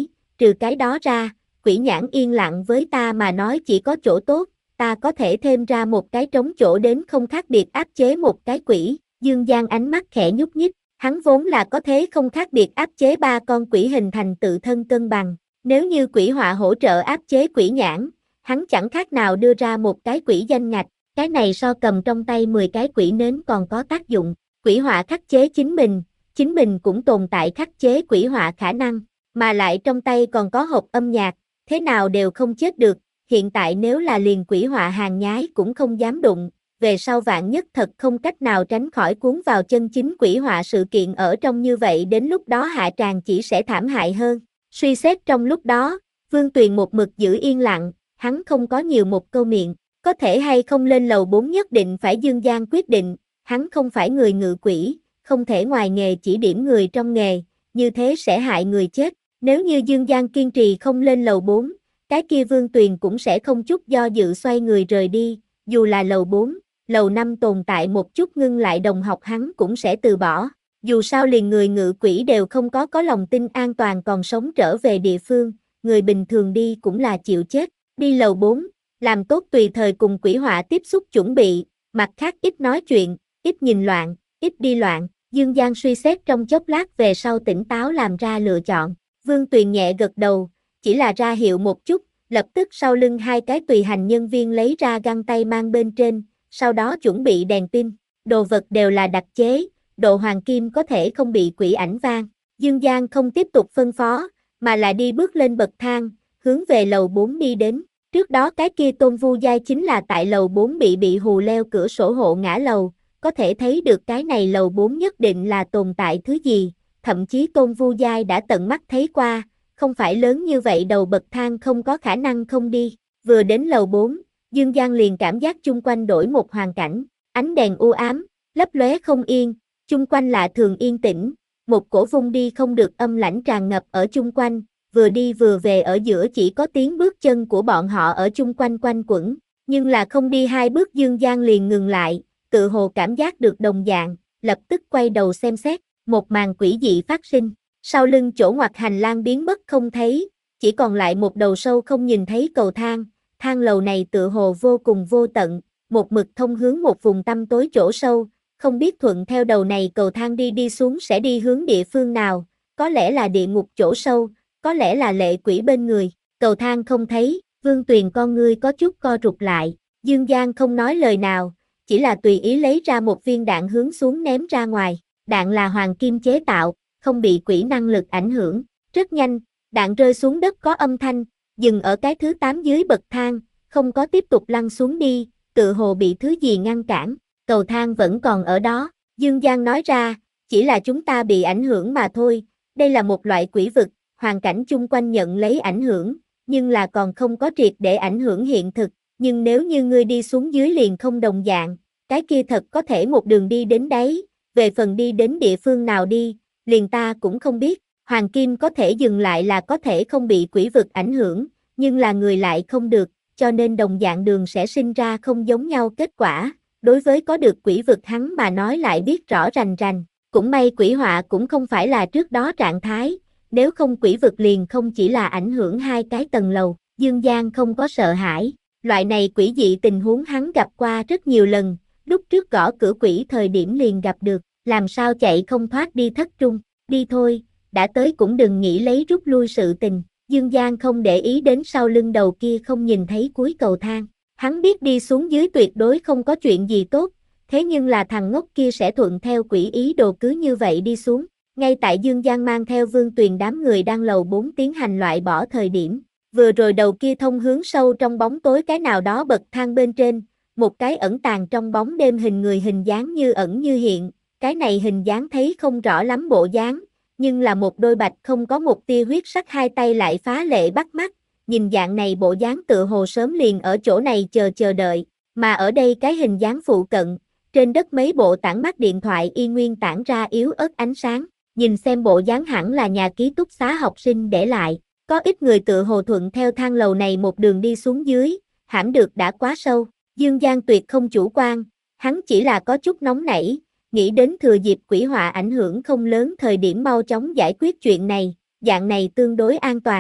[SPEAKER 1] trừ cái đó ra, quỷ nhãn yên lặng với ta mà nói chỉ có chỗ tốt, ta có thể thêm ra một cái trống chỗ đến không khác biệt áp chế một cái quỷ. Dương Giang ánh mắt khẽ nhúc nhích, hắn vốn là có thế không khác biệt áp chế ba con quỷ hình thành tự thân cân bằng. Nếu như quỷ họa hỗ trợ áp chế quỷ nhãn, hắn chẳng khác nào đưa ra một cái quỷ danh ngạch, cái này so cầm trong tay mười cái quỷ nến còn có tác dụng. Quỷ họa khắc chế chính mình, chính mình cũng tồn tại khắc chế quỷ họa khả năng, mà lại trong tay còn có hộp âm nhạc, thế nào đều không chết được. Hiện tại nếu là liền quỷ họa hàng nhái cũng không dám đụng, về sau vạn nhất thật không cách nào tránh khỏi cuốn vào chân chính quỷ họa sự kiện ở trong, như vậy đến lúc đó hạ tràng chỉ sẽ thảm hại hơn. Suy xét trong lúc đó, Vương Tuyền một mực giữ yên lặng, hắn không có nhiều một câu miệng, có thể hay không lên lầu bốn nhất định phải Dương Giang quyết định, hắn không phải người ngự quỷ, không thể ngoài nghề chỉ điểm người trong nghề, như thế sẽ hại người chết. Nếu như Dương Giang kiên trì không lên lầu bốn, cái kia Vương Tuyền cũng sẽ không chút do dự xoay người rời đi, dù là lầu bốn, lầu năm tồn tại một chút ngưng lại đồng học hắn cũng sẽ từ bỏ, dù sao liền người ngự quỷ đều không có có lòng tin an toàn còn sống trở về địa phương, người bình thường đi cũng là chịu chết. Đi lầu bốn, làm tốt tùy thời cùng quỷ họa tiếp xúc chuẩn bị, mặt khác ít nói chuyện, ít nhìn loạn, ít đi loạn. Dương Giang suy xét trong chốc lát về sau tỉnh táo làm ra lựa chọn. Vương Tuyền nhẹ gật đầu, chỉ là ra hiệu một chút, lập tức sau lưng hai cái tùy hành nhân viên lấy ra găng tay mang bên trên, sau đó chuẩn bị đèn pin, đồ vật đều là đặc chế, độ hoàng kim có thể không bị quỷ ảnh vang. Dương Giang không tiếp tục phân phó, mà là đi bước lên bậc thang, hướng về lầu bốn đi đến. Trước đó cái kia Tôn Vu Giai chính là tại lầu bốn bị bị hù leo cửa sổ hộ ngã lầu, có thể thấy được cái này lầu bốn nhất định là tồn tại thứ gì, thậm chí Tôn Vu Giai đã tận mắt thấy qua, không phải lớn như vậy đầu bậc thang không có khả năng không đi. Vừa đến lầu bốn, Dương Giang liền cảm giác chung quanh đổi một hoàn cảnh, ánh đèn u ám, lấp lóe không yên, chung quanh lạ thường yên tĩnh, một cổ vung đi không được âm lãnh tràn ngập ở chung quanh, vừa đi vừa về ở giữa chỉ có tiếng bước chân của bọn họ ở chung quanh quanh quẩn, nhưng là không đi hai bước Dương Giang liền ngừng lại, tự hồ cảm giác được đồng dạng, lập tức quay đầu xem xét, một màn quỷ dị phát sinh, sau lưng chỗ ngoặt hành lang biến mất không thấy, chỉ còn lại một đầu sâu không nhìn thấy cầu thang, thang lầu này tự hồ vô cùng vô tận, một mực thông hướng một vùng tăm tối chỗ sâu, không biết thuận theo đầu này cầu thang đi đi xuống sẽ đi hướng địa phương nào, có lẽ là địa ngục chỗ sâu, có lẽ là lệ quỷ bên người. Cầu thang không thấy, Vương Tuyền con ngươi có chút co rụt lại, Dương Giang không nói lời nào, chỉ là tùy ý lấy ra một viên đạn hướng xuống ném ra ngoài, đạn là hoàng kim chế tạo, không bị quỷ năng lực ảnh hưởng, rất nhanh, đạn rơi xuống đất có âm thanh, dừng ở cái thứ tám dưới bậc thang, không có tiếp tục lăn xuống đi, tự hồ bị thứ gì ngăn cản, cầu thang vẫn còn ở đó, Dương Giang nói ra, chỉ là chúng ta bị ảnh hưởng mà thôi, đây là một loại quỷ vực, hoàn cảnh chung quanh nhận lấy ảnh hưởng, nhưng là còn không có triệt để ảnh hưởng hiện thực, nhưng nếu như ngươi đi xuống dưới liền không đồng dạng, cái kia thật có thể một đường đi đến đấy, về phần đi đến địa phương nào đi, liền ta cũng không biết, hoàng kim có thể dừng lại là có thể không bị quỷ vực ảnh hưởng, nhưng là người lại không được, cho nên đồng dạng đường sẽ sinh ra không giống nhau kết quả, đối với có được quỷ vực hắn mà nói lại biết rõ rành rành, cũng may quỷ họa cũng không phải là trước đó trạng thái, nếu không quỷ vực liền không chỉ là ảnh hưởng hai cái tầng lầu, Dương Giang không có sợ hãi, loại này quỷ dị tình huống hắn gặp qua rất nhiều lần, lúc trước gõ cửa quỷ thời điểm liền gặp được, làm sao chạy không thoát đi thất trung, đi thôi, đã tới cũng đừng nghĩ lấy rút lui sự tình, Dương Giang không để ý đến sau lưng đầu kia không nhìn thấy cuối cầu thang, hắn biết đi xuống dưới tuyệt đối không có chuyện gì tốt, thế nhưng là thằng ngốc kia sẽ thuận theo quỷ ý đồ cứ như vậy đi xuống. Ngay tại Dương Giang mang theo Vương Tuyền đám người đang lầu bốn tiến hành loại bỏ thời điểm, vừa rồi đầu kia thông hướng sâu trong bóng tối cái nào đó bậc thang bên trên, một cái ẩn tàng trong bóng đêm hình người hình dáng như ẩn như hiện, cái này hình dáng thấy không rõ lắm bộ dáng, nhưng là một đôi bạch không có một tia huyết sắc hai tay lại phá lệ bắt mắt, nhìn dạng này bộ dáng tựa hồ sớm liền ở chỗ này chờ chờ đợi, mà ở đây cái hình dáng phụ cận, trên đất mấy bộ tản mát điện thoại y nguyên tản ra yếu ớt ánh sáng. Nhìn xem bộ dáng hẳn là nhà ký túc xá học sinh để lại, có ít người tự hồ thuận theo thang lầu này một đường đi xuống dưới, hãm được đã quá sâu, Dương Giang tuyệt không chủ quan, hắn chỉ là có chút nóng nảy, nghĩ đến thừa dịp quỷ họa ảnh hưởng không lớn thời điểm mau chóng giải quyết chuyện này, dạng này tương đối an toàn,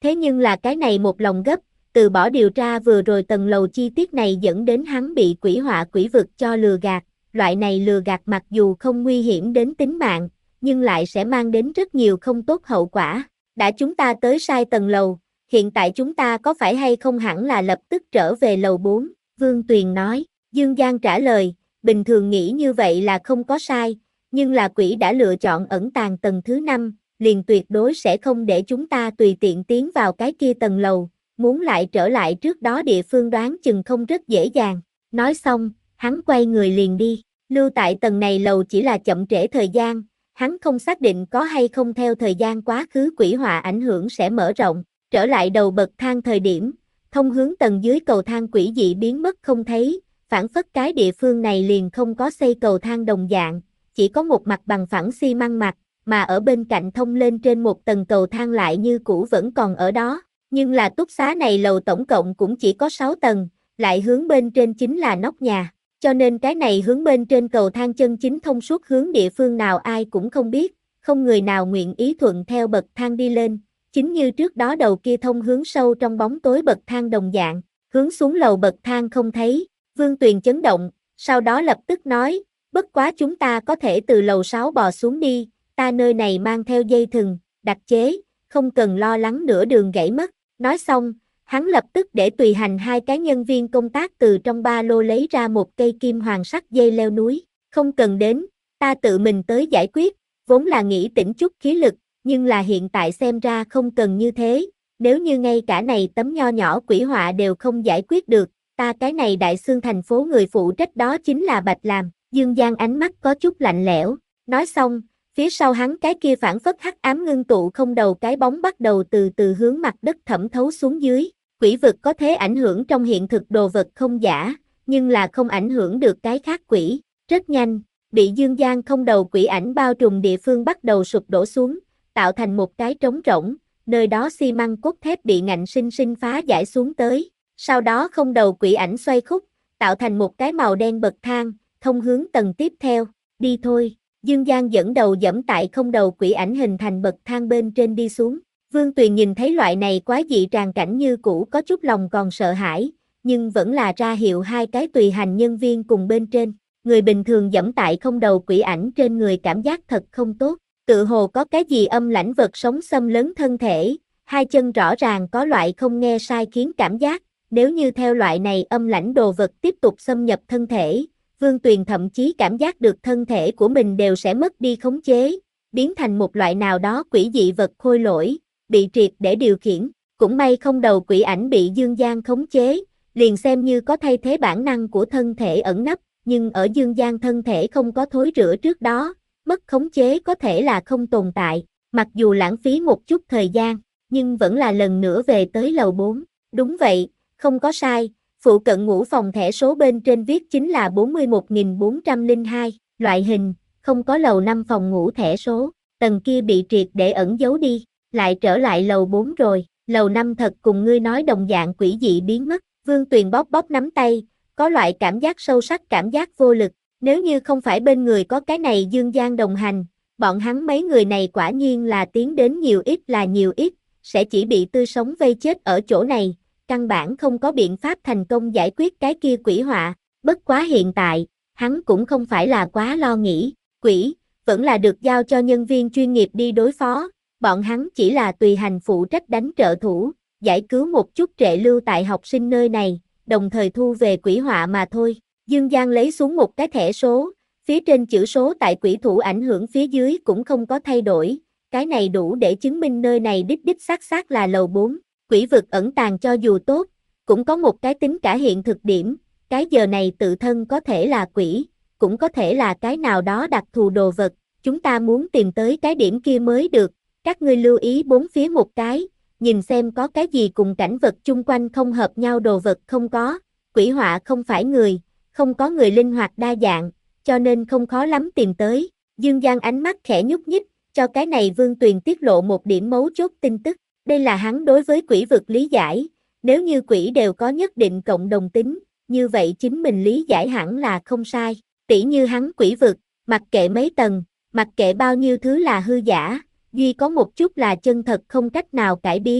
[SPEAKER 1] Thế nhưng là cái này một lòng gấp, từ bỏ điều tra vừa rồi tầng lầu chi tiết này dẫn đến hắn bị quỷ họa quỷ vực cho lừa gạt. Loại này lừa gạt mặc dù không nguy hiểm đến tính mạng, nhưng lại sẽ mang đến rất nhiều không tốt hậu quả. Đã chúng ta tới sai tầng lầu, hiện tại chúng ta có phải hay không hẳn là lập tức trở về lầu bốn, Vương Tuyền nói. Dương Giang trả lời, bình thường nghĩ như vậy là không có sai, nhưng là quỷ đã lựa chọn ẩn tàng tầng thứ năm, liền tuyệt đối sẽ không để chúng ta tùy tiện tiến vào cái kia tầng lầu, muốn lại trở lại trước đó địa phương đoán chừng không rất dễ dàng. Nói xong, hắn quay người liền đi, lưu tại tầng này lầu chỉ là chậm trễ thời gian, hắn không xác định có hay không theo thời gian quá khứ quỷ họa ảnh hưởng sẽ mở rộng, trở lại đầu bậc thang thời điểm, thông hướng tầng dưới cầu thang quỷ dị biến mất không thấy, phản phất cái địa phương này liền không có xây cầu thang đồng dạng, chỉ có một mặt bằng phẳng xi măng mặt, mà ở bên cạnh thông lên trên một tầng cầu thang lại như cũ vẫn còn ở đó, nhưng là túc xá này lầu tổng cộng cũng chỉ có sáu tầng, lại hướng bên trên chính là nóc nhà, cho nên cái này hướng bên trên cầu thang chân chính thông suốt hướng địa phương nào ai cũng không biết, không người nào nguyện ý thuận theo bậc thang đi lên, chính như trước đó đầu kia thông hướng sâu trong bóng tối bậc thang đồng dạng, hướng xuống lầu bậc thang không thấy. Vương Tuyền chấn động, sau đó lập tức nói, bất quá chúng ta có thể từ lầu sáu bò xuống đi, ta nơi này mang theo dây thừng, đặc chế, không cần lo lắng nửa đường gãy mất. Nói xong, hắn lập tức để tùy hành hai cái nhân viên công tác từ trong ba lô lấy ra một cây kim hoàng sắt dây leo núi, không cần đến, ta tự mình tới giải quyết, vốn là nghĩ tỉnh chút khí lực, nhưng là hiện tại xem ra không cần như thế, nếu như ngay cả này tấm nho nhỏ quỷ họa đều không giải quyết được, ta cái này đại xương thành phố người phụ trách đó chính là Bạch Làm. Dương Giang ánh mắt có chút lạnh lẽo, nói xong, phía sau hắn cái kia phản phất hắc ám ngưng tụ không đầu cái bóng bắt đầu từ từ hướng mặt đất thẩm thấu xuống dưới, quỷ vực có thể ảnh hưởng trong hiện thực đồ vật không giả, nhưng là không ảnh hưởng được cái khác quỷ, rất nhanh, bị Dương Giang không đầu quỷ ảnh bao trùm địa phương bắt đầu sụp đổ xuống, tạo thành một cái trống rỗng, nơi đó xi măng cốt thép bị ngạnh sinh sinh phá giải xuống tới. Sau đó không đầu quỷ ảnh xoay khúc, tạo thành một cái màu đen bậc thang, thông hướng tầng tiếp theo, đi thôi. Dương Giang dẫn đầu dẫm tại không đầu quỷ ảnh hình thành bậc thang bên trên đi xuống. Vương Tuyền nhìn thấy loại này quái dị tràn cảnh như cũ có chút lòng còn sợ hãi, nhưng vẫn là ra hiệu hai cái tùy hành nhân viên cùng bên trên. Người bình thường dẫm tại không đầu quỷ ảnh trên người cảm giác thật không tốt, tự hồ có cái gì âm lãnh vật sống xâm lấn thân thể, hai chân rõ ràng có loại không nghe sai khiến cảm giác. Nếu như theo loại này âm lãnh đồ vật tiếp tục xâm nhập thân thể, Vương Tuyền thậm chí cảm giác được thân thể của mình đều sẽ mất đi khống chế, biến thành một loại nào đó quỷ dị vật khôi lỗi, bị triệt để điều khiển. Cũng may không đầu quỷ ảnh bị Dương Giang khống chế, liền xem như có thay thế bản năng của thân thể ẩn nấp, nhưng ở Dương Giang thân thể không có thối rữa trước đó, mất khống chế có thể là không tồn tại, mặc dù lãng phí một chút thời gian, nhưng vẫn là lần nữa về tới lầu bốn. Đúng vậy. Không có sai, phụ cận ngũ phòng thẻ số bên trên viết chính là bốn mươi mốt nghìn bốn trăm lẻ hai, loại hình, không có lầu năm phòng ngủ thẻ số, tầng kia bị triệt để ẩn giấu đi, lại trở lại lầu bốn rồi, lầu năm thật cùng ngươi nói đồng dạng quỷ dị biến mất, Vương Tuyền bóp bóp nắm tay, có loại cảm giác sâu sắc cảm giác vô lực, nếu như không phải bên người có cái này Dương Giang đồng hành, bọn hắn mấy người này quả nhiên là tiến đến nhiều ít là nhiều ít, sẽ chỉ bị tươi sống vây chết ở chỗ này. Căn bản không có biện pháp thành công giải quyết cái kia quỷ họa, bất quá hiện tại, hắn cũng không phải là quá lo nghĩ, quỷ, vẫn là được giao cho nhân viên chuyên nghiệp đi đối phó, bọn hắn chỉ là tùy hành phụ trách đánh trợ thủ, giải cứu một chút trệ lưu tại học sinh nơi này, đồng thời thu về quỷ họa mà thôi. Dương Giang lấy xuống một cái thẻ số, phía trên chữ số tại quỷ thủ ảnh hưởng phía dưới cũng không có thay đổi, cái này đủ để chứng minh nơi này đích đích xác xác là lầu bốn. Quỷ vực ẩn tàng cho dù tốt, cũng có một cái tính cả hiện thực điểm, cái giờ này tự thân có thể là quỷ, cũng có thể là cái nào đó đặc thù đồ vật, chúng ta muốn tìm tới cái điểm kia mới được, các ngươi lưu ý bốn phía một cái, nhìn xem có cái gì cùng cảnh vật chung quanh không hợp nhau đồ vật không có, quỷ họa không phải người, không có người linh hoạt đa dạng, cho nên không khó lắm tìm tới. Dương Giang ánh mắt khẽ nhúc nhích, cho cái này Vương Tuyền tiết lộ một điểm mấu chốt tin tức. Đây là hắn đối với quỷ vực lý giải, nếu như quỷ đều có nhất định cộng đồng tính, như vậy chính mình lý giải hẳn là không sai. Tỉ như hắn quỷ vực, mặc kệ mấy tầng, mặc kệ bao nhiêu thứ là hư giả, duy có một chút là chân thật không cách nào cải biến,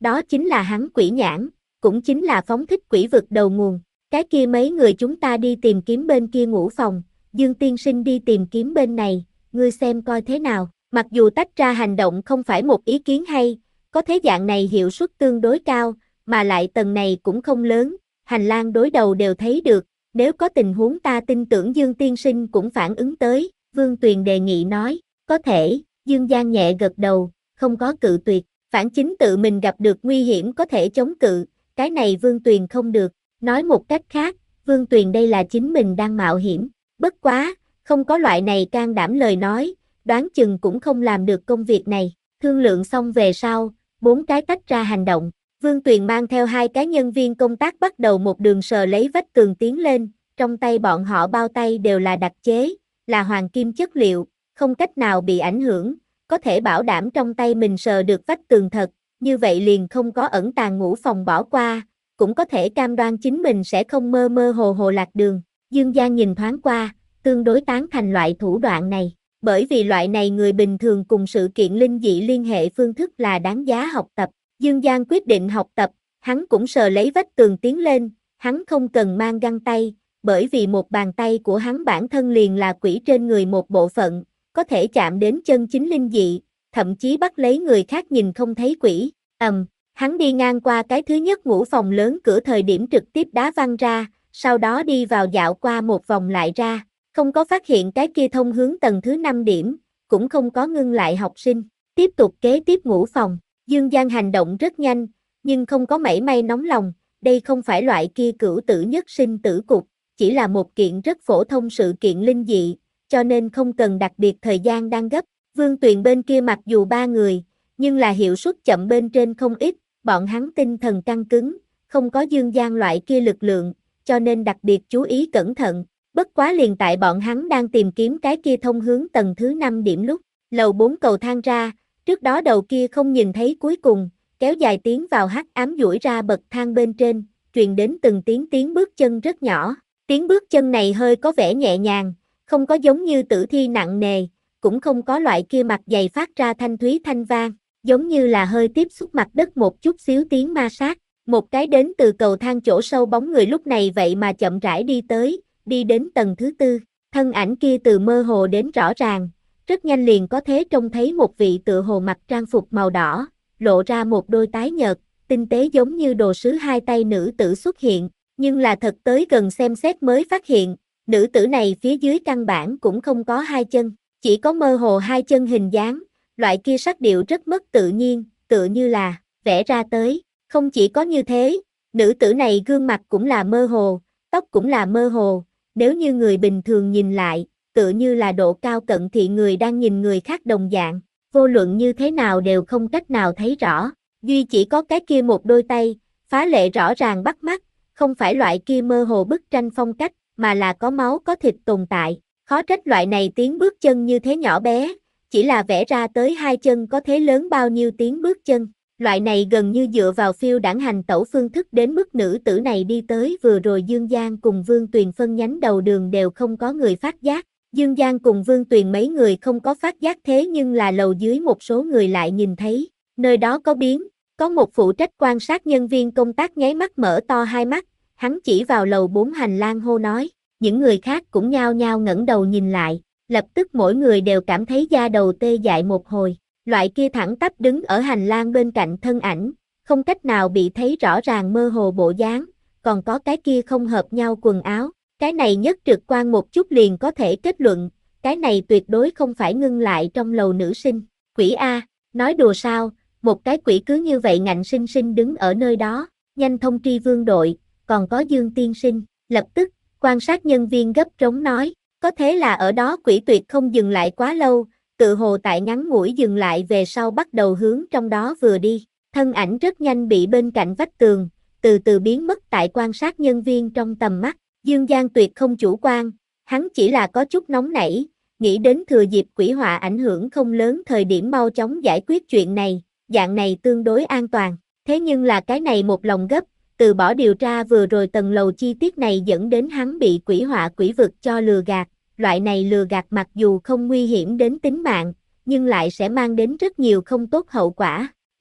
[SPEAKER 1] đó chính là hắn quỷ nhãn, cũng chính là phóng thích quỷ vực đầu nguồn. Cái kia mấy người chúng ta đi tìm kiếm bên kia ngũ phòng, Dương tiên sinh đi tìm kiếm bên này, ngươi xem coi thế nào. Mặc dù tách ra hành động không phải một ý kiến hay, có thế dạng này hiệu suất tương đối cao, mà lại tầng này cũng không lớn, hành lang đối đầu đều thấy được, nếu có tình huống ta tin tưởng Dương tiên sinh cũng phản ứng tới, Vương Tuyền đề nghị nói, có thể, Dương Giang nhẹ gật đầu, không có cự tuyệt, phản chính tự mình gặp được nguy hiểm có thể chống cự, cái này Vương Tuyền không được, nói một cách khác, Vương Tuyền đây là chính mình đang mạo hiểm, bất quá, không có loại này can đảm lời nói, đoán chừng cũng không làm được công việc này, thương lượng xong về sau, bốn cái tách ra hành động, Vương Tuyền mang theo hai cái nhân viên công tác bắt đầu một đường sờ lấy vách tường tiến lên, trong tay bọn họ bao tay đều là đặc chế, là hoàng kim chất liệu, không cách nào bị ảnh hưởng, có thể bảo đảm trong tay mình sờ được vách tường thật, như vậy liền không có ẩn tàng ngũ phòng bỏ qua, cũng có thể cam đoan chính mình sẽ không mơ mơ hồ hồ lạc đường. Dương Giang nhìn thoáng qua, tương đối tán thành loại thủ đoạn này, bởi vì loại này người bình thường cùng sự kiện linh dị liên hệ phương thức là đáng giá học tập. Dương Giang quyết định học tập, hắn cũng sờ lấy vách tường tiến lên, hắn không cần mang găng tay, bởi vì một bàn tay của hắn bản thân liền là quỷ trên người một bộ phận, có thể chạm đến chân chính linh dị, thậm chí bắt lấy người khác nhìn không thấy quỷ. Ầm, um, hắn đi ngang qua cái thứ nhất ngũ phòng lớn cửa thời điểm trực tiếp đá văng ra, sau đó đi vào dạo qua một vòng lại ra, không có phát hiện cái kia thông hướng tầng thứ năm điểm, cũng không có ngưng lại học sinh, tiếp tục kế tiếp ngũ phòng. Dương Giang hành động rất nhanh, nhưng không có mảy may nóng lòng, đây không phải loại kia cửu tử nhất sinh tử cục, chỉ là một kiện rất phổ thông sự kiện linh dị, cho nên không cần đặc biệt thời gian đang gấp. Vương Tuyền bên kia mặc dù ba người, nhưng là hiệu suất chậm bên trên không ít, bọn hắn tinh thần căng cứng, không có Dương Giang loại kia lực lượng, cho nên đặc biệt chú ý cẩn thận. Bất quá liền tại bọn hắn đang tìm kiếm cái kia thông hướng tầng thứ năm điểm lúc, lầu bốn cầu thang ra, trước đó đầu kia không nhìn thấy cuối cùng, kéo dài tiến vào hắc ám duỗi ra bậc thang bên trên, truyền đến từng tiếng tiếng bước chân rất nhỏ. Tiếng bước chân này hơi có vẻ nhẹ nhàng, không có giống như tử thi nặng nề, cũng không có loại kia mặt dày phát ra thanh thúy thanh vang, giống như là hơi tiếp xúc mặt đất một chút xíu tiếng ma sát. Một cái đến từ cầu thang chỗ sâu bóng người lúc này vậy mà chậm rãi đi tới, đi đến tầng thứ tư, thân ảnh kia từ mơ hồ đến rõ ràng, rất nhanh liền có thể trông thấy một vị tựa hồ mặc trang phục màu đỏ, lộ ra một đôi tái nhợt, tinh tế giống như đồ sứ hai tay nữ tử xuất hiện, nhưng là thật tới gần xem xét mới phát hiện, nữ tử này phía dưới căn bản cũng không có hai chân, chỉ có mơ hồ hai chân hình dáng, loại kia sắc điệu rất mất tự nhiên, tựa như là vẽ ra tới. Không chỉ có như thế, nữ tử này gương mặt cũng là mơ hồ, tóc cũng là mơ hồ, nếu như người bình thường nhìn lại, tựa như là độ cao cận thị người đang nhìn người khác đồng dạng, vô luận như thế nào đều không cách nào thấy rõ, duy chỉ có cái kia một đôi tay, phá lệ rõ ràng bắt mắt, không phải loại kia mơ hồ bức tranh phong cách, mà là có máu có thịt tồn tại, khó trách loại này tiếng bước chân như thế nhỏ bé, chỉ là vẽ ra tới hai chân có thế lớn bao nhiêu tiếng bước chân. Loại này gần như dựa vào phiêu đãng hành tẩu phương thức đến mức nữ tử này đi tới vừa rồi Dương Giang cùng Vương Tuyền phân nhánh đầu đường đều không có người phát giác. Dương Giang cùng Vương Tuyền mấy người không có phát giác thế nhưng là lầu dưới một số người lại nhìn thấy. Nơi đó có biến, có một phụ trách quan sát nhân viên công tác nháy mắt mở to hai mắt, hắn chỉ vào lầu bốn hành lang hô nói. Những người khác cũng nhao nhao ngẩng đầu nhìn lại, lập tức mỗi người đều cảm thấy da đầu tê dại một hồi. Loại kia thẳng tắp đứng ở hành lang bên cạnh thân ảnh, không cách nào bị thấy rõ ràng mơ hồ bộ dáng, còn có cái kia không hợp nhau quần áo, cái này nhất trực quan một chút liền có thể kết luận, cái này tuyệt đối không phải ngưng lại trong lầu nữ sinh. Quỷ A, nói đùa sao, một cái quỷ cứ như vậy ngạnh sinh sinh đứng ở nơi đó, nhanh thông tri vương đội, còn có Dương tiên sinh, lập tức, quan sát nhân viên gấp trống nói, có thế là ở đó quỷ tuyệt không dừng lại quá lâu, tự hồ tại ngắn ngủi dừng lại về sau bắt đầu hướng trong đó vừa đi, thân ảnh rất nhanh bị bên cạnh vách tường, từ từ biến mất tại quan sát nhân viên trong tầm mắt. Dương Giang tuyệt không chủ quan, hắn chỉ là có chút nóng nảy, nghĩ đến thừa dịp quỷ họa ảnh hưởng không lớn thời điểm mau chóng giải quyết chuyện này, dạng này tương đối an toàn, thế nhưng là cái này một lòng gấp, từ bỏ điều tra vừa rồi tầng lầu chi tiết này dẫn đến hắn bị quỷ họa quỷ vực cho lừa gạt. Loại này lừa gạt mặc dù không nguy hiểm đến tính mạng, nhưng lại sẽ mang đến rất nhiều không tốt hậu quả.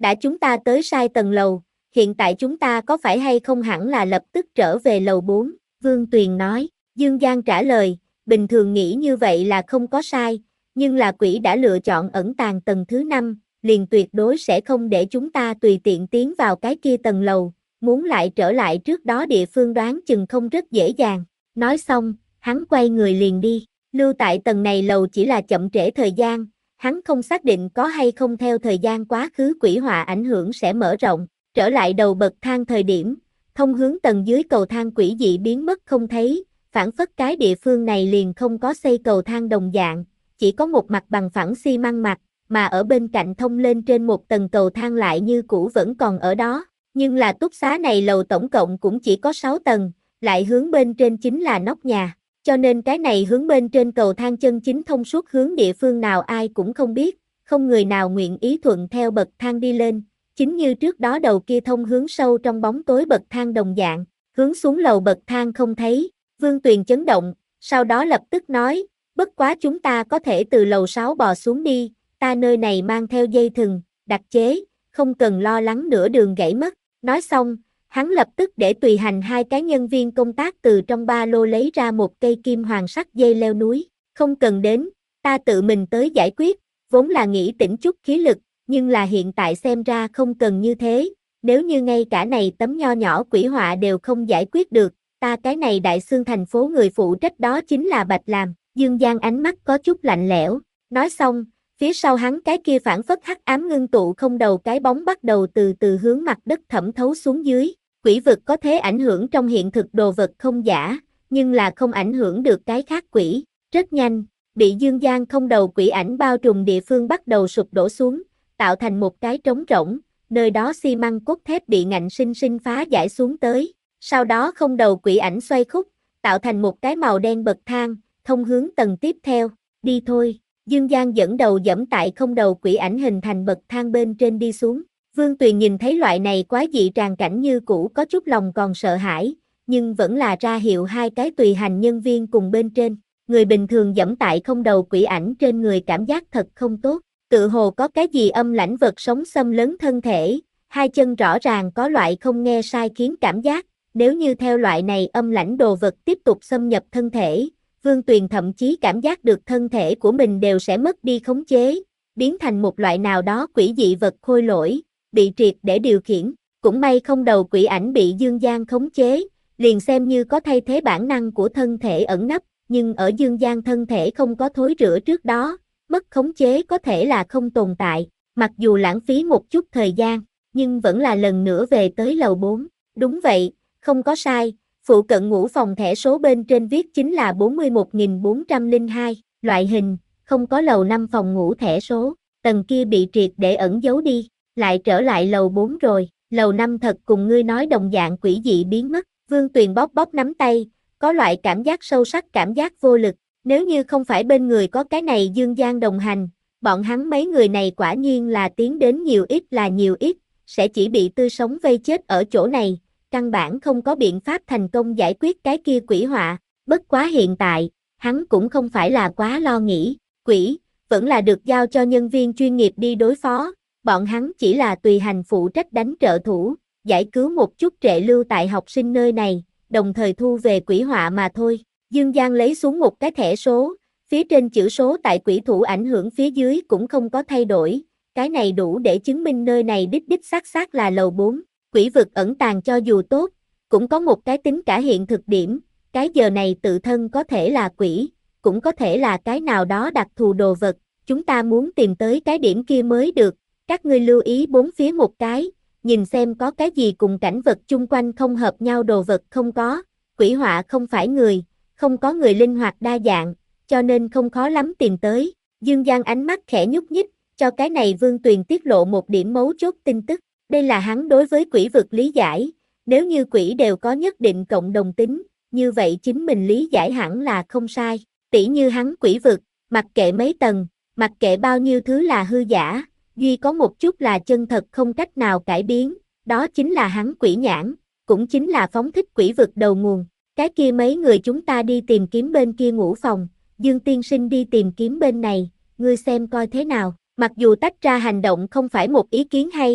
[SPEAKER 1] Đã chúng ta tới sai tầng lầu, hiện tại chúng ta có phải hay không hẳn là lập tức trở về lầu bốn, Vương Tuyền nói. Dương Giang trả lời, bình thường nghĩ như vậy là không có sai, nhưng là quỷ đã lựa chọn ẩn tàng tầng thứ năm, liền tuyệt đối sẽ không để chúng ta tùy tiện tiến vào cái kia tầng lầu, muốn lại trở lại trước đó địa phương đoán chừng không rất dễ dàng. Nói xong, hắn quay người liền đi, lưu tại tầng này lầu chỉ là chậm trễ thời gian, hắn không xác định có hay không theo thời gian quá khứ quỷ họa ảnh hưởng sẽ mở rộng, trở lại đầu bậc thang thời điểm, thông hướng tầng dưới cầu thang quỷ dị biến mất không thấy, phản phất cái địa phương này liền không có xây cầu thang đồng dạng, chỉ có một mặt bằng phẳng xi măng mặt, mà ở bên cạnh thông lên trên một tầng cầu thang lại như cũ vẫn còn ở đó, nhưng là túc xá này lầu tổng cộng cũng chỉ có sáu tầng, lại hướng bên trên chính là nóc nhà, cho nên cái này hướng bên trên cầu thang chân chính thông suốt hướng địa phương nào ai cũng không biết, không người nào nguyện ý thuận theo bậc thang đi lên, chính như trước đó đầu kia thông hướng sâu trong bóng tối bậc thang đồng dạng, hướng xuống lầu bậc thang không thấy, Vương Tuyền chấn động, sau đó lập tức nói, bất quá chúng ta có thể từ lầu sáu bò xuống đi, ta nơi này mang theo dây thừng, đặc chế, không cần lo lắng nửa đường gãy mất, nói xong, hắn lập tức để tùy hành hai cái nhân viên công tác từ trong ba lô lấy ra một cây kim hoàng sắt dây leo núi, không cần đến, ta tự mình tới giải quyết, vốn là nghĩ tỉnh chút khí lực, nhưng là hiện tại xem ra không cần như thế, nếu như ngay cả này tấm nho nhỏ quỷ họa đều không giải quyết được, ta cái này đại xương thành phố người phụ trách đó chính là Bạch Làm, Dương Giang ánh mắt có chút lạnh lẽo, nói xong, phía sau hắn cái kia phản phất hắc ám ngưng tụ không đầu cái bóng bắt đầu từ từ hướng mặt đất thẩm thấu xuống dưới, quỷ vực có thể ảnh hưởng trong hiện thực đồ vật không giả, nhưng là không ảnh hưởng được cái khác quỷ, rất nhanh, bị Dương Giang không đầu quỷ ảnh bao trùm địa phương bắt đầu sụp đổ xuống, tạo thành một cái trống rỗng, nơi đó xi măng cốt thép bị ngạnh sinh sinh phá giải xuống tới, sau đó không đầu quỷ ảnh xoay khúc, tạo thành một cái màu đen bậc thang, thông hướng tầng tiếp theo, đi thôi, Dương Giang dẫn đầu dẫm tại không đầu quỷ ảnh hình thành bậc thang bên trên đi xuống, Vương Tuyền nhìn thấy loại này quái dị tràng cảnh như cũ có chút lòng còn sợ hãi, nhưng vẫn là ra hiệu hai cái tùy hành nhân viên cùng bên trên, người bình thường dẫm tại không đầu quỷ ảnh trên người cảm giác thật không tốt, tự hồ có cái gì âm lãnh vật sống xâm lấn thân thể, hai chân rõ ràng có loại không nghe sai khiến cảm giác, nếu như theo loại này âm lãnh đồ vật tiếp tục xâm nhập thân thể, Vương Tuyền thậm chí cảm giác được thân thể của mình đều sẽ mất đi khống chế, biến thành một loại nào đó quỷ dị vật khôi lỗi, bị triệt để điều khiển, cũng may không đầu quỷ ảnh bị Dương Giang khống chế, liền xem như có thay thế bản năng của thân thể ẩn nấp, nhưng ở Dương Giang thân thể không có thối rữa trước đó, mất khống chế có thể là không tồn tại, mặc dù lãng phí một chút thời gian, nhưng vẫn là lần nữa về tới lầu bốn, đúng vậy, không có sai, phụ cận ngũ phòng thẻ số bên trên viết chính là bốn mươi mốt nghìn bốn trăm lẻ hai, loại hình, không có lầu năm phòng ngủ thẻ số, tầng kia bị triệt để ẩn giấu đi, lại trở lại lầu bốn rồi, lầu năm thật cùng ngươi nói đồng dạng quỷ dị biến mất, Vương Tuyền bóp bóp nắm tay, có loại cảm giác sâu sắc cảm giác vô lực, nếu như không phải bên người có cái này Dương Giang đồng hành, bọn hắn mấy người này quả nhiên là tiến đến nhiều ít là nhiều ít, sẽ chỉ bị tươi sống vây chết ở chỗ này, căn bản không có biện pháp thành công giải quyết cái kia quỷ họa, bất quá hiện tại, hắn cũng không phải là quá lo nghĩ, quỷ, vẫn là được giao cho nhân viên chuyên nghiệp đi đối phó, bọn hắn chỉ là tùy hành phụ trách đánh trợ thủ, giải cứu một chút trệ lưu tại học sinh nơi này, đồng thời thu về quỷ họa mà thôi. Dương Giang lấy xuống một cái thẻ số, phía trên chữ số tại quỷ thủ ảnh hưởng phía dưới cũng không có thay đổi, cái này đủ để chứng minh nơi này đích đích xác xác là lầu bốn, quỷ vực ẩn tàng cho dù tốt, cũng có một cái tính cả hiện thực điểm, cái giờ này tự thân có thể là quỷ, cũng có thể là cái nào đó đặc thù đồ vật, chúng ta muốn tìm tới cái điểm kia mới được, các ngươi lưu ý bốn phía một cái, nhìn xem có cái gì cùng cảnh vật chung quanh không hợp nhau đồ vật không có, quỷ họa không phải người, không có người linh hoạt đa dạng, cho nên không khó lắm tìm tới, Dương Giang ánh mắt khẽ nhúc nhích, cho cái này Vương Tuyền tiết lộ một điểm mấu chốt tin tức, đây là hắn đối với quỷ vực lý giải, nếu như quỷ đều có nhất định cộng đồng tính, như vậy chính mình lý giải hẳn là không sai, tỉ như hắn quỷ vực, mặc kệ mấy tầng, mặc kệ bao nhiêu thứ là hư giả, duy có một chút là chân thật không cách nào cải biến, đó chính là hắn quỷ nhãn, cũng chính là phóng thích quỷ vực đầu nguồn, cái kia mấy người chúng ta đi tìm kiếm bên kia ngũ phòng, Dương tiên sinh đi tìm kiếm bên này, ngươi xem coi thế nào, mặc dù tách ra hành động không phải một ý kiến hay,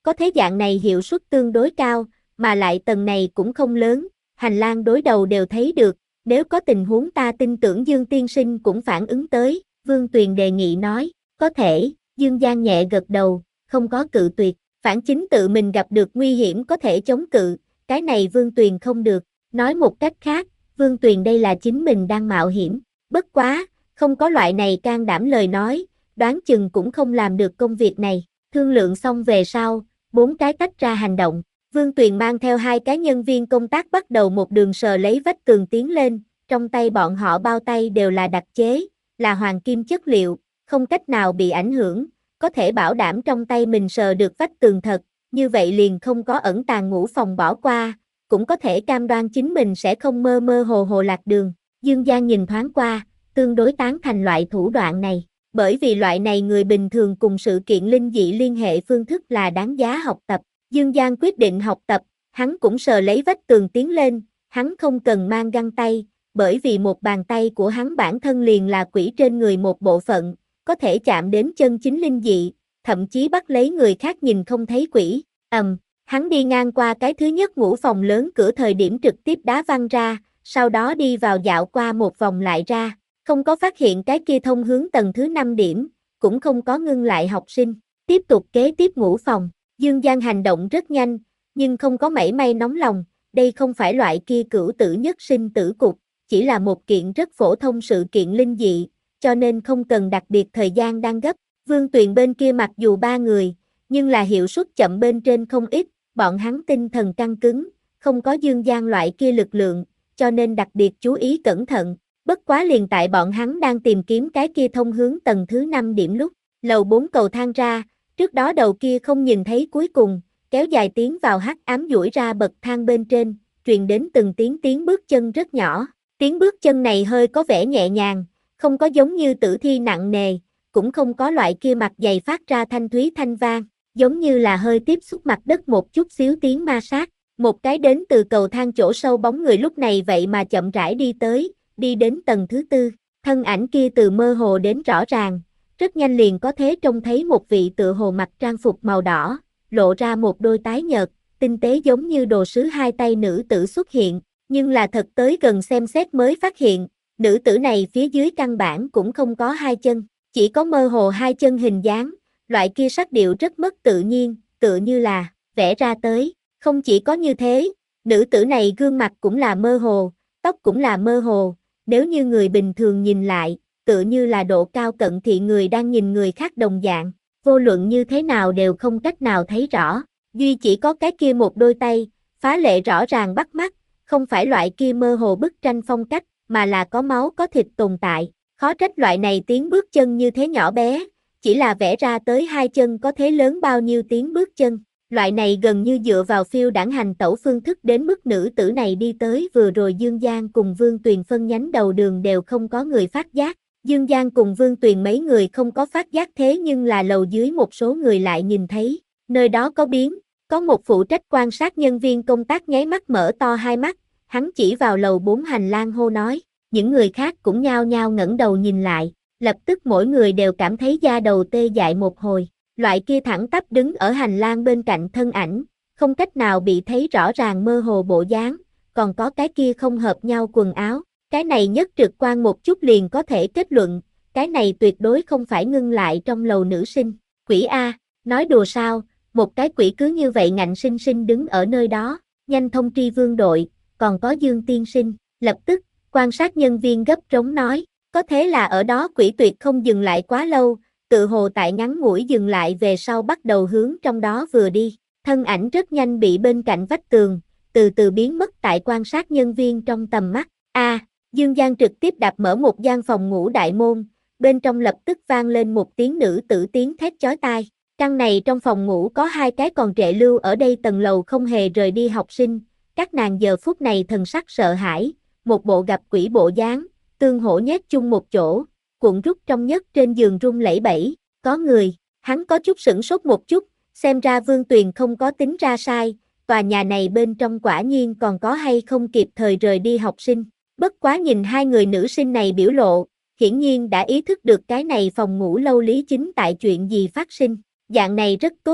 [SPEAKER 1] Có thế dạng này hiệu suất tương đối cao, mà lại tầng này cũng không lớn, hành lang đối đầu đều thấy được, nếu có tình huống ta tin tưởng Dương tiên sinh cũng phản ứng tới, Vương Tuyền đề nghị nói, có thể, Dương Giang nhẹ gật đầu, không có cự tuyệt, phản chính tự mình gặp được nguy hiểm có thể chống cự, cái này Vương Tuyền không được, nói một cách khác, Vương Tuyền đây là chính mình đang mạo hiểm, bất quá, không có loại này can đảm lời nói, đoán chừng cũng không làm được công việc này, thương lượng xong về sau, bốn cái tách ra hành động, Vương Tuyền mang theo hai cái nhân viên công tác bắt đầu một đường sờ lấy vách tường tiến lên, trong tay bọn họ bao tay đều là đặc chế, là hoàng kim chất liệu, không cách nào bị ảnh hưởng, có thể bảo đảm trong tay mình sờ được vách tường thật, như vậy liền không có ẩn tàng ngũ phòng bỏ qua, cũng có thể cam đoan chính mình sẽ không mơ mơ hồ hồ lạc đường. Dương Giang nhìn thoáng qua, tương đối tán thành loại thủ đoạn này, bởi vì loại này người bình thường cùng sự kiện linh dị liên hệ phương thức là đáng giá học tập. Dương Giang quyết định học tập, hắn cũng sờ lấy vách tường tiến lên, hắn không cần mang găng tay, bởi vì một bàn tay của hắn bản thân liền là quỷ trên người một bộ phận, có thể chạm đến chân chính linh dị, thậm chí bắt lấy người khác nhìn không thấy quỷ. Ầm, hắn đi ngang qua cái thứ nhất ngũ phòng lớn cửa thời điểm trực tiếp đá văng ra, sau đó đi vào dạo qua một vòng lại ra, không có phát hiện cái kia thông hướng tầng thứ năm điểm, cũng không có ngưng lại học sinh, tiếp tục kế tiếp ngũ phòng. Dương Giang hành động rất nhanh, nhưng không có mảy may nóng lòng, đây không phải loại kia cửu tử nhất sinh tử cục, chỉ là một kiện rất phổ thông sự kiện linh dị, cho nên không cần đặc biệt thời gian đang gấp. Vương Tuyền bên kia mặc dù ba người, nhưng là hiệu suất chậm bên trên không ít, bọn hắn tinh thần căng cứng, không có Dương Giang loại kia lực lượng, cho nên đặc biệt chú ý cẩn thận. Bất quá liền tại bọn hắn đang tìm kiếm cái kia thông hướng tầng thứ năm điểm lúc, lầu bốn cầu thang ra, trước đó đầu kia không nhìn thấy cuối cùng, kéo dài tiến vào hắc ám duỗi ra bậc thang bên trên, truyền đến từng tiếng tiếng bước chân rất nhỏ. Tiếng bước chân này hơi có vẻ nhẹ nhàng, không có giống như tử thi nặng nề, cũng không có loại kia mặt dày phát ra thanh thúy thanh vang, giống như là hơi tiếp xúc mặt đất một chút xíu tiếng ma sát. Một cái đến từ cầu thang chỗ sâu bóng người lúc này vậy mà chậm rãi đi tới, đi đến tầng thứ tư, thân ảnh kia từ mơ hồ đến rõ ràng, rất nhanh liền có thể trông thấy một vị tựa hồ mặc trang phục màu đỏ, lộ ra một đôi tái nhợt, tinh tế giống như đồ sứ hai tay nữ tử xuất hiện, nhưng là thật tới gần xem xét mới phát hiện, nữ tử này phía dưới căn bản cũng không có hai chân, chỉ có mơ hồ hai chân hình dáng, loại kia sắc điệu rất mất tự nhiên, tựa như là vẽ ra tới, không chỉ có như thế, nữ tử này gương mặt cũng là mơ hồ, tóc cũng là mơ hồ, nếu như người bình thường nhìn lại, tựa như là độ cao cận thị người đang nhìn người khác đồng dạng, vô luận như thế nào đều không cách nào thấy rõ, duy chỉ có cái kia một đôi tay, phá lệ rõ ràng bắt mắt, không phải loại kia mơ hồ bức tranh phong cách, mà là có máu có thịt tồn tại, khó trách loại này tiếng bước chân như thế nhỏ bé, chỉ là vẽ ra tới hai chân có thế lớn bao nhiêu tiếng bước chân, loại này gần như dựa vào phiêu đãng hành tẩu phương thức đến mức nữ tử này đi tới vừa rồi Dương Giang cùng Vương Tuyền phân nhánh đầu đường đều không có người phát giác. Dương Giang cùng Vương Tuyền mấy người không có phát giác thế nhưng là lầu dưới một số người lại nhìn thấy, nơi đó có biến, có một phụ trách quan sát nhân viên công tác nháy mắt mở to hai mắt, hắn chỉ vào lầu bốn hành lang hô nói, những người khác cũng nhao nhao ngẩng đầu nhìn lại, lập tức mỗi người đều cảm thấy da đầu tê dại một hồi, loại kia thẳng tắp đứng ở hành lang bên cạnh thân ảnh, không cách nào bị thấy rõ ràng mơ hồ bộ dáng, còn có cái kia không hợp nhau quần áo. Cái này nhất trực quan một chút liền có thể kết luận, cái này tuyệt đối không phải ngưng lại trong lầu nữ sinh. Quỷ A, nói đùa sao, một cái quỷ cứ như vậy ngạnh sinh sinh đứng ở nơi đó, nhanh thông tri vương đội, còn có Dương tiên sinh, lập tức, quan sát nhân viên gấp rống nói, có thế là ở đó quỷ tuyệt không dừng lại quá lâu, tự hồ tại ngắn ngủi dừng lại về sau bắt đầu hướng trong đó vừa đi, thân ảnh rất nhanh bị bên cạnh vách tường, từ từ biến mất tại quan sát nhân viên trong tầm mắt. A. Dương Giang trực tiếp đạp mở một gian phòng ngủ đại môn, bên trong lập tức vang lên một tiếng nữ tử tiếng thét chói tai. Căn này trong phòng ngủ có hai cái còn trệ lưu ở đây tầng lầu không hề rời đi học sinh, các nàng giờ phút này thần sắc sợ hãi, một bộ gặp quỷ bộ dáng, tương hỗ nhét chung một chỗ, cuộn rút trong nhất trên giường rung lẩy bẩy, có người, hắn có chút sửng sốt một chút, xem ra Vương Tuyền không có tính ra sai, tòa nhà này bên trong quả nhiên còn có hay không kịp thời rời đi học sinh. Bất quá nhìn hai người nữ sinh này biểu lộ, hiển nhiên đã ý thức được cái này phòng ngủ lâu lý chính tại chuyện gì phát sinh. Dạng này rất tốt,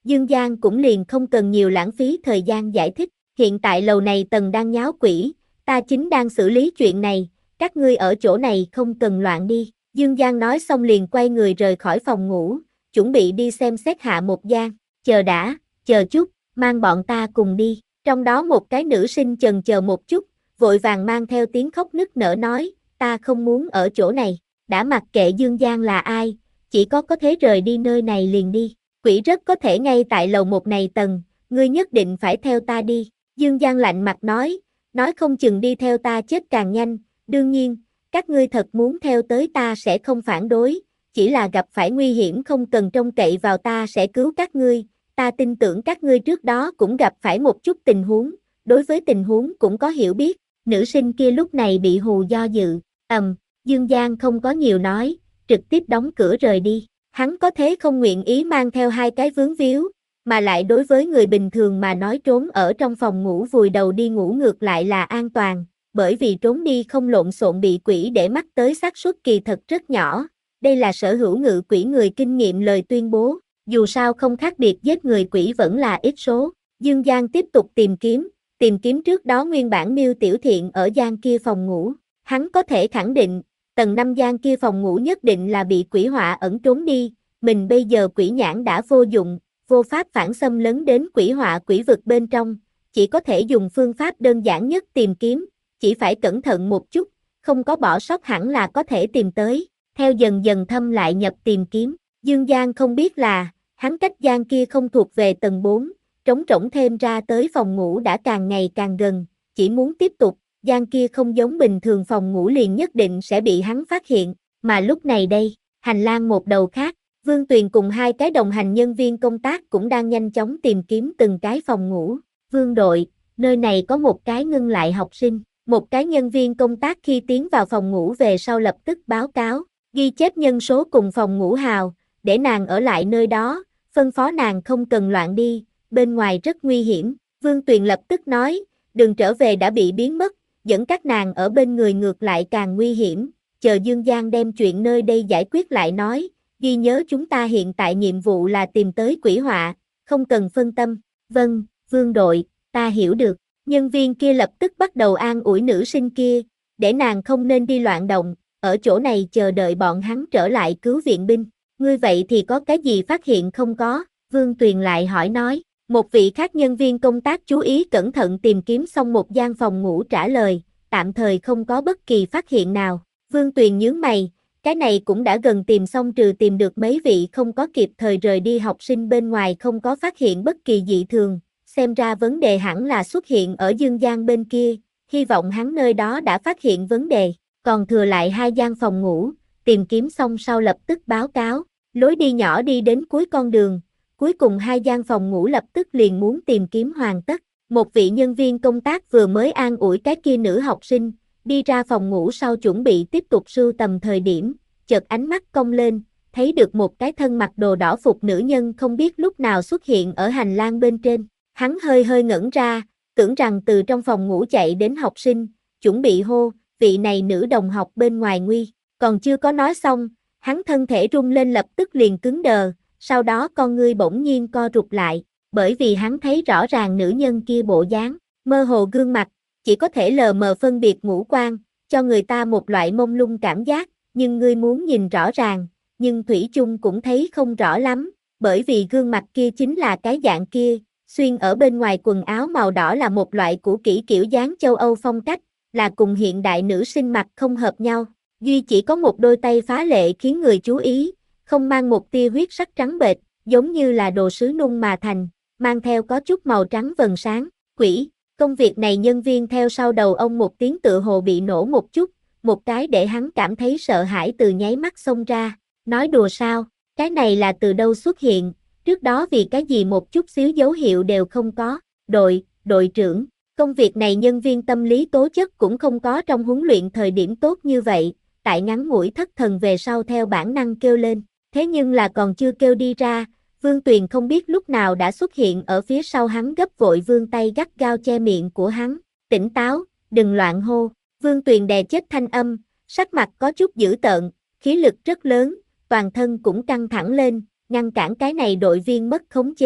[SPEAKER 1] Dương Giang cũng liền không cần nhiều lãng phí thời gian giải thích, hiện tại lầu này Tần đang nháo quỷ, ta chính đang xử lý chuyện này, các ngươi ở chỗ này không cần loạn đi. Dương Giang nói xong liền quay người rời khỏi phòng ngủ, chuẩn bị đi xem xét Hạ Một Giang, chờ đã, chờ chút, mang bọn ta cùng đi. Trong đó một cái nữ sinh chần chờ một chút, vội vàng mang theo tiếng khóc nức nở nói, ta không muốn ở chỗ này, đã mặc kệ Dương Giang là ai, chỉ có có thể rời đi nơi này liền đi. Quỷ rất có thể ngay tại lầu một này Tần, ngươi nhất định phải theo ta đi. Dương Giang lạnh mặt nói, nói không chừng đi theo ta chết càng nhanh, đương nhiên, các ngươi thật muốn theo tới ta sẽ không phản đối, chỉ là gặp phải nguy hiểm không cần trông cậy vào ta sẽ cứu các ngươi, ta tin tưởng các ngươi trước đó cũng gặp phải một chút tình huống, đối với tình huống cũng có hiểu biết. Nữ sinh kia lúc này bị hù do dự, ầm, Dương Giang không có nhiều nói, trực tiếp đóng cửa rời đi. Hắn có thế không nguyện ý mang theo hai cái vướng víu, mà lại đối với người bình thường mà nói trốn ở trong phòng ngủ vùi đầu đi ngủ ngược lại là an toàn, bởi vì trốn đi không lộn xộn bị quỷ để mắt tới xác suất kỳ thật rất nhỏ. Đây là sở hữu ngự quỷ người kinh nghiệm lời tuyên bố, dù sao không khác biệt giết người quỷ vẫn là ít số. Dương Giang tiếp tục tìm kiếm, tìm kiếm trước đó nguyên bản Miêu Tiểu Thiện ở gian kia phòng ngủ, hắn có thể khẳng định, tầng năm gian kia phòng ngủ nhất định là bị quỷ họa ẩn trốn đi, mình bây giờ quỷ nhãn đã vô dụng, vô pháp phản xâm lấn đến quỷ họa quỷ vực bên trong, chỉ có thể dùng phương pháp đơn giản nhất tìm kiếm, chỉ phải cẩn thận một chút, không có bỏ sót hẳn là có thể tìm tới. Theo dần dần thâm lại nhập tìm kiếm, Dương Giang không biết là, hắn cách gian kia không thuộc về tầng bốn, trống rỗng thêm ra tới phòng ngủ đã càng ngày càng gần, chỉ muốn tiếp tục, gian kia không giống bình thường phòng ngủ liền nhất định sẽ bị hắn phát hiện, mà lúc này đây, hành lang một đầu khác, Vương Tuyền cùng hai cái đồng hành nhân viên công tác cũng đang nhanh chóng tìm kiếm từng cái phòng ngủ. Vương đội, nơi này có một cái ngưng lại học sinh, một cái nhân viên công tác khi tiến vào phòng ngủ về sau lập tức báo cáo, ghi chép nhân số cùng phòng ngủ hào, để nàng ở lại nơi đó, phân phó nàng không cần loạn đi, bên ngoài rất nguy hiểm. Vương Tuyền lập tức nói, đường trở về đã bị biến mất, dẫn các nàng ở bên người ngược lại càng nguy hiểm, chờ Dương Giang đem chuyện nơi đây giải quyết lại nói, ghi nhớ chúng ta hiện tại nhiệm vụ là tìm tới quỷ họa, không cần phân tâm. Vâng, Vương đội, ta hiểu được. Nhân viên kia lập tức bắt đầu an ủi nữ sinh kia, để nàng không nên đi loạn động, ở chỗ này chờ đợi bọn hắn trở lại cứu viện binh. Ngươi vậy thì có cái gì phát hiện không có? Vương Tuyền lại hỏi nói. Một vị khác nhân viên công tác chú ý cẩn thận tìm kiếm xong một gian phòng ngủ trả lời, tạm thời không có bất kỳ phát hiện nào. Vương Tuyền nhướng mày, cái này cũng đã gần tìm xong trừ tìm được mấy vị không có kịp thời rời đi học sinh bên ngoài không có phát hiện bất kỳ dị thường, xem ra vấn đề hẳn là xuất hiện ở Dương Giang bên kia, hy vọng hắn nơi đó đã phát hiện vấn đề, còn thừa lại hai gian phòng ngủ, tìm kiếm xong sau lập tức báo cáo, lối đi nhỏ đi đến cuối con đường. Cuối cùng hai gian phòng ngủ lập tức liền muốn tìm kiếm hoàn tất. Một vị nhân viên công tác vừa mới an ủi cái kia nữ học sinh, đi ra phòng ngủ sau chuẩn bị tiếp tục sưu tầm thời điểm, chợt ánh mắt cong lên, thấy được một cái thân mặc đồ đỏ phục nữ nhân không biết lúc nào xuất hiện ở hành lang bên trên. Hắn hơi hơi ngẩn ra, tưởng rằng từ trong phòng ngủ chạy đến học sinh, chuẩn bị hô, vị này nữ đồng học bên ngoài nguy, còn chưa có nói xong, hắn thân thể rung lên lập tức liền cứng đờ. Sau đó con ngươi bỗng nhiên co rụt lại, bởi vì hắn thấy rõ ràng nữ nhân kia bộ dáng, mơ hồ gương mặt, chỉ có thể lờ mờ phân biệt ngũ quan, cho người ta một loại mông lung cảm giác, nhưng ngươi muốn nhìn rõ ràng, nhưng Thủy chung cũng thấy không rõ lắm, bởi vì gương mặt kia chính là cái dạng kia, xuyên ở bên ngoài quần áo màu đỏ là một loại cũ kỹ kiểu dáng châu Âu phong cách, là cùng hiện đại nữ sinh mặt không hợp nhau, duy chỉ có một đôi tay phá lệ khiến người chú ý. Không mang một tia huyết sắc trắng bệch, giống như là đồ sứ nung mà thành, mang theo có chút màu trắng vầng sáng. Quỷ, công việc này nhân viên theo sau đầu ông một tiếng tựa hồ bị nổ một chút, một cái để hắn cảm thấy sợ hãi từ nháy mắt xông ra, nói đùa sao, cái này là từ đâu xuất hiện, trước đó vì cái gì một chút xíu dấu hiệu đều không có, đội, đội trưởng, công việc này nhân viên tâm lý tố chất cũng không có trong huấn luyện thời điểm tốt như vậy, tại ngắn ngủi thất thần về sau theo bản năng kêu lên. Thế nhưng là còn chưa kêu đi ra, Vương Tuyền không biết lúc nào đã xuất hiện ở phía sau hắn gấp vội vươn tay gắt gao che miệng của hắn, tỉnh táo, đừng loạn hô, Vương Tuyền đè chết thanh âm, sắc mặt có chút dữ tợn, khí lực rất lớn, toàn thân cũng căng thẳng lên, ngăn cản cái này đội viên mất khống chế,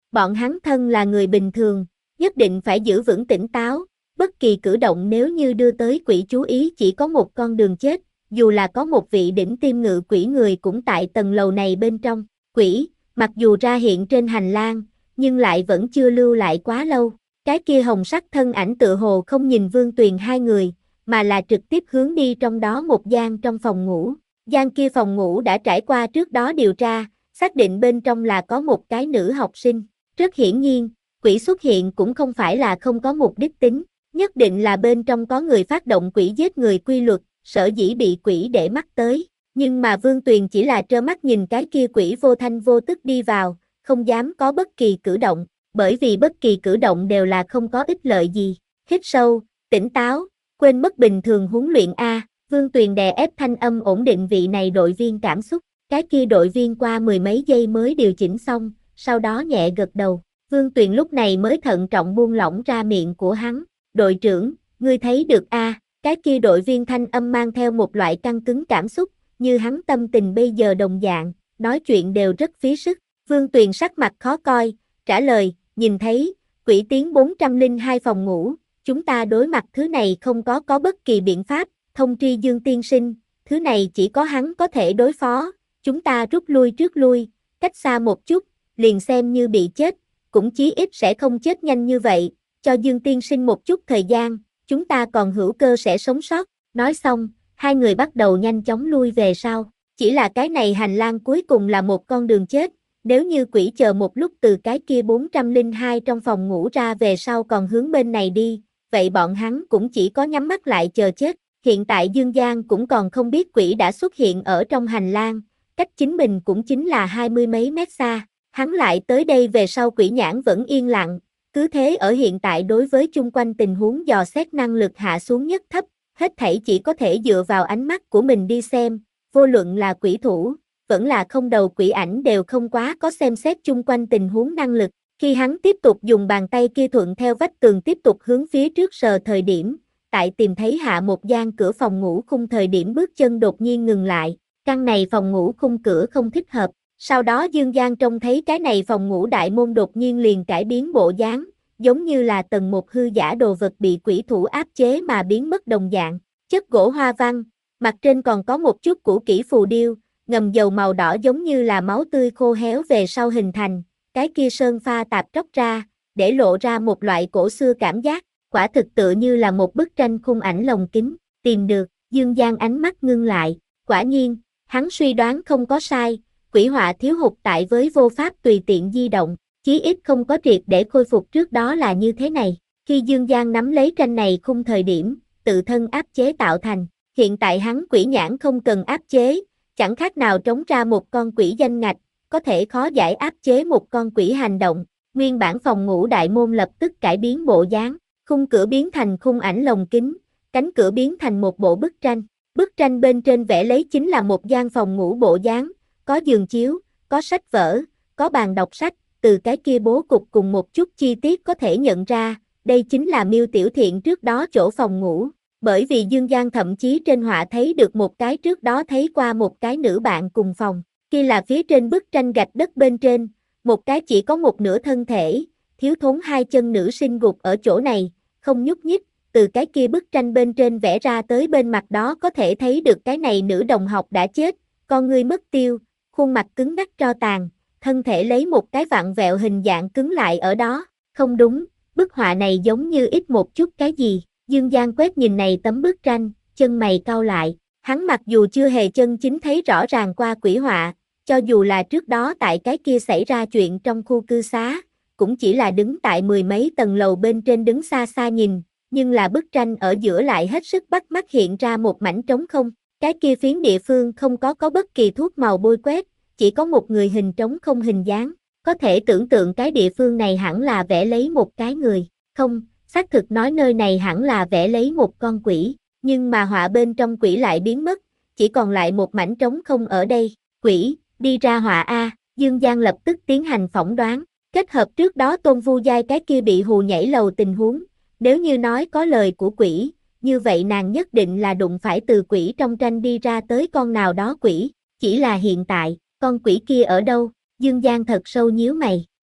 [SPEAKER 1] Bọn hắn thân là người bình thường, nhất định phải giữ vững tỉnh táo, bất kỳ cử động nếu như đưa tới quỷ chú ý chỉ có một con đường chết, dù là có một vị đỉnh tiêm ngự quỷ người cũng tại tầng lầu này bên trong. Quỷ, mặc dù ra hiện trên hành lang, nhưng lại vẫn chưa lưu lại quá lâu. Cái kia hồng sắc thân ảnh tựa hồ không nhìn Vương Tuyền hai người, mà là trực tiếp hướng đi trong đó một gian trong phòng ngủ. Gian kia phòng ngủ đã trải qua trước đó điều tra, xác định bên trong là có một cái nữ học sinh. Rất hiển nhiên, quỷ xuất hiện cũng không phải là không có mục đích tính, nhất định là bên trong có người phát động quỷ giết người quy luật, sở dĩ bị quỷ để mắt tới. Nhưng mà Vương Tuyền chỉ là trơ mắt nhìn cái kia quỷ vô thanh vô tức đi vào, không dám có bất kỳ cử động, bởi vì bất kỳ cử động đều là không có ích lợi gì. Hít sâu, tỉnh táo, quên mất bình thường huấn luyện A, Vương Tuyền đè ép thanh âm ổn định vị này đội viên cảm xúc, cái kia đội viên qua mười mấy giây mới điều chỉnh xong, sau đó nhẹ gật đầu. Vương Tuyền lúc này mới thận trọng buông lỏng ra miệng của hắn, đội trưởng, ngươi thấy được A, cái kia đội viên thanh âm mang theo một loại căng cứng cảm xúc, như hắn tâm tình bây giờ đồng dạng, nói chuyện đều rất phí sức. Vương Tuyền sắc mặt khó coi, trả lời, nhìn thấy, quỷ tiến bốn trăm lẻ hai phòng ngủ, chúng ta đối mặt thứ này không có có bất kỳ biện pháp, thông tri Dương tiên sinh, thứ này chỉ có hắn có thể đối phó, chúng ta rút lui trước lui, cách xa một chút, liền xem như bị chết, cũng chí ít sẽ không chết nhanh như vậy, cho Dương tiên sinh một chút thời gian, chúng ta còn hữu cơ sẽ sống sót. Nói xong, hai người bắt đầu nhanh chóng lui về sau, chỉ là cái này hành lang cuối cùng là một con đường chết, nếu như quỷ chờ một lúc từ cái kia bốn trăm lẻ hai trong phòng ngủ ra về sau còn hướng bên này đi, vậy bọn hắn cũng chỉ có nhắm mắt lại chờ chết. Hiện tại Dương Giang cũng còn không biết quỷ đã xuất hiện ở trong hành lang, cách chính mình cũng chính là hai mươi mấy mét xa, hắn lại tới đây về sau quỷ nhãn vẫn yên lặng, cứ thế ở hiện tại đối với chung quanh tình huống dò xét năng lực hạ xuống nhất thấp, hết thảy chỉ có thể dựa vào ánh mắt của mình đi xem, vô luận là quỷ thủ, vẫn là không đầu quỷ ảnh đều không quá có xem xét chung quanh tình huống năng lực. Khi hắn tiếp tục dùng bàn tay kia thuận theo vách tường tiếp tục hướng phía trước sờ thời điểm, tại tìm thấy hạ một gian cửa phòng ngủ khung thời điểm bước chân đột nhiên ngừng lại, căn này phòng ngủ khung cửa không thích hợp. Sau đó Dương Giang trông thấy cái này phòng ngủ đại môn đột nhiên liền cải biến bộ dáng, giống như là tầng một hư giả đồ vật bị quỷ thủ áp chế mà biến mất đồng dạng. Chất gỗ hoa văn, mặt trên còn có một chút cũ kỹ phù điêu, ngầm dầu màu đỏ giống như là máu tươi khô héo về sau hình thành, cái kia sơn pha tạp tróc ra, để lộ ra một loại cổ xưa cảm giác, quả thực tựa như là một bức tranh khung ảnh lồng kính. Tìm được, Dương Giang ánh mắt ngưng lại, quả nhiên, hắn suy đoán không có sai, quỷ họa thiếu hụt tại với vô pháp tùy tiện di động, chí ít không có triệt để khôi phục trước đó là như thế này. Khi Dương Giang nắm lấy tranh này khung thời điểm, tự thân áp chế tạo thành, hiện tại hắn quỷ nhãn không cần áp chế, chẳng khác nào trống ra một con quỷ danh ngạch, có thể khó giải áp chế một con quỷ hành động. Nguyên bản phòng ngủ đại môn lập tức cải biến bộ dáng, khung cửa biến thành khung ảnh lồng kính, cánh cửa biến thành một bộ bức tranh. Bức tranh bên trên vẽ lấy chính là một gian phòng ngủ bộ dáng, có giường chiếu, có sách vở, có bàn đọc sách, từ cái kia bố cục cùng một chút chi tiết có thể nhận ra, đây chính là Miêu Tiểu Thiện trước đó chỗ phòng ngủ. Bởi vì Dương Giang thậm chí trên họa thấy được một cái trước đó thấy qua một cái nữ bạn cùng phòng, kia là phía trên bức tranh gạch đất bên trên, một cái chỉ có một nửa thân thể, thiếu thốn hai chân nữ sinh gục ở chỗ này, không nhúc nhích, từ cái kia bức tranh bên trên vẽ ra tới bên mặt đó có thể thấy được cái này nữ đồng học đã chết, con ngươi mất tiêu, khuôn mặt cứng ngắc tro tàn, thân thể lấy một cái vặn vẹo hình dạng cứng lại ở đó, không đúng, bức họa này giống như ít một chút cái gì. Dương Giang quét nhìn này tấm bức tranh, chân mày cau lại, hắn mặc dù chưa hề chân chính thấy rõ ràng qua quỷ họa, cho dù là trước đó tại cái kia xảy ra chuyện trong khu cư xá, cũng chỉ là đứng tại mười mấy tầng lầu bên trên đứng xa xa nhìn, nhưng là bức tranh ở giữa lại hết sức bắt mắt hiện ra một mảnh trống không, cái kia phiến địa phương không có có bất kỳ thuốc màu bôi quét, chỉ có một người hình trống không hình dáng, có thể tưởng tượng cái địa phương này hẳn là vẽ lấy một cái người, không, xác thực nói nơi này hẳn là vẽ lấy một con quỷ, nhưng mà họa bên trong quỷ lại biến mất, chỉ còn lại một mảnh trống không ở đây, quỷ, đi ra họa A, Dương Giang lập tức tiến hành phỏng đoán, kết hợp trước đó Tôn Vu Giai cái kia bị hù nhảy lầu tình huống, nếu như nói có lời của quỷ, như vậy nàng nhất định là đụng phải từ quỷ trong tranh đi ra tới con nào đó quỷ, chỉ là hiện tại, con quỷ kia ở đâu, Dương Giang thật sâu nhíu mày,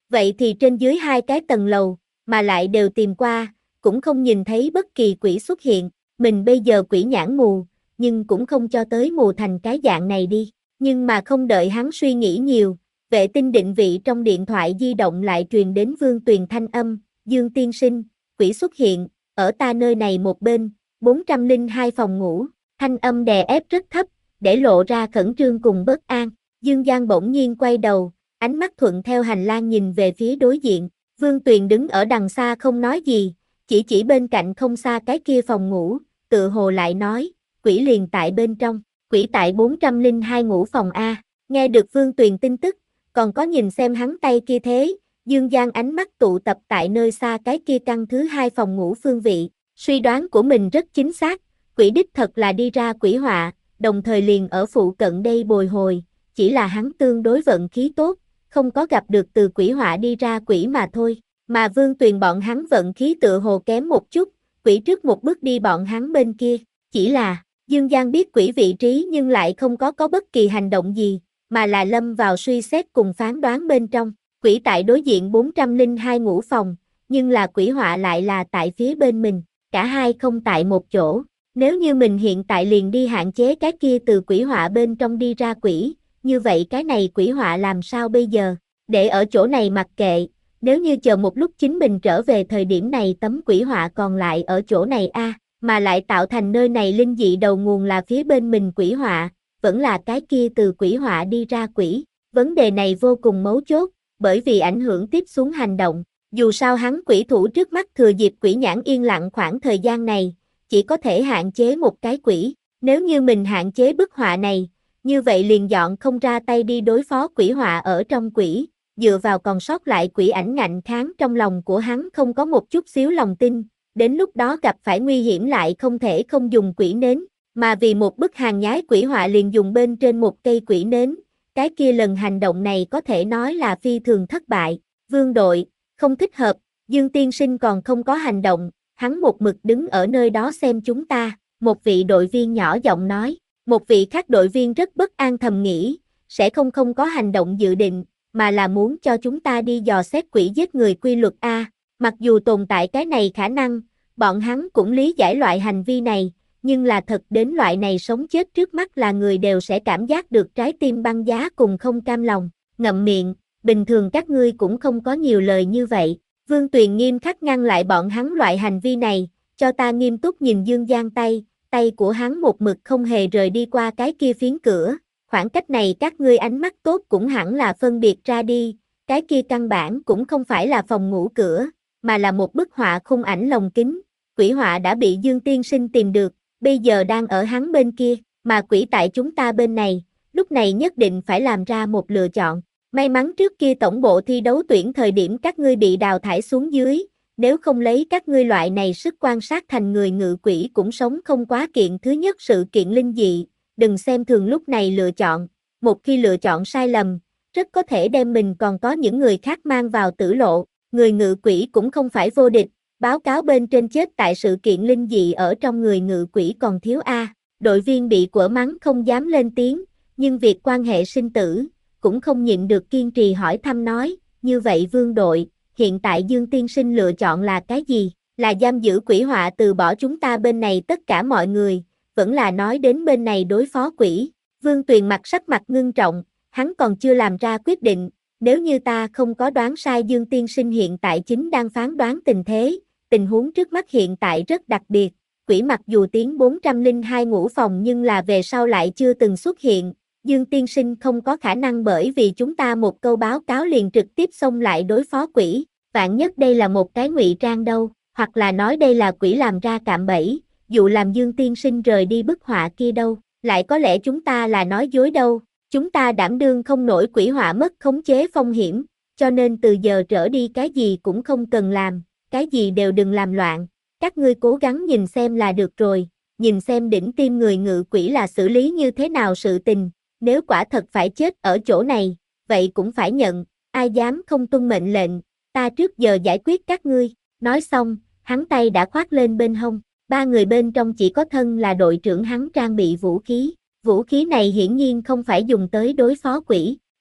[SPEAKER 1] Vậy thì trên dưới hai cái tầng lầu, mà lại đều tìm qua, cũng không nhìn thấy bất kỳ quỷ xuất hiện, mình bây giờ quỷ nhãn mù, nhưng cũng không cho tới mù thành cái dạng này đi. Nhưng mà không đợi hắn suy nghĩ nhiều, vệ tinh định vị trong điện thoại di động lại truyền đến Vương Tuyền thanh âm, Dương tiên sinh, quỷ xuất hiện, ở ta nơi này một bên, bốn trăm lẻ hai phòng ngủ, thanh âm đè ép rất thấp, để lộ ra khẩn trương cùng bất an. Dương Giang bỗng nhiên quay đầu, ánh mắt thuận theo hành lang nhìn về phía đối diện, Vương Tuyền đứng ở đằng xa không nói gì, chỉ chỉ bên cạnh không xa cái kia phòng ngủ, tự hồ lại nói, quỷ liền tại bên trong, quỷ tại bốn trăm lẻ hai ngủ phòng A, nghe được Vương Tuyền tin tức, còn có nhìn xem hắn tay kia thế, Dương Giang ánh mắt tụ tập tại nơi xa cái kia căn thứ hai phòng ngủ phương vị, suy đoán của mình rất chính xác, quỷ đích thật là đi ra quỷ họa, đồng thời liền ở phụ cận đây bồi hồi, chỉ là hắn tương đối vận khí tốt, không có gặp được từ quỷ họa đi ra quỷ mà thôi, mà Vương Tuyền bọn hắn vận khí tự hồ kém một chút, quỷ trước một bước đi bọn hắn bên kia, chỉ là, Dương Giang biết quỷ vị trí nhưng lại không có có bất kỳ hành động gì, mà là lâm vào suy xét cùng phán đoán bên trong, quỷ tại đối diện bốn trăm lẻ hai ngũ phòng, nhưng là quỷ họa lại là tại phía bên mình, cả hai không tại một chỗ, nếu như mình hiện tại liền đi hạn chế cái kia từ quỷ họa bên trong đi ra quỷ, như vậy cái này quỷ họa làm sao bây giờ, để ở chỗ này mặc kệ, nếu như chờ một lúc chính mình trở về thời điểm này tấm quỷ họa còn lại ở chỗ này a, mà lại tạo thành nơi này linh dị đầu nguồn là phía bên mình quỷ họa, vẫn là cái kia từ quỷ họa đi ra quỷ, vấn đề này vô cùng mấu chốt, bởi vì ảnh hưởng tiếp xuống hành động, dù sao hắn quỷ thủ trước mắt thừa dịp quỷ nhãn yên lặng khoảng thời gian này, chỉ có thể hạn chế một cái quỷ, nếu như mình hạn chế bức họa này, như vậy liền dọn không ra tay đi đối phó quỷ họa ở trong quỷ, dựa vào còn sót lại quỷ ảnh ngạnh kháng trong lòng của hắn không có một chút xíu lòng tin, đến lúc đó gặp phải nguy hiểm lại không thể không dùng quỷ nến, mà vì một bức hàng nhái quỷ họa liền dùng bên trên một cây quỷ nến, cái kia lần hành động này có thể nói là phi thường thất bại, Vương đội, không thích hợp, Dương tiên sinh còn không có hành động, hắn một mực đứng ở nơi đó xem chúng ta, một vị đội viên nhỏ giọng nói, một vị khác đội viên rất bất an thầm nghĩ, sẽ không không có hành động dự định, mà là muốn cho chúng ta đi dò xét quỷ giết người quy luật A, mặc dù tồn tại cái này khả năng, bọn hắn cũng lý giải loại hành vi này, nhưng là thật đến loại này sống chết trước mắt là người đều sẽ cảm giác được trái tim băng giá cùng không cam lòng, ngậm miệng, bình thường các ngươi cũng không có nhiều lời như vậy, Vương Tuyền nghiêm khắc ngăn lại bọn hắn loại hành vi này, cho ta nghiêm túc nhìn Dương Giang tay, tay của hắn một mực không hề rời đi qua cái kia phiến cửa, khoảng cách này các ngươi ánh mắt tốt cũng hẳn là phân biệt ra đi, cái kia căn bản cũng không phải là phòng ngủ cửa, mà là một bức họa khung ảnh lồng kính, quỷ họa đã bị Dương tiên sinh tìm được, bây giờ đang ở hắn bên kia, mà quỷ tại chúng ta bên này, lúc này nhất định phải làm ra một lựa chọn. May mắn trước kia tổng bộ thi đấu tuyển thời điểm các ngươi bị đào thải xuống dưới, nếu không lấy các ngươi loại này sức quan sát thành người ngự quỷ cũng sống không quá kiện thứ nhất sự kiện linh dị, đừng xem thường lúc này lựa chọn, một khi lựa chọn sai lầm, rất có thể đem mình còn có những người khác mang vào tử lộ, người ngự quỷ cũng không phải vô địch, báo cáo bên trên chết tại sự kiện linh dị ở trong người ngự quỷ còn thiếu A, đội viên bị quở mắng không dám lên tiếng, nhưng việc quan hệ sinh tử, cũng không nhịn được kiên trì hỏi thăm nói, như vậy Vương đội, hiện tại Dương tiên sinh lựa chọn là cái gì, là giam giữ quỷ họa từ bỏ chúng ta bên này tất cả mọi người, vẫn là nói đến bên này đối phó quỷ, Vương Tuyền mặt sắc mặt ngưng trọng, hắn còn chưa làm ra quyết định, nếu như ta không có đoán sai Dương tiên sinh hiện tại chính đang phán đoán tình thế, tình huống trước mắt hiện tại rất đặc biệt, quỷ mặc dù tiến bốn trăm lẻ hai ngũ phòng nhưng là về sau lại chưa từng xuất hiện, Dương tiên sinh không có khả năng bởi vì chúng ta một câu báo cáo liền trực tiếp xông lại đối phó quỷ, vạn nhất đây là một cái ngụy trang đâu, hoặc là nói đây là quỷ làm ra cạm bẫy, dụ làm Dương tiên sinh rời đi bức họa kia đâu, lại có lẽ chúng ta là nói dối đâu, chúng ta đảm đương không nổi quỷ họa mất khống chế phong hiểm, cho nên từ giờ trở đi cái gì cũng không cần làm, cái gì đều đừng làm loạn, các ngươi cố gắng nhìn xem là được rồi, nhìn xem đỉnh tim người ngự quỷ là xử lý như thế nào sự tình, nếu quả thật phải chết ở chỗ này, vậy cũng phải nhận, ai dám không tuân mệnh lệnh, ta trước giờ giải quyết các ngươi, nói xong, hắn tay đã khoác lên bên hông, ba người bên trong chỉ có thân là đội trưởng hắn trang bị vũ khí, vũ khí này hiển nhiên không phải dùng tới đối phó quỷ,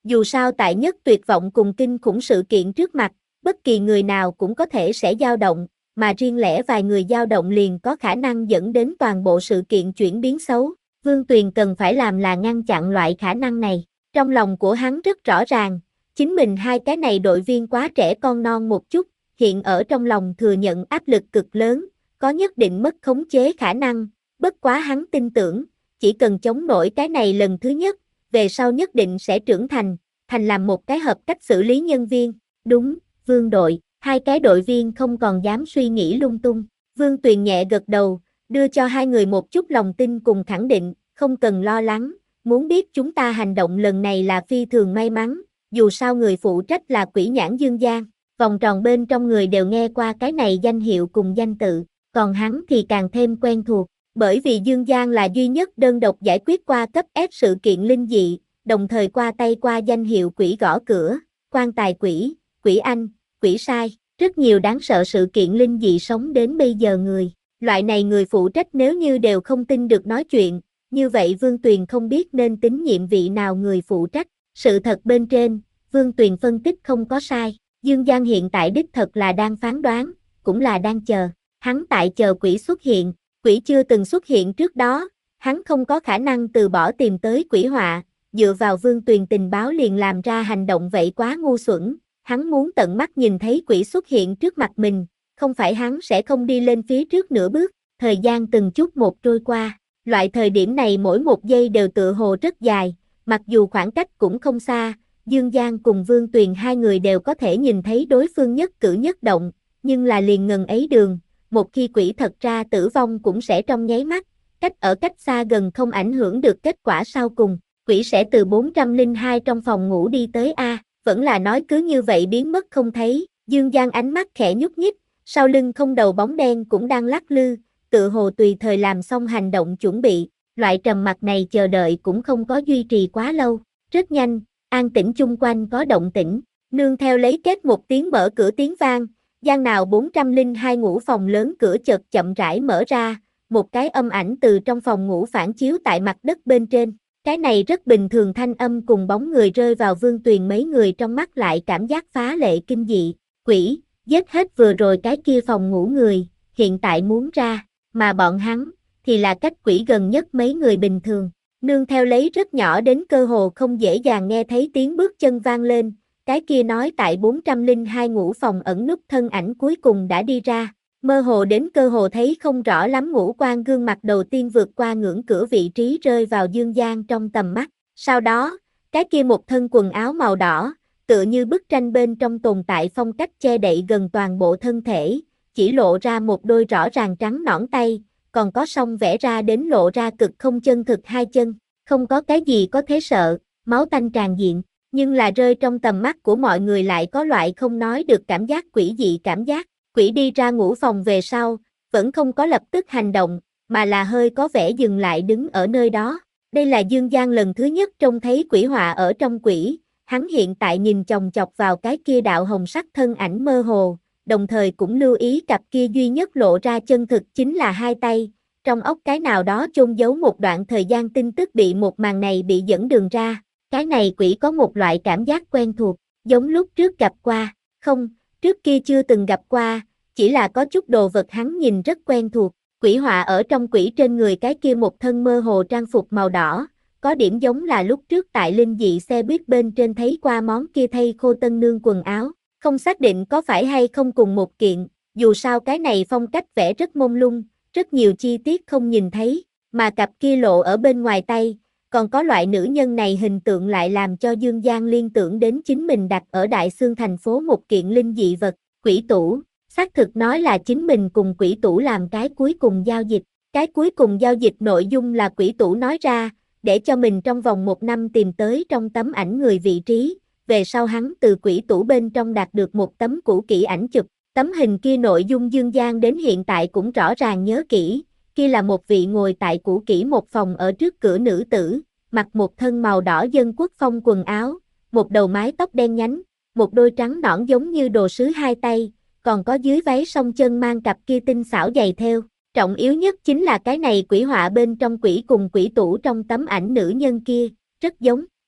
[SPEAKER 1] Dù sao tại nhất tuyệt vọng cùng kinh khủng sự kiện trước mặt, bất kỳ người nào cũng có thể sẽ dao động, mà riêng lẻ vài người dao động liền có khả năng dẫn đến toàn bộ sự kiện chuyển biến xấu. Vương Tuyền cần phải làm là ngăn chặn loại khả năng này. Trong lòng của hắn rất rõ ràng, chính mình hai cái này đội viên quá trẻ con non một chút, hiện ở trong lòng thừa nhận áp lực cực lớn, có nhất định mất khống chế khả năng, bất quá hắn tin tưởng, chỉ cần chống nổi cái này lần thứ nhất, về sau nhất định sẽ trưởng thành, thành làm một cái hợp cách xử lý nhân viên. Đúng, Vương đội, hai cái đội viên không còn dám suy nghĩ lung tung. Vương Tuyền nhẹ gật đầu, đưa cho hai người một chút lòng tin cùng khẳng định, không cần lo lắng, muốn biết chúng ta hành động lần này là phi thường may mắn, dù sao người phụ trách là Quỷ Nhãn Dương Giang, vòng tròn bên trong người đều nghe qua cái này danh hiệu cùng danh tự, còn hắn thì càng thêm quen thuộc, bởi vì Dương Giang là duy nhất đơn độc giải quyết qua cấp S sự kiện linh dị, đồng thời qua tay qua danh hiệu quỷ gõ cửa, quan tài quỷ, quỷ anh, quỷ sai, rất nhiều đáng sợ sự kiện linh dị sống đến bây giờ người. Loại này người phụ trách nếu như đều không tin được nói chuyện, như vậy Vương Tuyền không biết nên tín nhiệm vị nào người phụ trách. Sự thật bên trên, Vương Tuyền phân tích không có sai. Dương Giang hiện tại đích thật là đang phán đoán, cũng là đang chờ. Hắn tại chờ quỷ xuất hiện, quỷ chưa từng xuất hiện trước đó, hắn không có khả năng từ bỏ tìm tới quỷ họa, dựa vào Vương Tuyền tình báo liền làm ra hành động vậy quá ngu xuẩn. Hắn muốn tận mắt nhìn thấy quỷ xuất hiện trước mặt mình, không phải hắn sẽ không đi lên phía trước nửa bước. Thời gian từng chút một trôi qua, loại thời điểm này mỗi một giây đều tựa hồ rất dài, mặc dù khoảng cách cũng không xa, Dương Giang cùng Vương Tuyền hai người đều có thể nhìn thấy đối phương nhất cử nhất động, nhưng là liền ngần ấy đường, một khi quỷ thật ra tử vong cũng sẽ trong nháy mắt, cách ở cách xa gần không ảnh hưởng được kết quả sau cùng, quỷ sẽ từ bốn trăm lẻ hai trong phòng ngủ đi tới A, vẫn là nói cứ như vậy biến mất không thấy. Dương Giang ánh mắt khẽ nhúc nhích, sau lưng không đầu bóng đen cũng đang lắc lư, tự hồ tùy thời làm xong hành động chuẩn bị, loại trầm mặc này chờ đợi cũng không có duy trì quá lâu, rất nhanh, an tĩnh chung quanh có động tĩnh, nương theo lấy kết một tiếng mở cửa tiếng vang, gian nào bốn trăm lẻ hai ngủ phòng lớn cửa chợt chậm rãi mở ra, một cái âm ảnh từ trong phòng ngủ phản chiếu tại mặt đất bên trên, cái này rất bình thường thanh âm cùng bóng người rơi vào Vương Tuyền mấy người trong mắt lại cảm giác phá lệ kinh dị, quỷ, giết hết vừa rồi cái kia phòng ngủ người, hiện tại muốn ra, mà bọn hắn, thì là cách quỷ gần nhất mấy người bình thường, nương theo lấy rất nhỏ đến cơ hồ không dễ dàng nghe thấy tiếng bước chân vang lên, cái kia nói tại bốn trăm lẻ hai ngủ phòng ẩn núp thân ảnh cuối cùng đã đi ra, mơ hồ đến cơ hồ thấy không rõ lắm ngũ quan gương mặt đầu tiên vượt qua ngưỡng cửa vị trí rơi vào Dương Giang trong tầm mắt, sau đó, cái kia một thân quần áo màu đỏ, tựa như bức tranh bên trong tồn tại phong cách che đậy gần toàn bộ thân thể, chỉ lộ ra một đôi rõ ràng trắng nõn tay, còn có song vẽ ra đến lộ ra cực không chân thực hai chân, không có cái gì có thế sợ, máu tanh tràn diện, nhưng là rơi trong tầm mắt của mọi người lại có loại không nói được cảm giác quỷ dị cảm giác, quỷ đi ra ngủ phòng về sau, vẫn không có lập tức hành động, mà là hơi có vẻ dừng lại đứng ở nơi đó, đây là Dương Giang lần thứ nhất trông thấy quỷ họa ở trong quỷ, hắn hiện tại nhìn chòng chọc vào cái kia đạo hồng sắc thân ảnh mơ hồ, đồng thời cũng lưu ý cặp kia duy nhất lộ ra chân thực chính là hai tay, trong óc cái nào đó chôn giấu một đoạn thời gian tin tức bị một màn này bị dẫn đường ra, cái này quỷ có một loại cảm giác quen thuộc, giống lúc trước gặp qua, không, trước kia chưa từng gặp qua, chỉ là có chút đồ vật hắn nhìn rất quen thuộc, quỷ họa ở trong quỷ trên người cái kia một thân mơ hồ trang phục màu đỏ, có điểm giống là lúc trước tại linh dị xe buýt bên trên thấy qua món kia thay khô tân nương quần áo, không xác định có phải hay không cùng một kiện, dù sao cái này phong cách vẽ rất mông lung, rất nhiều chi tiết không nhìn thấy, mà cặp kia lộ ở bên ngoài tay, còn có loại nữ nhân này hình tượng lại làm cho Dương Giang liên tưởng đến chính mình đặt ở Đại Xương thành phố một kiện linh dị vật, quỷ tủ, xác thực nói là chính mình cùng quỷ tủ làm cái cuối cùng giao dịch, cái cuối cùng giao dịch nội dung là quỷ tủ nói ra, để cho mình trong vòng một năm tìm tới trong tấm ảnh người vị trí, về sau hắn từ quỷ tủ bên trong đạt được một tấm cũ kỹ ảnh chụp, tấm hình kia nội dung Dương Giang đến hiện tại cũng rõ ràng nhớ kỹ, kia là một vị ngồi tại cũ kỹ một phòng ở trước cửa nữ tử, mặc một thân màu đỏ dân quốc phong quần áo, một đầu mái tóc đen nhánh, một đôi trắng nõn giống như đồ sứ hai tay, còn có dưới váy song chân mang cặp kia tinh xảo giày theo. Trọng yếu nhất chính là cái này quỷ họa bên trong quỷ cùng quỷ tủ trong tấm ảnh nữ nhân kia, rất giống,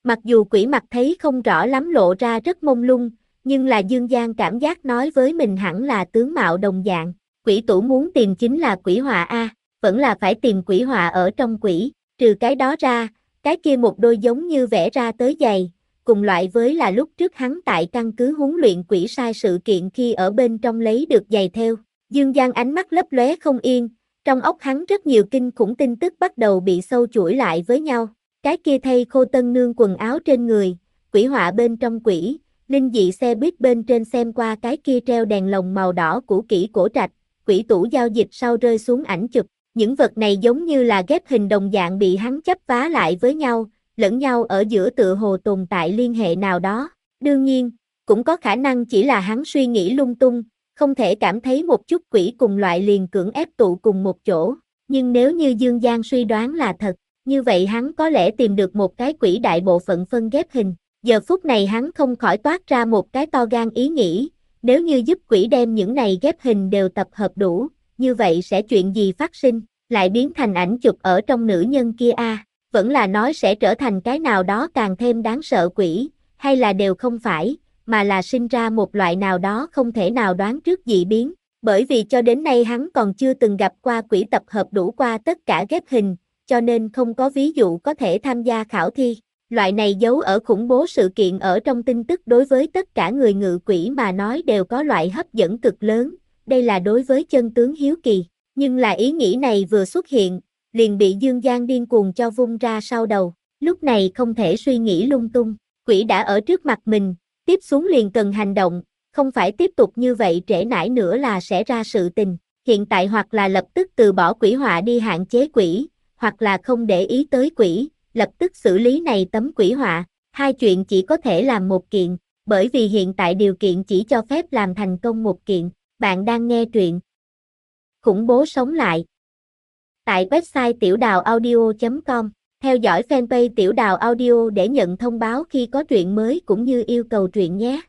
[SPEAKER 1] Mặc dù quỷ mặt thấy không rõ lắm lộ ra rất mông lung, nhưng là Dương Giang cảm giác nói với mình hẳn là tướng mạo đồng dạng. Quỷ tủ muốn tìm chính là quỷ họa A, vẫn là phải tìm quỷ họa ở trong quỷ, trừ cái đó ra, cái kia một đôi giống như vẽ ra tới giày, cùng loại với là lúc trước hắn tại căn cứ huấn luyện quỷ sai sự kiện khi ở bên trong lấy được giày theo. Dương Giang ánh mắt lấp lóe không yên, trong óc hắn rất nhiều kinh khủng tin tức bắt đầu bị sâu chuỗi lại với nhau. Cái kia thay Khô Tân Nương quần áo trên người, quỷ họa bên trong quỷ, linh dị xe buýt bên trên xem qua cái kia treo đèn lồng màu đỏ cũ kỹ cổ trạch, quỷ tủ giao dịch sau rơi xuống ảnh chụp. Những vật này giống như là ghép hình đồng dạng bị hắn chấp vá lại với nhau, lẫn nhau ở giữa tựa hồ tồn tại liên hệ nào đó. Đương nhiên, cũng có khả năng chỉ là hắn suy nghĩ lung tung, không thể cảm thấy một chút quỷ cùng loại liền cưỡng ép tụ cùng một chỗ. Nhưng nếu như Dương Giang suy đoán là thật, như vậy hắn có lẽ tìm được một cái quỷ đại bộ phận phân ghép hình. Giờ phút này hắn không khỏi toát ra một cái to gan ý nghĩ, nếu như giúp quỷ đem những này ghép hình đều tập hợp đủ, như vậy sẽ chuyện gì phát sinh, lại biến thành ảnh chụp ở trong nữ nhân kia a, à? Vẫn là nói sẽ trở thành cái nào đó càng thêm đáng sợ quỷ, hay là đều không phải, mà là sinh ra một loại nào đó không thể nào đoán trước dị biến, bởi vì cho đến nay hắn còn chưa từng gặp qua quỷ tập hợp đủ qua tất cả ghép hình, cho nên không có ví dụ có thể tham gia khảo thi. Loại này giấu ở khủng bố sự kiện ở trong tin tức đối với tất cả người ngự quỷ mà nói đều có loại hấp dẫn cực lớn, đây là đối với chân tướng hiếu kỳ, nhưng là ý nghĩ này vừa xuất hiện, liền bị Dương Giang điên cuồng cho vung ra sau đầu, lúc này không thể suy nghĩ lung tung, quỷ đã ở trước mặt mình, tiếp xuống liền cần hành động, không phải tiếp tục như vậy trễ nải nữa là sẽ ra sự tình, hiện tại hoặc là lập tức từ bỏ quỷ họa đi hạn chế quỷ, hoặc là không để ý tới quỷ, lập tức xử lý này tấm quỷ họa, hai chuyện chỉ có thể làm một kiện, bởi vì hiện tại điều kiện chỉ cho phép làm thành công một kiện. Bạn đang nghe truyện Khủng bố sống lại tại website tiểu đào audio chấm com, theo dõi fanpage Tiểu Đào Audio để nhận thông báo khi có truyện mới cũng như yêu cầu truyện nhé.